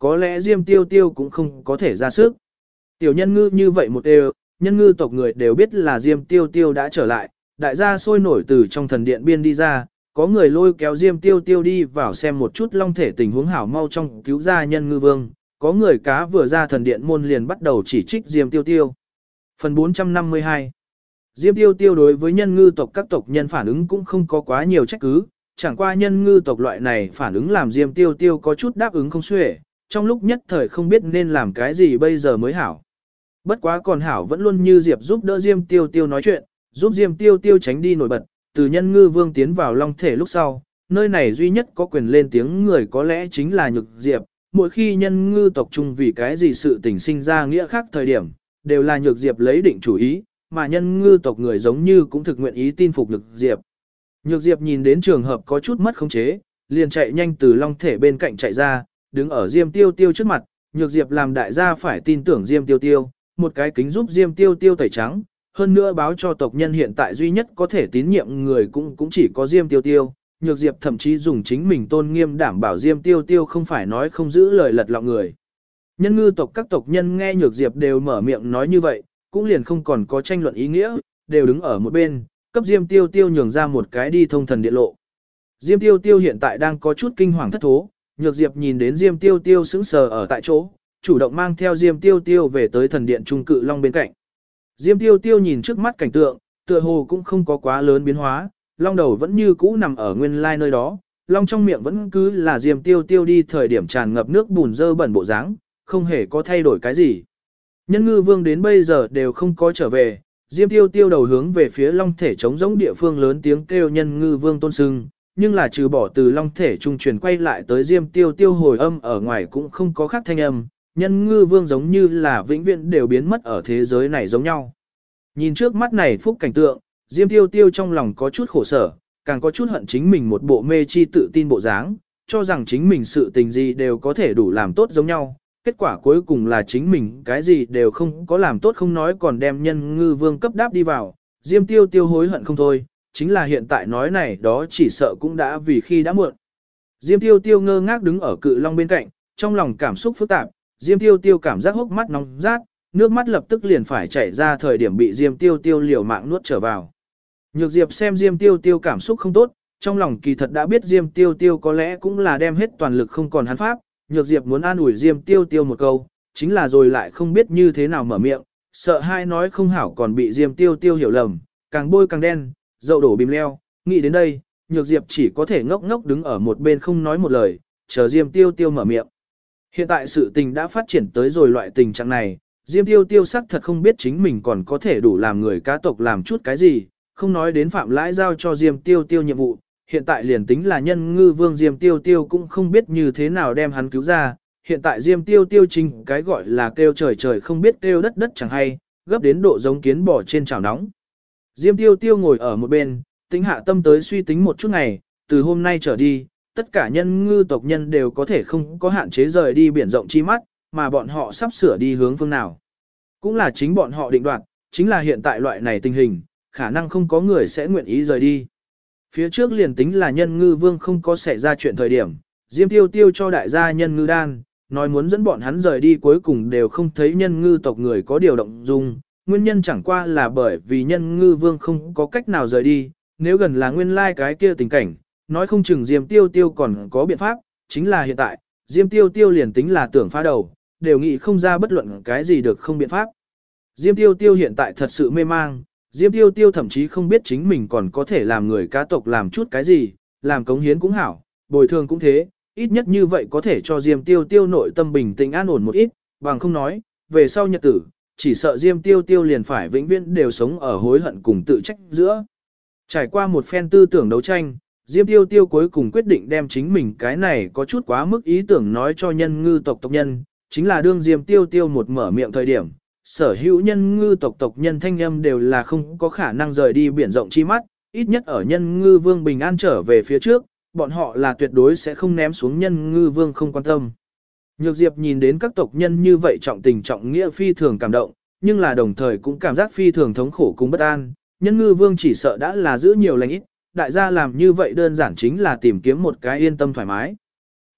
có lẽ Diêm Tiêu Tiêu cũng không có thể ra sức. Tiểu nhân ngư như vậy một đều, nhân ngư tộc người đều biết là Diêm Tiêu Tiêu đã trở lại, đại gia sôi nổi từ trong thần điện biên đi ra, có người lôi kéo Diêm Tiêu Tiêu đi vào xem một chút long thể tình huống hảo mau trong cứu ra nhân ngư vương, có người cá vừa ra thần điện môn liền bắt đầu chỉ trích Diêm Tiêu Tiêu. Phần 452 Diêm Tiêu Tiêu đối với nhân ngư tộc các tộc nhân phản ứng cũng không có quá nhiều trách cứ, chẳng qua nhân ngư tộc loại này phản ứng làm Diêm Tiêu Tiêu có chút đáp ứng không xuể, trong lúc nhất thời không biết nên làm cái gì bây giờ mới hảo. Bất quá còn hảo vẫn luôn như Diệp giúp đỡ Diêm Tiêu Tiêu nói chuyện, giúp Diêm Tiêu Tiêu tránh đi nổi bật, từ nhân ngư vương tiến vào long thể lúc sau, nơi này duy nhất có quyền lên tiếng người có lẽ chính là Nhược Diệp, mỗi khi nhân ngư tộc chung vì cái gì sự tình sinh ra nghĩa khác thời điểm, đều là Nhược Diệp lấy định chủ ý, mà nhân ngư tộc người giống như cũng thực nguyện ý tin phục Nhược Diệp. Nhược Diệp nhìn đến trường hợp có chút mất khống chế, liền chạy nhanh từ long thể bên cạnh chạy ra, đứng ở Diêm Tiêu Tiêu trước mặt, Nhược Diệp làm đại gia phải tin tưởng Diêm Tiêu Tiêu, một cái kính giúp Diêm Tiêu Tiêu tẩy trắng, hơn nữa báo cho tộc nhân hiện tại duy nhất có thể tín nhiệm người cũng chỉ có Diêm Tiêu Tiêu. Nhược Diệp thậm chí dùng chính mình tôn nghiêm đảm bảo Diêm Tiêu Tiêu không phải nói không giữ lời lật lọng người. Nhân ngư tộc các tộc nhân nghe Nhược Diệp đều mở miệng nói như vậy, cũng liền không còn có tranh luận ý nghĩa, đều đứng ở một bên, cấp Diêm Tiêu Tiêu nhường ra một cái đi thông thần điện lộ. Diêm Tiêu Tiêu hiện tại đang có chút kinh hoàng thất thố, Nhược Diệp nhìn đến Diêm Tiêu Tiêu sững sờ ở tại chỗ, chủ động mang theo Diêm Tiêu Tiêu về tới thần điện trung cự long bên cạnh. Diêm Tiêu Tiêu nhìn trước mắt cảnh tượng, tựa hồ cũng không có quá lớn biến hóa, long đầu vẫn như cũ nằm ở nguyên lai nơi đó, long trong miệng vẫn cứ là Diêm Tiêu Tiêu đi thời điểm tràn ngập nước bùn dơ bẩn bộ dáng, không hề có thay đổi cái gì. Nhân ngư vương đến bây giờ đều không có trở về, Diêm Tiêu Tiêu đầu hướng về phía long thể trống giống địa phương lớn tiếng kêu nhân ngư vương tôn sưng, nhưng là trừ bỏ từ long thể trung truyền quay lại tới Diêm Tiêu Tiêu hồi âm ở ngoài cũng không có khác thanh âm, nhân ngư vương giống như là vĩnh viễn đều biến mất ở thế giới này giống nhau. Nhìn trước mắt này phúc cảnh tượng, Diêm Tiêu Tiêu trong lòng có chút khổ sở, càng có chút hận chính mình một bộ mê chi tự tin bộ dáng, cho rằng chính mình sự tình gì đều có thể đủ làm tốt giống nhau. Kết quả cuối cùng là chính mình cái gì đều không có làm tốt không nói còn đem nhân ngư vương cấp đáp đi vào. Diêm Tiêu Tiêu hối hận không thôi, chính là hiện tại nói này đó chỉ sợ cũng đã vì khi đã muộn. Diêm Tiêu Tiêu ngơ ngác đứng ở cự long bên cạnh, trong lòng cảm xúc phức tạp, Diêm Tiêu Tiêu cảm giác hốc mắt nóng rát, nước mắt lập tức liền phải chảy ra thời điểm bị Diêm Tiêu Tiêu liều mạng nuốt trở vào. Nhược Diệp xem Diêm Tiêu Tiêu cảm xúc không tốt, trong lòng kỳ thật đã biết Diêm Tiêu Tiêu có lẽ cũng là đem hết toàn lực không còn hắn pháp, Nhược Diệp muốn an ủi Diêm Tiêu Tiêu một câu, chính là rồi lại không biết như thế nào mở miệng, sợ hai nói không hảo còn bị Diêm Tiêu Tiêu hiểu lầm, càng bôi càng đen, dậu đổ bìm leo, nghĩ đến đây, Nhược Diệp chỉ có thể ngốc ngốc đứng ở một bên không nói một lời, chờ Diêm Tiêu Tiêu mở miệng. Hiện tại sự tình đã phát triển tới rồi loại tình trạng này, Diêm Tiêu Tiêu sắc thật không biết chính mình còn có thể đủ làm người cá tộc làm chút cái gì, không nói đến Phạm Lãi giao cho Diêm Tiêu Tiêu nhiệm vụ, hiện tại liền tính là nhân ngư vương Diêm Tiêu Tiêu cũng không biết như thế nào đem hắn cứu ra, hiện tại Diêm Tiêu Tiêu chính cái gọi là kêu trời trời không biết kêu đất đất chẳng hay, gấp đến độ giống kiến bò trên chảo nóng. Diêm Tiêu Tiêu ngồi ở một bên, tính hạ tâm tới suy tính một chút ngày, từ hôm nay trở đi, tất cả nhân ngư tộc nhân đều có thể không có hạn chế rời đi biển rộng chi mắt, mà bọn họ sắp sửa đi hướng phương nào. Cũng là chính bọn họ định đoạt, chính là hiện tại loại này tình hình, khả năng không có người sẽ nguyện ý rời đi. Phía trước liền tính là nhân ngư vương không có xảy ra chuyện thời điểm, Diêm Tiêu Tiêu cho đại gia nhân ngư đan, nói muốn dẫn bọn hắn rời đi cuối cùng đều không thấy nhân ngư tộc người có điều động dung, nguyên nhân chẳng qua là bởi vì nhân ngư vương không có cách nào rời đi, nếu gần là nguyên lai cái kia tình cảnh, nói không chừng Diêm Tiêu Tiêu còn có biện pháp, chính là hiện tại, Diêm Tiêu Tiêu liền tính là tưởng phá đầu, đều nghĩ không ra bất luận cái gì được không biện pháp. Diêm Tiêu Tiêu hiện tại thật sự mê mang, Diêm Tiêu Tiêu thậm chí không biết chính mình còn có thể làm người cá tộc làm chút cái gì, làm cống hiến cũng hảo, bồi thường cũng thế, ít nhất như vậy có thể cho Diêm Tiêu Tiêu nội tâm bình tĩnh an ổn một ít, bằng không nói, về sau nhật tử, chỉ sợ Diêm Tiêu Tiêu liền phải vĩnh viễn đều sống ở hối hận cùng tự trách giữa. Trải qua một phen tư tưởng đấu tranh, Diêm Tiêu Tiêu cuối cùng quyết định đem chính mình cái này có chút quá mức ý tưởng nói cho nhân ngư tộc tộc nhân, chính là đương Diêm Tiêu Tiêu một mở miệng thời điểm, sở hữu nhân ngư tộc tộc nhân thanh âm đều là không có khả năng rời đi biển rộng chi mắt, ít nhất ở nhân ngư vương bình an trở về phía trước, bọn họ là tuyệt đối sẽ không ném xuống nhân ngư vương không quan tâm. Nhược Diệp nhìn đến các tộc nhân như vậy trọng tình trọng nghĩa phi thường cảm động, nhưng là đồng thời cũng cảm giác phi thường thống khổ cùng bất an, nhân ngư vương chỉ sợ đã là giữ nhiều lành ít, đại gia làm như vậy đơn giản chính là tìm kiếm một cái yên tâm thoải mái.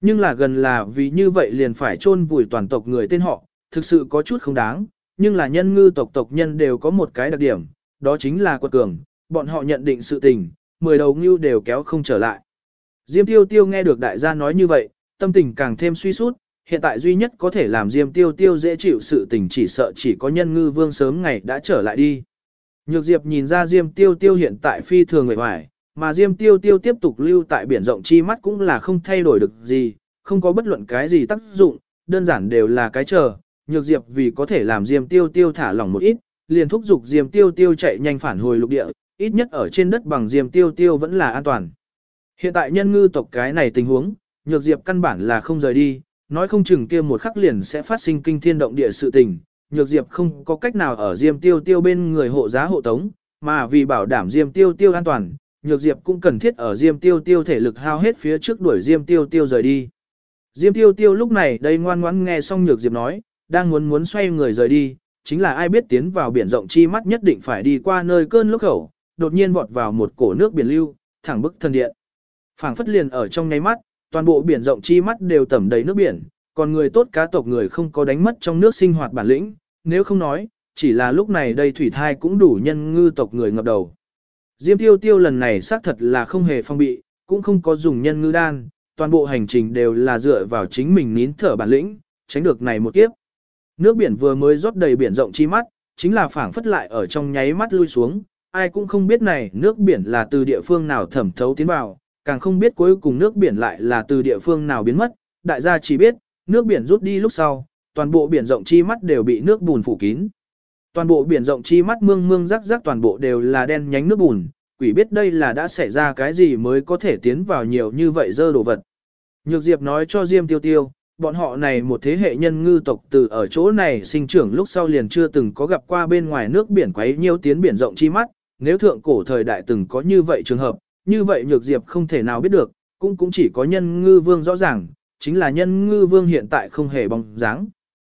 Nhưng là gần là vì như vậy liền phải chôn vùi toàn tộc người tên họ, thực sự có chút không đáng, nhưng là nhân ngư tộc tộc nhân đều có một cái đặc điểm, đó chính là quật cường, bọn họ nhận định sự tình, 10 đầu ngưu đều kéo không trở lại. Diêm Tiêu Tiêu nghe được đại gia nói như vậy, tâm tình càng thêm suy sút, hiện tại duy nhất có thể làm Diêm Tiêu Tiêu dễ chịu sự tình chỉ sợ chỉ có nhân ngư vương sớm ngày đã trở lại đi. Nhược Diệp nhìn ra Diêm Tiêu Tiêu hiện tại phi thường người hoài, mà Diêm Tiêu Tiêu tiếp tục lưu tại biển rộng chi mắt cũng là không thay đổi được gì, không có bất luận cái gì tác dụng, đơn giản đều là cái chờ. Nhược Diệp vì có thể làm Diêm Tiêu Tiêu thả lỏng một ít, liền thúc giục Diêm Tiêu Tiêu chạy nhanh phản hồi lục địa, ít nhất ở trên đất bằng Diêm Tiêu Tiêu vẫn là an toàn. Hiện tại nhân ngư tộc cái này tình huống, Nhược Diệp căn bản là không rời đi, nói không chừng kia một khắc liền sẽ phát sinh kinh thiên động địa sự tình. Nhược Diệp không có cách nào ở Diêm Tiêu Tiêu bên người hộ giá hộ tống, mà vì bảo đảm Diêm Tiêu Tiêu an toàn, Nhược Diệp cũng cần thiết ở Diêm Tiêu Tiêu thể lực hao hết phía trước đuổi Diêm Tiêu Tiêu rời đi. Diêm Tiêu Tiêu lúc này đây ngoan ngoãn nghe xong Nhược Diệp nói, đang muốn xoay người rời đi, chính là ai biết tiến vào biển rộng chi mắt nhất định phải đi qua nơi cơn lốc khẩu, đột nhiên vọt vào một cổ nước biển lưu, thẳng bức thần điện. Phảng phất liền ở trong nháy mắt, toàn bộ biển rộng chi mắt đều tẩm đầy nước biển, còn người tốt cá tộc người không có đánh mất trong nước sinh hoạt bản lĩnh, nếu không nói, chỉ là lúc này đây thủy thai cũng đủ nhân ngư tộc người ngập đầu. Diêm Tiêu Tiêu lần này xác thật là không hề phong bị, cũng không có dùng nhân ngư đan, toàn bộ hành trình đều là dựa vào chính mình nín thở bản lĩnh, tránh được này một kiếp. Nước biển vừa mới rót đầy biển rộng chi mắt, chính là phảng phất lại ở trong nháy mắt lui xuống, ai cũng không biết này nước biển là từ địa phương nào thẩm thấu tiến vào, càng không biết cuối cùng nước biển lại là từ địa phương nào biến mất, đại gia chỉ biết, nước biển rút đi lúc sau, toàn bộ biển rộng chi mắt đều bị nước bùn phủ kín. Toàn bộ biển rộng chi mắt mương rắc rắc toàn bộ đều là đen nhánh nước bùn, quỷ biết đây là đã xảy ra cái gì mới có thể tiến vào nhiều như vậy dơ đồ vật. Nhược Diệp nói cho Diêm Tiêu Tiêu, bọn họ này một thế hệ nhân ngư tộc từ ở chỗ này sinh trưởng lúc sau liền chưa từng có gặp qua bên ngoài nước biển quấy nhiêu tiến biển rộng chi mắt, nếu thượng cổ thời đại từng có như vậy trường hợp, như vậy Nhược Diệp không thể nào biết được, cũng chỉ có nhân ngư vương rõ ràng, chính là nhân ngư vương hiện tại không hề bóng dáng.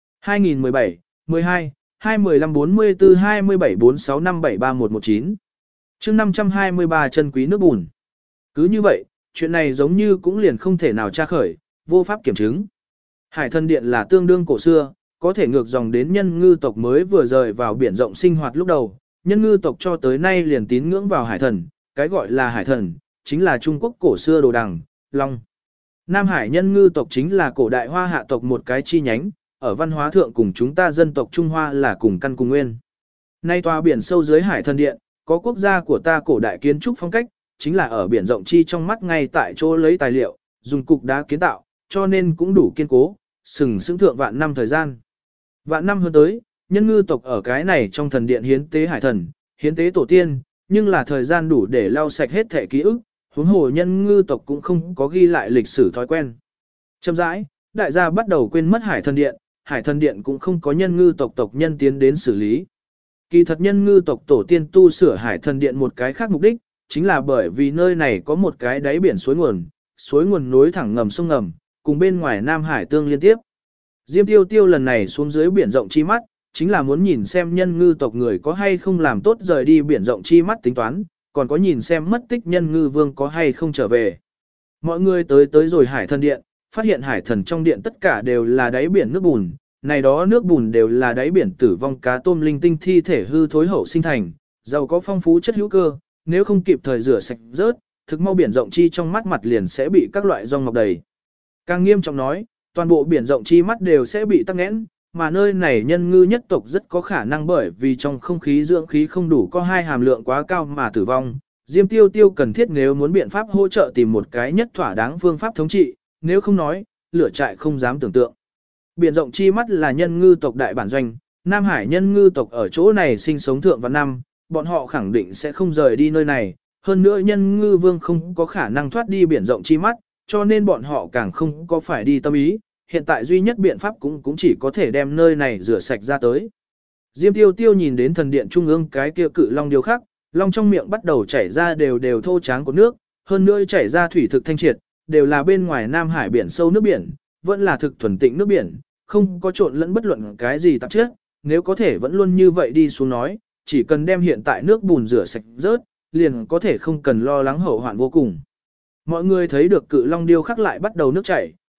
2017, 12, 215 44 27 46 57 3119 chương 523 chân quý nước bùn. Cứ như vậy, chuyện này giống như cũng liền không thể nào tra khởi, vô pháp kiểm chứng. Hải thần điện là tương đương cổ xưa, có thể ngược dòng đến nhân ngư tộc mới vừa rời vào biển rộng sinh hoạt lúc đầu. Nhân ngư tộc cho tới nay liền tín ngưỡng vào hải thần, cái gọi là hải thần, chính là Trung Quốc cổ xưa đồ đằng, long. Nam Hải nhân ngư tộc chính là cổ đại hoa hạ tộc một cái chi nhánh, ở văn hóa thượng cùng chúng ta dân tộc Trung Hoa là cùng căn cùng nguyên. Nay tòa biển sâu dưới hải thần điện, có quốc gia của ta cổ đại kiến trúc phong cách, chính là ở biển rộng chi trong mắt ngay tại chỗ lấy tài liệu, dùng cục đá kiến tạo, cho nên cũng đủ kiên cố, sừng sững thượng vạn năm thời gian. Vạn năm hơn tới, nhân ngư tộc ở cái này trong thần điện hiến tế hải thần, hiến tế tổ tiên, nhưng là thời gian đủ để lau sạch hết thể ký ức, huống hồ nhân ngư tộc cũng không có ghi lại lịch sử thói quen. Chậm rãi, đại gia bắt đầu quên mất hải thần điện cũng không có nhân ngư tộc tộc nhân tiến đến xử lý. Kỳ thật nhân ngư tộc tổ tiên tu sửa hải thần điện một cái khác mục đích, chính là bởi vì nơi này có một cái đáy biển suối nguồn nối thẳng ngầm sông ngầm, cùng bên ngoài Nam Hải tương liên tiếp. Diêm Tiêu Tiêu lần này xuống dưới biển rộng chi mắt, chính là muốn nhìn xem nhân ngư tộc người có hay không làm tốt rời đi biển rộng chi mắt tính toán, còn có nhìn xem mất tích nhân ngư vương có hay không trở về. Mọi người tới rồi hải thần điện, phát hiện hải thần trong điện tất cả đều là đáy biển nước bùn, này đó nước bùn đều là đáy biển tử vong cá tôm linh tinh thi thể hư thối hậu sinh thành, giàu có phong phú chất hữu cơ, nếu không kịp thời rửa sạch rớt, thực mau biển rộng chi trong mắt mặt liền sẽ bị các loại rong mọc đầy. Càng nghiêm trọng nói, toàn bộ biển rộng chi mắt đều sẽ bị tắc nghẽn, mà nơi này nhân ngư nhất tộc rất có khả năng bởi vì trong không khí dưỡng khí không đủ có hai hàm lượng quá cao mà tử vong. Diêm Tiêu Tiêu cần thiết nếu muốn biện pháp hỗ trợ tìm một cái nhất thỏa đáng phương pháp thống trị, nếu không nói, lửa trại không dám tưởng tượng. Biển rộng chi mắt là nhân ngư tộc đại bản doanh, Nam Hải nhân ngư tộc ở chỗ này sinh sống thượng vạn năm, bọn họ khẳng định sẽ không rời đi nơi này, hơn nữa nhân ngư vương không có khả năng thoát đi biển rộng chi mắt, cho nên bọn họ càng không có phải đi tâm ý, hiện tại duy nhất biện pháp cũng chỉ có thể đem nơi này rửa sạch ra tới. Diêm Tiêu Tiêu nhìn đến thần điện trung ương cái kia cự long điêu khắc, long trong miệng bắt đầu chảy ra đều thô tráng của nước, hơn nữa chảy ra thủy thực thanh triệt, đều là bên ngoài Nam Hải biển sâu nước biển, vẫn là thực thuần tịnh nước biển, không có trộn lẫn bất luận cái gì tạp chất, nếu có thể vẫn luôn như vậy đi xuống nói, chỉ cần đem hiện tại nước bùn rửa sạch rớt, liền có thể không cần lo lắng hậu hoạn vô cùng. Mọi người thấy được cự long điêu khắc lại bắt đầu nước chảy,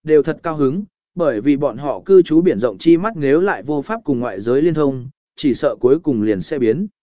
đều thật cao hứng, bởi vì bọn họ cư trú biển rộng chi mắt nếu lại vô pháp cùng ngoại giới liên thông, chỉ sợ cuối cùng liền sẽ biến.